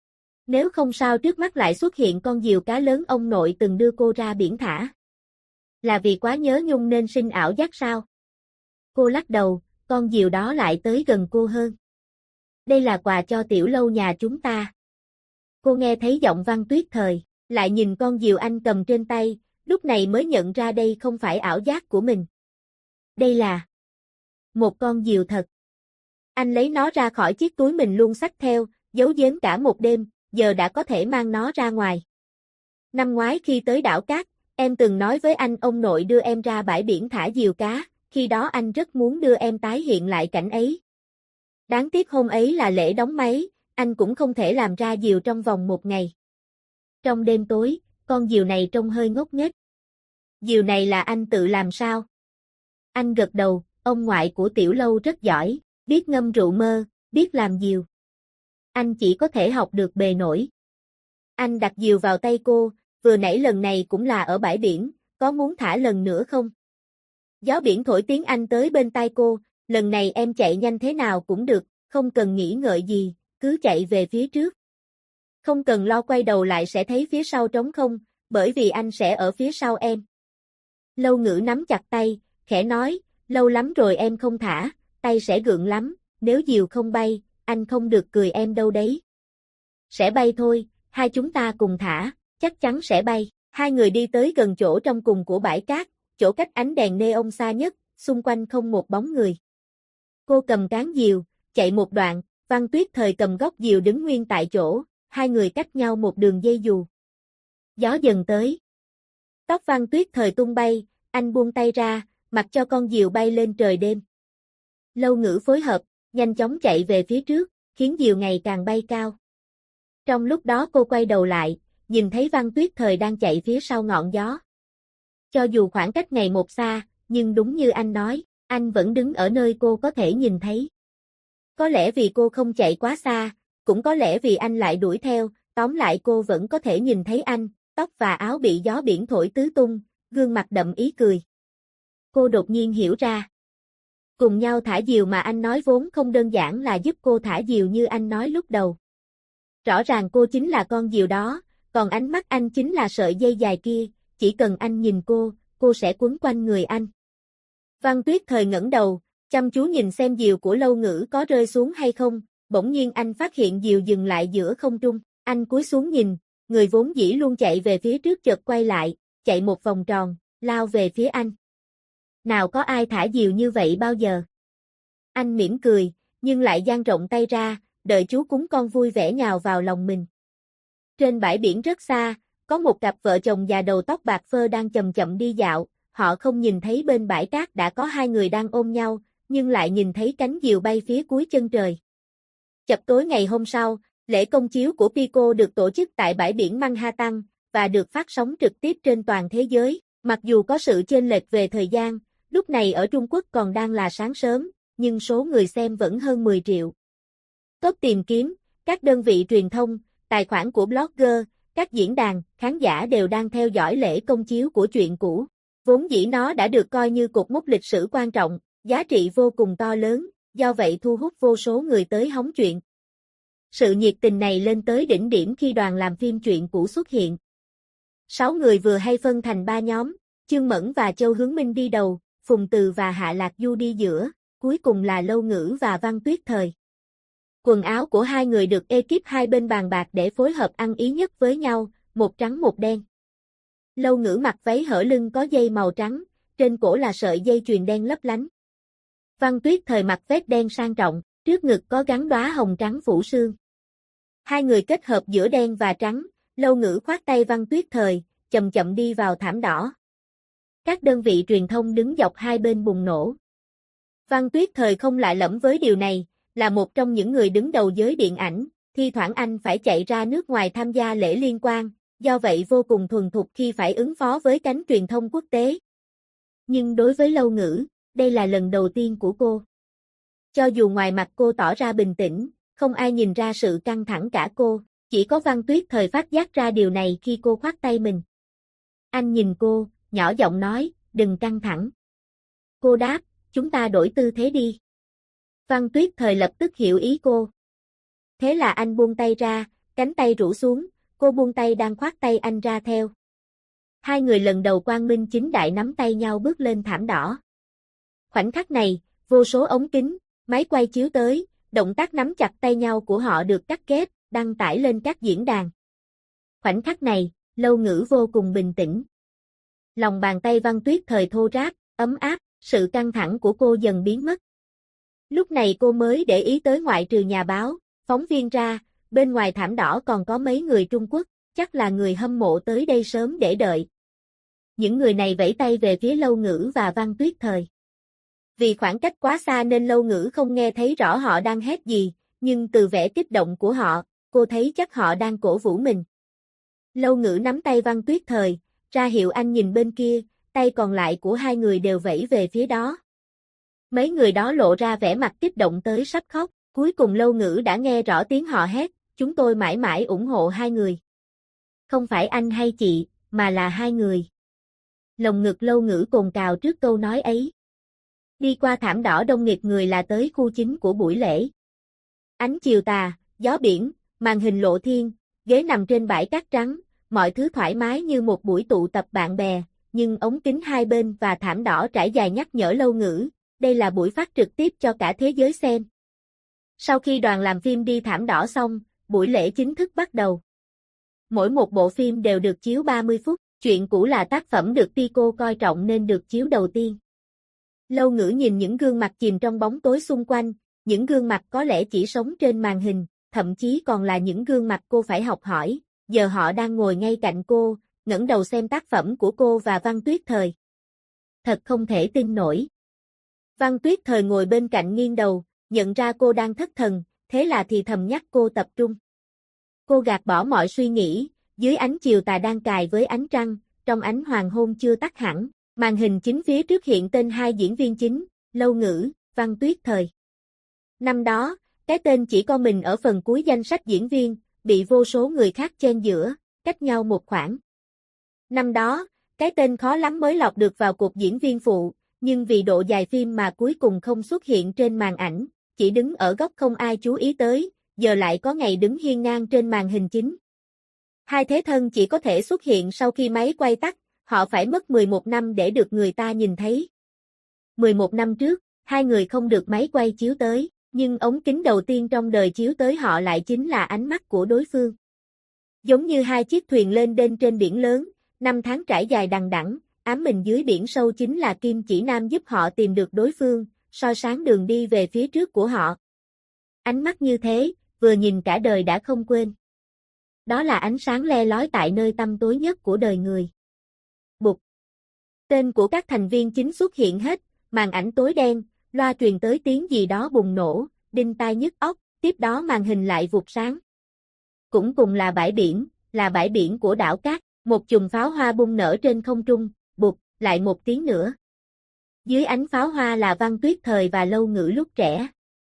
Nếu không sao trước mắt lại xuất hiện con diều cá lớn ông nội từng đưa cô ra biển thả. Là vì quá nhớ Nhung nên sinh ảo giác sao? Cô lắc đầu, con diều đó lại tới gần cô hơn. Đây là quà cho Tiểu Lâu nhà chúng ta. Cô nghe thấy giọng Văn Tuyết Thời, lại nhìn con diều anh cầm trên tay, lúc này mới nhận ra đây không phải ảo giác của mình. Đây là một con diều thật. Anh lấy nó ra khỏi chiếc túi mình luôn xách theo, giấu giếm cả một đêm, giờ đã có thể mang nó ra ngoài. Năm ngoái khi tới đảo cát, em từng nói với anh ông nội đưa em ra bãi biển thả diều cá, khi đó anh rất muốn đưa em tái hiện lại cảnh ấy. Đáng tiếc hôm ấy là lễ đóng máy, anh cũng không thể làm ra diều trong vòng một ngày. Trong đêm tối, con diều này trông hơi ngốc nghếch. Diều này là anh tự làm sao? Anh gật đầu, ông ngoại của Tiểu Lâu rất giỏi, biết ngâm rượu mơ, biết làm diều. Anh chỉ có thể học được bề nổi. Anh đặt diều vào tay cô, vừa nãy lần này cũng là ở bãi biển, có muốn thả lần nữa không? Gió biển thổi tiếng Anh tới bên tai cô, lần này em chạy nhanh thế nào cũng được, không cần nghĩ ngợi gì, cứ chạy về phía trước. Không cần lo quay đầu lại sẽ thấy phía sau trống không, bởi vì anh sẽ ở phía sau em. Lâu Ngữ nắm chặt tay, khẽ nói, lâu lắm rồi em không thả, tay sẽ gượng lắm, nếu diều không bay, anh không được cười em đâu đấy. Sẽ bay thôi, hai chúng ta cùng thả, chắc chắn sẽ bay. Hai người đi tới gần chỗ trong cùng của bãi cát, chỗ cách ánh đèn neon xa nhất, xung quanh không một bóng người. Cô cầm cán diều, chạy một đoạn, Văn Tuyết Thời cầm góc diều đứng nguyên tại chỗ, hai người cách nhau một đường dây dù. Gió dần tới. Tóc Văn Tuyết Thời tung bay, anh buông tay ra, mặc cho con diều bay lên trời đêm. Lâu Ngữ phối hợp, nhanh chóng chạy về phía trước, khiến diều ngày càng bay cao. Trong lúc đó cô quay đầu lại, nhìn thấy Văn Tuyết Thời đang chạy phía sau ngọn gió. Cho dù khoảng cách ngày một xa, nhưng đúng như anh nói, anh vẫn đứng ở nơi cô có thể nhìn thấy. Có lẽ vì cô không chạy quá xa, cũng có lẽ vì anh lại đuổi theo, tóm lại cô vẫn có thể nhìn thấy anh, tóc và áo bị gió biển thổi tứ tung, gương mặt đậm ý cười. Cô đột nhiên hiểu ra. Cùng nhau thả diều mà anh nói vốn không đơn giản là giúp cô thả diều như anh nói lúc đầu. Rõ ràng cô chính là con diều đó, còn ánh mắt anh chính là sợi dây dài kia, chỉ cần anh nhìn cô sẽ quấn quanh người anh. Văn Tuyết Thời ngẩng đầu, chăm chú nhìn xem diều của Lâu Ngữ có rơi xuống hay không, bỗng nhiên anh phát hiện diều dừng lại giữa không trung, anh cúi xuống nhìn, người vốn dĩ luôn chạy về phía trước chợt quay lại, chạy một vòng tròn, lao về phía anh. Nào có ai thả diều như vậy bao giờ? Anh mỉm cười, nhưng lại dang rộng tay ra, đợi chú cún con vui vẻ nhào vào lòng mình. Trên bãi biển rất xa, có một cặp vợ chồng già đầu tóc bạc phơ đang chậm chậm đi dạo, họ không nhìn thấy bên bãi cát đã có hai người đang ôm nhau, nhưng lại nhìn thấy cánh diều bay phía cuối chân trời. Chập tối ngày hôm sau, lễ công chiếu của Pico được tổ chức tại bãi biển Manhattan, và được phát sóng trực tiếp trên toàn thế giới. Mặc dù có sự chênh lệch về thời gian, lúc này ở Trung Quốc còn đang là sáng sớm, nhưng số người xem vẫn hơn 10 triệu. Top tìm kiếm, các đơn vị truyền thông, tài khoản của blogger, các diễn đàn, khán giả đều đang theo dõi lễ công chiếu của chuyện cũ. Vốn dĩ nó đã được coi như cột mốc lịch sử quan trọng, giá trị vô cùng to lớn, do vậy thu hút vô số người tới hóng chuyện. Sự nhiệt tình này lên tới đỉnh điểm khi đoàn làm phim chuyện cũ xuất hiện. 6 người vừa hay phân thành 3 nhóm, Chương Mẫn và Châu Hướng Minh đi đầu, Phùng Từ và Hạ Lạc Du đi giữa, cuối cùng là Lâu Ngữ và Văn Tuyết Thời. Quần áo của hai người được ekip hai bên bàn bạc để phối hợp ăn ý nhất với nhau, một trắng một đen. Lâu Ngữ mặc váy hở lưng có dây màu trắng, trên cổ là sợi dây chuyền đen lấp lánh. Văn Tuyết Thời mặc vest đen sang trọng, trước ngực có gắn đóa hồng trắng phủ sương. Hai người kết hợp giữa đen và trắng, Lâu Ngữ khoác tay Văn Tuyết Thời, chậm chậm đi vào thảm đỏ. Các đơn vị truyền thông đứng dọc hai bên bùng nổ. Văn Tuyết Thời không lạ lẫm với điều này, là một trong những người đứng đầu giới điện ảnh, thi thoảng anh phải chạy ra nước ngoài tham gia lễ liên quan, do vậy vô cùng thuần thục khi phải ứng phó với cánh truyền thông quốc tế. Nhưng đối với Lâu Ngữ, đây là lần đầu tiên của cô. Cho dù ngoài mặt cô tỏ ra bình tĩnh, không ai nhìn ra sự căng thẳng cả cô, chỉ có Văn Tuyết Thời phát giác ra điều này khi cô khoác tay mình. Anh nhìn cô, nhỏ giọng nói, đừng căng thẳng. Cô đáp, chúng ta đổi tư thế đi. Văn Tuyết Thời lập tức hiểu ý cô. Thế là anh buông tay ra, cánh tay rũ xuống, cô buông tay đang khoác tay anh ra theo. Hai người lần đầu quang minh chính đại nắm tay nhau bước lên thảm đỏ. Khoảnh khắc này, vô số ống kính, máy quay chiếu tới, động tác nắm chặt tay nhau của họ được cắt ghép, đăng tải lên các diễn đàn. Khoảnh khắc này, Lâu Ngữ vô cùng bình tĩnh. Lòng bàn tay Văn Tuyết Thời thô ráp, ấm áp, sự căng thẳng của cô dần biến mất. Lúc này cô mới để ý tới ngoại trừ nhà báo, phóng viên ra, bên ngoài thảm đỏ còn có mấy người Trung Quốc, chắc là người hâm mộ tới đây sớm để đợi. Những người này vẫy tay về phía Lâu Ngữ và Văn Tuyết Thời. Vì khoảng cách quá xa nên Lâu Ngữ không nghe thấy rõ họ đang hét gì, nhưng từ vẻ kích động của họ, cô thấy chắc họ đang cổ vũ mình. Lâu Ngữ nắm tay Văn Tuyết Thời, ra hiệu anh nhìn bên kia, tay còn lại của hai người đều vẫy về phía đó. Mấy người đó lộ ra vẻ mặt kích động tới sắp khóc, cuối cùng Lâu Ngữ đã nghe rõ tiếng họ hét, chúng tôi mãi mãi ủng hộ hai người. Không phải anh hay chị, mà là hai người. Lồng ngực Lâu Ngữ cồn cào trước câu nói ấy. Đi qua thảm đỏ đông nghịt người là tới khu chính của buổi lễ. Ánh chiều tà, gió biển, màn hình lộ thiên, ghế nằm trên bãi cát trắng, mọi thứ thoải mái như một buổi tụ tập bạn bè, nhưng ống kính hai bên và thảm đỏ trải dài nhắc nhở Lâu Ngữ, đây là buổi phát trực tiếp cho cả thế giới xem. Sau khi đoàn làm phim đi thảm đỏ xong, buổi lễ chính thức bắt đầu. Mỗi một bộ phim đều được chiếu 30 phút, chuyện cũ là tác phẩm được Pico coi trọng nên được chiếu đầu tiên. Lâu Ngữ nhìn những gương mặt chìm trong bóng tối xung quanh, những gương mặt có lẽ chỉ sống trên màn hình, thậm chí còn là những gương mặt cô phải học hỏi, giờ họ đang ngồi ngay cạnh cô, ngẩng đầu xem tác phẩm của cô và Văn Tuyết Thời. Thật không thể tin nổi. Văn Tuyết Thời ngồi bên cạnh nghiêng đầu, nhận ra cô đang thất thần, thế là thì thầm nhắc cô tập trung. Cô gạt bỏ mọi suy nghĩ, dưới ánh chiều tà đang cài với ánh trăng, trong ánh hoàng hôn chưa tắt hẳn, màn hình chính phía trước hiện tên hai diễn viên chính, Lâu Ngữ, Văn Tuyết Thời. Năm đó, cái tên chỉ có mình ở phần cuối danh sách diễn viên, bị vô số người khác chen giữa, cách nhau một khoảng. Năm đó, cái tên khó lắm mới lọt được vào cột diễn viên phụ, nhưng vì độ dài phim mà cuối cùng không xuất hiện trên màn ảnh, chỉ đứng ở góc không ai chú ý tới, giờ lại có ngày đứng hiên ngang trên màn hình chính. Hai thế thân chỉ có thể xuất hiện sau khi máy quay tắt, họ phải mất 11 năm để được người ta nhìn thấy. 11 năm trước, hai người không được máy quay chiếu tới, nhưng ống kính đầu tiên trong đời chiếu tới họ lại chính là ánh mắt của đối phương. Giống như hai chiếc thuyền lên đên trên biển lớn, năm tháng trải dài đằng đẵng, ám mình dưới biển sâu chính là kim chỉ nam giúp họ tìm được đối phương, soi sáng đường đi về phía trước của họ. Ánh mắt như thế, vừa nhìn cả đời đã không quên. Đó là ánh sáng le lói tại nơi tăm tối nhất của đời người. Bụt. Tên của các thành viên chính xuất hiện hết, màn ảnh tối đen, loa truyền tới tiếng gì đó bùng nổ, đinh tai nhức óc, tiếp đó màn hình lại vụt sáng. Cũng cùng là bãi biển của đảo cát, một chùm pháo hoa bung nở trên không trung, bụt, lại một tiếng nữa. Dưới ánh pháo hoa là Văn Tuyết Thời và Lâu Ngữ lúc trẻ.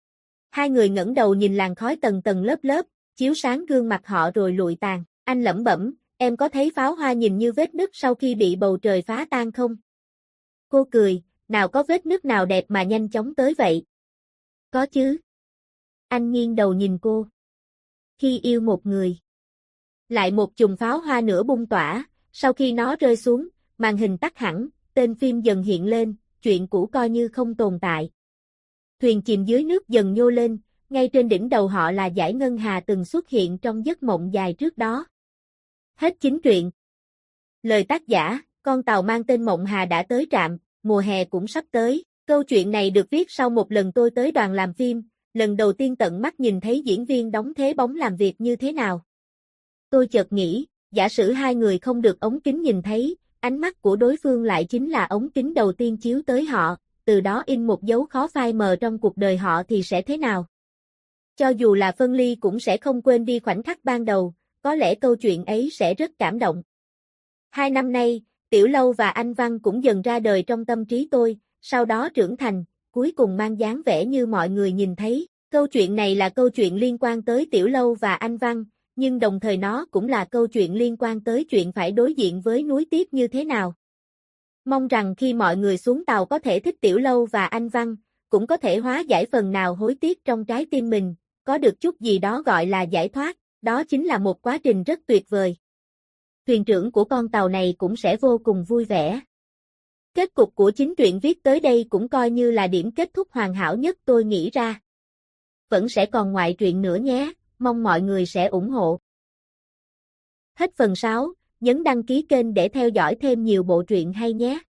Hai người ngẩng đầu nhìn làn khói tầng tầng lớp lớp, chiếu sáng gương mặt họ rồi lụi tàn. Anh lẩm bẩm, em có thấy pháo hoa nhìn như vết nứt sau khi bị bầu trời phá tan không? Cô cười, nào có vết nứt nào đẹp mà nhanh chóng tới vậy? Có chứ. Anh nghiêng đầu nhìn cô. Khi yêu một người. Lại một chùm pháo hoa nữa bung tỏa, sau khi nó rơi xuống, màn hình tắt hẳn, tên phim dần hiện lên, chuyện cũ coi như không tồn tại. Thuyền chìm dưới nước dần nhô lên, ngay trên đỉnh đầu họ là dải ngân hà từng xuất hiện trong giấc mộng dài trước đó. Hết chính truyện. Lời tác giả, con tàu mang tên Mộng Hà đã tới trạm, mùa hè cũng sắp tới. Câu chuyện này được viết sau một lần tôi tới đoàn làm phim, lần đầu tiên tận mắt nhìn thấy diễn viên đóng thế bóng làm việc như thế nào. Tôi chợt nghĩ, giả sử hai người không được ống kính nhìn thấy, ánh mắt của đối phương lại chính là ống kính đầu tiên chiếu tới họ, từ đó in một dấu khó phai mờ trong cuộc đời họ thì sẽ thế nào? Cho dù là phân ly cũng sẽ không quên đi khoảnh khắc ban đầu, có lẽ câu chuyện ấy sẽ rất cảm động. 2 năm nay, Tiểu Lâu và Anh Văn cũng dần ra đời trong tâm trí tôi, sau đó trưởng thành, cuối cùng mang dáng vẻ như mọi người nhìn thấy. Câu chuyện này là câu chuyện liên quan tới Tiểu Lâu và Anh Văn, nhưng đồng thời nó cũng là câu chuyện liên quan tới chuyện phải đối diện với núi tiếc như thế nào. Mong rằng khi mọi người xuống tàu có thể thích Tiểu Lâu và Anh Văn, cũng có thể hóa giải phần nào hối tiếc trong trái tim mình, có được chút gì đó gọi là giải thoát, đó chính là một quá trình rất tuyệt vời. Thuyền trưởng của con tàu này cũng sẽ vô cùng vui vẻ. Kết cục của chính truyện viết tới đây cũng coi như là điểm kết thúc hoàn hảo nhất tôi nghĩ ra. Vẫn sẽ còn ngoại truyện nữa nhé, mong mọi người sẽ ủng hộ. Hết phần 6, nhấn đăng ký kênh để theo dõi thêm nhiều bộ truyện hay nhé.